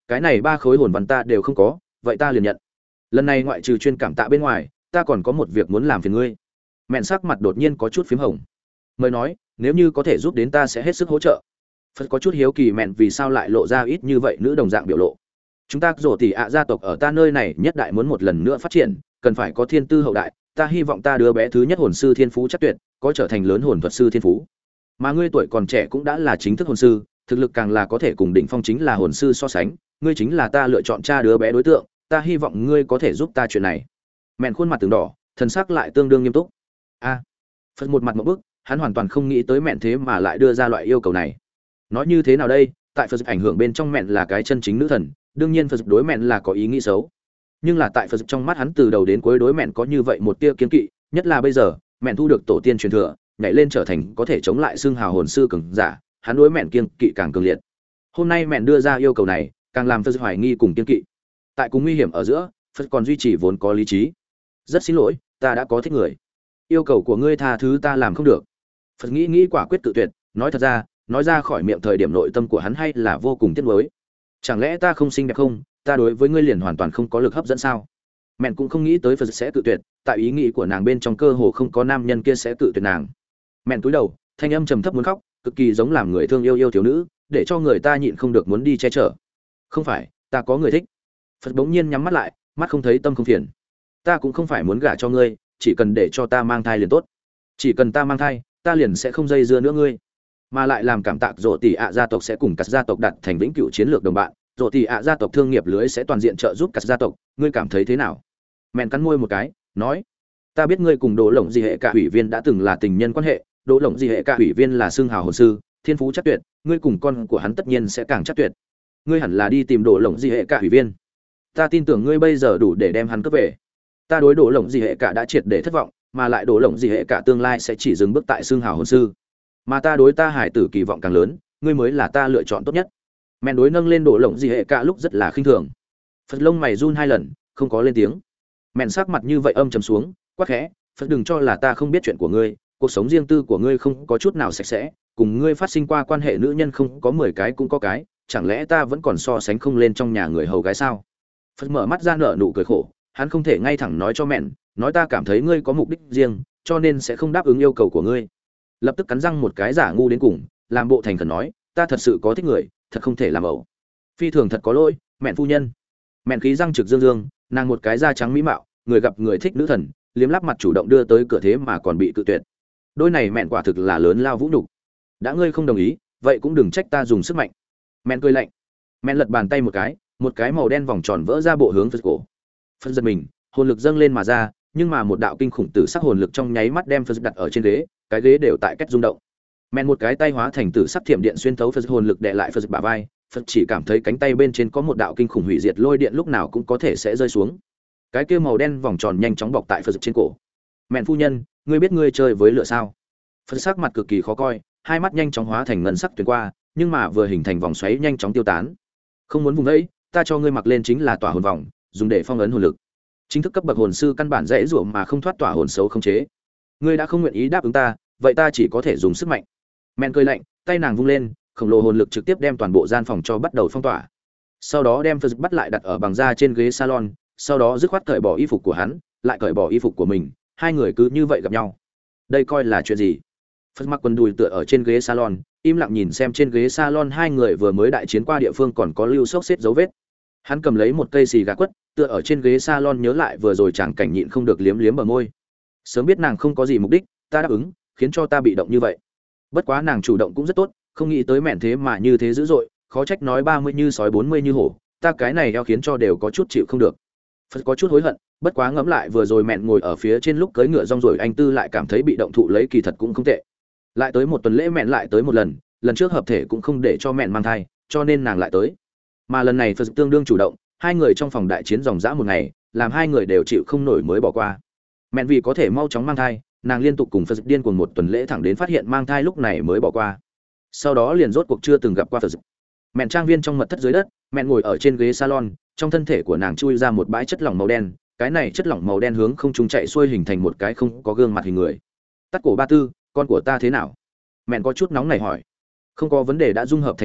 cái này ba khối hồn văn ta đều không có, vậy ta liền nhận. Lần này ngoại trừ chuyên cảm tạ bên ngoài, ta còn có một việc muốn làm phiền ngươi. Mẹn sắc mặt đột nhiên có chút phím hồng. Mời nói, nếu như có thể giúp đến ta sẽ hết sức hỗ trợ. Phật có chút hiếu kỳ mẹn vì sao lại lộ ra ít như vậy nữ đồng dạng biểu lộ. Chúng ta rổ tỷ ạ gia tộc ở ta nơi này nhất đại muốn một lần nữa phát triển, cần phải có thiên tư hậu đại, ta hy vọng ta đứa bé thứ nhất hồn sư thiên phú chắc tuyệt, có trở thành lớn hồn thuật sư thiên phú. Mà ngươi tuổi còn trẻ cũng đã là chính thức hồn sư, thực lực càng là có thể cùng đỉnh phong chính là hồn sư so sánh, ngươi chính là ta lựa chọn cha đứa bé đối tượng, ta hy vọng ngươi có thể giúp ta chuyện này. Mẹn khuôn mặt từng đỏ, thần sắc lại tương đương nghiêm túc. A, Phật một mặt một bức, hắn hoàn toàn không nghĩ tới mẹn thế mà lại đưa ra loại yêu cầu này. Nói như thế nào đây, tại Phật ảnh hưởng bên trong mẹn là cái chân chính nữ thần, đương nhiên Phật đối mẹn là có ý nghĩ xấu. Nhưng là tại Phật trong mắt hắn từ đầu đến cuối đối mẹn có như vậy một tia kiên kỵ, nhất là bây giờ, mẹn thu được tổ tiên truyền thừa, nhảy lên trở thành có thể chống lại xương hào hồn sư cường giả, hắn đối mẹn kiên kỵ càng cường liệt. Hôm nay mẹn đưa ra yêu cầu này, càng làm Phật hoài nghi cùng kiên kỵ. Tại cùng nguy hiểm ở giữa, Phật còn duy trì vốn có lý trí. Rất xin lỗi, ta đã có thích người. Yêu cầu của ngươi tha thứ ta làm không được. Phật nghĩ nghĩ quả quyết tự tuyệt, nói thật ra, nói ra khỏi miệng thời điểm nội tâm của hắn hay là vô cùng tiếc nuối. Chẳng lẽ ta không xinh đẹp không, ta đối với ngươi liền hoàn toàn không có lực hấp dẫn sao? Mẹn cũng không nghĩ tới Phật sẽ tự tuyệt, tại ý nghĩ của nàng bên trong cơ hồ không có nam nhân kia sẽ tự tuyệt nàng. Mẹn cúi đầu, thanh âm trầm thấp muốn khóc, cực kỳ giống làm người thương yêu yêu thiếu nữ, để cho người ta nhịn không được muốn đi che chở. Không phải, ta có người thích. Phật bỗng nhiên nhắm mắt lại, mắt không thấy tâm không phiền. Ta cũng không phải muốn gả cho ngươi, chỉ cần để cho ta mang thai liền tốt. Chỉ cần ta mang thai, ta liền sẽ không dây dưa nữa ngươi. Mà lại làm cảm tạ rộ tỷ ạ gia tộc sẽ cùng các gia tộc đặt thành vĩnh cửu chiến lược đồng bạn, rộ tỷ ạ gia tộc thương nghiệp lưới sẽ toàn diện trợ giúp các gia tộc, ngươi cảm thấy thế nào? Mẹn cắn môi một cái, nói: Ta biết ngươi cùng Đỗ Lộng Di hệ cả ủy viên đã từng là tình nhân quan hệ, Đỗ Lộng Di hệ cả ủy viên là xương hào hồn sư, thiên phú chắc tuyệt, ngươi cùng con của hắn tất nhiên sẽ càng chắc tuyệt. Ngươi hẳn là đi tìm Đỗ Lộng Di hệ cả ủy viên. Ta tin tưởng ngươi bây giờ đủ để đem hắn cướp về. Ta đối Đỗ Lộng Di hệ cả đã triệt để thất vọng, mà lại Đỗ Lộng Di hệ cả tương lai sẽ chỉ dừng bước tại xương hào hồn sư. Mà ta đối ta hải tử kỳ vọng càng lớn, ngươi mới là ta lựa chọn tốt nhất. Mẹn đối nâng lên Đỗ Lộng Di hệ cả lúc rất là khinh thường. Phật lông mày run hai lần, không có lên tiếng. Mẹn sắc mặt như vậy âm trầm xuống, quát khẽ: Phật đừng cho là ta không biết chuyện của ngươi, cuộc sống riêng tư của ngươi không có chút nào sạch sẽ, cùng ngươi phát sinh qua quan hệ nữ nhân không có mười cái cũng có cái, chẳng lẽ ta vẫn còn so sánh không lên trong nhà người hầu gái sao? Phật mở mắt ra nở nụ cười khổ, hắn không thể ngay thẳng nói cho mẹn, nói ta cảm thấy ngươi có mục đích riêng, cho nên sẽ không đáp ứng yêu cầu của ngươi. Lập tức cắn răng một cái giả ngu đến cùng, làm bộ thành khẩn nói, ta thật sự có thích người, thật không thể làm ẩu. Phi thường thật có lỗi, mẹn phu nhân. Mẹn khí răng trực dương dương, nàng một cái da trắng mỹ mạo, người gặp người thích nữ thần, liếm lắp mặt chủ động đưa tới cửa thế mà còn bị cự tuyệt. Đôi này mẹn quả thực là lớn lao vũ nhục. Đã ngươi không đồng ý, vậy cũng đừng trách ta dùng sức mạnh. Mẹn cười lạnh. Mẹn lật bàn tay một cái, một cái màu đen vòng tròn vỡ ra bộ hướng Phật cổ. Phật giật mình, hồn lực dâng lên mà ra, nhưng mà một đạo kinh khủng tử sắc hồn lực trong nháy mắt đem Phật đặt ở trên ghế, cái ghế đều tại cách rung động. Mẹn một cái tay hóa thành tử sắc thiểm điện xuyên thấu Phật hồn lực đè lại Phật bả vai, Phật chỉ cảm thấy cánh tay bên trên có một đạo kinh khủng hủy diệt lôi điện lúc nào cũng có thể sẽ rơi xuống. Cái kia màu đen vòng tròn nhanh chóng bọc tại Phật trên cổ. Mẹn phu nhân, ngươi biết ngươi chơi với lửa sao? Phật sắc mặt cực kỳ khó coi, hai mắt nhanh chóng hóa thành ngân sắc tuyến qua, nhưng mà vừa hình thành vòng xoáy nhanh chóng tiêu tán. Không muốn vùng đấy, ta cho ngươi mặc lên chính là tỏa hồn vòng, dùng để phong ấn hồn lực. Chính thức cấp bậc hồn sư căn bản dễ dụa mà không thoát tỏa hồn xấu không chế. Ngươi đã không nguyện ý đáp ứng ta, vậy ta chỉ có thể dùng sức mạnh. Mẹn cười lạnh, tay nàng vung lên, khổng lồ hồn lực trực tiếp đem toàn bộ gian phòng cho bắt đầu phong tỏa. Sau đó đem Phật bắt lại đặt ở bằng da trên ghế salon, sau đó dứt khoát cởi bỏ y phục của hắn, lại cởi bỏ y phục của mình, hai người cứ như vậy gặp nhau. Đây coi là chuyện gì? Phật mặc quần đùi tựa ở trên ghế salon, im lặng nhìn xem trên ghế salon hai người vừa mới đại chiến qua địa phương còn có lưu xốc xếp dấu vết. Hắn cầm lấy một cây xì gà quất, tựa ở trên ghế salon nhớ lại vừa rồi chàng cảnh nhịn không được liếm liếm bờ môi. Sớm biết nàng không có gì mục đích, ta đáp ứng, khiến cho ta bị động như vậy. Bất quá nàng chủ động cũng rất tốt, không nghĩ tới mẹn thế mà như thế dữ dội, khó trách nói ba mươi như sói bốn mươi như hổ, ta cái này eo khiến cho đều có chút chịu không được. Phật có chút hối hận, bất quá ngẫm lại vừa rồi mẹn ngồi ở phía trên lúc cưỡi ngựa rong rồi anh tư lại cảm thấy bị động thụ lấy kỳ thật cũng không tệ. Lại tới một tuần lễ mẹn lại tới một lần, lần trước hợp thể cũng không để cho mẹn mang thai, cho nên nàng lại tới. Mà lần này Phật tương đương chủ động, hai người trong phòng đại chiến dòng dã một ngày, làm hai người đều chịu không nổi mới bỏ qua. Mẹn vì có thể mau chóng mang thai, nàng liên tục cùng Phật điên cuồng một tuần lễ thẳng đến phát hiện mang thai lúc này mới bỏ qua. Sau đó liền rốt cuộc chưa từng gặp qua Phật. Mẹn trang viên trong mật thất dưới đất, mẹn ngồi ở trên ghế salon, trong thân thể của nàng chui ra một bãi chất lỏng màu đen, cái này chất lỏng màu đen hướng không trung chạy xuôi hình thành một cái không có gương mặt hình người. Tắt cổ ba tư, con của ta thế nào? Mẹn có chút nóng này hỏi. Không có vấn đề, đã dung hợp thành công,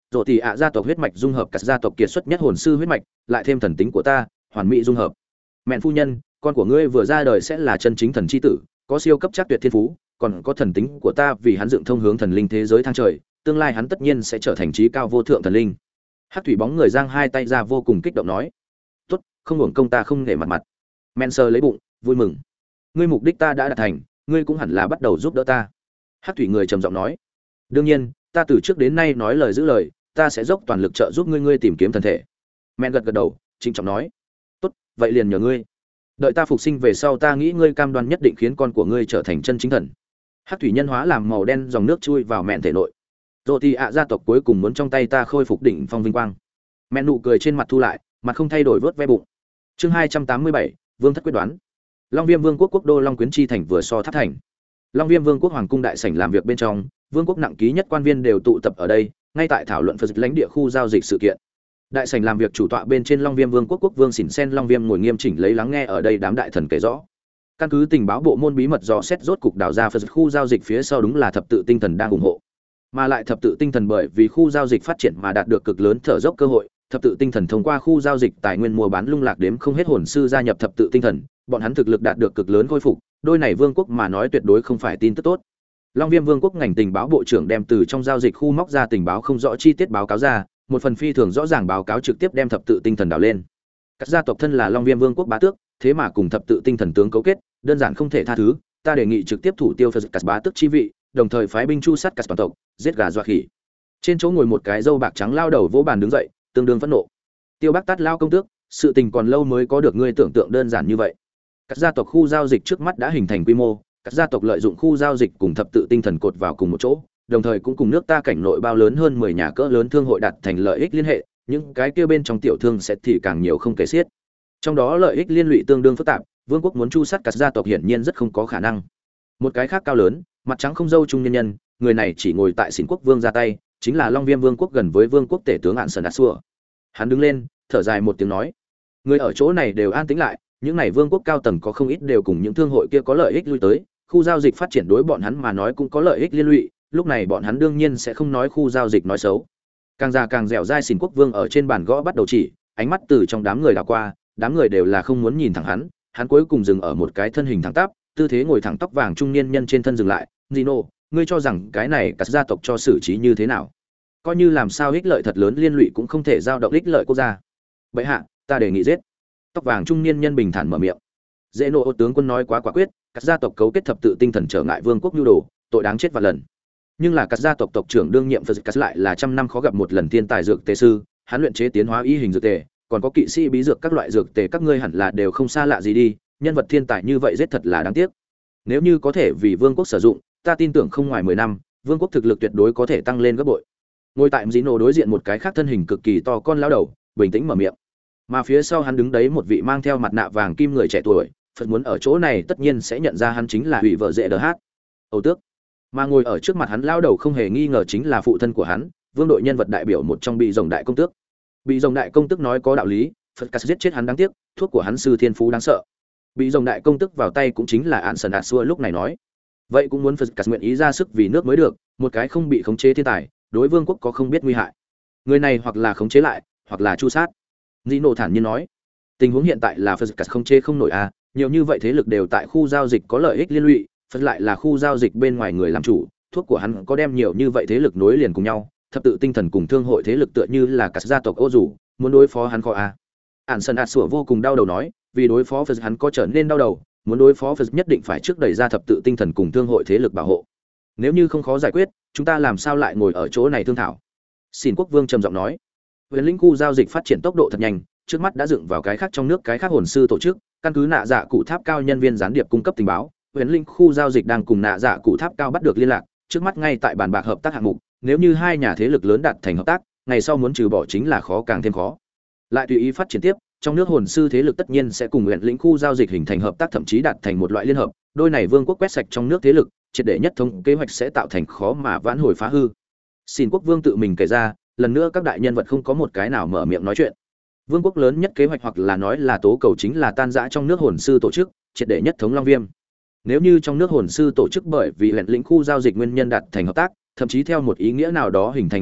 rồi thì ạ gia tộc huyết mạch dung hợp cả gia tộc kiệt xuất nhất hồn sư huyết mạch, lại thêm thần tính của ta, hoàn mỹ dung hợp. Mẹ phu nhân, con của ngươi vừa ra đời sẽ là chân chính thần chi tử, có siêu cấp chắc tuyệt thiên phú, còn có thần tính của ta vì hắn dựng thông hướng thần linh thế giới thang trời, tương lai hắn tất nhiên sẽ trở thành trí cao vô thượng thần linh. Hắc thủy bóng người giang hai tay ra vô cùng kích động nói: "Tốt, không hưởng công ta không nể mặt mặt." Men sơ lấy bụng, vui mừng: "Ngươi mục đích ta đã đạt thành, ngươi cũng hẳn là bắt đầu giúp đỡ ta." Hắc thủy người trầm giọng nói: "Đương nhiên, ta từ trước đến nay nói lời giữ lời, ta sẽ dốc toàn lực trợ giúp ngươi ngươi tìm kiếm thần thể." Men gật gật đầu, trịnh trọng nói: "Tốt, vậy liền nhờ ngươi. Đợi ta phục sinh về sau, ta nghĩ ngươi cam đoan nhất định khiến con của ngươi trở thành chân chính thần." Hắc thủy nhân hóa làm màu đen dòng nước chui vào mẹn thể nội. Rồi thì ạ gia tộc cuối cùng muốn trong tay ta khôi phục đỉnh phong vinh quang. Mẹn nụ cười trên mặt thu lại, mặt không thay đổi vớt ve bụng. Chương hai trăm tám mươi bảy, Vương thất quyết đoán. Long Viêm Vương quốc quốc đô Long Quyến chi thành vừa so tháp thành. Long Viêm Vương quốc hoàng cung đại sảnh làm việc bên trong, vương quốc nặng ký nhất quan viên đều tụ tập ở đây, ngay tại thảo luận phật lãnh địa khu giao dịch sự kiện. Đại sảnh làm việc chủ tọa bên trên Long Viêm Vương quốc quốc vương Xỉn Sen Long Viêm ngồi nghiêm chỉnh lấy lắng nghe ở đây đám đại thần kể rõ. Căn cứ tình báo bộ môn bí mật dò xét rốt cục đào ra phật khu giao dịch phía sau đúng là thập tự tinh thần đang ủng hộ. Mà lại thập tự tinh thần bởi vì khu giao dịch phát triển mà đạt được cực lớn thở dốc cơ hội, thập tự tinh thần thông qua khu giao dịch tài nguyên mua bán lung lạc đếm không hết hồn sư gia nhập thập tự tinh thần, bọn hắn thực lực đạt được cực lớn khôi phục, đôi này vương quốc mà nói tuyệt đối không phải tin tức tốt. Long Viêm Vương quốc ngành tình báo bộ trưởng đem từ trong giao dịch khu móc ra tình báo không rõ chi tiết báo cáo ra, một phần phi thường rõ ràng báo cáo trực tiếp đem thập tự tinh thần đào lên. Các gia tộc thân là Long Viêm Vương quốc bá tước, thế mà cùng thập tự tinh thần tướng cấu kết, đơn giản không thể tha thứ, ta đề nghị trực tiếp thủ tiêu phật cắt bá tước chi vị, đồng thời phái binh chu sát cắt toàn tộc, giết gà dọa khỉ. Trên chỗ ngồi một cái râu bạc trắng lao đầu vỗ bàn đứng dậy, tương đương phẫn nộ. Tiêu Bắc Tát lao công tước, sự tình còn lâu mới có được ngươi tưởng tượng đơn giản như vậy. Các gia tộc khu giao dịch trước mắt đã hình thành quy mô, các gia tộc lợi dụng khu giao dịch cùng thập tự tinh thần cột vào cùng một chỗ, đồng thời cũng cùng nước ta cảnh nội bao lớn hơn mười nhà cỡ lớn thương hội đạt thành lợi ích liên hệ, những cái kia bên trong tiểu thương sẽ thì càng nhiều không kể xiết. Trong đó lợi ích liên lụy tương đương phức tạp, vương quốc muốn chu sát các gia tộc hiển nhiên rất không có khả năng. Một cái khác cao lớn, mặt trắng không râu trung nhân nhân, người này chỉ ngồi tại Xỉn quốc vương ra tay, chính là Long Viêm Vương quốc gần với vương quốc tể tướng Ản Sơn Đạt Xua. Hắn đứng lên, thở dài một tiếng nói: "Người ở chỗ này đều an tĩnh lại, những này vương quốc cao tầng có không ít đều cùng những thương hội kia có lợi ích lui tới, khu giao dịch phát triển đối bọn hắn mà nói cũng có lợi ích liên lụy, lúc này bọn hắn đương nhiên sẽ không nói khu giao dịch nói xấu." Càng già càng dẻo dai Xỉn quốc vương ở trên bàn gõ bắt đầu chỉ, ánh mắt từ trong đám người đảo qua, đám người đều là không muốn nhìn thẳng hắn, hắn cuối cùng dừng ở một cái thân hình thẳng tắp, tư thế ngồi thẳng tóc vàng trung niên nhân trên thân dừng lại. "Gino, ngươi cho rằng cái này các gia tộc cho xử trí như thế nào? Coi như làm sao ích lợi thật lớn liên lụy cũng không thể giao động ích lợi quốc gia." "Bệ hạ, ta đề nghị giết." Tóc vàng trung niên nhân bình thản mở miệng. Dễ nộ tướng quân nói quá quả quyết, các gia tộc cấu kết thập tự tinh thần trở ngại vương quốc nhu đồ, tội đáng chết vạn lần. Nhưng là các gia tộc tộc trưởng đương nhiệm Phật Cắt lại là trăm năm khó gặp một lần thiên tài dược tề sư, hắn luyện chế tiến hóa y hình dược tề, còn có kỵ sĩ bí dược các loại dược tề các ngươi hẳn là đều không xa lạ gì đi, nhân vật thiên tài như vậy giết thật là đáng tiếc. Nếu như có thể vì vương quốc sử dụng, ta tin tưởng không ngoài mười năm, vương quốc thực lực tuyệt đối có thể tăng lên gấp bội. Ngồi tại Gino đối diện một cái khác thân hình cực kỳ to con lão đầu, bình tĩnh mở miệng. Mà phía sau hắn đứng đấy một vị mang theo mặt nạ vàng kim người trẻ tuổi, Phật muốn ở chỗ này tất nhiên sẽ nhận ra hắn chính là Hủy vợ dễ đờ hát. Âu tước. Mà ngồi ở trước mặt hắn lão đầu không hề nghi ngờ chính là phụ thân của hắn, vương đội nhân vật đại biểu một trong bị rồng đại công tước. Bị rồng đại công tước nói có đạo lý, Phật cắt giết chết hắn đáng tiếc, thuốc của hắn sư thiên phú đáng sợ. Bị rồng đại công tước vào tay cũng chính là Ản Sơn Đạt Xua lúc này nói. Vậy cũng muốn Phật cắt nguyện ý ra sức vì nước mới được, một cái không bị khống chế thiên tài, đối vương quốc có không biết nguy hại. Người này hoặc là khống chế lại, hoặc là chu sát. Gino thản nhiên nói, tình huống hiện tại là Phật cắt không chế không nổi a, à, nhiều như vậy thế lực đều tại khu giao dịch có lợi ích liên lụy, Phật lại là khu giao dịch bên ngoài người làm chủ, thuốc của hắn có đem nhiều như vậy thế lực nối liền cùng nhau, thập tự tinh thần cùng thương hội thế lực tựa như là cả gia tộc ô dù, muốn đối phó hắn khó a. À. Ản Sơn Đạt Sủa vô cùng đau đầu nói, vì đối phó Phật hắn có trở nên đau đầu, muốn đối phó Phật nhất định phải trước đẩy ra thập tự tinh thần cùng thương hội thế lực bảo hộ. Nếu như không khó giải quyết, chúng ta làm sao lại ngồi ở chỗ này thương thảo? Xỉn quốc vương trầm giọng nói. Huyền linh khu giao dịch phát triển tốc độ thật nhanh, trước mắt đã dựng vào cái khác trong nước cái khác hồn sư tổ chức, căn cứ nạ dạ cụ tháp cao nhân viên gián điệp cung cấp tình báo, huyền linh khu giao dịch đang cùng nạ dạ cụ tháp cao bắt được liên lạc, trước mắt ngay tại bàn bạc hợp tác hạng mục, nếu như hai nhà thế lực lớn đạt thành hợp tác, ngày sau muốn trừ bỏ chính là khó càng thêm khó. Lại tùy ý phát triển tiếp, trong nước hồn sư thế lực tất nhiên sẽ cùng huyền linh khu giao dịch hình thành hợp tác, thậm chí đạt thành một loại liên hợp, đôi này vương quốc quét sạch trong nước thế lực, triệt để nhất thống kế hoạch sẽ tạo thành khó mà vãn hồi phá hư. Xin quốc vương tự mình kể ra, lần nữa các đại nhân vật không có một cái nào mở miệng nói chuyện. Vương quốc lớn nhất kế hoạch hoặc là nói là tố cầu chính là tan rã trong nước hồn sư tổ chức, triệt để nhất thống Long Viêm. Nếu như trong nước hồn sư tổ chức bởi vì huyền lĩnh khu giao dịch nguyên nhân đạt thành hợp tác, thậm chí theo một ý nghĩa nào đó hình thành liên hợp,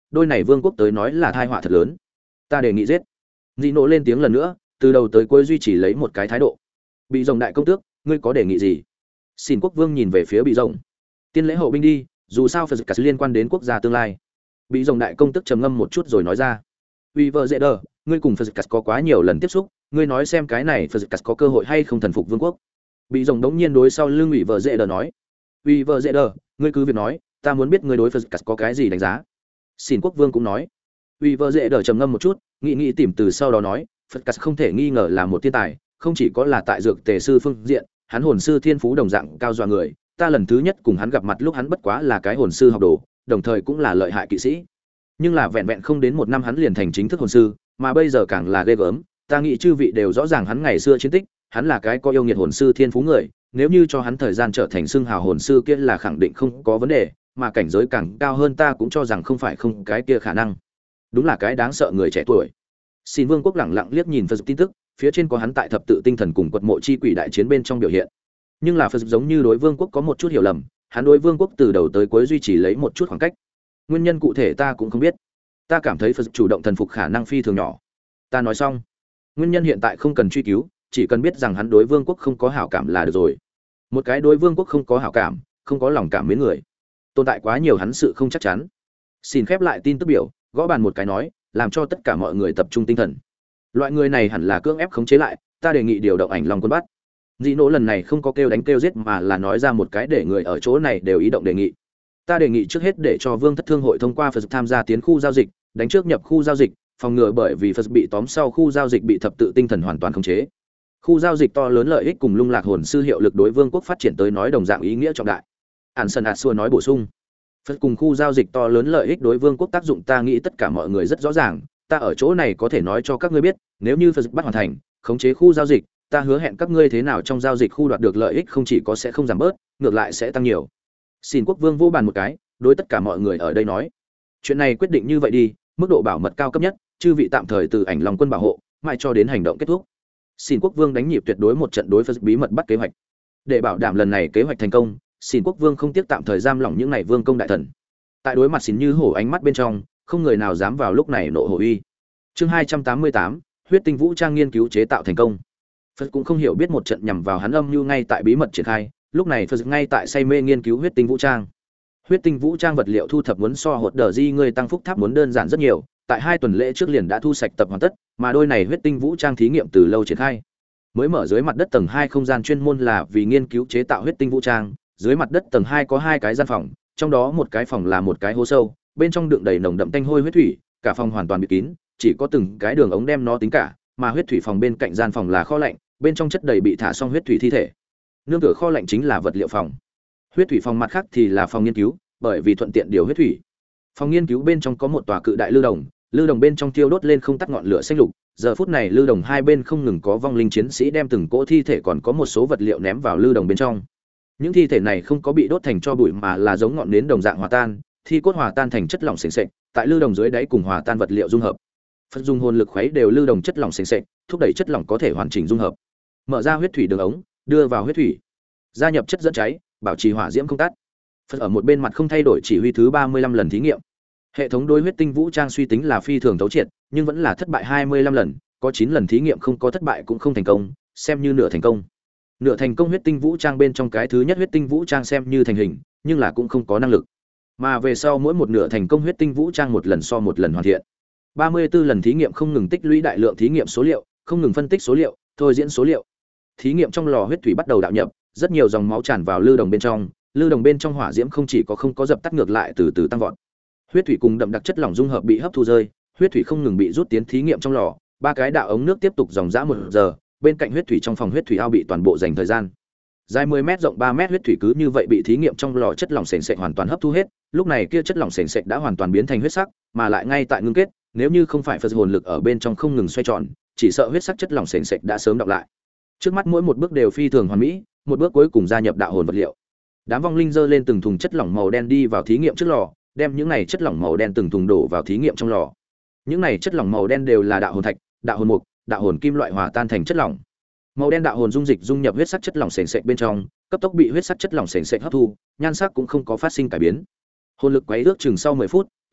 đôi này vương quốc tới nói là tai họa thật lớn. Ta đề nghị giết. Dị nộ lên tiếng lần nữa, từ đầu tới cuối duy trì lấy một cái thái độ. Bị rồng đại công tước, ngươi có đề nghị gì? Xin quốc vương nhìn về phía bị rồng. Tiên lễ hậu binh đi, dù sao phải cả liên quan đến quốc gia tương lai. Bị rồng đại công tước trầm ngâm một chút rồi nói ra. Uy vợ dễ đờ, ngươi cùng Phật có quá nhiều lần tiếp xúc, ngươi nói xem cái này Phật có cơ hội hay không thần phục vương quốc. Bị rồng đống nhiên đối sau lưng ủy vợ dễ đờ nói. Uy vợ dễ đờ, ngươi cứ việc nói, ta muốn biết ngươi đối Phật có cái gì đánh giá. Xin quốc vương cũng nói. Uy vợ dễ đờ trầm ngâm một chút, nghĩ nghĩ tìm từ sau đó nói, Phật không thể nghi ngờ là một thiên tài, không chỉ có là tại dược tề sư phương diện, hắn hồn sư thiên phú đồng dạng cao dọa người, ta lần thứ nhất cùng hắn gặp mặt lúc hắn bất quá là cái hồn sư học đồ, đồng thời cũng là lợi hại kỵ sĩ. Nhưng là vẹn vẹn không đến một năm hắn liền thành chính thức hồn sư, mà bây giờ càng là ghê gớm, ta nghĩ chư vị đều rõ ràng hắn ngày xưa chiến tích, hắn là cái có yêu nghiệt hồn sư thiên phú người, nếu như cho hắn thời gian trở thành xưng hào hồn sư kia là khẳng định không có vấn đề, mà cảnh giới càng cao hơn ta cũng cho rằng không phải không cái kia khả năng. Đúng là cái đáng sợ người trẻ tuổi. Xin Vương quốc lẳng lặng liếc nhìn Phật tin tức, phía trên có hắn tại thập tự tinh thần cùng quật mộ chi quỷ đại chiến bên trong biểu hiện. Nhưng là Phật giống như đối Vương quốc có một chút hiểu lầm, hắn đối Vương quốc từ đầu tới cuối duy trì lấy một chút khoảng cách. Nguyên nhân cụ thể ta cũng không biết. Ta cảm thấy Phật chủ động thần phục khả năng phi thường nhỏ. Ta nói xong. Nguyên nhân hiện tại không cần truy cứu, chỉ cần biết rằng hắn đối Vương quốc không có hảo cảm là được rồi. Một cái đối Vương quốc không có hảo cảm, không có lòng cảm mến người, tồn tại quá nhiều hắn sự không chắc chắn. Xin khép lại tin tức biểu, gõ bàn một cái nói, làm cho tất cả mọi người tập trung tinh thần. Loại người này hẳn là cưỡng ép khống chế lại, ta đề nghị điều động ảnh long quân bắt. Dị nỗ lần này không có kêu đánh kêu giết mà là nói ra một cái để người ở chỗ này đều ý động đề nghị. Ta đề nghị trước hết để cho Vương Thất Thương hội thông qua Phật tham gia tiến khu giao dịch, đánh trước nhập khu giao dịch, phòng ngừa bởi vì Phật bị tóm sau khu giao dịch bị thập tự tinh thần hoàn toàn khống chế. Khu giao dịch to lớn lợi ích cùng lung lạc hồn sư hiệu lực đối Vương quốc phát triển tới nói đồng dạng ý nghĩa trọng đại. Anson Asua nói bổ sung. Phật cùng khu giao dịch to lớn lợi ích đối Vương quốc tác dụng ta nghĩ tất cả mọi người rất rõ ràng, ta ở chỗ này có thể nói cho các ngươi biết, nếu như Phật bắt hoàn thành, khống chế khu giao dịch, ta hứa hẹn các ngươi thế nào trong giao dịch khu đoạt được lợi ích không chỉ có sẽ không giảm bớt, ngược lại sẽ tăng nhiều. Xin quốc vương vô bàn một cái, đối tất cả mọi người ở đây nói, chuyện này quyết định như vậy đi, mức độ bảo mật cao cấp nhất, chư vị tạm thời từ ảnh long quân bảo hộ, mãi cho đến hành động kết thúc. Xin quốc vương đánh nhịp tuyệt đối một trận đối Phật bí mật bắt kế hoạch. Để bảo đảm lần này kế hoạch thành công, xin quốc vương không tiếc tạm thời giam lỏng những này vương công đại thần. Tại đối mặt xin như hổ ánh mắt bên trong, không người nào dám vào lúc này nộ hổ uy. Chương hai trăm tám mươi tám, huyết tinh vũ trang nghiên cứu chế tạo thành công. Phật cũng không hiểu biết một trận nhằm vào hắn âm mưu ngay tại bí mật triển khai, lúc này Phật ngay tại say mê nghiên cứu huyết tinh vũ trang. Huyết tinh vũ trang vật liệu thu thập muốn so hột đờ di người tăng phúc tháp muốn đơn giản rất nhiều, tại hai tuần lễ trước liền đã thu sạch tập hoàn tất, mà đôi này huyết tinh vũ trang thí nghiệm từ lâu triển khai. Mới mở dưới mặt đất tầng hai không gian chuyên môn là vì nghiên cứu chế tạo huyết tinh vũ trang, dưới mặt đất tầng hai có hai cái gian phòng, trong đó một cái phòng là một cái hố sâu, bên trong đựng đầy nồng đậm tanh hôi huyết thủy, cả phòng hoàn toàn bịt kín, chỉ có từng cái đường ống đem nó tính cả, mà huyết thủy phòng bên cạnh gian phòng là kho lạnh, bên trong chất đầy bị thả xong huyết thủy thi thể. Nương tựa kho lạnh chính là vật liệu phòng. Huyết thủy phòng mặt khác thì là phòng nghiên cứu, bởi vì thuận tiện điều huyết thủy. Phòng nghiên cứu bên trong có một tòa cự đại lưu đồng, lưu đồng bên trong thiêu đốt lên không tắt ngọn lửa xanh lục, giờ phút này lưu đồng hai bên không ngừng có vong linh chiến sĩ đem từng cỗ thi thể còn có một số vật liệu ném vào lưu đồng bên trong. Những thi thể này không có bị đốt thành tro bụi mà là giống ngọn nến đồng dạng hòa tan, thi cốt hòa tan thành chất lỏng sền sệt, tại lưu đồng dưới đáy cùng hòa tan vật liệu dung hợp. Phật dùng hồn lực khuấy đều lưu đồng chất lỏng sền sệt, thúc đẩy chất lỏng có thể hoàn chỉnh dung hợp. Mở ra huyết thủy đường ống, đưa vào huyết thủy, gia nhập chất dẫn cháy, bảo trì hỏa diễm không tắt. Phật ở một bên mặt không thay đổi chỉ huy thứ ba mươi lăm lần thí nghiệm. Hệ thống đối huyết tinh vũ trang suy tính là phi thường thấu triệt, nhưng vẫn là thất bại hai mươi lăm lần, có chín lần thí nghiệm không có thất bại cũng không thành công, xem như nửa thành công. Nửa thành công huyết tinh vũ trang bên trong cái thứ nhất huyết tinh vũ trang xem như thành hình, nhưng là cũng không có năng lực. Mà về sau mỗi một nửa thành công huyết tinh vũ trang một lần so một lần hoàn thiện. ba mươi tư lần thí nghiệm không ngừng tích lũy đại lượng thí nghiệm số liệu, không ngừng phân tích số liệu, thôi diễn số liệu. Thí nghiệm trong lò huyết thủy bắt đầu đạo nhập, rất nhiều dòng máu tràn vào lưu đồng bên trong, lưu đồng bên trong hỏa diễm không chỉ có không có dập tắt ngược lại từ từ tăng vọt. Huyết thủy cùng đậm đặc chất lỏng dung hợp bị hấp thu rơi, huyết thủy không ngừng bị rút tiến thí nghiệm trong lò, ba cái đạo ống nước tiếp tục dòng dã một giờ, bên cạnh huyết thủy trong phòng huyết thủy ao bị toàn bộ dành thời gian. Dài mười mét rộng ba mét huyết thủy cứ như vậy bị thí nghiệm trong lò chất lỏng sền sệt hoàn toàn hấp thu hết, lúc này kia chất lỏng sền sệt đã hoàn toàn biến thành huyết sắc, mà lại ngay tại ngưng kết, nếu như không phải Phật hồn lực ở bên trong không ngừng xoay tròn, chỉ sợ huyết sắc chất lỏng sền sệt đã sớm đọng lại. Trước mắt mỗi một bước đều phi thường hoàn mỹ, một bước cuối cùng gia nhập đạo hồn vật liệu. Đám vong linh dơ lên từng thùng chất lỏng màu đen đi vào thí nghiệm trước lò, đem những này chất lỏng màu đen từng thùng đổ vào thí nghiệm trong lò. Những này chất lỏng màu đen đều là đạo hồn thạch, đạo hồn mục, đạo hồn kim loại hòa tan thành chất lỏng. Màu đen đạo hồn dung dịch dung nhập huyết sắc chất lỏng sền sệt bên trong, cấp tốc bị huyết sắc chất lỏng sền sệt hấp thu, nhan sắc cũng không có phát sinh cải biến. Hồn lực quấy ước chừng sau mười phút,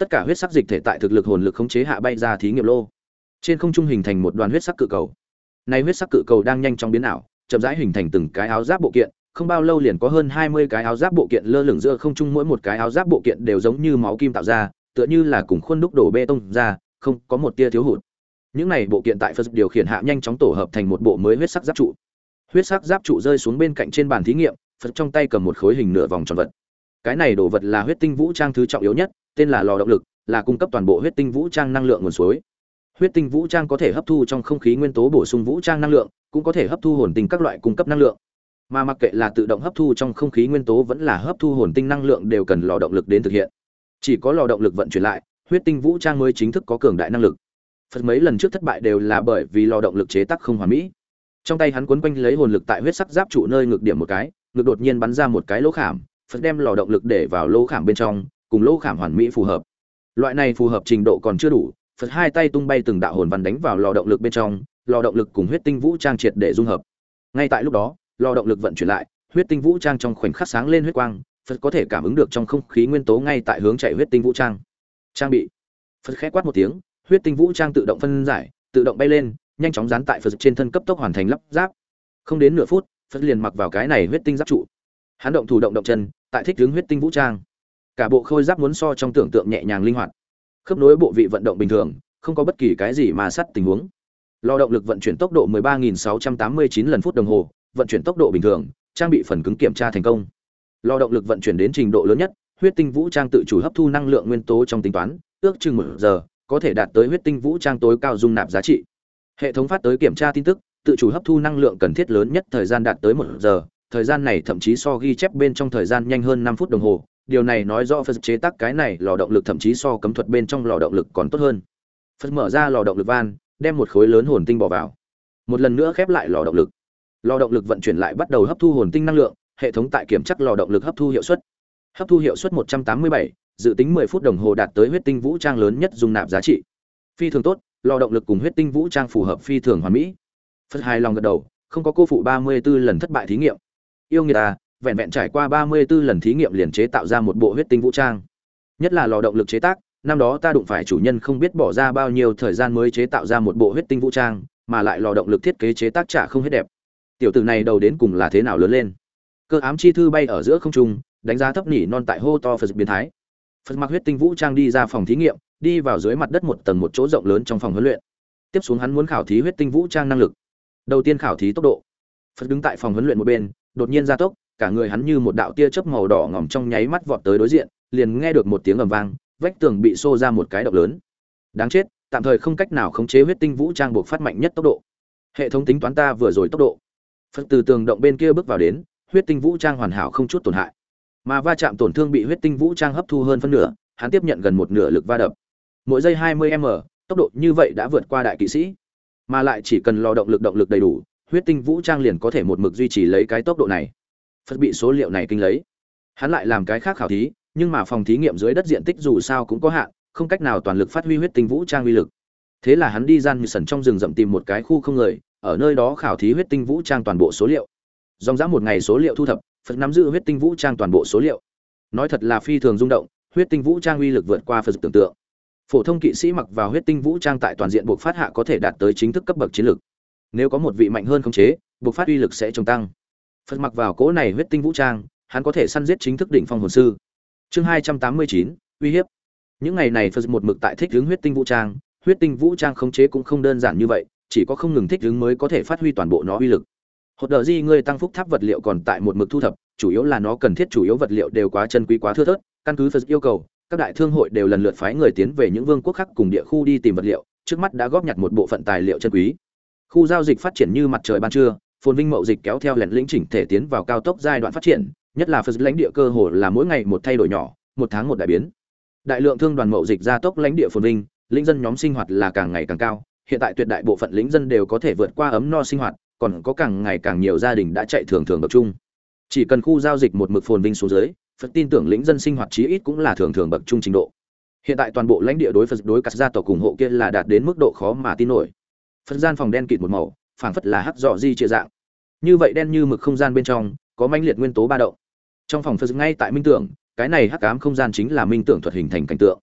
Tất cả huyết sắc dịch thể tại thực lực hồn lực khống chế hạ bay ra thí nghiệm lô. Trên không trung hình thành một đoàn huyết sắc cự cầu. Này huyết sắc cự cầu đang nhanh chóng biến ảo, chậm rãi hình thành từng cái áo giáp bộ kiện, không bao lâu liền có hơn hai mươi cái áo giáp bộ kiện lơ lửng giữa không trung, mỗi một cái áo giáp bộ kiện đều giống như máu kim tạo ra, tựa như là cùng khuôn đúc đổ bê tông ra, không có một tia thiếu hụt. Những này bộ kiện tại Phật điều khiển hạ nhanh chóng tổ hợp thành một bộ mới huyết sắc giáp trụ. Huyết sắc giáp trụ rơi xuống bên cạnh trên bàn thí nghiệm, Phật trong tay cầm một khối hình nửa vòng tròn vật. Cái này đồ vật là huyết tinh vũ trang thứ trọng yếu nhất, tên là lò động lực, là cung cấp toàn bộ huyết tinh vũ trang năng lượng nguồn suối. Huyết tinh vũ trang có thể hấp thu trong không khí nguyên tố bổ sung vũ trang năng lượng, cũng có thể hấp thu hồn tinh các loại cung cấp năng lượng. Mà mặc kệ là tự động hấp thu trong không khí nguyên tố vẫn là hấp thu hồn tinh năng lượng đều cần lò động lực đến thực hiện. Chỉ có lò động lực vận chuyển lại, huyết tinh vũ trang mới chính thức có cường đại năng lực. Phật mấy lần trước thất bại đều là bởi vì lò động lực chế tác không hoàn mỹ. Trong tay hắn quấn quanh lấy hồn lực tại huyết sắc giáp trụ nơi ngực điểm một cái, ngực đột nhiên bắn ra một cái lỗ khảm, Phật đem lò động lực để vào lỗ khảm bên trong, cùng lỗ khảm hoàn mỹ phù hợp. Loại này phù hợp trình độ còn chưa đủ, Phật hai tay tung bay từng đạo hồn văn đánh vào lò động lực bên trong, lò động lực cùng huyết tinh vũ trang triệt để dung hợp. Ngay tại lúc đó, lò động lực vận chuyển lại, huyết tinh vũ trang trong khoảnh khắc sáng lên huyết quang, Phật có thể cảm ứng được trong không khí nguyên tố ngay tại hướng chạy huyết tinh vũ trang. Trang bị. Phật khẽ quát một tiếng, huyết tinh vũ trang tự động phân giải, tự động bay lên, nhanh chóng dán tại Phật trên thân cấp tốc hoàn thành lắp ráp. Không đến nửa phút, Phật liền mặc vào cái này huyết tinh giáp trụ. Hắn động thủ động động chân, tại thích ứng huyết tinh vũ trang. Cả bộ khôi giáp muốn so trong tưởng tượng nhẹ nhàng linh hoạt. Khớp nối bộ vị vận động bình thường, không có bất kỳ cái gì mà sắt tình huống. Lò động lực vận chuyển tốc độ mười ba nghìn sáu trăm tám mươi chín lần phút đồng hồ, vận chuyển tốc độ bình thường, trang bị phần cứng kiểm tra thành công. Lò động lực vận chuyển đến trình độ lớn nhất, huyết tinh vũ trang tự chủ hấp thu năng lượng nguyên tố trong tính toán, ước chừng một giờ, có thể đạt tới huyết tinh vũ trang tối cao dung nạp giá trị. Hệ thống phát tới kiểm tra tin tức, tự chủ hấp thu năng lượng cần thiết lớn nhất thời gian đạt tới một giờ, thời gian này thậm chí so ghi chép bên trong thời gian nhanh hơn năm phút đồng hồ. Điều này nói rõ Phật chế tác cái này lò động lực thậm chí so cấm thuật bên trong lò động lực còn tốt hơn. Phật mở ra lò động lực van, đem một khối lớn hồn tinh bỏ vào. Một lần nữa khép lại lò động lực. Lò động lực vận chuyển lại bắt đầu hấp thu hồn tinh năng lượng, hệ thống tại kiểm tra lò động lực hấp thu hiệu suất. Hấp thu hiệu suất một trăm tám mươi bảy, dự tính mười phút đồng hồ đạt tới huyết tinh vũ trang lớn nhất dung nạp giá trị. Phi thường tốt, lò động lực cùng huyết tinh vũ trang phù hợp phi thường hoàn mỹ. Phật hài lòng gật đầu, không có cô phụ ba mươi tư lần thất bại thí nghiệm. Yêu người ta, vẹn vẹn trải qua ba mươi tư lần thí nghiệm liền chế tạo ra một bộ huyết tinh vũ trang. Nhất là lò động lực chế tác, năm đó ta đụng phải chủ nhân không biết bỏ ra bao nhiêu thời gian mới chế tạo ra một bộ huyết tinh vũ trang, mà lại lò động lực thiết kế chế tác trả không hết đẹp. Tiểu tử này đầu đến cùng là thế nào lớn lên? Cơ ám chi thư bay ở giữa không trung, đánh giá thấp nỉ non tại hô to Phật biến thái. Phật mặc huyết tinh vũ trang đi ra phòng thí nghiệm, đi vào dưới mặt đất một tầng một chỗ rộng lớn trong phòng huấn luyện. Tiếp xuống hắn muốn khảo thí huyết tinh vũ trang năng lực. Đầu tiên khảo thí tốc độ. Phật đứng tại phòng huấn luyện một bên, đột nhiên gia tốc, cả người hắn như một đạo tia chớp màu đỏ ngòm trong nháy mắt vọt tới đối diện, liền nghe được một tiếng ầm vang, vách tường bị xô ra một cái động lớn. Đáng chết, tạm thời không cách nào khống chế huyết tinh vũ trang buộc phát mạnh nhất tốc độ. Hệ thống tính toán ta vừa rồi tốc độ. Phật từ tường động bên kia bước vào đến, huyết tinh vũ trang hoàn hảo không chút tổn hại. Mà va chạm tổn thương bị huyết tinh vũ trang hấp thu hơn phân nửa, hắn tiếp nhận gần một nửa lực va đập. Mỗi giây hai mươi mét, tốc độ như vậy đã vượt qua đại kỵ sĩ. Mà lại chỉ cần lò động lực động lực đầy đủ, huyết tinh vũ trang liền có thể một mực duy trì lấy cái tốc độ này. Phật bị số liệu này kinh lấy. Hắn lại làm cái khác khảo thí, nhưng mà phòng thí nghiệm dưới đất diện tích dù sao cũng có hạn, không cách nào toàn lực phát huy huyết tinh vũ trang uy lực. Thế là hắn đi gian như sần trong rừng rậm tìm một cái khu không người, ở nơi đó khảo thí huyết tinh vũ trang toàn bộ số liệu. Dòng dã một ngày số liệu thu thập, Phật nắm giữ huyết tinh vũ trang toàn bộ số liệu. Nói thật là phi thường rung động, huyết tinh vũ trang uy lực vượt qua Phật tưởng tượng. Phổ thông kỵ sĩ mặc vào huyết tinh vũ trang tại toàn diện buộc phát hạ có thể đạt tới chính thức cấp bậc chiến lực. Nếu có một vị mạnh hơn khống chế, buộc phát uy lực sẽ trồng tăng. Phật mặc vào cỗ này huyết tinh vũ trang, hắn có thể săn giết chính thức đỉnh phong hồn sư. Chương hai trăm tám mươi chín, uy hiếp. Những ngày này Phật một mực tại thích ứng huyết tinh vũ trang, huyết tinh vũ trang khống chế cũng không đơn giản như vậy, chỉ có không ngừng thích ứng mới có thể phát huy toàn bộ nó uy lực. Hột đờ di người tăng phúc tháp vật liệu còn tại một mực thu thập, chủ yếu là nó cần thiết chủ yếu vật liệu đều quá chân quý quá thưa thớt, căn cứ Phật yêu cầu, các đại thương hội đều lần lượt phái người tiến về những vương quốc khác cùng địa khu đi tìm vật liệu, trước mắt đã góp nhặt một bộ phận tài liệu chân quý. Khu giao dịch phát triển như mặt trời ban trưa, phồn vinh mậu dịch kéo theo lẻn lĩnh chỉnh thể tiến vào cao tốc giai đoạn phát triển, nhất là Phật lãnh địa cơ hồ là mỗi ngày một thay đổi nhỏ, một tháng một đại biến. Đại lượng thương đoàn mậu dịch gia tốc lãnh địa phồn vinh, lĩnh dân nhóm sinh hoạt là càng ngày càng cao, hiện tại tuyệt đại bộ phận lĩnh dân đều có thể vượt qua ấm no sinh hoạt, còn có càng ngày càng nhiều gia đình đã chạy thường thường bậc trung. Chỉ cần khu giao dịch một mực phồn vinh xuống dưới, Phật tin tưởng lĩnh dân sinh hoạt chí ít cũng là thường thường bậc trung trình độ. Hiện tại toàn bộ lãnh địa đối Phật đối các gia tộc ủng hộ kia là đạt đến mức độ khó mà tin nổi. Phật gian phòng đen kịt một màu, phảng phất là hắc dọ di chia dạng. Như vậy đen như mực không gian bên trong, có mãnh liệt nguyên tố ba động. Trong phòng Phật ngay tại minh tưởng, cái này hắc ám không gian chính là minh tưởng thuật hình thành cảnh tượng.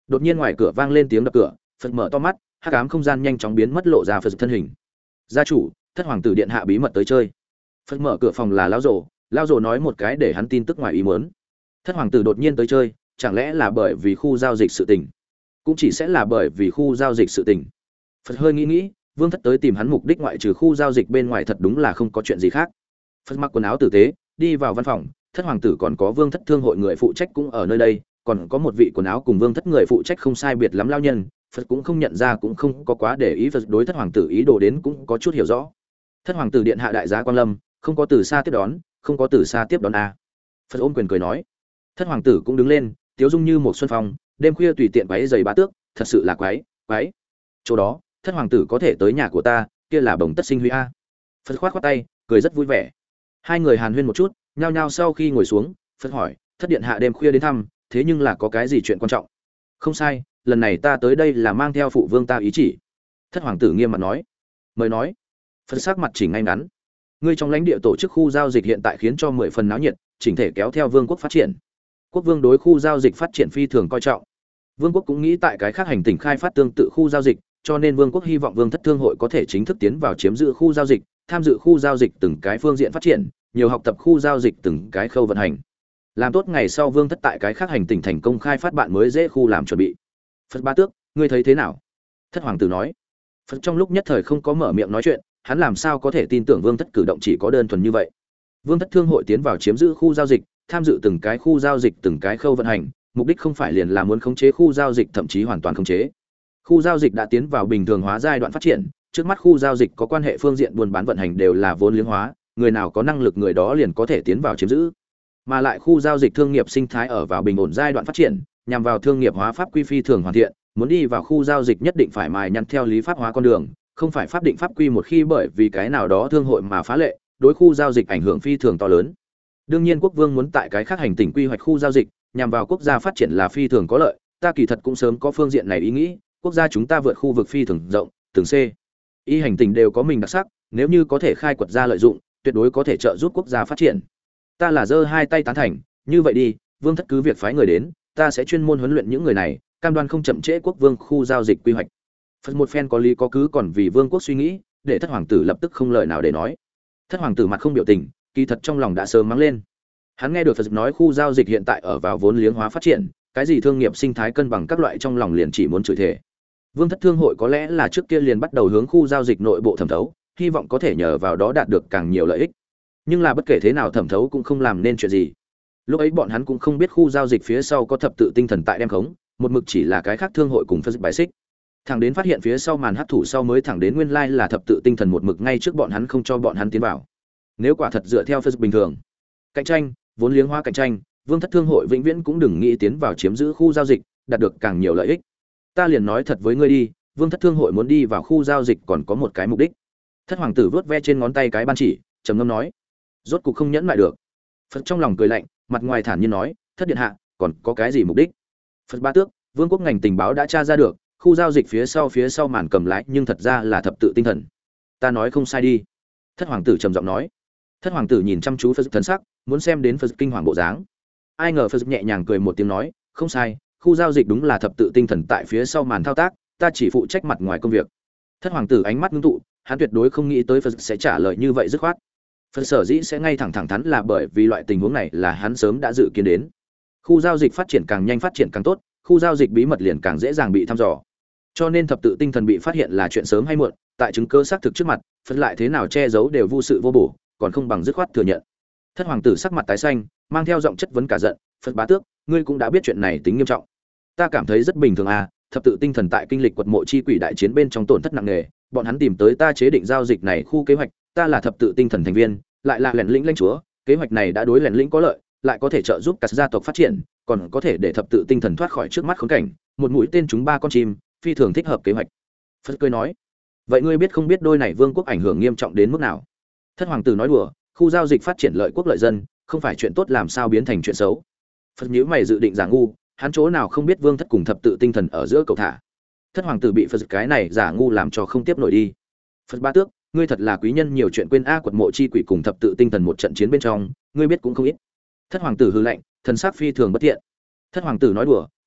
Đột nhiên ngoài cửa vang lên tiếng đập cửa, Phật mở to mắt, hắc ám không gian nhanh chóng biến mất lộ ra Phật thân hình. Gia chủ, thất hoàng tử điện hạ bí mật tới chơi. Phật mở cửa phòng là lão rồ, lão rồ nói một cái để hắn tin tức ngoài ý muốn. Thất hoàng tử đột nhiên tới chơi, chẳng lẽ là bởi vì khu giao dịch sự tình? Cũng chỉ sẽ là bởi vì khu giao dịch sự tình. Phật hơi nghĩ nghĩ, Vương Thất tới tìm hắn mục đích ngoại trừ khu giao dịch bên ngoài thật đúng là không có chuyện gì khác. Phật mặc quần áo tử tế, đi vào văn phòng, Thất hoàng tử còn có Vương Thất thương hội người phụ trách cũng ở nơi đây, còn có một vị quần áo cùng Vương Thất người phụ trách không sai biệt lắm lao nhân, Phật cũng không nhận ra cũng không có quá để ý. Phật đối Thất hoàng tử ý đồ đến cũng có chút hiểu rõ. Thất hoàng tử điện hạ đại giá quan lâm, không có từ xa tiếp đón, không có từ xa tiếp đón a. Phật ôm quyền cười nói. Thất hoàng tử cũng đứng lên, tiếu dung như một xuân phong, đêm khuya tùy tiện quấy giày bá tước, thật sự là quái, quái. Chỗ đó, thất hoàng tử có thể tới nhà của ta, kia là bồng tất sinh huy a. Phật khoát khoát tay, cười rất vui vẻ. Hai người hàn huyên một chút, nhao nhao sau khi ngồi xuống, Phật hỏi, thất điện hạ đêm khuya đến thăm, thế nhưng là có cái gì chuyện quan trọng? Không sai, lần này ta tới đây là mang theo phụ vương ta ý chỉ. Thất hoàng tử nghiêm mặt nói. Mời nói. Phật sắc mặt chỉnh ngay ngắn. Ngươi trong lãnh địa tổ chức khu giao dịch hiện tại khiến cho mười phần náo nhiệt, chỉnh thể kéo theo vương quốc phát triển. Quốc vương đối khu giao dịch phát triển phi thường coi trọng. Vương quốc cũng nghĩ tại cái khác hành tinh khai phát tương tự khu giao dịch, cho nên vương quốc hy vọng Vương Thất thương hội có thể chính thức tiến vào chiếm giữ khu giao dịch, tham dự khu giao dịch từng cái phương diện phát triển, nhiều học tập khu giao dịch từng cái khâu vận hành. Làm tốt ngày sau Vương Thất tại cái khác hành tinh thành công khai phát bạn mới dễ khu làm chuẩn bị. Phật ba tước, ngươi thấy thế nào? Thất hoàng tử nói. Phật trong lúc nhất thời không có mở miệng nói chuyện, hắn làm sao có thể tin tưởng Vương Thất cử động chỉ có đơn thuần như vậy. Vương Thất thương hội tiến vào chiếm giữ khu giao dịch, tham dự từng cái khu giao dịch từng cái khâu vận hành, mục đích không phải liền là muốn khống chế khu giao dịch, thậm chí hoàn toàn khống chế. Khu giao dịch đã tiến vào bình thường hóa giai đoạn phát triển, trước mắt khu giao dịch có quan hệ phương diện buôn bán vận hành đều là vốn liếng hóa, người nào có năng lực người đó liền có thể tiến vào chiếm giữ. Mà lại khu giao dịch thương nghiệp sinh thái ở vào bình ổn giai đoạn phát triển, nhằm vào thương nghiệp hóa pháp quy phi thường hoàn thiện, muốn đi vào khu giao dịch nhất định phải mài nhăn theo lý pháp hóa con đường, không phải pháp định pháp quy một khi bởi vì cái nào đó thương hội mà phá lệ, đối khu giao dịch ảnh hưởng phi thường to lớn. Đương nhiên quốc vương muốn tại cái khác hành tinh quy hoạch khu giao dịch, nhằm vào quốc gia phát triển là phi thường có lợi, ta kỳ thật cũng sớm có phương diện này ý nghĩ, quốc gia chúng ta vượt khu vực phi thường rộng, từng c y hành tinh đều có mình đặc sắc, nếu như có thể khai quật ra lợi dụng, tuyệt đối có thể trợ giúp quốc gia phát triển. Ta là giơ hai tay tán thành, như vậy đi, Vương Thất cứ việc phái người đến, ta sẽ chuyên môn huấn luyện những người này, cam đoan không chậm trễ quốc vương khu giao dịch quy hoạch. Phật một phen có lý có cứ còn vì vương quốc suy nghĩ, để thất hoàng tử lập tức không lời nào để nói. Thất hoàng tử mặt không biểu tình, kỳ thật trong lòng đã sớm mắng lên. Hắn nghe được Phật nói khu giao dịch hiện tại ở vào vốn liếng hóa phát triển, cái gì thương nghiệp sinh thái cân bằng các loại trong lòng liền chỉ muốn chửi thề. Vương Thất thương hội có lẽ là trước kia liền bắt đầu hướng khu giao dịch nội bộ thẩm thấu, hy vọng có thể nhờ vào đó đạt được càng nhiều lợi ích. Nhưng là bất kể thế nào thẩm thấu cũng không làm nên chuyện gì. Lúc ấy bọn hắn cũng không biết khu giao dịch phía sau có thập tự tinh thần tại đem khống, một mực chỉ là cái khác thương hội cùng Phật bài xích. Thẳng đến phát hiện phía sau màn hắc thủ sau mới thẳng đến nguyên lai là thập tự tinh thần một mực ngay trước bọn hắn không cho bọn hắn tiến vào. Nếu quả thật dựa theo Phật bình thường, cạnh tranh, vốn liếng hóa cạnh tranh, Vương Thất thương hội vĩnh viễn cũng đừng nghĩ tiến vào chiếm giữ khu giao dịch, đạt được càng nhiều lợi ích. Ta liền nói thật với ngươi đi, Vương Thất thương hội muốn đi vào khu giao dịch còn có một cái mục đích. Thất hoàng tử vớt ve trên ngón tay cái ban chỉ, trầm ngâm nói, rốt cục không nhẫn lại được. Phật trong lòng cười lạnh, mặt ngoài thản nhiên nói, thất điện hạ, còn có cái gì mục đích? Phật ba tước, vương quốc ngành tình báo đã tra ra được, khu giao dịch phía sau phía sau màn cầm lái, nhưng thật ra là thập tự tinh thần. Ta nói không sai đi. Thất hoàng tử trầm giọng nói. Thất hoàng tử nhìn chăm chú Phật thần sắc, muốn xem đến Phật kinh hoàng bộ dáng. Ai ngờ Phật nhẹ nhàng cười một tiếng nói, không sai, khu giao dịch đúng là thập tự tinh thần tại phía sau màn thao tác, ta chỉ phụ trách mặt ngoài công việc. Thất hoàng tử ánh mắt ngưng tụ, hắn tuyệt đối không nghĩ tới Phật sẽ trả lời như vậy dứt khoát. Phật sở dĩ sẽ ngay thẳng thẳng thắn là bởi vì loại tình huống này là hắn sớm đã dự kiến đến. Khu giao dịch phát triển càng nhanh phát triển càng tốt, khu giao dịch bí mật liền càng dễ dàng bị thăm dò. Cho nên thập tự tinh thần bị phát hiện là chuyện sớm hay muộn, tại chứng cứ xác thực trước mặt, Phật lại thế nào che giấu đều vô sự vô bổ, còn không bằng dứt khoát thừa nhận. Thất hoàng tử sắc mặt tái xanh, mang theo giọng chất vấn cả giận, "Phật bá tước, ngươi cũng đã biết chuyện này tính nghiêm trọng. Ta cảm thấy rất bình thường à, thập tự tinh thần tại kinh lịch quật mộ chi quỷ đại chiến bên trong tổn thất nặng nề, bọn hắn tìm tới ta chế định giao dịch này khu kế hoạch, ta là thập tự tinh thần thành viên, lại là lẻn lĩnh lãnh chúa, kế hoạch này đã đối lẻn lĩnh có lợi, lại có thể trợ giúp cả gia tộc phát triển, còn có thể để thập tự tinh thần thoát khỏi trước mắt khốn cảnh, một mũi tên trúng ba con chim, phi thường thích hợp kế hoạch." Phật cười nói, "Vậy ngươi biết không biết đôi này vương quốc ảnh hưởng nghiêm trọng đến mức nào?" Thất hoàng tử nói đùa, khu giao dịch phát triển lợi quốc lợi dân, không phải chuyện tốt làm sao biến thành chuyện xấu. Phật nhíu mày dự định giả ngu, hắn chỗ nào không biết vương thất cùng thập tự tinh thần ở giữa cầu thả. Thất hoàng tử bị Phật cái này giả ngu làm cho không tiếp nổi đi. Phật ba tước, ngươi thật là quý nhân nhiều chuyện quên a, quật mộ chi quỷ cùng thập tự tinh thần một trận chiến bên trong, ngươi biết cũng không ít. Thất hoàng tử hừ lạnh, thần sắc phi thường bất thiện. Thất hoàng tử nói đùa, kỳ thật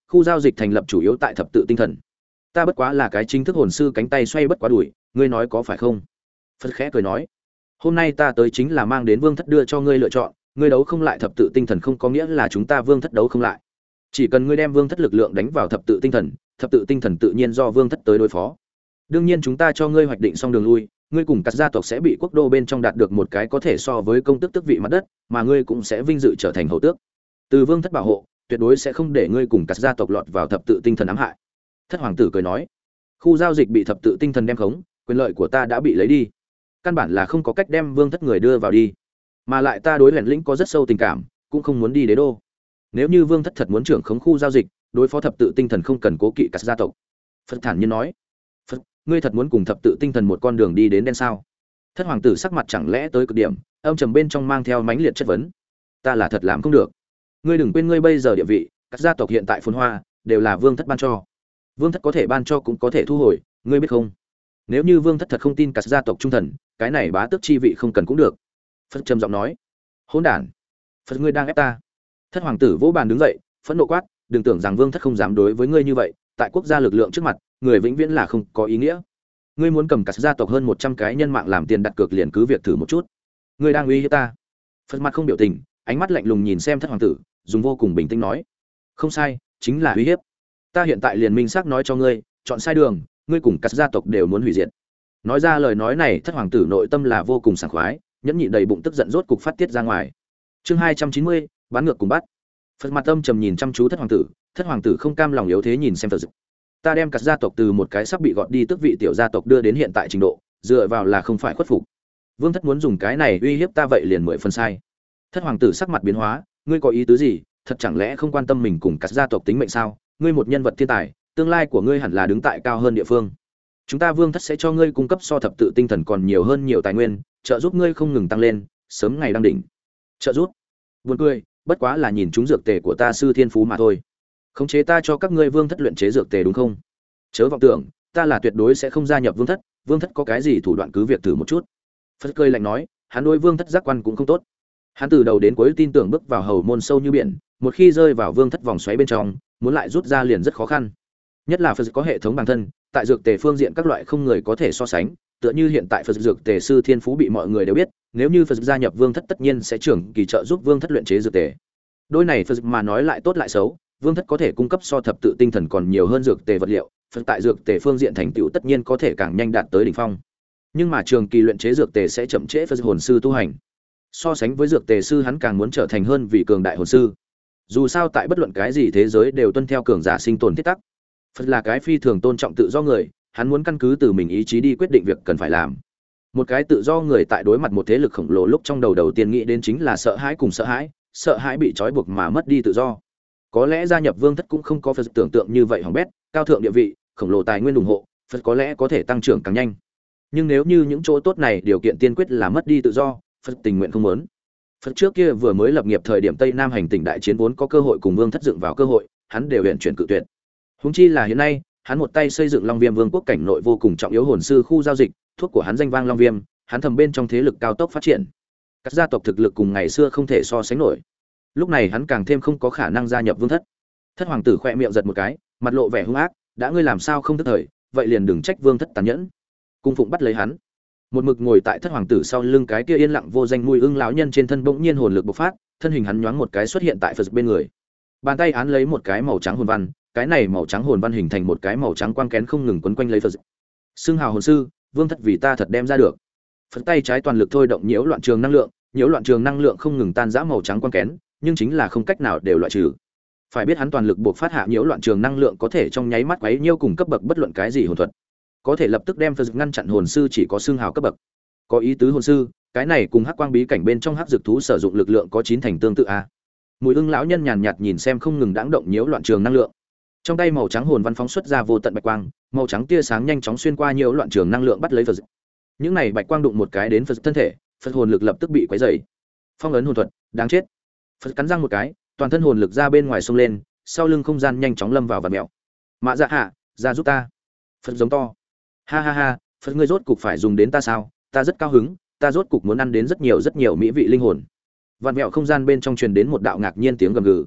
khu giao dịch thành lập chủ yếu tại thập tự tinh thần. Ta bất quá là cái chính thức hồn sư cánh tay xoay bất quá đuổi, ngươi nói có phải không? Phật khẽ cười nói, hôm nay ta tới chính là mang đến vương thất đưa cho ngươi lựa chọn, ngươi đấu không lại thập tự tinh thần không có nghĩa là chúng ta vương thất đấu không lại. Chỉ cần ngươi đem vương thất lực lượng đánh vào thập tự tinh thần, thập tự tinh thần tự nhiên do vương thất tới đối phó. Đương nhiên chúng ta cho ngươi hoạch định xong đường lui, ngươi cùng các gia tộc sẽ bị quốc đô bên trong đạt được một cái có thể so với công tước tước vị mặt đất, mà ngươi cũng sẽ vinh dự trở thành hậu tước. Từ vương thất bảo hộ, tuyệt đối sẽ không để ngươi cùng các gia tộc lọt vào thập tự tinh thần ám hại. Thất hoàng tử cười nói, khu giao dịch bị thập tự tinh thần đem khống, quyền lợi của ta đã bị lấy đi, căn bản là không có cách đem vương thất người đưa vào đi, mà lại ta đối lẻn lĩnh có rất sâu tình cảm, cũng không muốn đi đế đô. Nếu như vương thất thật muốn trưởng khống khu giao dịch, đối phó thập tự tinh thần không cần cố kỵ các gia tộc. Phật thản nhiên nói, Phật, ngươi thật muốn cùng thập tự tinh thần một con đường đi đến đen sao? Thất hoàng tử sắc mặt chẳng lẽ tới cực điểm, âm trầm bên trong mang theo mãnh liệt chất vấn. Ta là thật làm không được. Ngươi đừng quên ngươi bây giờ địa vị, các gia tộc hiện tại phồn hoa đều là vương thất ban cho. Vương thất có thể ban cho cũng có thể thu hồi, ngươi biết không? Nếu như vương thất thật không tin các gia tộc trung thần, cái này bá tước chi vị không cần cũng được. Phật trầm giọng nói, hỗn đản, Phật ngươi đang ép ta. Thất hoàng tử vỗ bàn đứng dậy, phẫn nộ quát, đừng tưởng rằng vương thất không dám đối với ngươi như vậy, tại quốc gia lực lượng trước mặt, người vĩnh viễn là không có ý nghĩa. Ngươi muốn cầm cả gia tộc hơn một trăm cái nhân mạng làm tiền đặt cược liền cứ việc thử một chút. Ngươi đang uy hiếp ta. Phật mặt không biểu tình, ánh mắt lạnh lùng nhìn xem thất hoàng tử, dùng vô cùng bình tĩnh nói, không sai, chính là uy hiếp. Ta hiện tại liền minh xác nói cho ngươi, chọn sai đường, ngươi cùng cả gia tộc đều muốn hủy diệt. Nói ra lời nói này, thất hoàng tử nội tâm là vô cùng sảng khoái, nhẫn nhịn đầy bụng tức giận rốt cục phát tiết ra ngoài. Chương hai trăm chín mươi, bán ngược cùng bắt. Phật mặt âm trầm nhìn chăm chú thất hoàng tử, thất hoàng tử không cam lòng yếu thế nhìn xem Phật. Ta đem cả gia tộc từ một cái sắp bị gọt đi tước vị tiểu gia tộc đưa đến hiện tại trình độ, dựa vào là không phải khuất phục. Vương thất muốn dùng cái này uy hiếp ta vậy liền mười phần sai. Thất hoàng tử sắc mặt biến hóa, ngươi có ý tứ gì? Thật chẳng lẽ không quan tâm mình cùng cả gia tộc tính mệnh sao? Ngươi một nhân vật thiên tài, tương lai của ngươi hẳn là đứng tại cao hơn địa phương. Chúng ta vương thất sẽ cho ngươi cung cấp so thập tự tinh thần còn nhiều hơn nhiều tài nguyên, trợ giúp ngươi không ngừng tăng lên, sớm ngày đăng đỉnh. Trợ giúp? Buồn cười, bất quá là nhìn chúng dược tề của ta sư thiên phú mà thôi. Khống chế ta cho các ngươi vương thất luyện chế dược tề đúng không? Chớ vọng tưởng, ta là tuyệt đối sẽ không gia nhập vương thất, vương thất có cái gì thủ đoạn cứ việc thử một chút. Phật cười lạnh nói, hắn đối vương thất giác quan cũng không tốt. Hắn từ đầu đến cuối tin tưởng bước vào hầu môn sâu như biển, một khi rơi vào vương thất vòng xoáy bên trong, muốn lại rút ra liền rất khó khăn. Nhất là Phật có hệ thống bản thân, tại dược tề phương diện các loại không người có thể so sánh, tựa như hiện tại Phật dược tề sư thiên phú bị mọi người đều biết, nếu như Phật gia nhập vương thất tất nhiên sẽ trưởng kỳ trợ giúp vương thất luyện chế dược tề. Đôi này Phật mà nói lại tốt lại xấu, vương thất có thể cung cấp so thập tự tinh thần còn nhiều hơn dược tề vật liệu, Phật tại dược tề phương diện thành tựu tất nhiên có thể càng nhanh đạt tới đỉnh phong. Nhưng mà trường kỳ luyện chế dược tề sẽ chậm trễ Phật hồn sư tu hành. So sánh với dược tề sư hắn càng muốn trở thành hơn vị cường đại hồn sư. Dù sao tại bất luận cái gì thế giới đều tuân theo cường giả sinh tồn thiết tắc. Phật là cái phi thường tôn trọng tự do người, hắn muốn căn cứ từ mình ý chí đi quyết định việc cần phải làm. Một cái tự do người tại đối mặt một thế lực khổng lồ lúc trong đầu đầu tiên nghĩ đến chính là sợ hãi cùng sợ hãi, sợ hãi bị trói buộc mà mất đi tự do. Có lẽ gia nhập vương thất cũng không có Phật tưởng tượng như vậy hỏng bét, cao thượng địa vị, khổng lồ tài nguyên ủng hộ, Phật có lẽ có thể tăng trưởng càng nhanh. Nhưng nếu như những chỗ tốt này điều kiện tiên quyết là mất đi tự do, Phật tình nguyện không muốn. Phật trước kia vừa mới lập nghiệp thời điểm Tây Nam hành tỉnh đại chiến vốn có cơ hội cùng vương thất dựng vào cơ hội, hắn đều huyền chuyển cự tuyệt. Huống chi là hiện nay, hắn một tay xây dựng Long Viêm Vương quốc cảnh nội vô cùng trọng yếu hồn sư khu giao dịch, thuốc của hắn danh vang Long Viêm, hắn thầm bên trong thế lực cao tốc phát triển. Các gia tộc thực lực cùng ngày xưa không thể so sánh nổi. Lúc này hắn càng thêm không có khả năng gia nhập vương thất. Thất hoàng tử khẽ miệng giật một cái, mặt lộ vẻ hung ác, đã ngươi làm sao không thức thời, vậy liền đừng trách vương thất tàn nhẫn. Cung phụng bắt lấy hắn. Một mực ngồi tại thất hoàng tử sau lưng cái kia yên lặng vô danh mùi ưng lão nhân trên thân bỗng nhiên hồn lực bộc phát, thân hình hắn nhoáng một cái xuất hiện tại Phật bên người. Bàn tay án lấy một cái màu trắng hồn văn, cái này màu trắng hồn văn hình thành một cái màu trắng quang kén không ngừng quấn quanh lấy Phật. Xưng hào hồn sư, vương thất vì ta thật đem ra được. Phật tay trái toàn lực thôi động nhiễu loạn trường năng lượng, nhiễu loạn trường năng lượng không ngừng tan rã màu trắng quang kén, nhưng chính là không cách nào đều loại trừ. Phải biết hắn toàn lực buộc phát hạ nhiễu loạn trường năng lượng có thể trong nháy mắt quấy nhiêu cùng cấp bậc bất luận cái gì hồn thuật, có thể lập tức đem Phật ngăn chặn hồn sư chỉ có xương hào cấp bậc. Có ý tứ hồn sư, cái này cùng hắc quang bí cảnh bên trong hắc dược thú sử dụng lực lượng có chín thành tương tự a. Mùi ưng lão nhân nhàn nhạt nhìn xem không ngừng đãng động nhiễu loạn trường năng lượng. Trong tay màu trắng hồn văn phóng xuất ra vô tận bạch quang, màu trắng tia sáng nhanh chóng xuyên qua nhiễu loạn trường năng lượng bắt lấy Phật. Những này bạch quang đụng một cái đến Phật thân thể, Phật hồn lực lập tức bị quấy rầy. Phong ấn hồn thuật, đáng chết. Phật cắn răng một cái, toàn thân hồn lực ra bên ngoài xông lên, sau lưng không gian nhanh chóng lâm vào vạt mèo. Mạ Dạ Hạ, ra giúp ta. Phật giống to. Ha ha ha, Phật ngươi rốt cục phải dùng đến ta sao? Ta rất cao hứng, ta rốt cục muốn ăn đến rất nhiều rất nhiều mỹ vị linh hồn. Vạn mèo không gian bên trong truyền đến một đạo ngạc nhiên tiếng gầm gừ.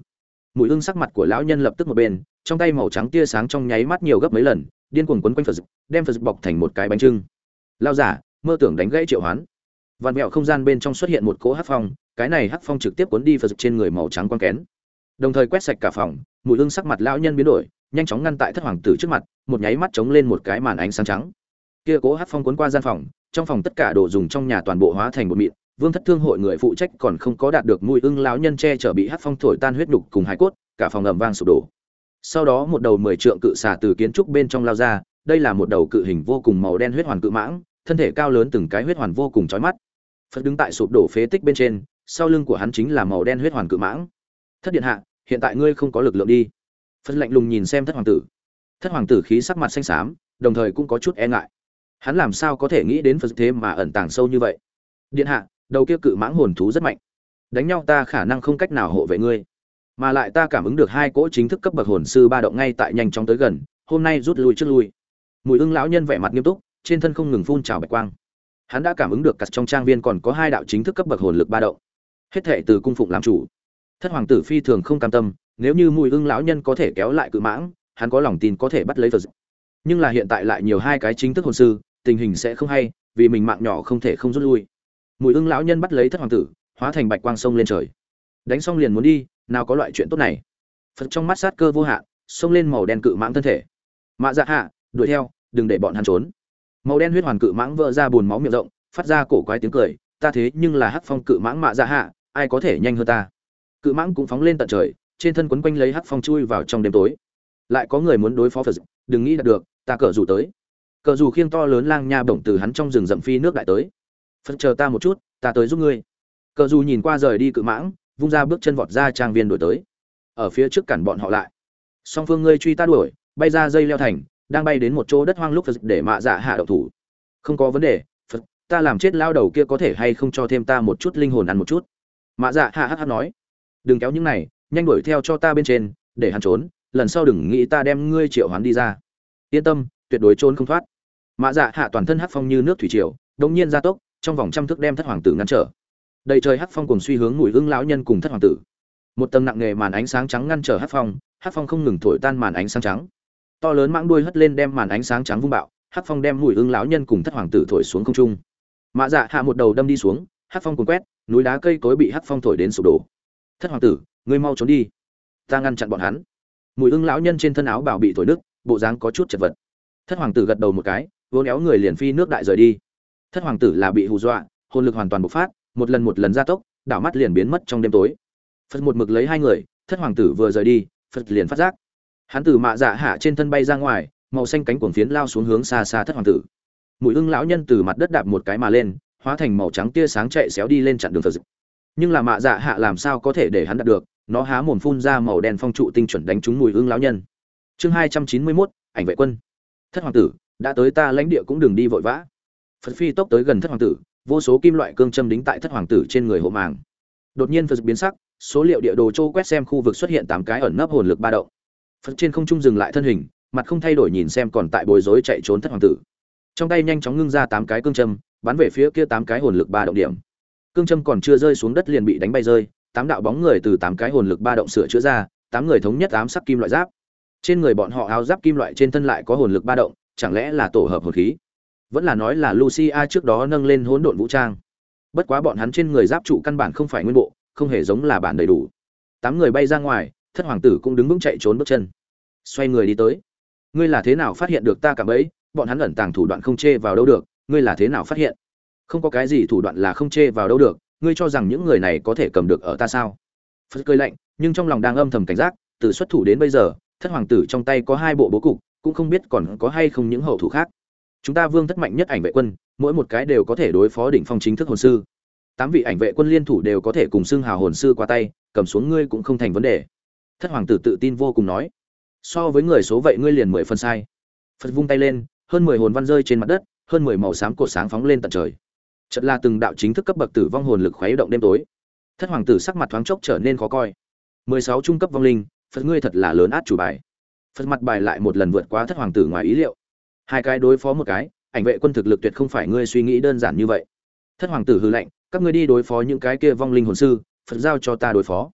Mùi ưng sắc mặt của lão nhân lập tức một bên, trong tay màu trắng tia sáng trong nháy mắt nhiều gấp mấy lần, điên cuồng quấn quanh Phật, đem Phật bọc thành một cái bánh trưng. Lao giả, mơ tưởng đánh gãy Triệu Hoán. Vạn vẹo không gian bên trong xuất hiện một cỗ hắc phong, cái này hắc phong trực tiếp cuốn đi Phật trên người màu trắng quang kén, đồng thời quét sạch cả phòng. Mùi ưng sắc mặt lão nhân biến đổi, nhanh chóng ngăn tại thất hoàng tử trước mặt, một nháy mắt chống lên một cái màn ánh sáng trắng. Kia cỗ hắc phong cuốn qua gian phòng, trong phòng tất cả đồ dùng trong nhà toàn bộ hóa thành bột mịn. Vương thất thương hội người phụ trách còn không có đạt được Mùi ưng lão nhân che chở bị hắc phong thổi tan huyết đục cùng hải cốt, cả phòng ầm vang sụp đổ. Sau đó một đầu mười trượng cự xà từ kiến trúc bên trong lao ra, đây là một đầu cự hình vô cùng màu đen huyết hoàn cự mãng, thân thể cao lớn từng cái huyết hoàn vô cùng chói mắt. Phật đứng tại sụp đổ phế tích bên trên, sau lưng của hắn chính là màu đen huyết hoàn cự mãng. Thất điện hạ, hiện tại ngươi không có lực lượng đi. Phật lạnh lùng nhìn xem thất hoàng tử. Thất hoàng tử khí sắc mặt xanh xám, đồng thời cũng có chút e ngại. Hắn làm sao có thể nghĩ đến Phật thế mà ẩn tàng sâu như vậy? Điện hạ, đầu kia cự mãng hồn thú rất mạnh, đánh nhau ta khả năng không cách nào hộ vệ ngươi, mà lại ta cảm ứng được hai cỗ chính thức cấp bậc hồn sư ba động ngay tại nhanh chóng tới gần, hôm nay rút lui trước lui. Mùi ưng lão nhân vẻ mặt nghiêm túc, trên thân không ngừng phun trào bạch quang. Hắn đã cảm ứng được cắt trong trang viên còn có hai đạo chính thức cấp bậc hồn lực ba động, hết thảy từ cung phụng làm chủ. Thất hoàng tử phi thường không cam tâm, nếu như Mùi ưng lão nhân có thể kéo lại cự mãng, hắn có lòng tin có thể bắt lấy Phật. Nhưng là hiện tại lại nhiều hai cái chính thức hồn sư, tình hình sẽ không hay, vì mình mạng nhỏ không thể không rút lui. Mùi ưng lão nhân bắt lấy thất hoàng tử, hóa thành bạch quang sông lên trời. Đánh xong liền muốn đi, nào có loại chuyện tốt này. Phật trong mắt sát cơ vô hạn, xông lên màu đen cự mãng thân thể. Mạ Dạ Hạ, đuổi theo, đừng để bọn hắn trốn. Màu đen huyết hoàn cự mãng vỡ ra buồn máu miệng rộng, phát ra cổ quái tiếng cười, ta thế nhưng là hắc phong cự mãng Mạ Dạ Hạ, ai có thể nhanh hơn ta. Cự mãng cũng phóng lên tận trời, trên thân quấn quanh lấy hắc phong chui vào trong đêm tối. Lại có người muốn đối phó Phật, đừng nghĩ đạt được, ta cờ rủ tới. Cờ rủ khiêng to lớn lang nha bổng từ hắn trong rừng rậm phi nước đại tới. Phật chờ ta một chút, ta tới giúp ngươi. Cờ rủ nhìn qua rời đi cự mãng, vung ra bước chân vọt ra trang viên đuổi tới. Ở phía trước cản bọn họ lại. Song phương ngươi truy ta đuổi, bay ra dây leo thành, đang bay đến một chỗ đất hoang lúc Phật để Mạ Dạ Hạ động thủ. Không có vấn đề, Phật, ta làm chết lao đầu kia có thể hay không cho thêm ta một chút linh hồn ăn một chút. Mạ Dạ Hạ hắc hắc nói, đừng kéo những này, nhanh đuổi theo cho ta bên trên, để hắn trốn, lần sau đừng nghĩ ta đem ngươi triệu hoán đi ra. Yên tâm, tuyệt đối trốn không thoát. Mạ Dạ Hạ toàn thân hắc phong như nước thủy triều, đột nhiên gia tốc, trong vòng trăm thước đem thất hoàng tử ngăn trở. Đầy trời hắc phong cùng suy hướng Mùi ưng lão nhân cùng thất hoàng tử. Một tầng nặng nề màn ánh sáng trắng ngăn trở hắc phong, hắc phong không ngừng thổi tan màn ánh sáng trắng. To lớn mãng đuôi hất lên đem màn ánh sáng trắng vung bạo, hắc phong đem Mùi ưng lão nhân cùng thất hoàng tử thổi xuống không trung. Mạ Dạ Hạ một đầu đâm đi xuống, hắc phong cuốn quét, núi đá cây cối bị hắc phong thổi đến sụp đổ. Thất hoàng tử, ngươi mau trốn đi, ta ngăn chặn bọn hắn. Mùi ưng lão nhân trên thân áo bào bị thổi nứt, bộ dáng có chút chật vật. Thất hoàng tử gật đầu một cái, vốn éo người liền phi nước đại rời đi. Thất hoàng tử là bị hù dọa, hồn lực hoàn toàn bộc phát, một lần một lần gia tốc, đảo mắt liền biến mất trong đêm tối. Phật một mực lấy hai người, thất hoàng tử vừa rời đi, Phật liền phát giác, hắn từ Mạ Dạ Hạ trên thân bay ra ngoài, màu xanh cánh cuồng phiến lao xuống hướng xa xa thất hoàng tử. Mùi ưng lão nhân từ mặt đất đạp một cái mà lên, hóa thành màu trắng tia sáng chạy xéo đi lên chặn đường Phật. Nhưng là Mạ Dạ Hạ làm sao có thể để hắn đạt được, nó há mồm phun ra màu đen phong trụ tinh chuẩn đánh trúng Mùi ưng lão nhân. Chương hai trăm chín mươi mốt, ảnh vệ quân. Thất hoàng tử, đã tới ta lãnh địa cũng đừng đi vội vã. Phật phi tốc tới gần thất hoàng tử, vô số kim loại cương châm đính tại thất hoàng tử trên người hộ màng. Đột nhiên Phật biến sắc, số liệu địa đồ châu quét xem khu vực xuất hiện tám cái ẩn nấp hồn lực ba động. Phật trên không trung dừng lại thân hình, mặt không thay đổi nhìn xem còn tại bối rối chạy trốn thất hoàng tử. Trong tay nhanh chóng ngưng ra tám cái cương châm, bắn về phía kia tám cái hồn lực ba động điểm. Cương châm còn chưa rơi xuống đất liền bị đánh bay rơi, tám đạo bóng người từ tám cái hồn lực ba động sửa chữa ra, tám người thống nhất ám sắc kim loại giáp. Trên người bọn họ áo giáp kim loại trên thân lại có hồn lực ba động, chẳng lẽ là tổ hợp hồn khí? Vẫn là nói là Lucia trước đó nâng lên hỗn độn vũ trang. Bất quá bọn hắn trên người giáp trụ căn bản không phải nguyên bộ, không hề giống là bản đầy đủ. Tám người bay ra ngoài, thất hoàng tử cũng đứng vững chạy trốn bước chân. Xoay người đi tới. Ngươi là thế nào phát hiện được ta cả bấy? Bọn hắn ẩn tàng thủ đoạn không chê vào đâu được, ngươi là thế nào phát hiện? Không có cái gì thủ đoạn là không chê vào đâu được, ngươi cho rằng những người này có thể cầm được ở ta sao? Phật cười lạnh, nhưng trong lòng đang âm thầm cảnh giác, từ xuất thủ đến bây giờ, thất hoàng tử trong tay có hai bộ bố cục, cũng không biết còn có hay không những hậu thủ khác. Chúng ta vương thất mạnh nhất ảnh vệ quân, mỗi một cái đều có thể đối phó đỉnh phong chính thức hồn sư. Tám vị ảnh vệ quân liên thủ đều có thể cùng xưng hào hồn sư qua tay, cầm xuống ngươi cũng không thành vấn đề. Thất hoàng tử tự tin vô cùng nói. So với người số vậy ngươi liền mười phần sai. Phật vung tay lên, hơn mười hồn văn rơi trên mặt đất, hơn mười màu xám cột sáng phóng lên tận trời. Chợt là từng đạo chính thức cấp bậc tử vong hồn lực khuấy động đêm tối. Thất hoàng tử sắc mặt thoáng chốc trở nên khó coi. mười sáu trung cấp vong linh, Phật ngươi thật là lớn át chủ bài. Phật mặt bài lại một lần vượt quá thất hoàng tử ngoài ý liệu. Hai cái đối phó một cái, ảnh vệ quân thực lực tuyệt không phải ngươi suy nghĩ đơn giản như vậy. Thất hoàng tử hừ lạnh, các ngươi đi đối phó những cái kia vong linh hồn sư, Phật giao cho ta đối phó.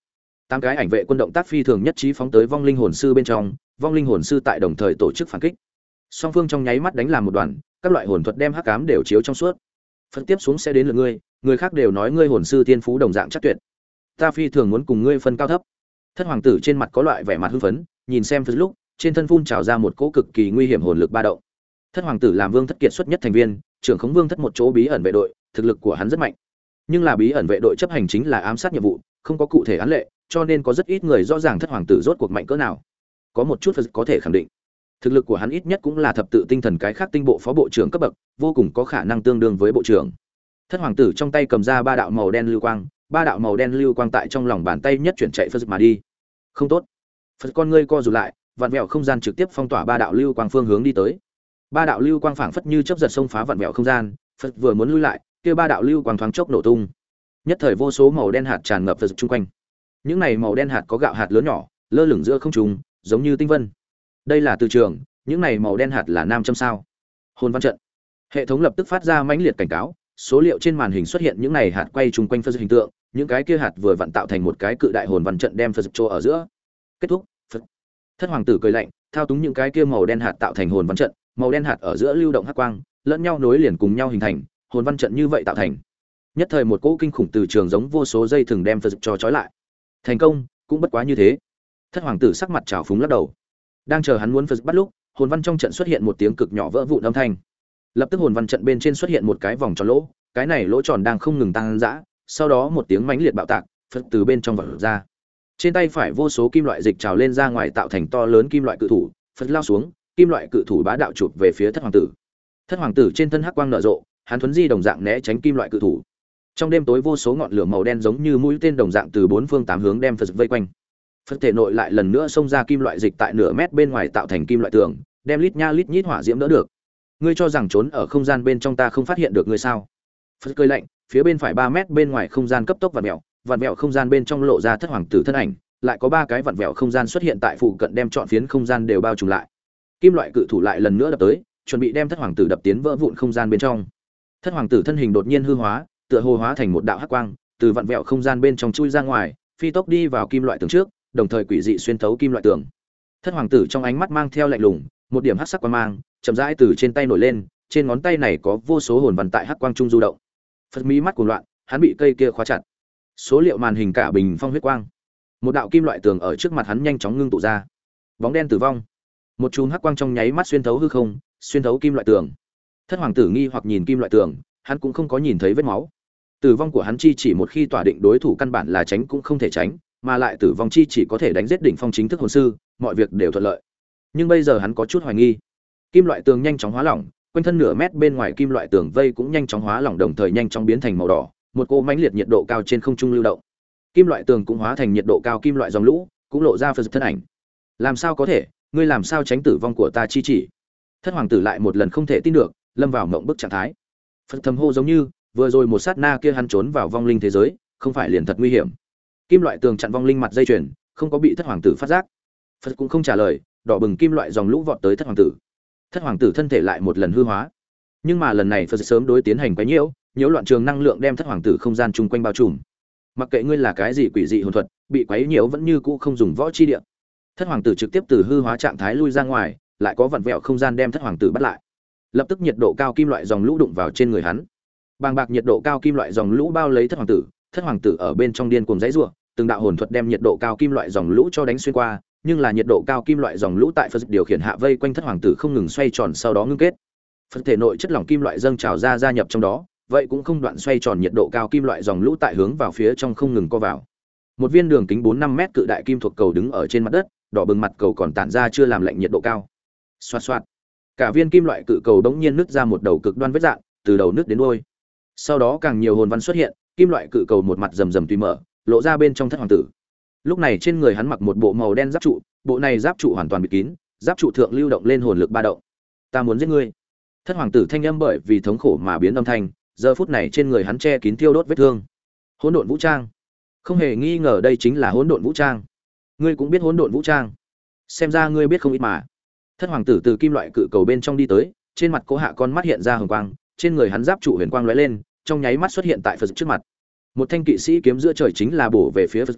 Tám cái ảnh vệ quân động tác phi thường nhất trí phóng tới vong linh hồn sư bên trong, vong linh hồn sư tại đồng thời tổ chức phản kích. Song phương trong nháy mắt đánh làm một đoàn, các loại hồn thuật đem hắc ám đều chiếu trong suốt. Phân tiếp xuống sẽ đến lượt ngươi, người khác đều nói ngươi hồn sư tiên phú đồng dạng chắc tuyệt. Ta phi thường muốn cùng ngươi phân cao thấp. Thất hoàng tử trên mặt có loại vẻ mặt hưng phấn, nhìn xem Phật lúc, trên thân phun trào ra một cỗ cực kỳ nguy hiểm hồn lực ba động. Thất hoàng tử làm vương thất kiệt xuất nhất thành viên, trưởng khống vương thất một chỗ bí ẩn vệ đội, thực lực của hắn rất mạnh. Nhưng là bí ẩn vệ đội chấp hành chính là ám sát nhiệm vụ, không có cụ thể án lệ, cho nên có rất ít người rõ ràng thất hoàng tử rốt cuộc mạnh cỡ nào. Có một chút Phật có thể khẳng định, thực lực của hắn ít nhất cũng là thập tự tinh thần cái khác tinh bộ phó bộ trưởng cấp bậc, vô cùng có khả năng tương đương với bộ trưởng. Thất hoàng tử trong tay cầm ra ba đạo màu đen lưu quang, ba đạo màu đen lưu quang tại trong lòng bàn tay nhất chuyển chạy Phật mà đi. Không tốt. Phật con ngươi co rụt lại, vặn vẹo không gian trực tiếp phong tỏa ba đạo lưu quang phương hướng đi tới. Ba đạo lưu quang phảng phất như chớp giật xông phá vặn vẹo không gian, Phật vừa muốn lui lại, kia ba đạo lưu quang thoáng chốc nổ tung. Nhất thời vô số màu đen hạt tràn ngập Phật xung quanh. Những này màu đen hạt có gạo hạt lớn nhỏ, lơ lửng giữa không trung, giống như tinh vân. Đây là từ trường, những này màu đen hạt là nam châm sao? Hồn văn trận. Hệ thống lập tức phát ra mãnh liệt cảnh cáo, số liệu trên màn hình xuất hiện những này hạt quay chung quanh Phật hình tượng, những cái kia hạt vừa vặn tạo thành một cái cự đại hồn văn trận đem Phật chỗ ở giữa. Kết thúc. Phật. Thất hoàng tử cười lạnh, thao túng những cái kia màu đen hạt tạo thành hồn văn trận, màu đen hạt ở giữa lưu động hắc quang, lẫn nhau nối liền cùng nhau hình thành, hồn văn trận như vậy tạo thành. Nhất thời một cỗ kinh khủng từ trường giống vô số dây thừng đem Phật cho trói lại. Thành công, cũng bất quá như thế. Thất hoàng tử sắc mặt trào phúng lắc đầu. Đang chờ hắn muốn Phật bắt lúc, hồn văn trong trận xuất hiện một tiếng cực nhỏ vỡ vụn âm thanh. Lập tức hồn văn trận bên trên xuất hiện một cái vòng tròn lỗ, cái này lỗ tròn đang không ngừng tăng dã, sau đó một tiếng mãnh liệt bạo tạc, Phật từ bên trong vọt ra. Trên tay phải vô số kim loại dịch trào lên ra ngoài tạo thành to lớn kim loại cự thủ, Phật lao xuống, kim loại cự thủ bá đạo chụp về phía thất hoàng tử. Thất hoàng tử trên thân hắc quang nở rộ, hắn thuấn di đồng dạng né tránh kim loại cự thủ. Trong đêm tối vô số ngọn lửa màu đen giống như mũi tên đồng dạng từ bốn phương tám hướng đem Phật vây quanh. Phật thể nội lại lần nữa xông ra kim loại dịch tại nửa mét bên ngoài tạo thành kim loại tường, đem lít nha lít nhít hỏa diễm đỡ được. Ngươi cho rằng trốn ở không gian bên trong ta không phát hiện được ngươi sao? Phật cười lạnh, phía bên phải ba mét bên ngoài không gian cấp tốc vặn vẹo, vặn vẹo không gian bên trong lộ ra thất hoàng tử thân ảnh, lại có ba cái vặn vẹo không gian xuất hiện tại phụ cận đem trọn phiến không gian đều bao trùm lại. Kim loại cự thủ lại lần nữa đập tới, chuẩn bị đem thất hoàng tử đập tiến vỡ vụn không gian bên trong. Thất hoàng tử thân hình đột nhiên hư hóa, tựa hồ hóa thành một đạo hắc quang, từ vặn vẹo không gian bên trong chui ra ngoài, phi tốc đi vào kim loại tường trước, đồng thời quỷ dị xuyên thấu kim loại tường. Thất hoàng tử trong ánh mắt mang theo lạnh lùng, một điểm hắc sắc quang mang, chậm rãi từ trên tay nổi lên, trên ngón tay này có vô số hồn văn tại hắc quang trung du động. Phật mí mắt cuồng loạn, hắn bị cây kia khóa chặt. Số liệu màn hình cả bình phong huyết quang. Một đạo kim loại tường ở trước mặt hắn nhanh chóng ngưng tụ ra. Bóng đen tử vong. Một chùm hắc quang trong nháy mắt xuyên thấu hư không, xuyên thấu kim loại tường. Thất hoàng tử nghi hoặc nhìn kim loại tường, hắn cũng không có nhìn thấy vết máu. Tử vong của hắn chi chỉ một khi tỏa định đối thủ căn bản là tránh cũng không thể tránh, mà lại tử vong chi chỉ có thể đánh giết đỉnh phong chính thức hồn sư, mọi việc đều thuận lợi. Nhưng bây giờ hắn có chút hoài nghi. Kim loại tường nhanh chóng hóa lỏng, quanh thân nửa mét bên ngoài kim loại tường vây cũng nhanh chóng hóa lỏng đồng thời nhanh chóng biến thành màu đỏ, một cỗ mãnh liệt nhiệt độ cao trên không trung lưu động. Kim loại tường cũng hóa thành nhiệt độ cao kim loại dòng lũ, cũng lộ ra Phật thân ảnh. Làm sao có thể, ngươi làm sao tránh tử vong của ta chi chỉ? Thất hoàng tử lại một lần không thể tin được, lâm vào mộng bức trạng thái. Phật thầm hô giống như, vừa rồi một sát na kia hắn trốn vào vong linh thế giới, không phải liền thật nguy hiểm. Kim loại tường chặn vong linh mặt dây chuyền, không có bị thất hoàng tử phát giác. Phật cũng không trả lời, đỏ bừng kim loại dòng lũ vọt tới thất hoàng tử. Thất hoàng tử thân thể lại một lần hư hóa, nhưng mà lần này Phật sớm đối tiến hành quấy nhiễu, nhiễu loạn trường năng lượng đem thất hoàng tử không gian chung quanh bao trùm. Mặc kệ ngươi là cái gì quỷ dị hồn thuật, bị quấy nhiễu vẫn như cũ không dùng võ chi địa. Thất hoàng tử trực tiếp từ hư hóa trạng thái lui ra ngoài, lại có vặn vẹo không gian đem thất hoàng tử bắt lại. Lập tức nhiệt độ cao kim loại dòng lũ đụng vào trên người hắn. Bàng bạc nhiệt độ cao kim loại dòng lũ bao lấy thất hoàng tử, thất hoàng tử ở bên trong điên cuồng giãy giụa, từng đạo hồn thuật đem nhiệt độ cao kim loại dòng lũ cho đánh xuyên qua, nhưng là nhiệt độ cao kim loại dòng lũ tại Phật điều khiển hạ vây quanh thất hoàng tử không ngừng xoay tròn sau đó ngưng kết. Phật thể nội chất lỏng kim loại dâng trào ra gia nhập trong đó, vậy cũng không đoạn xoay tròn nhiệt độ cao kim loại dòng lũ tại hướng vào phía trong không ngừng co vào. Một viên đường kính bốn năm mét cự đại kim thuộc cầu đứng ở trên mặt đất, đỏ bừng mặt cầu còn tản ra chưa làm lạnh nhiệt độ cao. Xoạt xoạt. Cả viên kim loại cự cầu đống nhiên nứt ra một đầu cực đoan vết dạn, từ đầu nứt đến đuôi. Sau đó càng nhiều hồn văn xuất hiện, kim loại cự cầu một mặt rầm rầm tùy mở, lộ ra bên trong thất hoàng tử. Lúc này trên người hắn mặc một bộ màu đen giáp trụ, bộ này giáp trụ hoàn toàn bịt kín, giáp trụ thượng lưu động lên hồn lực ba động. Ta muốn giết ngươi. Thất hoàng tử thanh âm bởi vì thống khổ mà biến âm thanh, giờ phút này trên người hắn che kín thiêu đốt vết thương. Hỗn độn vũ trang. Không hề nghi ngờ đây chính là hỗn độn vũ trang. Ngươi cũng biết hỗn độn vũ trang. Xem ra ngươi biết không ít mà. Thất hoàng tử từ kim loại cự cầu bên trong đi tới, trên mặt Cố Hạ con mắt hiện ra hồng quang, trên người hắn giáp trụ huyền quang lóe lên, trong nháy mắt xuất hiện tại Phật trước mặt. Một thanh kỵ sĩ kiếm giữa trời chính là bổ về phía Phật cổ,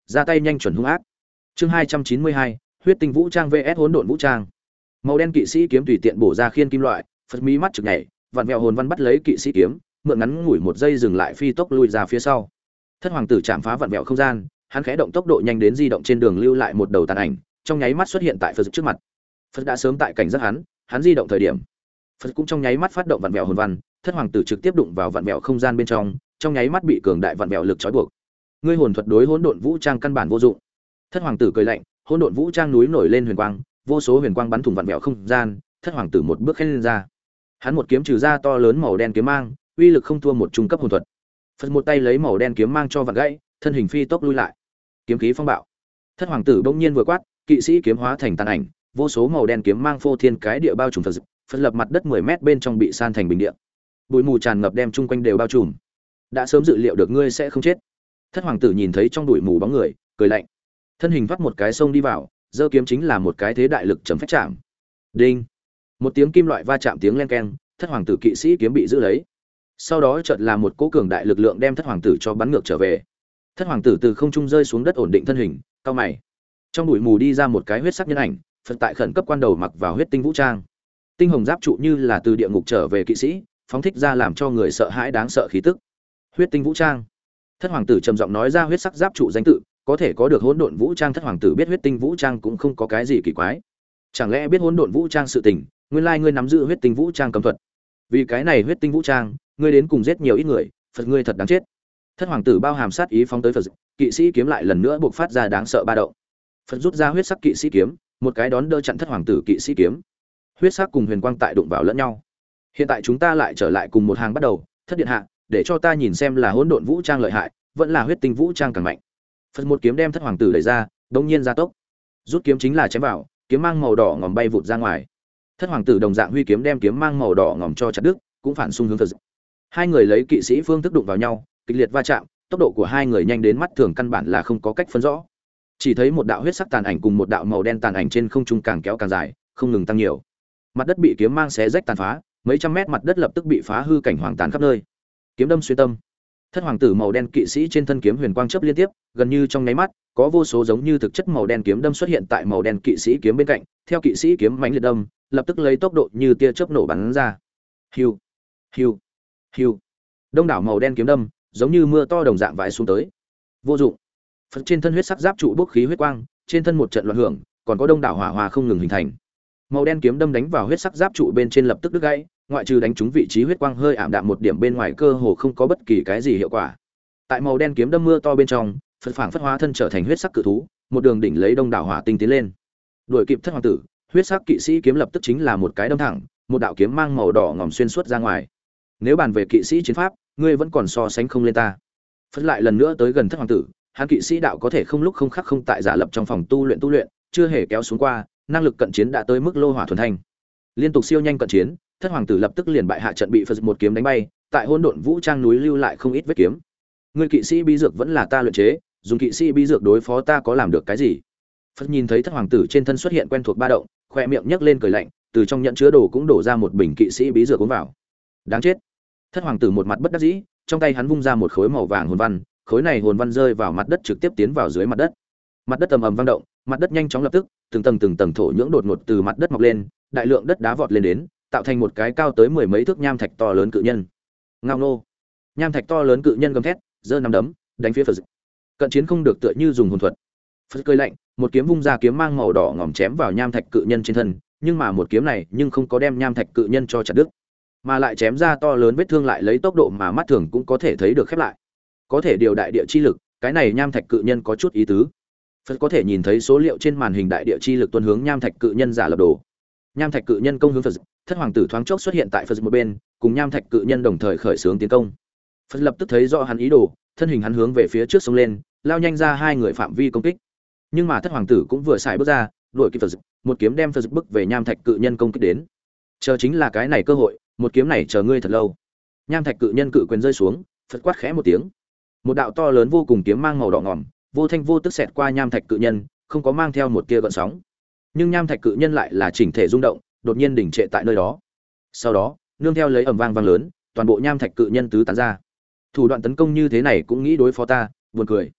ra tay nhanh chuẩn hung ác. Chương hai trăm chín mươi hai, huyết tinh vũ trang vs hỗn độn vũ trang. Màu đen kỵ sĩ kiếm tùy tiện bổ ra khiên kim loại, Phật mí mắt trực nhảy, vặn vẹo hồn văn bắt lấy kỵ sĩ kiếm, mượn ngắn ngủi một giây dừng lại phi tốc lui ra phía sau. Thất hoàng tử chạm phá vặn vẹo không gian, hắn khẽ động tốc độ nhanh đến di động trên đường lưu lại một đầu tàn ảnh, trong nháy mắt xuất hiện tại Phật trước mặt. Phật đã sớm tại cảnh giác hắn, hắn di động thời điểm, Phật cũng trong nháy mắt phát động vặn vẹo hồn văn, thất hoàng tử trực tiếp đụng vào vặn vẹo không gian bên trong, trong nháy mắt bị cường đại vặn vẹo lực trói buộc. Ngươi hồn thuật đối hỗn độn vũ trang căn bản vô dụng. Thất hoàng tử cười lạnh, hỗn độn vũ trang núi nổi lên huyền quang, vô số huyền quang bắn thủng vặn vẹo không gian, thất hoàng tử một bước lên ra. Hắn một kiếm trừ ra to lớn màu đen kiếm mang, uy lực không thua một trung cấp hồn thuật. Phật một tay lấy màu đen kiếm mang cho vặn gãy, thân hình phi tốc lui lại. Kiếm khí phong bạo. Thất hoàng tử bỗng nhiên vừa quát, kỵ sĩ kiếm hóa thành tàn ảnh, vô số màu đen kiếm mang phô thiên cái địa bao trùm Phật, Phật lập mặt đất mười mét bên trong bị san thành bình địa. Bụi mù tràn ngập đem chung quanh đều bao trùm. Đã sớm dự liệu được ngươi sẽ không chết. Thất hoàng tử nhìn thấy trong bụi mù bóng người, cười lạnh. Thân hình vắt một cái sông đi vào, giơ kiếm chính là một cái thế đại lực chấm phách chạm. Đinh. Một tiếng kim loại va chạm tiếng len keng, thất hoàng tử kỵ sĩ kiếm bị giữ lấy. Sau đó chợt là một cỗ cường đại lực lượng đem thất hoàng tử cho bắn ngược trở về. Thất hoàng tử từ không trung rơi xuống đất ổn định thân hình, cau mày. Trong bụi mù đi ra một cái huyết sắc nhân ảnh, Phật tại khẩn cấp quan đầu mặc vào huyết tinh vũ trang. Tinh hồng giáp trụ như là từ địa ngục trở về kỵ sĩ, phóng thích ra làm cho người sợ hãi đáng sợ khí tức. Huyết tinh vũ trang. Thất hoàng tử trầm giọng nói ra huyết sắc giáp trụ danh tự, có thể có được hỗn độn vũ trang, thất hoàng tử biết huyết tinh vũ trang cũng không có cái gì kỳ quái. Chẳng lẽ biết hỗn độn vũ trang sự tình, nguyên lai ngươi nắm giữ huyết tinh vũ trang cấm thuật. Vì cái này huyết tinh vũ trang, ngươi đến cùng giết nhiều ít người, Phật ngươi thật đáng chết. Thất hoàng tử bao hàm sát ý phóng tới Phật, kỵ sĩ kiếm lại lần nữa buộc phát ra đáng sợ ba động. Phật rút ra huyết sắc kỵ sĩ kiếm, một cái đón đỡ chặn thất hoàng tử kỵ sĩ kiếm. Huyết sắc cùng huyền quang tại đụng vào lẫn nhau. Hiện tại chúng ta lại trở lại cùng một hàng bắt đầu, thất điện hạ, để cho ta nhìn xem là hỗn độn vũ trang lợi hại, vẫn là huyết tinh vũ trang càng mạnh. Phật một kiếm đem thất hoàng tử đẩy ra, đống nhiên ra tốc. Rút kiếm chính là chém vào, kiếm mang màu đỏ ngòm bay vụt ra ngoài. Thất hoàng tử đồng dạng huy kiếm đem kiếm mang màu đỏ ngòm cho chặt đứt, cũng phản xung hướng Phật. Hai người lấy kỵ sĩ phương thức đụng vào nhau, kịch liệt va chạm, tốc độ của hai người nhanh đến mắt thường căn bản là không có cách phân rõ. Chỉ thấy một đạo huyết sắc tàn ảnh cùng một đạo màu đen tàn ảnh trên không trung càng kéo càng dài, không ngừng tăng nhiều. Mặt đất bị kiếm mang xé rách tàn phá, mấy trăm mét mặt đất lập tức bị phá hư, cảnh hoàng tàn khắp nơi. Kiếm đâm xuyên tâm. Thất hoàng tử màu đen kỵ sĩ trên thân kiếm huyền quang chớp liên tiếp, gần như trong nháy mắt, có vô số giống như thực chất màu đen kiếm đâm xuất hiện tại màu đen kỵ sĩ kiếm bên cạnh, theo kỵ sĩ kiếm mãnh liệt đâm, lập tức lấy tốc độ như tia chớp nổ bắn ra. Hiu, hiu, hiu. Đông đảo màu đen kiếm đâm, giống như mưa to đồng dạng vãi xuống tới. Vô dụng. Phật trên thân huyết sắc giáp trụ bốc khí huyết quang, trên thân một trận loạn hưởng, còn có đông đảo hỏa hoa không ngừng hình thành. Màu đen kiếm đâm đánh vào huyết sắc giáp trụ bên trên lập tức đứt gãy, ngoại trừ đánh trúng vị trí huyết quang hơi ảm đạm một điểm bên ngoài cơ hồ không có bất kỳ cái gì hiệu quả. Tại màu đen kiếm đâm mưa to bên trong, Phật phảng phất hóa thân trở thành huyết sắc cự thú, một đường đỉnh lấy đông đảo hỏa tinh tiến lên. Đuổi kịp thất hoàng tử, huyết sắc kỵ sĩ kiếm lập tức chính là một cái đâm thẳng, một đạo kiếm mang màu đỏ ngòm xuyên suốt ra ngoài. Nếu bàn về kỵ sĩ chiến pháp, ngươi vẫn còn so sánh không lên ta. Phật lại lần nữa tới gần thất hoàng tử, hắn kỵ sĩ đạo có thể không lúc không khắc không tại giả lập trong phòng tu luyện tu luyện, chưa hề kéo xuống qua, năng lực cận chiến đã tới mức lô hỏa thuần thanh. Liên tục siêu nhanh cận chiến, thất hoàng tử lập tức liền bại hạ trận, bị Phật một kiếm đánh bay, tại hỗn độn vũ trang núi lưu lại không ít vết kiếm. Ngươi kỵ sĩ bí dược vẫn là ta luyện chế, dùng kỵ sĩ bí dược đối phó ta có làm được cái gì? Phật nhìn thấy thất hoàng tử trên thân xuất hiện quen thuộc ba động, khoe miệng nhếch lên cười lạnh, từ trong nhận chứa đồ cũng đổ ra một bình kỵ sĩ bí dược uống vào. Đáng chết! Thất hoàng tử một mặt bất đắc dĩ, trong tay hắn vung ra một khối màu vàng hồn văn, khối này hồn văn rơi vào mặt đất trực tiếp tiến vào dưới mặt đất. Mặt đất ầm ầm vang động, mặt đất nhanh chóng lập tức, từng tầng từng tầng thổ nhưỡng đột ngột từ mặt đất mọc lên, đại lượng đất đá vọt lên đến, tạo thành một cái cao tới mười mấy thước nham thạch to lớn cự nhân. Ngao nô! Nham thạch to lớn cự nhân gầm thét, giơ nắm đấm, đánh phía Phật. Cận chiến không được tựa như dùng hồn thuật. Phật cười lạnh, một kiếm vung ra, kiếm mang màu đỏ ngòm chém vào nham thạch cự nhân trên thân, nhưng mà một kiếm này nhưng không có đem nham thạch cự nhân cho chặt đứt, mà lại chém ra to lớn vết thương, lại lấy tốc độ mà mắt thường cũng có thể thấy được khép lại. Có thể điều đại địa chi lực, cái này nham thạch cự nhân có chút ý tứ. Phật có thể nhìn thấy số liệu trên màn hình đại địa chi lực tuôn hướng nham thạch cự nhân giả lập đồ. Nham thạch cự nhân công hướng Phật, thất hoàng tử thoáng chốc xuất hiện tại Phật một bên, cùng nham thạch cự nhân đồng thời khởi xướng tiến công. Phật lập tức thấy rõ hắn ý đồ, thân hình hắn hướng về phía trước xông lên, lao nhanh ra hai người phạm vi công kích. Nhưng mà thất hoàng tử cũng vừa xài bước ra, đuổi kịp Phật, một kiếm đem Phật bức về nham thạch cự nhân công kích đến. Chờ chính là cái này cơ hội, một kiếm này chờ ngươi thật lâu. Nham thạch cự nhân cự quyền rơi xuống, Phật quát khẽ một tiếng, một đạo to lớn vô cùng kiếm mang màu đỏ ngòm, vô thanh vô tức xẹt qua nham thạch cự nhân, không có mang theo một tia gợn sóng. Nhưng nham thạch cự nhân lại là chỉnh thể rung động, đột nhiên đỉnh trệ tại nơi đó. Sau đó, nương theo lấy ầm vang vang lớn, toàn bộ nham thạch cự nhân tứ tán ra. Thủ đoạn tấn công như thế này cũng nghĩ đối phó ta, buồn cười.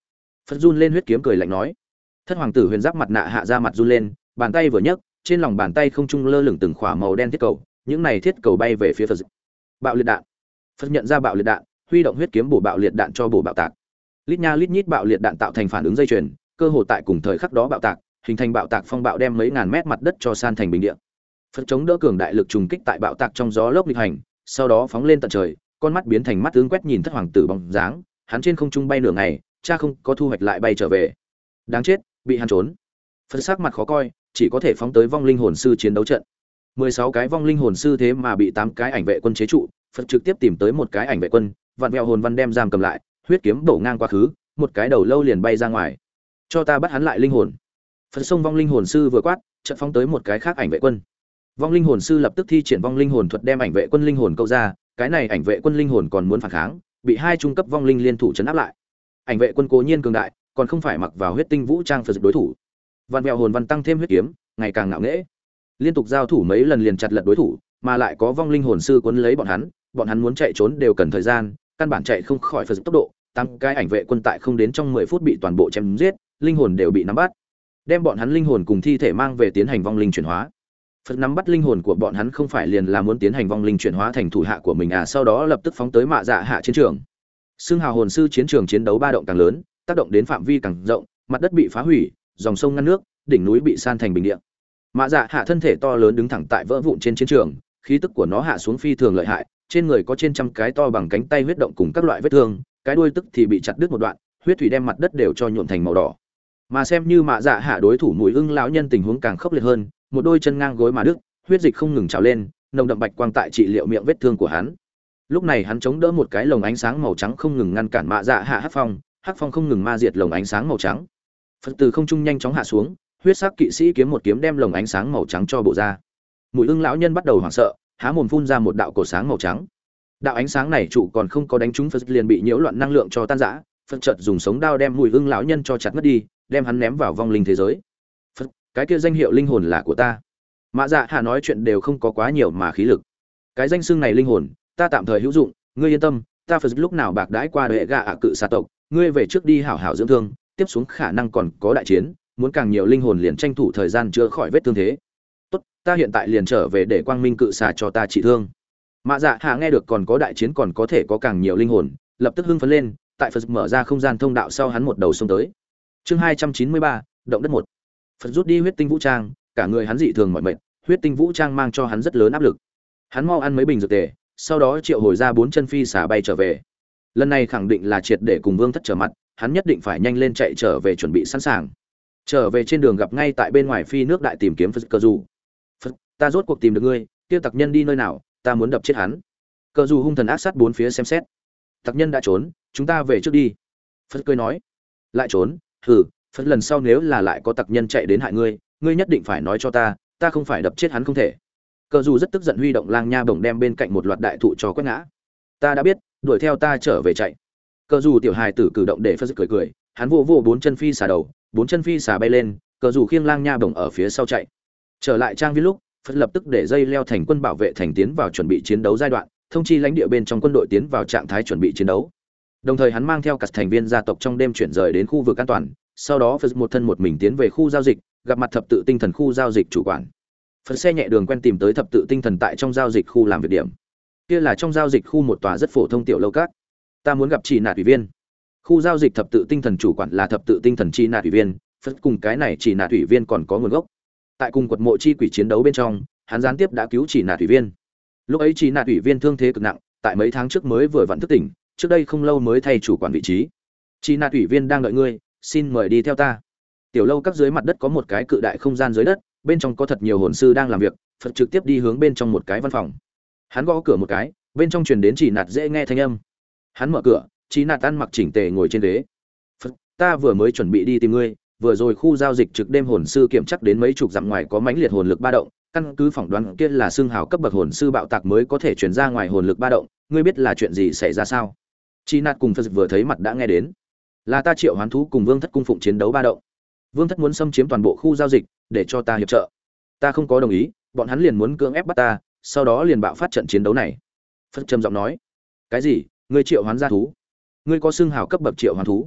Phật run lên huyết kiếm cười lạnh nói. Thất hoàng tử huyền giáp mặt nạ hạ ra mặt run lên, bàn tay vừa nhấc, trên lòng bàn tay không trung lơ lửng từng khỏa màu đen thiết cầu, những này thiết cầu bay về phía Phật. Bạo liệt đạn. Phật nhận ra bạo liệt đạn, huy động huyết kiếm bổ bạo liệt đạn cho bổ bạo tạc. Lít nha lít nhít bạo liệt đạn tạo thành phản ứng dây chuyền, cơ hồ tại cùng thời khắc đó bạo tạc, hình thành bạo tạc phong bạo đem mấy ngàn mét mặt đất cho san thành bình địa. Phật chống đỡ cường đại lực trùng kích tại bạo tạc trong gió lốc nghịch hành, sau đó phóng lên tận trời, con mắt biến thành mắt tướng quét nhìn thất hoàng tử bóng dáng, hắn trên không trung bay nửa ngày, cha không có thu hoạch lại bay trở về. Đáng chết, bị hắn trốn. Phật sắc mặt khó coi, chỉ có thể phóng tới vong linh hồn sư chiến đấu trận. mười sáu cái vong linh hồn sư thế mà bị tám cái ảnh vệ quân chế trụ, Phật trực tiếp tìm tới một cái ảnh vệ quân, vặn vẹo hồn văn đem giam cầm lại, huyết kiếm bổ ngang quá khứ, một cái đầu lâu liền bay ra ngoài. Cho ta bắt hắn lại linh hồn. Phật xông vong linh hồn sư vừa quát, chợt phóng tới một cái khác ảnh vệ quân. Vong linh hồn sư lập tức thi triển vong linh hồn thuật đem ảnh vệ quân linh hồn câu ra, cái này ảnh vệ quân linh hồn còn muốn phản kháng, bị hai trung cấp vong linh liên thủ trấn áp lại. Ảnh vệ quân cố nhiên cường đại, còn không phải mặc vào huyết tinh vũ trang Phật đối thủ. Vạn vẹo hồn văn tăng thêm huyết kiếm, ngày càng ngạo nghễ. Liên tục giao thủ mấy lần liền chặt lật đối thủ, mà lại có vong linh hồn sư cuốn lấy bọn hắn, bọn hắn muốn chạy trốn đều cần thời gian, căn bản chạy không khỏi Phật tốc độ. Tăng cái ảnh vệ quân tại không đến trong mười phút bị toàn bộ chém giết, linh hồn đều bị nắm bắt. Đem bọn hắn linh hồn cùng thi thể mang về tiến hành vong linh chuyển hóa. Phật nắm bắt linh hồn của bọn hắn không phải liền là muốn tiến hành vong linh chuyển hóa thành thủ hạ của mình à, sau đó lập tức phóng tới mạ dạ hạ chiến trường. Xương hào hồn sư chiến trường chiến đấu ba động càng lớn, tác động đến phạm vi càng rộng, mặt đất bị phá hủy, dòng sông ngăn nước, đỉnh núi bị san thành bình địa. Mạ dạ hạ thân thể to lớn đứng thẳng tại vỡ vụn trên chiến trường, khí tức của nó hạ xuống phi thường lợi hại, trên người có trên trăm cái to bằng cánh tay huyết động cùng các loại vết thương, cái đuôi tức thì bị chặt đứt một đoạn, huyết thủy đem mặt đất đều cho nhuộm thành màu đỏ. Mà xem như mạ dạ hạ đối thủ Mùi Ưng lão nhân tình huống càng khốc liệt hơn, một đôi chân ngang gối mà đứt, huyết dịch không ngừng trào lên, nồng đậm bạch quang tại trị liệu miệng vết thương của hắn. Lúc này hắn chống đỡ một cái lồng ánh sáng màu trắng không ngừng ngăn cản mạ dạ hạ hắc phong, hắc phong không ngừng ma diệt lồng ánh sáng màu trắng. Phật từ không trung nhanh chóng hạ xuống, huyết sắc kỵ sĩ kiếm một kiếm đem lồng ánh sáng màu trắng cho bộ ra. Mùi Ưng lão nhân bắt đầu hoảng sợ, há mồm phun ra một đạo cổ sáng màu trắng. Đạo ánh sáng này trụ còn không có đánh trúng Phật liền bị nhiễu loạn năng lượng cho tan rã, Phật chợt dùng sống đao đem Mùi Ưng lão nhân cho chặt mất đi, đem hắn ném vào vong linh thế giới. Phật, cái kia danh hiệu linh hồn là của ta. Mạ dạ hạ nói chuyện đều không có quá nhiều mà khí lực. Cái danh xưng này linh hồn, ta tạm thời hữu dụng, ngươi yên tâm, ta Phật lúc nào bạc đãi qua đệ gạ ạ cự xà tộc, ngươi về trước đi hảo hảo dưỡng thương, tiếp xuống khả năng còn có đại chiến, muốn càng nhiều linh hồn liền tranh thủ thời gian chữa khỏi vết thương thế. Tốt, ta hiện tại liền trở về để quang minh cự xà cho ta trị thương. Mạ dạ hạ nghe được còn có đại chiến còn có thể có càng nhiều linh hồn, lập tức hưng phấn lên, tại Phật mở ra không gian thông đạo sau hắn một đầu xông tới. Chương hai trăm chín mươi ba, động đất một. Phật rút đi huyết tinh vũ trang, cả người hắn dị thường mỏi mệt, huyết tinh vũ trang mang cho hắn rất lớn áp lực. Hắn mau ăn mấy bình dược tề, sau đó triệu hồi ra bốn chân phi xà bay trở về. Lần này khẳng định là triệt để cùng Vương Thất trở mặt, hắn nhất định phải nhanh lên chạy trở về chuẩn bị sẵn sàng. Trở về trên đường gặp ngay tại bên ngoài phi nước đại tìm kiếm Phật Cờ Dù. Phật, ta rốt cuộc tìm được ngươi, kia tặc nhân đi nơi nào, ta muốn đập chết hắn. Cờ Dù hung thần ác sát bốn phía xem xét. Tặc nhân đã trốn, chúng ta về trước đi. Phật cười nói. Lại trốn? Hừ, Phật lần sau nếu là lại có tặc nhân chạy đến hại ngươi, ngươi nhất định phải nói cho ta, ta không phải đập chết hắn không thể. Cờ Dù rất tức giận huy động lang nha bổng đem bên cạnh một loạt đại thụ cho quét ngã. Ta đã biết, đuổi theo ta trở về chạy. Cờ Dù tiểu hài tử cử động để Phật cười cười, hắn vô vô bốn chân phi xà đầu, bốn chân phi xà bay lên, Cờ Dù khiêng lang nha bổng ở phía sau chạy. Trở lại trang viên lúc, Phật lập tức để dây leo thành quân bảo vệ thành tiến vào chuẩn bị chiến đấu giai đoạn, thông chi lãnh địa bên trong quân đội tiến vào trạng thái chuẩn bị chiến đấu. Đồng thời hắn mang theo các thành viên gia tộc trong đêm chuyển rời đến khu vực an toàn, sau đó Phật một thân một mình tiến về khu giao dịch, gặp mặt thập tự tinh thần khu giao dịch chủ quản. Phật xe nhẹ đường quen tìm tới thập tự tinh thần tại trong giao dịch khu làm việc điểm. Kia là trong giao dịch khu một tòa rất phổ thông tiểu lâu các. Ta muốn gặp Chỉ Nạt ủy viên. Khu giao dịch thập tự tinh thần chủ quản là thập tự tinh thần Chỉ Nạt ủy viên, Phật cùng cái này Chỉ Nạt ủy viên còn có nguồn gốc. Tại cùng quật mộ chi quỷ chiến đấu bên trong, hắn gián tiếp đã cứu Chỉ Nạt ủy viên. Lúc ấy Chỉ Nạt ủy viên thương thế cực nặng, tại mấy tháng trước mới vừa vặn thức tỉnh, trước đây không lâu mới thay chủ quản vị trí. Chỉ Nạt ủy viên đang đợi ngươi, xin mời đi theo ta. Tiểu lâu các dưới mặt đất có một cái cự đại không gian dưới đất, bên trong có thật nhiều hồn sư đang làm việc. Phật trực tiếp đi hướng bên trong một cái văn phòng. Hắn gõ cửa một cái, bên trong truyền đến Chỉ Nạt dễ nghe thanh âm. Hắn mở cửa, Chỉ Nạt ăn mặc chỉnh tề ngồi trên ghế. Phật, ta vừa mới chuẩn bị đi tìm ngươi, vừa rồi khu giao dịch trực đêm hồn sư kiểm chắc đến mấy chục dặm ngoài có mãnh liệt hồn lực ba động, căn cứ phỏng đoán kia là xương hào cấp bậc hồn sư bạo tạc mới có thể truyền ra ngoài hồn lực ba động, ngươi biết là chuyện gì xảy ra sao? Chỉ Nạt cùng Phật vừa thấy mặt đã nghe đến, là ta triệu hoán thú cùng Vương Thất cung phụng chiến đấu ba động. Vương Thất muốn xâm chiếm toàn bộ khu giao dịch, để cho ta hiệp trợ. Ta không có đồng ý, bọn hắn liền muốn cưỡng ép bắt ta, sau đó liền bạo phát trận chiến đấu này. Phật trầm giọng nói, cái gì? Ngươi triệu hoán gia thú? Ngươi có xương hào cấp bậc triệu hoán thú?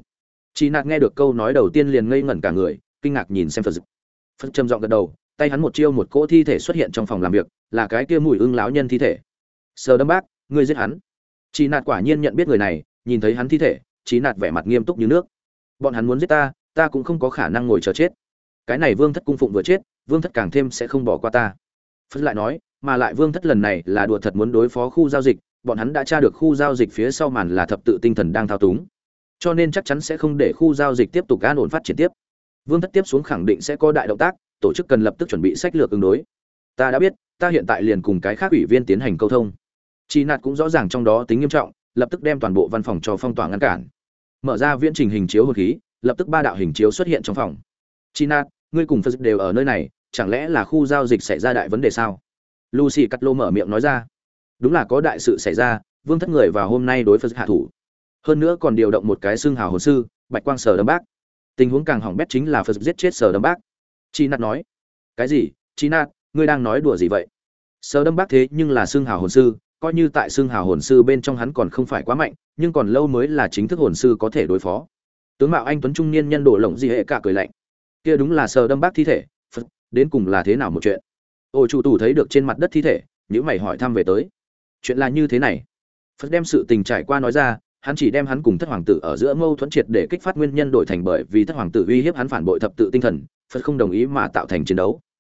Chị Nạt nghe được câu nói đầu tiên liền ngây ngẩn cả người, kinh ngạc nhìn xem Phật. Phật trầm giọng gật đầu, tay hắn một chiêu một cỗ thi thể xuất hiện trong phòng làm việc, là cái kia mùi ưng lão nhân thi thể. Sờ Đâm Bác, ngươi giết hắn. Chị Nạt quả nhiên nhận biết người này, nhìn thấy hắn thi thể, Chị Nạt vẻ mặt nghiêm túc như nước. Bọn hắn muốn giết ta, ta cũng không có khả năng ngồi chờ chết. Cái này Vương Thất cung phụng vừa chết, Vương Thất càng thêm sẽ không bỏ qua ta. Phật lại nói, mà lại Vương Thất lần này là đùa thật muốn đối phó khu giao dịch, bọn hắn đã tra được khu giao dịch phía sau màn là thập tự tinh thần đang thao túng, cho nên chắc chắn sẽ không để khu giao dịch tiếp tục an ổn phát triển tiếp. Vương Thất tiếp xuống khẳng định sẽ có đại động tác, tổ chức cần lập tức chuẩn bị sách lược ứng đối. Ta đã biết, ta hiện tại liền cùng cái khác ủy viên tiến hành câu thông. Chi Nạt cũng rõ ràng trong đó tính nghiêm trọng, lập tức đem toàn bộ văn phòng cho phong tỏa ngăn cản. Mở ra viễn trình hình chiếu hồn khí, lập tức ba đạo hình chiếu xuất hiện trong phòng. Chi Nạt, ngươi cùng Phật đều ở nơi này, chẳng lẽ là khu giao dịch xảy ra đại vấn đề sao? Lucy Cắt Lô mở miệng nói ra. Đúng là có đại sự xảy ra, Vương Thất người vào hôm nay đối Phật hạ thủ. Hơn nữa còn điều động một cái xương hào hồn sư, Bạch Quang Sở Đâm Bác. Tình huống càng hỏng bét chính là Phật giết chết Sở Đâm Bác. Chi Nạt nói. Cái gì? Chi Nạt, ngươi đang nói đùa gì vậy? Sở Đâm Bác thế nhưng là xương hào hồn sư, coi như tại xương hào hồn sư bên trong hắn còn không phải quá mạnh, nhưng còn lâu mới là chính thức hồn sư có thể đối phó. Tướng mạo anh tuấn trung niên nhân đổ lộng gì hệ cả cười lạnh. Kia đúng là Sở Đâm Bác thi thể, Phật, đến cùng là thế nào một chuyện? Ôi chủ tủ thấy được trên mặt đất thi thể, nhíu mày hỏi thăm về tới. Chuyện là như thế này. Phật đem sự tình trải qua nói ra, hắn chỉ đem hắn cùng thất hoàng tử ở giữa mâu thuẫn triệt để kích phát nguyên nhân đổi thành bởi vì thất hoàng tử uy hiếp hắn phản bội thập tự tinh thần, Phật không đồng ý mà tạo thành chiến đấu.